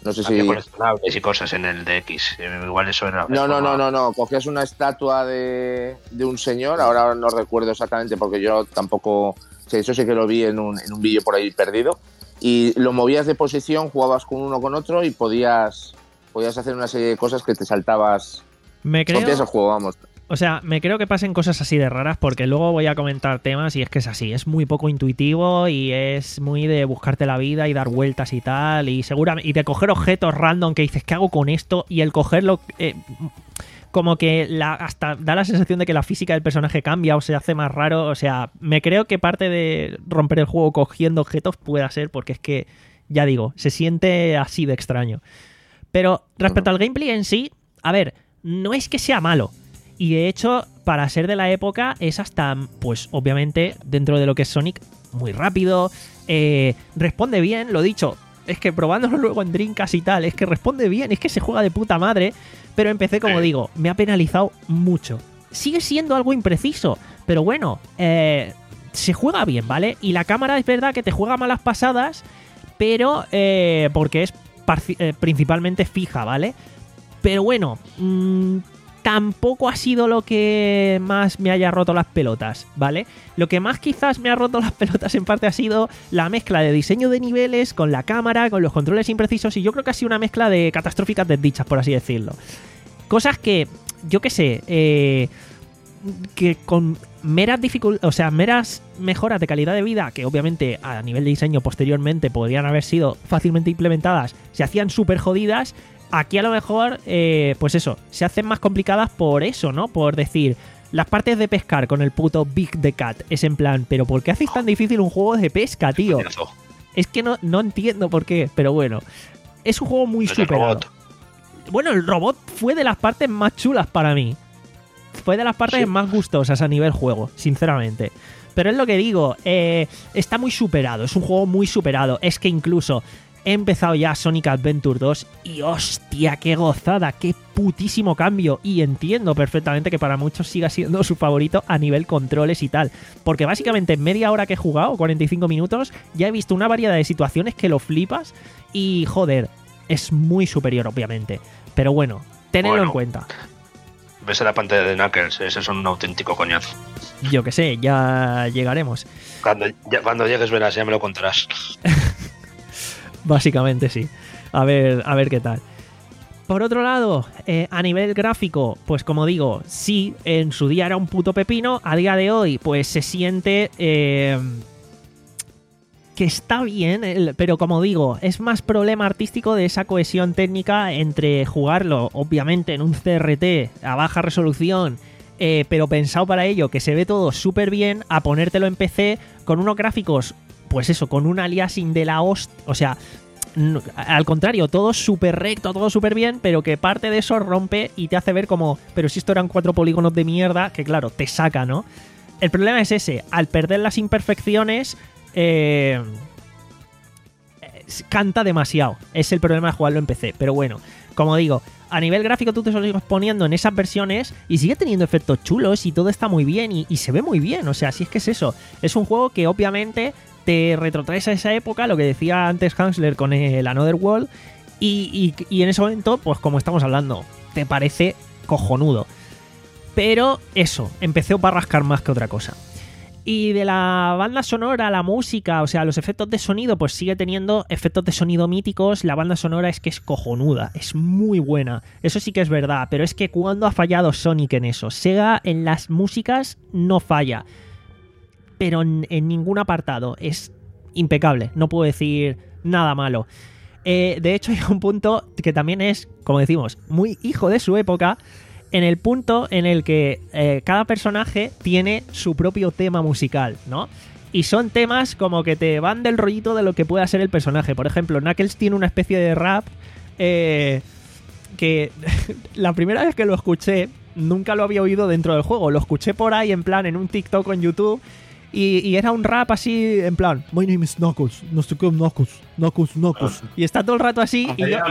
No sé Había si... coleccionables y cosas en el D X. Igual eso era... No, no, no, no, no. Cogías una estatua de, de un señor, ahora no recuerdo exactamente porque yo tampoco... Sí, eso sí que lo vi en un, en un vídeo por ahí perdido. Y lo movías de posición, jugabas con uno con otro y podías, podías hacer una serie de cosas que te saltabas... Me creo... Rompías el juego, vamos. O sea, me creo que pasen cosas así de raras porque luego voy a comentar temas y es que es así, es muy poco intuitivo y es muy de buscarte la vida y dar vueltas y tal y seguramente y de coger objetos random que dices, ¿qué hago con esto? Y el cogerlo eh, como que la, hasta da la sensación de que la física del personaje cambia o se hace más raro, o sea, me creo que parte de romper el juego cogiendo objetos pueda ser porque es que, ya digo, se siente así de extraño. Pero respecto al gameplay en sí, a ver, no es que sea malo. Y de hecho, para ser de la época, es hasta, pues obviamente, dentro de lo que es Sonic, muy rápido. Eh, responde bien, lo dicho. Es que probándolo luego en Dreamcast y tal, es que responde bien, es que se juega de puta madre. Pero empecé, como digo, me ha penalizado mucho. Sigue siendo algo impreciso, pero bueno, eh, se juega bien, ¿vale? Y la cámara es verdad que te juega malas pasadas, pero eh, porque es eh, principalmente fija, ¿vale? Pero bueno, mmm, tampoco ha sido lo que más me haya roto las pelotas, ¿vale? Lo que más quizás me ha roto las pelotas en parte ha sido la mezcla de diseño de niveles con la cámara, con los controles imprecisos y yo creo que ha sido una mezcla de catastróficas desdichas, por así decirlo. Cosas que, yo qué sé, eh, que con meras dificul- o sea, meras mejoras de calidad de vida, que obviamente a nivel de diseño posteriormente podrían haber sido fácilmente implementadas, se hacían súper jodidas. Aquí a lo mejor, eh, pues eso, se hacen más complicadas por eso, ¿no? Por decir, las partes de pescar con el puto Big the Cat es en plan, ¿pero por qué hacéis tan difícil un juego de pesca, tío? Es que no, no entiendo por qué, pero bueno. Es un juego muy superado. Bueno, el robot fue de las partes más chulas para mí. Fue de las partes sí. más gustosas a nivel juego, sinceramente. Pero es lo que digo, eh, está muy superado, es un juego muy superado. Es que incluso... he empezado ya Sonic Adventure dos y hostia, qué gozada, qué putísimo cambio. Y entiendo perfectamente que para muchos siga siendo su favorito a nivel controles y tal. Porque básicamente en media hora que he jugado, cuarenta y cinco minutos, ya he visto una variedad de situaciones que lo flipas. Y joder, es muy superior obviamente. Pero bueno, tenedlo bueno, en cuenta. Ves a la pantalla de Knuckles, ese es un auténtico coñazo. Yo que sé, ya llegaremos. Cuando, ya, cuando llegues verás, ya me lo contarás. Básicamente sí. A ver, a ver qué tal. Por otro lado, eh, a nivel gráfico, pues como digo, sí, en su día era un puto pepino. A día de hoy, pues se siente eh, que está bien, el, pero como digo, es más problema artístico de esa cohesión técnica entre jugarlo, obviamente, en un C R T a baja resolución, eh, pero pensado para ello, que se ve todo súper bien, a ponértelo en P C con unos gráficos... pues eso, con un aliasing de la host, o sea, n- al contrario, todo súper recto, todo súper bien, pero que parte de eso rompe y te hace ver como, pero si esto eran cuatro polígonos de mierda, que claro, te saca, ¿no? El problema es ese, al perder las imperfecciones, eh, canta demasiado, es el problema de jugarlo en P C, pero bueno, como digo, a nivel gráfico tú te lo sigues poniendo en esas versiones y sigue teniendo efectos chulos y todo está muy bien y, y se ve muy bien, o sea, si es que es eso, es un juego que obviamente... te retrotraes a esa época, lo que decía antes Hansler con el Another World, y, y, y en ese momento, pues como estamos hablando, te parece cojonudo. Pero eso, empecé para rascar más que otra cosa. Y de la banda sonora, la música, o sea, los efectos de sonido, pues sigue teniendo efectos de sonido míticos. La banda sonora es que es cojonuda, es muy buena. Eso sí que es verdad, pero es que cuando ha fallado Sonic en eso. Sega en las músicas no falla. Pero en, en ningún apartado. Es impecable. No puedo decir nada malo. Eh, de hecho, hay un punto que también es, como decimos, muy hijo de su época. En el punto en el que eh, cada personaje tiene su propio tema musical, ¿no? Y son temas como que te van del rollito de lo que pueda ser el personaje. Por ejemplo, Knuckles tiene una especie de rap eh, que la primera vez que lo escuché, nunca lo había oído dentro del juego. Lo escuché por ahí en plan en un TikTok o en YouTube. Y, y era un rap así, en plan, my name is Knuckles, no sé qué, Knuckles, Knuckles, Knuckles. Y está todo el rato así. Y yo,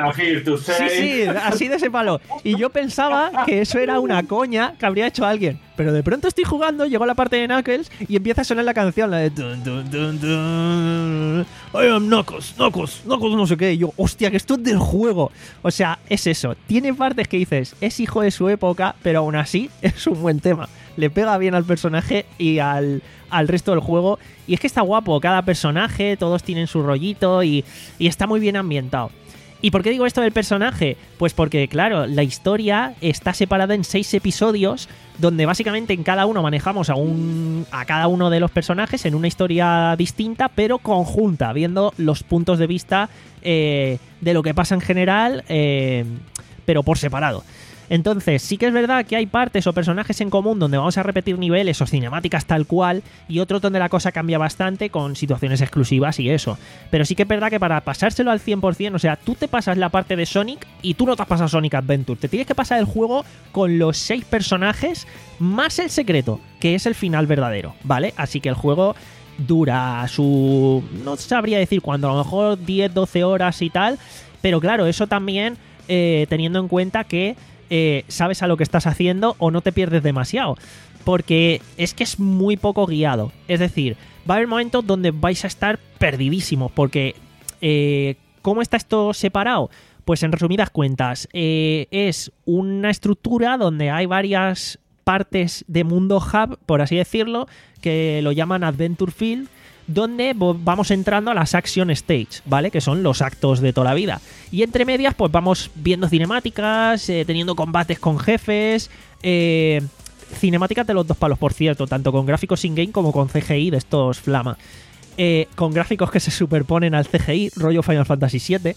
sí, sí, así de ese palo. Y yo pensaba que eso era una coña que habría hecho alguien. Pero de pronto estoy jugando, llego a la parte de Knuckles y empieza a sonar la canción, la de dun, dun, dun, dun, I am Knuckles, Knuckles, Knuckles no sé qué. Y yo, hostia, que esto es del juego. O sea, es eso. Tiene partes que dices, es hijo de su época, pero aún así es un buen tema. Le pega bien al personaje y al, al resto del juego. Y es que está guapo, cada personaje, todos tienen su rollito y, y está muy bien ambientado. ¿Y por qué digo esto del personaje? Pues porque, claro, la historia está separada en seis episodios donde básicamente en cada uno manejamos a, un, a cada uno de los personajes en una historia distinta, pero conjunta, viendo los puntos de vista eh, de lo que pasa en general, eh, pero por separado. Entonces, sí que es verdad que hay partes o personajes en común donde vamos a repetir niveles o cinemáticas tal cual, y otros donde la cosa cambia bastante con situaciones exclusivas y eso. Pero sí que es verdad que para pasárselo al cien por cien, o sea, tú te pasas la parte de Sonic y tú no te has pasado Sonic Adventure. Te tienes que pasar el juego con los seis personajes más el secreto, que es el final verdadero, ¿vale? Así que el juego dura su... no sabría decir cuándo, a lo mejor diez, doce horas y tal, pero claro, eso también eh, teniendo en cuenta que Eh, sabes a lo que estás haciendo o no te pierdes demasiado, porque es que es muy poco guiado. Es decir, va a haber momentos donde vais a estar perdidísimos, porque eh, ¿cómo está esto separado? Pues en resumidas cuentas, eh, es una estructura donde hay varias partes de mundo hub, por así decirlo, que lo llaman Adventure Field, donde vamos entrando a las Action Stage, ¿vale? Que son los actos de toda la vida. Y entre medias, pues vamos viendo cinemáticas, eh, teniendo combates con jefes, eh, cinemáticas de los dos palos, por cierto, tanto con gráficos in-game como con C G I de estos flama. Eh, con gráficos que se superponen al C G I, rollo Final Fantasy siete.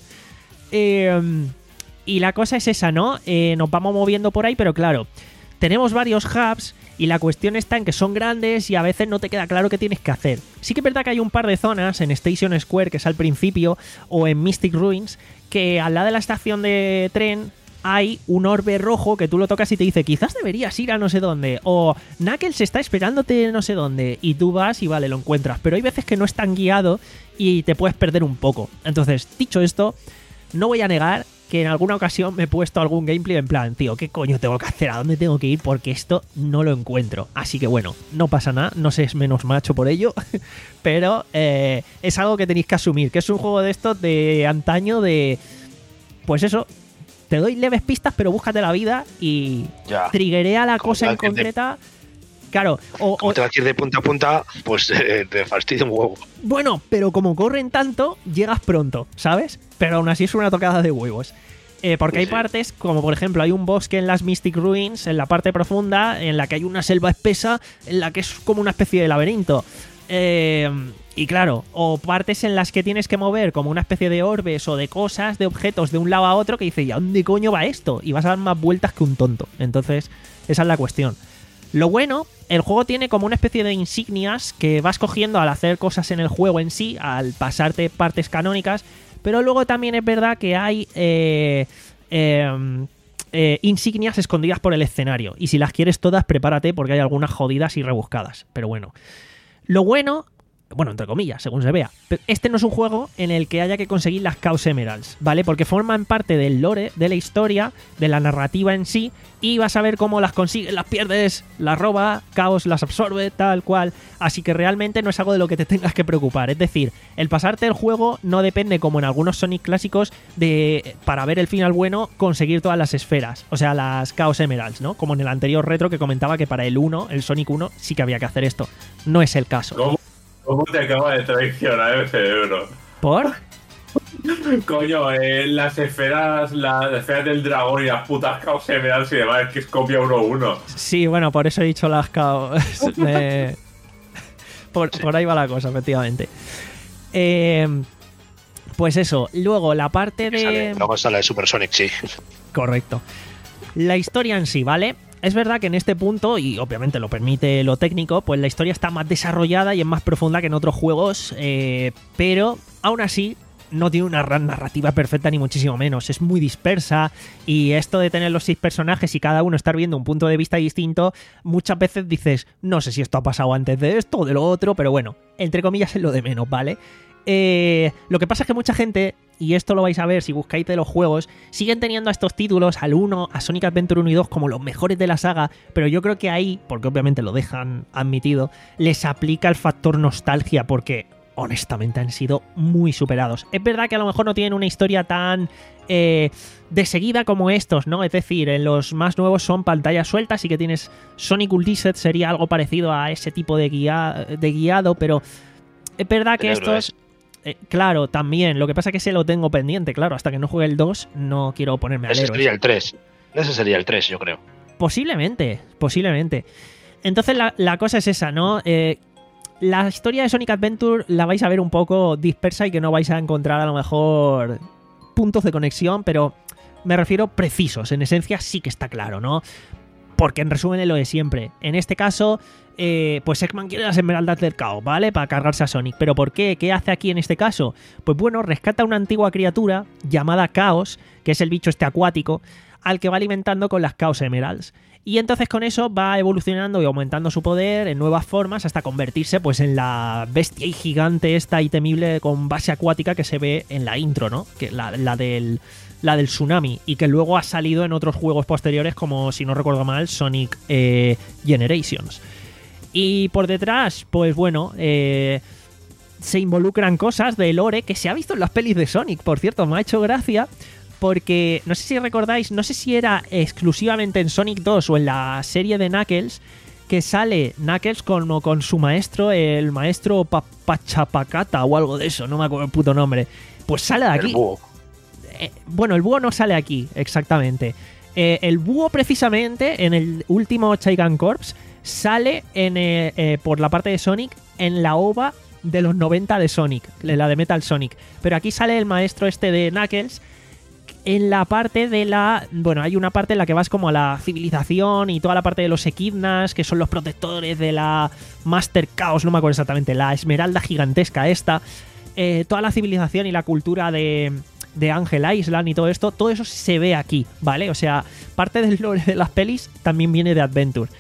Eh, y la cosa es esa, ¿no? Eh, nos vamos moviendo por ahí, pero claro, tenemos varios hubs y la cuestión está en que son grandes y a veces no te queda claro qué tienes que hacer. Sí que es verdad que hay un par de zonas en Station Square, que es al principio, o en Mystic Ruins, que al lado de la estación de tren hay un orbe rojo que tú lo tocas y te dice, quizás deberías ir a no sé dónde, o Knuckles está esperándote no sé dónde, y tú vas y vale, lo encuentras. Pero hay veces que no es tan guiado y te puedes perder un poco. Entonces, dicho esto, no voy a negar que en alguna ocasión me he puesto algún gameplay en plan, tío, ¿qué coño tengo que hacer? ¿A dónde tengo que ir? Porque esto no lo encuentro. Así que bueno, no pasa nada, no se es menos macho por ello, pero eh, es algo que tenéis que asumir, que es un juego de estos de antaño de... Pues eso, te doy leves pistas, pero búscate la vida y ya. Triggerea la cosa en concreta... Claro, o, como o, te vas a ir de punta a punta, pues eh, te fastidia un huevo. Bueno, pero como corren tanto, llegas pronto, ¿sabes? Pero aún así es una tocada de huevos. Eh, porque hay Sí. partes, como por ejemplo, hay un bosque en las Mystic Ruins, en la parte profunda, en la que hay una selva espesa, en la que es como una especie de laberinto. Eh, y claro, o partes en las que tienes que mover como una especie de orbes o de cosas, de objetos de un lado a otro, que dices, ¿y a dónde coño va esto? Y vas a dar más vueltas que un tonto. Entonces, esa es la cuestión. Lo bueno, el juego tiene como una especie de insignias que vas cogiendo al hacer cosas en el juego en sí, al pasarte partes canónicas, pero luego también es verdad que hay eh, eh, eh, insignias escondidas por el escenario, y si las quieres todas, prepárate porque hay algunas jodidas y rebuscadas, pero bueno. Lo bueno... Bueno, entre comillas, según se vea. Pero este no es un juego en el que haya que conseguir las Chaos Emeralds, ¿vale? Porque forman parte del lore, de la historia, de la narrativa en sí, y vas a ver cómo las consigues, las pierdes, las roba, Chaos las absorbe, tal cual. Así que realmente no es algo de lo que te tengas que preocupar. Es decir, el pasarte el juego no depende, como en algunos Sonic clásicos, de, para ver el final bueno, conseguir todas las esferas. O sea, las Chaos Emeralds, ¿no? Como en el anterior retro que comentaba que para el uno, el Sonic uno, sí que había que hacer esto. No es el caso. ¿Cómo? ¿Cómo te acaba de traicionar el cerebro? ¿Por? Coño, eh, las esferas, las esferas del dragón y las putas Chaos Emeralds y demás, es que es copia uno uno. Sí, bueno, por eso he dicho las Chaos. eh, por, por ahí va la cosa, efectivamente. Eh, pues eso, luego la parte de... Sale, luego sale de Super Sonic, sí. Correcto. La historia en sí, ¿vale? Es verdad que en este punto, y obviamente lo permite lo técnico, pues la historia está más desarrollada y es más profunda que en otros juegos, eh, pero aún así no tiene una narrativa perfecta ni muchísimo menos. Es muy dispersa, y esto de tener los seis personajes y cada uno estar viendo un punto de vista distinto, muchas veces dices, no sé si esto ha pasado antes de esto o de lo otro, pero bueno, entre comillas es lo de menos, ¿vale? Eh, lo que pasa es que mucha gente y esto lo vais a ver si buscáis de los juegos, siguen teniendo a estos títulos, al uno, a Sonic Adventure uno y dos, como los mejores de la saga, pero yo creo que ahí, porque obviamente lo dejan admitido, les aplica el factor nostalgia, porque honestamente han sido muy superados. Es verdad que a lo mejor no tienen una historia tan eh, de seguida como estos, ¿no? Es decir, en los más nuevos son pantallas sueltas y que tienes Sonic Unleashed, sería algo parecido a ese tipo de, guía, de guiado, pero es verdad que estos... Eh, claro, también. Lo que pasa es que ese lo tengo pendiente, claro. Hasta que no juegue el dos, no quiero ponerme a Ese leer. sería el tres. Ese sería el tres, yo creo. Posiblemente, posiblemente. Entonces la, la cosa es esa, ¿no? Eh, la historia de Sonic Adventure la vais a ver un poco dispersa y que no vais a encontrar a lo mejor puntos de conexión, pero me refiero precisos. En esencia sí que está claro, ¿no? Porque en resumen es lo de siempre. En este caso, eh, pues Eggman quiere las esmeraldas del caos, ¿vale? Para cargarse a Sonic. ¿Pero por qué? ¿Qué hace aquí en este caso? Pues bueno, rescata a una antigua criatura llamada Chaos, que es el bicho este acuático, al que va alimentando con las Chaos Emeralds. Y entonces con eso va evolucionando y aumentando su poder en nuevas formas hasta convertirse pues en la bestia y gigante esta y temible con base acuática que se ve en la intro, ¿no? Que la, la del... la del tsunami, y que luego ha salido en otros juegos posteriores como, si no recuerdo mal, Sonic eh, Generations. Y por detrás, pues bueno, eh, se involucran cosas de lore que se ha visto en las pelis de Sonic, por cierto, me ha hecho gracia, porque no sé si recordáis, no sé si era exclusivamente en Sonic dos o en la serie de Knuckles, que sale Knuckles con, con su maestro, el maestro Papachapacata o algo de eso, no me acuerdo el puto nombre. Pues sale de aquí. El búho. Eh, bueno, el búho no sale aquí, exactamente. Eh, el búho, precisamente, en el último Chaigan Corps, sale en, eh, eh, por la parte de Sonic en la ova de los noventa de Sonic, la de Metal Sonic. Pero aquí sale el maestro este de Knuckles en la parte de la... Bueno, hay una parte en la que vas como a la civilización y toda la parte de los Equidnas, que son los protectores de la Master Chaos, no me acuerdo exactamente, la esmeralda gigantesca esta. Eh, toda la civilización y la cultura de... de Angel Island y todo esto, todo eso se ve aquí, ¿vale? O sea, parte del lore de las pelis también viene de Adventure.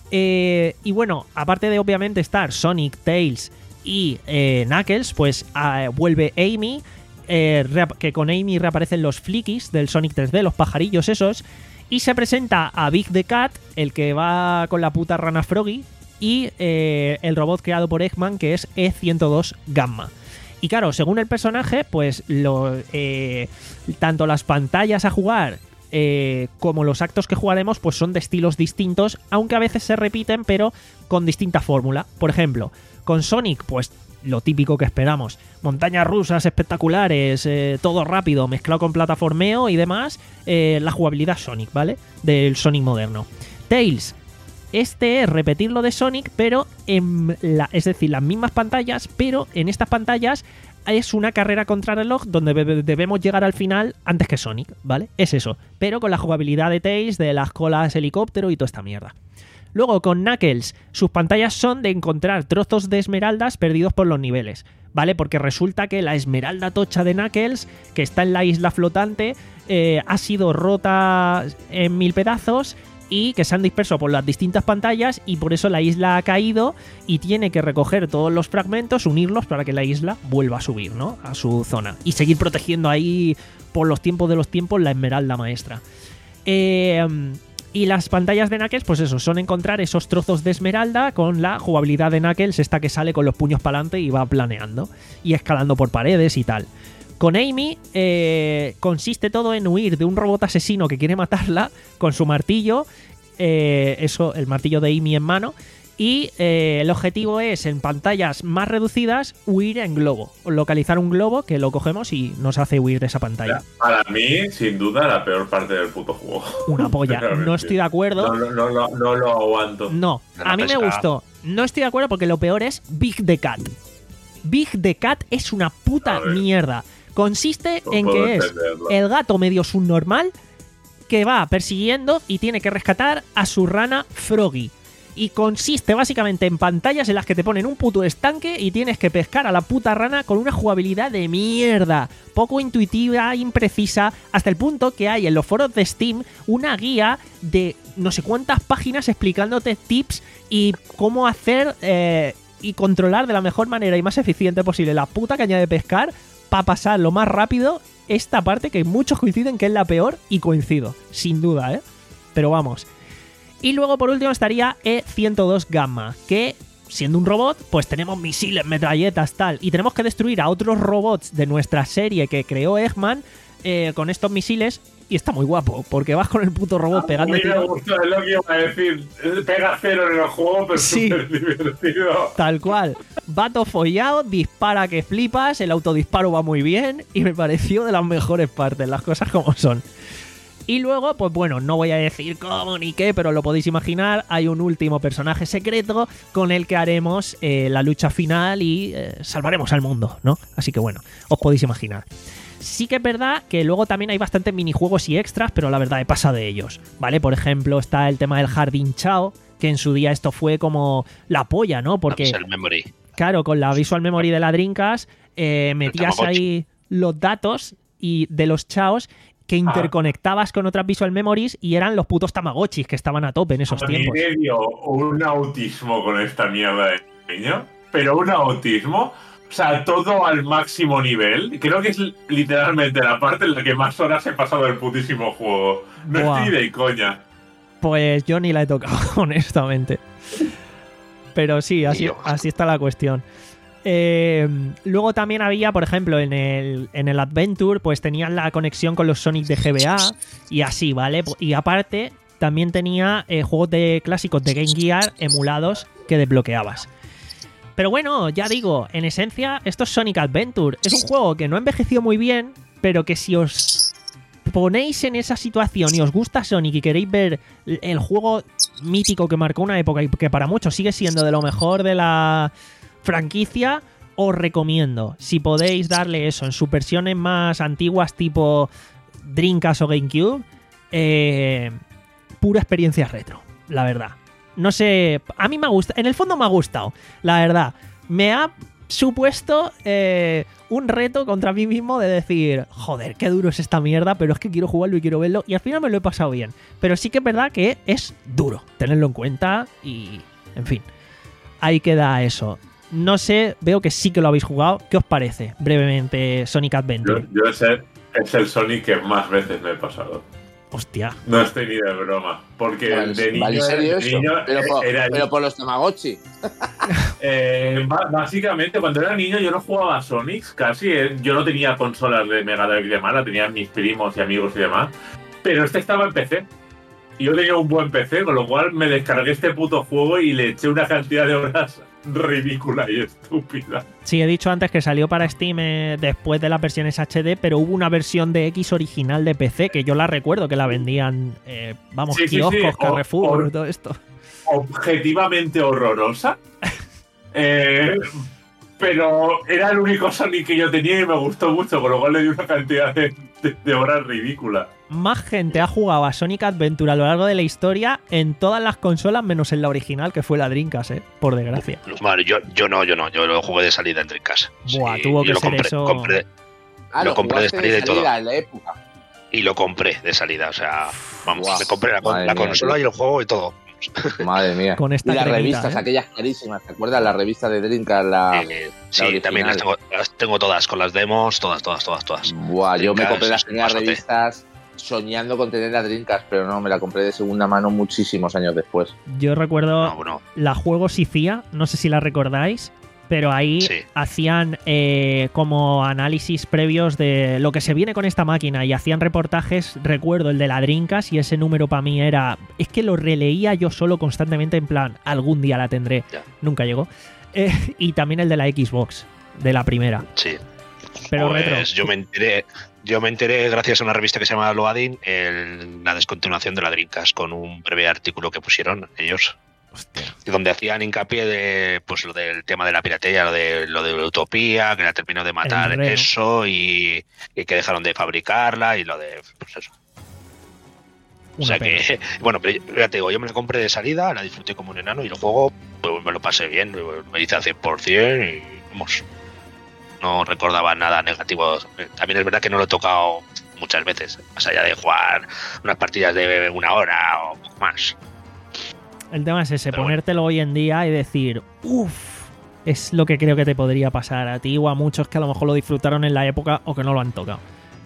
Eh, y bueno, aparte de obviamente estar Sonic, Tails y eh, Knuckles, pues eh, vuelve Amy, eh, que con Amy reaparecen los Flickies del Sonic tres D, los pajarillos esos, y se presenta a Big the Cat, el que va con la puta rana Froggy, y eh, el robot creado por Eggman, que es E ciento dos Gamma. Y claro, según el personaje, pues lo, eh, tanto las pantallas a jugar eh, como los actos que jugaremos pues son de estilos distintos, aunque a veces se repiten, pero con distinta fórmula. Por ejemplo, con Sonic, pues lo típico que esperamos. Montañas rusas espectaculares, eh, todo rápido, mezclado con plataformeo y demás. Eh, la jugabilidad Sonic, ¿vale? Del Sonic moderno. Tails. Este es repetir lo de Sonic, pero en la, es decir, las mismas pantallas, pero en estas pantallas es una carrera contra reloj donde debemos llegar al final antes que Sonic, ¿vale? Es eso, pero con la jugabilidad de Tails, de las colas helicóptero y toda esta mierda. Luego con Knuckles, sus pantallas son de encontrar trozos de esmeraldas perdidos por los niveles, ¿vale? Porque resulta que la esmeralda tocha de Knuckles, que está en la isla flotante, eh, ha sido rota en mil pedazos y que se han disperso por las distintas pantallas, y por eso la isla ha caído y tiene que recoger todos los fragmentos, unirlos para que la isla vuelva a subir, ¿no? A su zona y seguir protegiendo ahí por los tiempos de los tiempos la esmeralda maestra. Eh, y las pantallas de Knuckles, pues eso, son encontrar esos trozos de esmeralda con la jugabilidad de Knuckles, esta que sale con los puños para adelante y va planeando y escalando por paredes y tal. Con Amy eh, consiste todo en huir de un robot asesino que quiere matarla con su martillo, eh, eso, el martillo de Amy en mano, y eh, el objetivo es, en pantallas más reducidas, huir en globo, localizar un globo que lo cogemos y nos hace huir de esa pantalla. Para mí, sin duda, la peor parte del puto juego. Una polla, no estoy de acuerdo. No, no, no, no lo aguanto. No, a mí me gustó. No estoy de acuerdo porque lo peor es Big the Cat. Big the Cat es una puta mierda. Consiste no en que es el gato medio subnormal que va persiguiendo y tiene que rescatar a su rana Froggy. Y consiste básicamente en pantallas en las que te ponen un puto estanque y tienes que pescar a la puta rana con una jugabilidad de mierda, poco intuitiva, imprecisa, hasta el punto que hay en los foros de Steam una guía de no sé cuántas páginas explicándote tips y cómo hacer eh, y controlar de la mejor manera y más eficiente posible la puta caña de pescar para pasar lo más rápido esta parte que muchos coinciden que es la peor, y coincido, sin duda, ¿eh? Pero vamos. Y luego por último estaría E ciento dos Gamma, que siendo un robot, pues tenemos misiles, metralletas, tal, y tenemos que destruir a otros robots de nuestra serie que creó Eggman eh, con estos misiles. Y está muy guapo, porque vas con el puto robot a pegando. A mí me gusta, es lo que iba a decir. Pega cero en el juego, pero sí, súper divertido. Tal cual. Va todo follado, dispara que flipas, el autodisparo va muy bien, y me pareció de las mejores partes, las cosas como son. Y luego, pues bueno, no voy a decir cómo ni qué, pero lo podéis imaginar, hay un último personaje secreto con el que haremos eh, la lucha final y eh, salvaremos al mundo, ¿no? Así que bueno, os podéis imaginar. Sí que es verdad que luego también hay bastantes minijuegos y extras, pero la verdad he pasado de ellos, ¿vale? Por ejemplo, está el tema del Jardín Chao, que en su día esto fue como la polla, ¿no? Porque, la Visual Memory. Claro, con la Visual Memory de la Dreamcast eh, metías ahí los datos y de los chaos que interconectabas con otras Visual Memories y eran los putos Tamagotchis que estaban a tope en esos a tiempos. A mí me dio un autismo con esta mierda de niño, pero un autismo... O sea, todo al máximo nivel. Creo que es literalmente la parte en la que más horas he pasado del putísimo juego. No Buah. estoy de coña. Pues yo ni la he tocado, honestamente. Pero sí, así, así está la cuestión. Eh, luego también había, por ejemplo, en el, en el Adventure, pues tenían la conexión con los Sonic de G B A y así, ¿vale? Y aparte, también tenía eh, juegos de clásicos de Game Gear emulados que desbloqueabas. Pero bueno, ya digo, en esencia, esto es Sonic Adventure. Es un juego que no ha envejecido muy bien, pero que si os ponéis en esa situación y os gusta Sonic y queréis ver el juego mítico que marcó una época y que para muchos sigue siendo de lo mejor de la franquicia, os recomiendo. Si podéis darle eso en sus versiones más antiguas tipo Dreamcast o GameCube, eh, pura experiencia retro, la verdad. No sé, a mí me ha gustado, en el fondo me ha gustado, la verdad. Me ha supuesto eh, un reto contra mí mismo de decir, joder, qué duro es esta mierda, pero es que quiero jugarlo y quiero verlo, y al final me lo he pasado bien. Pero sí que es verdad que es duro, tenerlo en cuenta y, en fin, ahí queda eso. No sé, veo que sí que lo habéis jugado. ¿Qué os parece? Brevemente, Sonic Adventure. Yo, yo ese es el Sonic que más veces me he pasado. Hostia. No estoy ni de broma. Porque Vale, de niño, ¿vale, serio de niño eso? Pero por, era pero por los Tamagotchi. Eh, básicamente, cuando era niño yo no jugaba a Sonic casi. Eh, yo no tenía consolas de Mega Drive y demás, la tenían mis primos y amigos y demás. Pero este estaba en P C. Y yo tenía un buen P C, con lo cual me descargué este puto juego y le eché una cantidad de horas ridícula y estúpida. Sí, he dicho antes que salió para Steam eh, después de las versiones H D, pero hubo una versión de X original de P C que yo la recuerdo que la vendían, eh, vamos, sí, kioscos, sí, sí. Carrefour, o, o, todo esto. Objetivamente horrorosa. eh, pero era el único Sonic que yo tenía y me gustó mucho, con lo cual le di una cantidad de, de, de horas ridícula. Más gente ha jugado a Sonic Adventure a lo largo de la historia en todas las consolas menos en la original, que fue la Dreamcast, ¿eh? Por desgracia. Vale, yo, yo no, yo no, yo lo jugué de salida en Dreamcast. Buah, sí, tuvo que lo ser compré, eso. Compré, Ah, lo lo compré de salida, de y todo. salida en la época. Y lo compré de salida, o sea, vamos, Buah, me compré la, madre la mía, consola tío. y el juego y todo. Madre mía. Con esta y las cremita, revistas, ¿eh? aquellas carísimas, ¿te acuerdas? Las revistas de Dreamcast, la, Eh, la sí, original. también las tengo, las tengo todas, con las demos, todas, todas, todas, todas. Buah, yo me Dreamcast compré las es un primeras pasote. revistas soñando con tener la Dreamcast, pero no, me la compré de segunda mano muchísimos años después. Yo recuerdo No, bueno, la Juegos I C I A, no sé si la recordáis, pero ahí Sí. hacían eh, como análisis previos de lo que se viene con esta máquina y hacían reportajes, recuerdo el de la Dreamcast, y ese número para mí era, es que lo releía yo solo constantemente en plan, algún día la tendré, Ya. nunca llegó. Eh, y también el de la Xbox, de la primera. sí. Pero Pues retro. yo me enteré, yo me enteré gracias a una revista que se llama Loading, el, la descontinuación de la Dreamcast, con un breve artículo que pusieron ellos. Hostia. Donde hacían hincapié de pues lo del tema de la piratería, lo de lo de la Utopía, que la terminó de matar El reno. eso y, y que dejaron de fabricarla y lo de pues eso. O Una sea pena. que, bueno, pero ya te digo, yo me la compré de salida, la disfruté como un enano y el juego pues, me lo pasé bien, me hice al cien por cien y vamos, no recordaba nada negativo. También es verdad que no lo he tocado muchas veces, más allá de jugar unas partidas de una hora o poco más. El tema es ese, Pero ponértelo hoy en día y decir, uff, Es lo que creo que te podría pasar a ti o a muchos que a lo mejor lo disfrutaron en la época o que no lo han tocado.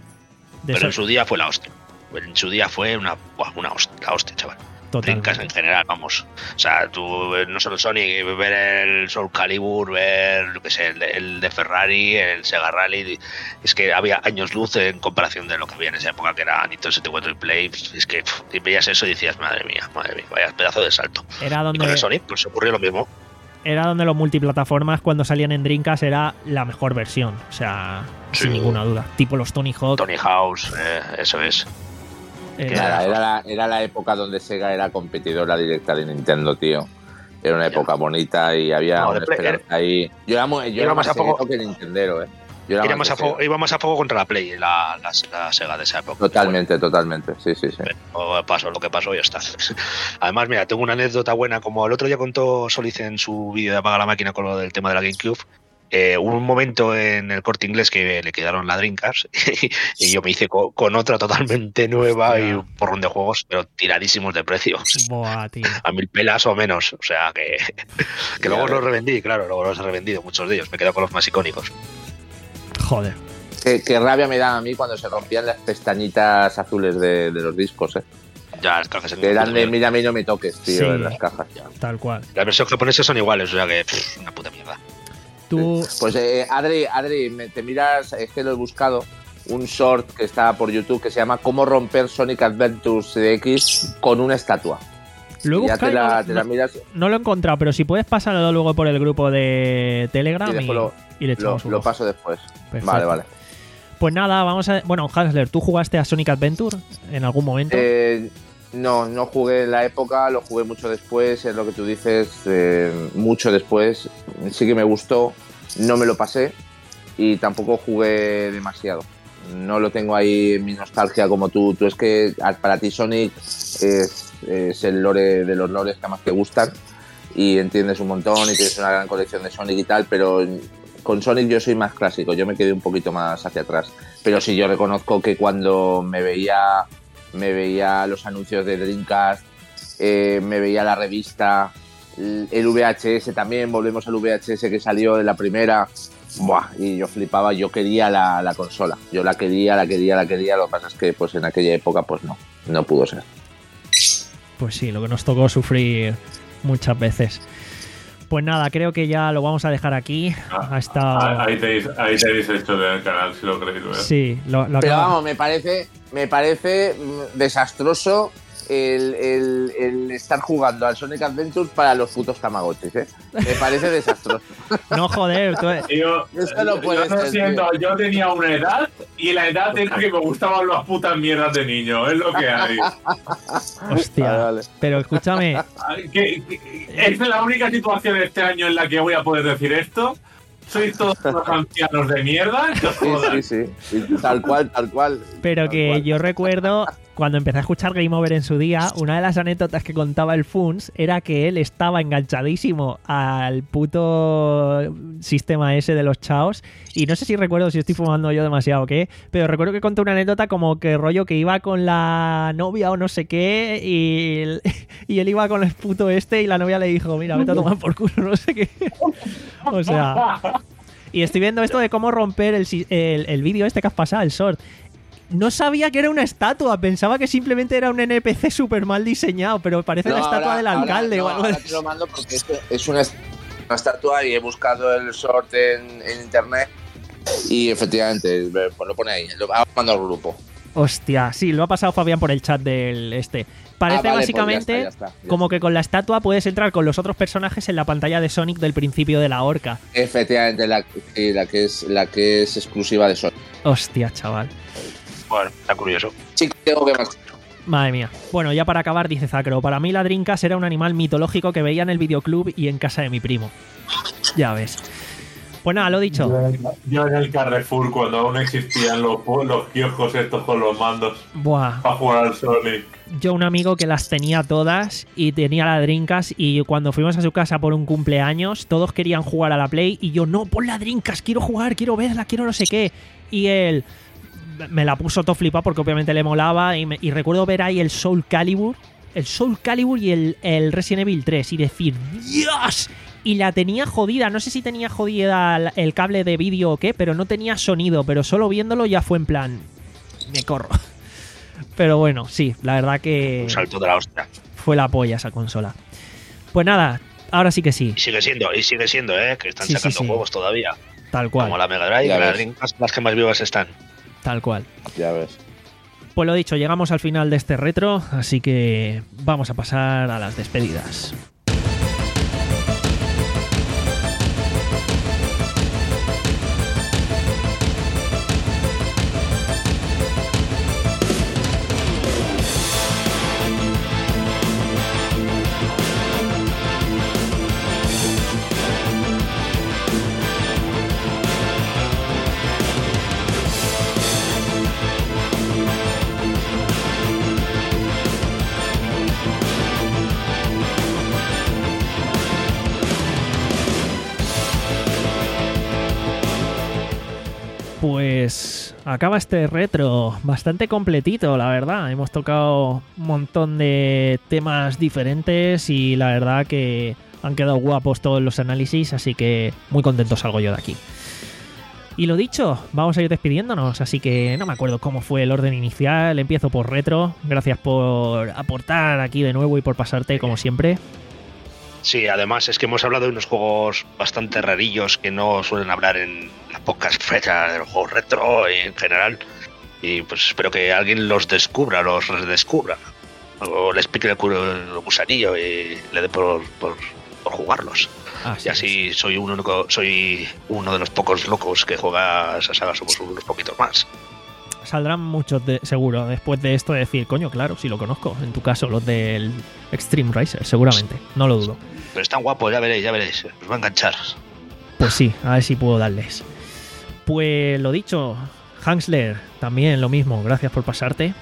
De Pero eso- en su día fue la hostia. En su día fue una, buah, una hostia, la hostia, chaval. Totalmente. Dreamcast en general, vamos. O sea, tú, eh, no solo Sonic, ver el Soul Calibur, ver, lo que sé, el de, el de Ferrari, el Sega Rally. Es que había años luz en comparación de lo que había en esa época, que era Nintendo setenta y cuatro y Play. Es que pff, y veías eso y decías, madre mía, madre mía, vaya pedazo de salto. Era Y con donde, el Sonic, pues ocurrió lo mismo. era donde los multiplataformas cuando salían en Dreamcast era la mejor versión. O sea, Sí. sin ninguna duda. Tipo los Tony Hawk. Tony House, eh, eso es. eh, Nada, era la, era la época donde Sega era competidora directa de Nintendo, tío. Era una época bonita y había No, una de Play- esperanza ahí. Yo era, mu- yo Iba era más más a poco- Sega que Nintendero, eh. Yo era Iba más más, a de Sega. fuego, iba más a fuego contra la Play, la, la, la Sega de esa época. Totalmente, totalmente. Sí, sí, sí. Bueno, o pasó lo que pasó y ya está. Además, mira, tengo una anécdota buena. Como el otro día contó Solid en su vídeo de Apaga la Máquina con lo del tema de la GameCube. Eh, hubo un momento en el Corte Inglés que le quedaron la Dreamcast y yo me hice co- con otra totalmente nueva y un porrón de juegos, pero tiradísimos de precio. Buah, tío. A mil pelas o menos. O sea que, que luego los revendí, claro, luego los he revendido, muchos de ellos. Me quedo con los más icónicos. Joder. Qué, qué rabia me daba a mí cuando se rompían las pestañitas azules de, de los discos, eh. Ya, las cajas en Que eran de mira, a mí no me toques, tío, Sí. en las cajas. Tal cual. Las versiones japonesas son iguales, o sea que pff, una puta mierda. Tú, Pues eh, Adri, Adri, me- te miras, es que lo he buscado, un short que está por YouTube que se llama Cómo romper Sonic Adventures X con una estatua. lo he Y ya buscado te y la, no- te la no, miras, no lo he encontrado, pero si puedes pasarlo luego por el grupo de Telegram Y y, después lo- y le lo, echamos un lo ojo. paso después. Perfecto. Vale, vale. Pues nada, vamos a... Bueno, Hansler, ¿tú jugaste a Sonic Adventure en algún momento? Eh, no, no jugué en la época, lo jugué mucho después, es lo que tú dices, eh, mucho después. Sí que me gustó, no me lo pasé y tampoco jugué demasiado. No lo tengo ahí en mi nostalgia como tú. Tú es que para ti Sonic es, es el lore de los lores que más te gustan y entiendes un montón y tienes una gran colección de Sonic y tal, pero con Sonic yo soy más clásico, yo me quedé un poquito más hacia atrás. Pero sí, yo reconozco que cuando me veía me veía los anuncios de Dreamcast, eh, me veía la revista, el V H S también, volvemos al V H S que salió de la primera, buah, y yo flipaba, yo quería la, la consola, yo la quería, la quería, la quería, lo que pasa es que pues en aquella época pues no, no pudo ser. Pues sí, lo que nos tocó sufrir muchas veces. Pues nada, creo que ya lo vamos a dejar aquí. Ha estado... Ah, Ahí tenéis, ahí tenéis esto del canal, si lo queréis ver. Sí, lo, lo Pero acabo- vamos, me parece, me parece mm, desastroso el, el- el estar jugando al Sonic Adventure para los putos Tamagotchis, ¿eh? Me parece desastroso. No, joder, tú... Yo, Eso no puede yo lo ser, siento, tío. yo tenía una edad y la edad era que me gustaban las putas mierdas de niño, es lo que hay. Hostia. Vale, vale. Pero escúchame, Ay, que- que- Esta es la única situación este año en la que voy a poder decir esto. Sois todos unos ancianos de mierda. que os Sí, jodan. sí, sí, sí, tal cual, tal cual. pero Tal que cual. yo recuerdo cuando empecé a escuchar Game Over en su día, una de las anécdotas que contaba el Funs era que él estaba enganchadísimo al puto sistema ese de los chaos. Y no sé si recuerdo si estoy fumando yo demasiado o qué, pero recuerdo que contó una anécdota como que rollo que iba con la novia o no sé qué y, y él iba con el puto este y la novia le dijo, mira, vete a tomar por culo, no sé qué. O sea... Y estoy viendo esto de cómo romper el, si- el, el vídeo este que has pasado, el short. No sabía que era una estatua, pensaba que simplemente era un N P C súper mal diseñado, pero parece No, la estatua ahora- del ahora- alcalde no, o algo ahora de te lo mando porque es, es una, una estatua y he buscado el short en, en internet y efectivamente, pues lo pone ahí, lo mando al grupo. Hostia, sí, lo ha pasado Fabián por el chat del este. Parece Ah, vale, pues básicamente ya está, ya está, ya como está. que con la estatua puedes entrar con los otros personajes en la pantalla de Sonic del principio de la horca. Efectivamente, la, sí, la, que es, la que es exclusiva de Sonic. Hostia, chaval. Bueno, está curioso. Sí, tengo que más. Madre mía. Bueno, ya para acabar, dice Zacro, para mí la Dreamcast era un animal mitológico que veía en el videoclub y en casa de mi primo. Ya ves. Pues nada, lo dicho. Yo en, yo en el Carrefour, cuando aún existían los, los kioscos estos con los mandos Buah. para jugar al Sonic. Yo un amigo que las tenía todas y tenía la Dreamcast y cuando fuimos a su casa por un cumpleaños todos querían jugar a la Play y yo, no, pon la Dreamcast, quiero jugar, quiero verla, quiero no sé qué. Y él me la puso todo flipado porque obviamente le molaba y, me- y recuerdo ver ahí el Soul Calibur, el Soul Calibur y el, el Resident Evil tres y decir, ¡Dios! y la tenía jodida. No sé si tenía jodida el cable de vídeo o qué, pero no tenía sonido. Pero solo viéndolo ya fue en plan... Me corro. Pero bueno, sí, la verdad que... Un salto de la hostia. Fue la polla esa consola. Pues nada, ahora sí que sí. Y sigue siendo, y sigue siendo, ¿eh? Que están Sí, sacando sí, sí. juegos todavía. Tal cual. Como la Mega Drive, Ya que las ves. Dreamcast las que más vivas están. Tal cual. Ya ves. Pues lo dicho, llegamos al final de este retro, así que vamos a pasar a las despedidas. Pues acaba este retro bastante completito, la verdad. Hemos tocado un montón de temas diferentes y la verdad que han quedado guapos todos los análisis, así que muy contento salgo yo de aquí. Y lo dicho, vamos a ir despidiéndonos, así que no me acuerdo cómo fue el orden inicial. Empiezo por retro. Gracias por aportar aquí de nuevo y por pasarte como siempre. Sí, además es que hemos hablado de unos juegos bastante rarillos que no suelen hablar en las pocas fechas de los juegos retro y en general. Y pues espero que alguien los descubra, los redescubra. O les pique el, culo, el gusanillo y le dé por, por, por jugarlos. Así y así es. soy, un único, soy uno de los pocos locos que juega esa saga, somos unos poquitos más. Saldrán muchos, de, seguro, después de esto de decir, coño, claro, sí lo conozco. En tu caso, los del Extreme Racer, seguramente. No lo dudo. Pero están guapos, ya veréis, ya veréis. Os va a enganchar. Pues sí, a ver si puedo darles. Pues lo dicho, Hansler, también lo mismo. Gracias por pasarte.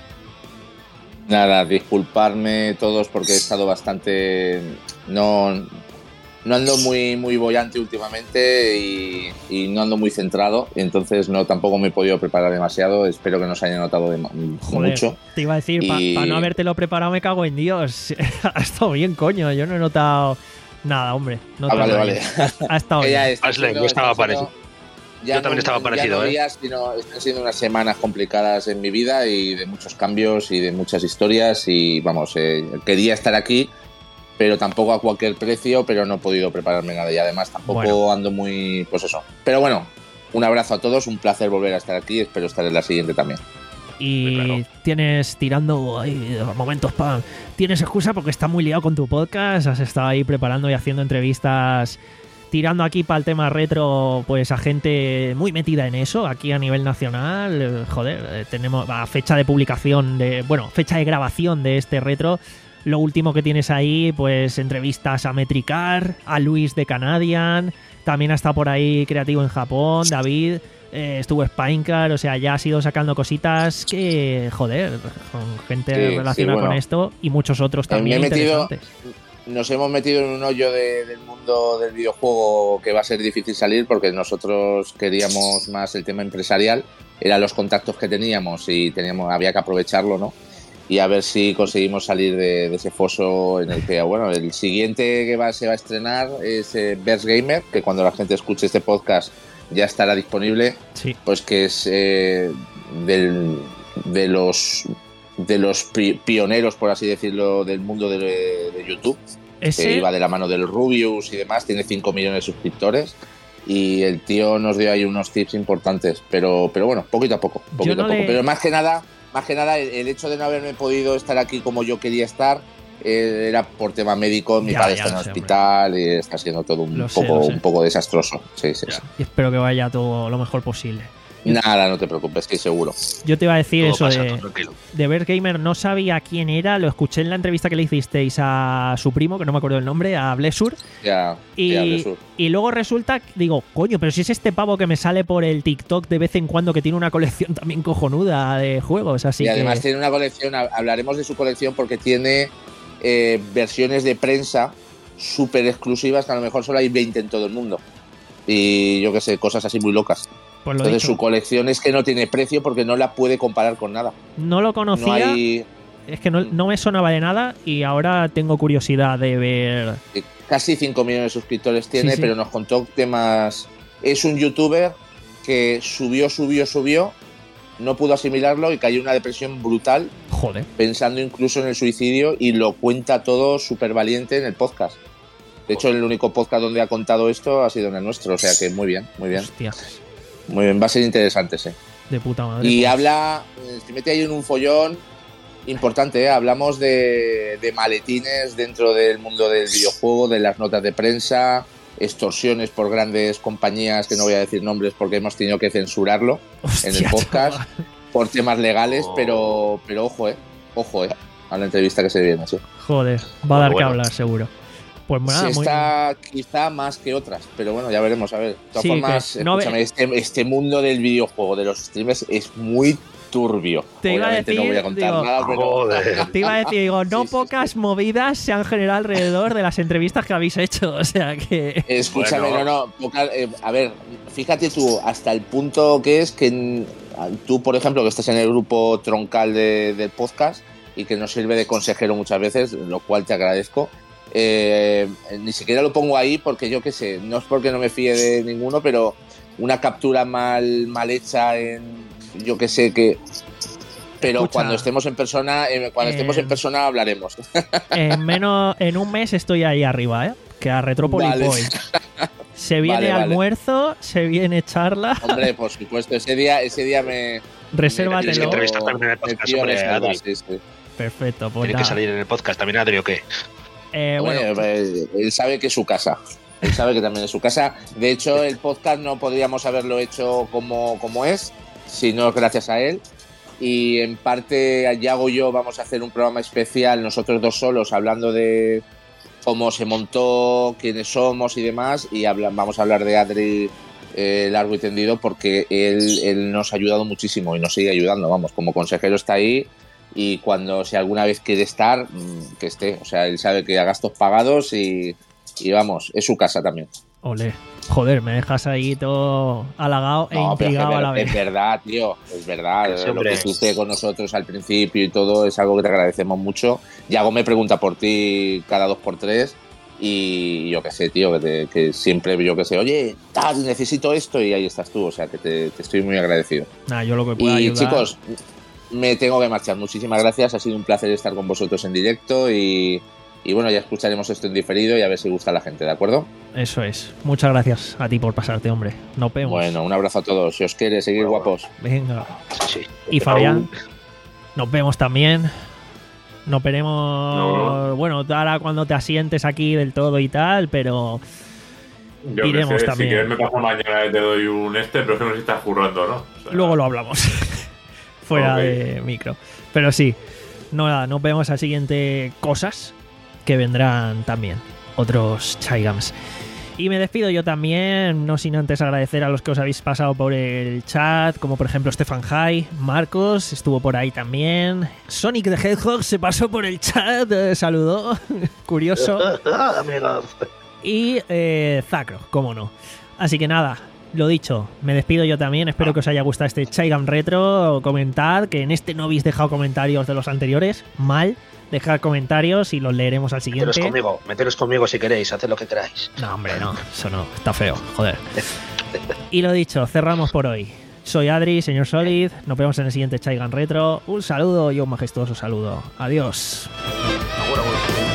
Nada, disculparme todos porque he estado bastante... No, no ando muy, muy bollante últimamente y, y no ando muy centrado. Entonces no tampoco me he podido preparar demasiado. Espero que no se haya notado de, Joder, mucho. te iba a decir, para Y- pa no habértelo preparado me cago en Dios. Ha estado bien, coño. Yo no he notado nada, hombre. No Ah, te vale, rayes. vale. Ha estado Que ya bien. está Hazle, siendo- yo estaba está siendo- parecido. ya Yo también no- estaba ya parecido, no ¿eh? días, sino están siendo unas semanas complicadas en mi vida y de muchos cambios y de muchas historias y vamos, eh, quería estar aquí, pero tampoco a cualquier precio, pero no he podido prepararme nada y además tampoco Bueno. ando muy, pues eso. Pero bueno, un abrazo a todos, un placer volver a estar aquí, espero estar en la siguiente también. Y Claro. tienes tirando ay, momentos pa. Tienes excusa porque está muy liado con tu podcast. Has estado ahí preparando y haciendo entrevistas, tirando aquí para el tema retro, pues a gente muy metida en eso, aquí a nivel nacional. Eh, Joder, eh, tenemos a fecha de publicación de. Bueno, fecha de grabación de este retro. Lo último que tienes ahí, pues entrevistas a Metricar, a Luis de Canadian. También ha estado por ahí creativo en Japón, David. Eh, estuvo Spinecar, o sea, ya has ido sacando cositas que, joder, con gente Sí, relacionada sí, bueno. con esto y muchos otros Eh, me he también metido- interesantes. Nos hemos metido en un hoyo de- del mundo del videojuego que va a ser difícil salir porque nosotros queríamos más el tema empresarial, eran los contactos que teníamos y teníamos había que aprovecharlo, ¿no? Y a ver si conseguimos salir de, de ese foso en el que, bueno, el siguiente que va, se va a estrenar es eh, Burst Gamer, que cuando la gente escuche este podcast ya estará disponible, Sí, pues que es eh, del, de los de los pi- pioneros, por así decirlo, del mundo de, de YouTube, que ese, iba de la mano del Rubius y demás, tiene cinco millones de suscriptores y el tío nos dio ahí unos tips importantes, pero pero bueno, poquito a poco, poquito no a poco. le- Pero más que nada, más que nada el, el hecho de no haberme podido estar aquí como yo quería estar eh, era por tema médico, mi Ya, padre ya está en lo el sé, hospital y está siendo todo un Lo sé, poco lo sé. un poco desastroso. Sí, sí, sí. y espero que vaya todo lo mejor posible. Nada, no te preocupes, que seguro. Yo te iba a decir Todo eso pasa, de, todo tranquilo. de Bear Gamer, no sabía quién era, lo escuché en la entrevista que le hicisteis a su primo, que no me acuerdo el nombre, a Blessur. Ya, Y, ya, Jesús. y luego resulta, digo, coño, pero si es este pavo que me sale por el TikTok de vez en cuando que tiene una colección también cojonuda de juegos, así y además que... tiene una colección, hab- hablaremos de su colección porque tiene eh, versiones de prensa súper exclusivas que a lo mejor solo hay veinte en todo el mundo. Y yo qué sé, cosas así muy locas. Pues lo Entonces dicho, su colección es que no tiene precio porque no la puede comparar con nada. no lo No conocía, hay... es que no, no me sonaba de nada y ahora tengo curiosidad de ver casi cinco millones de suscriptores tiene, Sí, sí. pero nos contó temas. Es un youtuber que subió, subió, subió, no pudo asimilarlo y cayó en una depresión brutal, Joder. pensando incluso en el suicidio, y lo cuenta todo súper valiente en el podcast. De hecho, el único podcast donde ha contado esto ha sido en el nuestro, o sea que muy bien, muy bien. Hostia. Muy bien, va a ser interesante, sí. De puta madre. Y pues. habla, se mete ahí en un follón importante, ¿eh? Hablamos de, de maletines dentro del mundo del videojuego, de las notas de prensa, extorsiones por grandes compañías, que no voy a decir nombres porque hemos tenido que censurarlo Hostia, en el podcast, chaval. por temas legales, Oh. pero, pero ojo, eh, ojo, eh, a la entrevista que se viene, sí. Joder, va a dar Bueno, que bueno. hablar seguro. Pues nada, Sí, muy está quizá más que otras, pero bueno, ya veremos, a ver. De todas Sí, formas, que no ve- escúchame, este, este mundo del videojuego, de los streamers, es muy turbio. Te iba a Obviamente decir, no voy a contar digo, nada, pero... Joder. Te iba a decir, digo, no Sí, sí, pocas movidas se han generado alrededor de las entrevistas que habéis hecho, o sea que... Escúchame, Bueno. no, no, poca- eh, a ver, fíjate tú, hasta el punto que es que en- tú, por ejemplo, que estás en el grupo troncal de- del podcast y que nos sirve de consejero muchas veces, lo cual te agradezco, eh, ni siquiera lo pongo ahí porque yo qué sé, no es porque no me fíe de ninguno, pero una captura mal, mal hecha en, yo qué sé, que... Pero Escucha, cuando estemos en persona, eh, cuando eh, estemos en persona hablaremos. En menos, en un mes estoy ahí arriba, ¿eh? Que a Retrópolis Vale. voy. Se viene Vale, vale. almuerzo, se viene charla, Hombre, por supuesto, ese día, ese día me... Tienes que resérvatelo. entrevistar también en el podcast, me pido hombre, reserva, Adri. sí, sí. Perfecto, pues Tiene que nada. salir en el podcast también, Adri, ¿o qué? Eh, Hombre, bueno, eh, él sabe que es su casa. Él sabe que también es su casa. De hecho, el podcast no podríamos haberlo hecho como, como es, si no es gracias a él. Y en parte, Yago y yo vamos a hacer un programa especial, nosotros dos solos, hablando de cómo se montó, quiénes somos y demás. Y habla- vamos a hablar de Adri eh, largo y tendido, porque él, él nos ha ayudado muchísimo y nos sigue ayudando. Vamos, como consejero está ahí. Y cuando, si alguna vez quiere estar, mm, que esté. O sea, él sabe que a gastos pagados y, y vamos, es su casa también. ole. Joder, me dejas ahí todo halagado e No, pero es, intrigado que a la ver- vez. es verdad, tío, es verdad. Sí, lo hombre. que hiciste con nosotros al principio y todo es algo que te agradecemos mucho. Yago me pregunta por ti cada dos por tres y yo qué sé, tío, que, te- que siempre yo que sé, oye, tal, necesito esto y ahí estás tú. O sea, que te, te estoy muy agradecido. Nada, yo lo que pueda Y ayudar. chicos, me tengo que marchar. Muchísimas gracias. Ha sido un placer estar con vosotros en directo y, y bueno, ya escucharemos esto en diferido y a ver si gusta a la gente, ¿de acuerdo? Eso es. Muchas gracias a ti por pasarte, hombre. Nos vemos. Bueno, un abrazo a todos. Si os quiere, seguir Bueno, guapos. Venga. Sí. Y Fabián, nos vemos también. Nos veremos, No, bueno, ahora cuando te asientes aquí del todo y tal, pero Yo que Iremos sé, también. Si quieres me paso mañana y te doy un este, pero es que no sé si estás currando, ¿no? O sea, luego lo hablamos. Fuera Ok. de micro. Pero sí, no, nada, nos vemos al siguiente cosas que vendrán también. Otros Chaigams. Y me despido yo también, no sin antes agradecer a los que os habéis pasado por el chat, como por ejemplo Stefan High, Marcos, estuvo por ahí también. Sonic the Hedgehog se pasó por el chat, eh, saludó, curioso. Amigos. Y eh, Zacro, cómo no. Así que nada, lo dicho, me despido yo también. Espero que os haya gustado este Chaigam Retro. Comentad, que en este no habéis dejado comentarios de los anteriores. Mal, dejad comentarios y los leeremos al Meteros siguiente. conmigo, meteros conmigo si queréis, haced lo que queráis. No, hombre, no, eso no, está feo, joder. Y lo dicho, cerramos por hoy. Soy Adri, señor Solid. Nos vemos en el siguiente Chaigam Retro. Un saludo y un majestuoso saludo. Adiós. Ahora, bueno.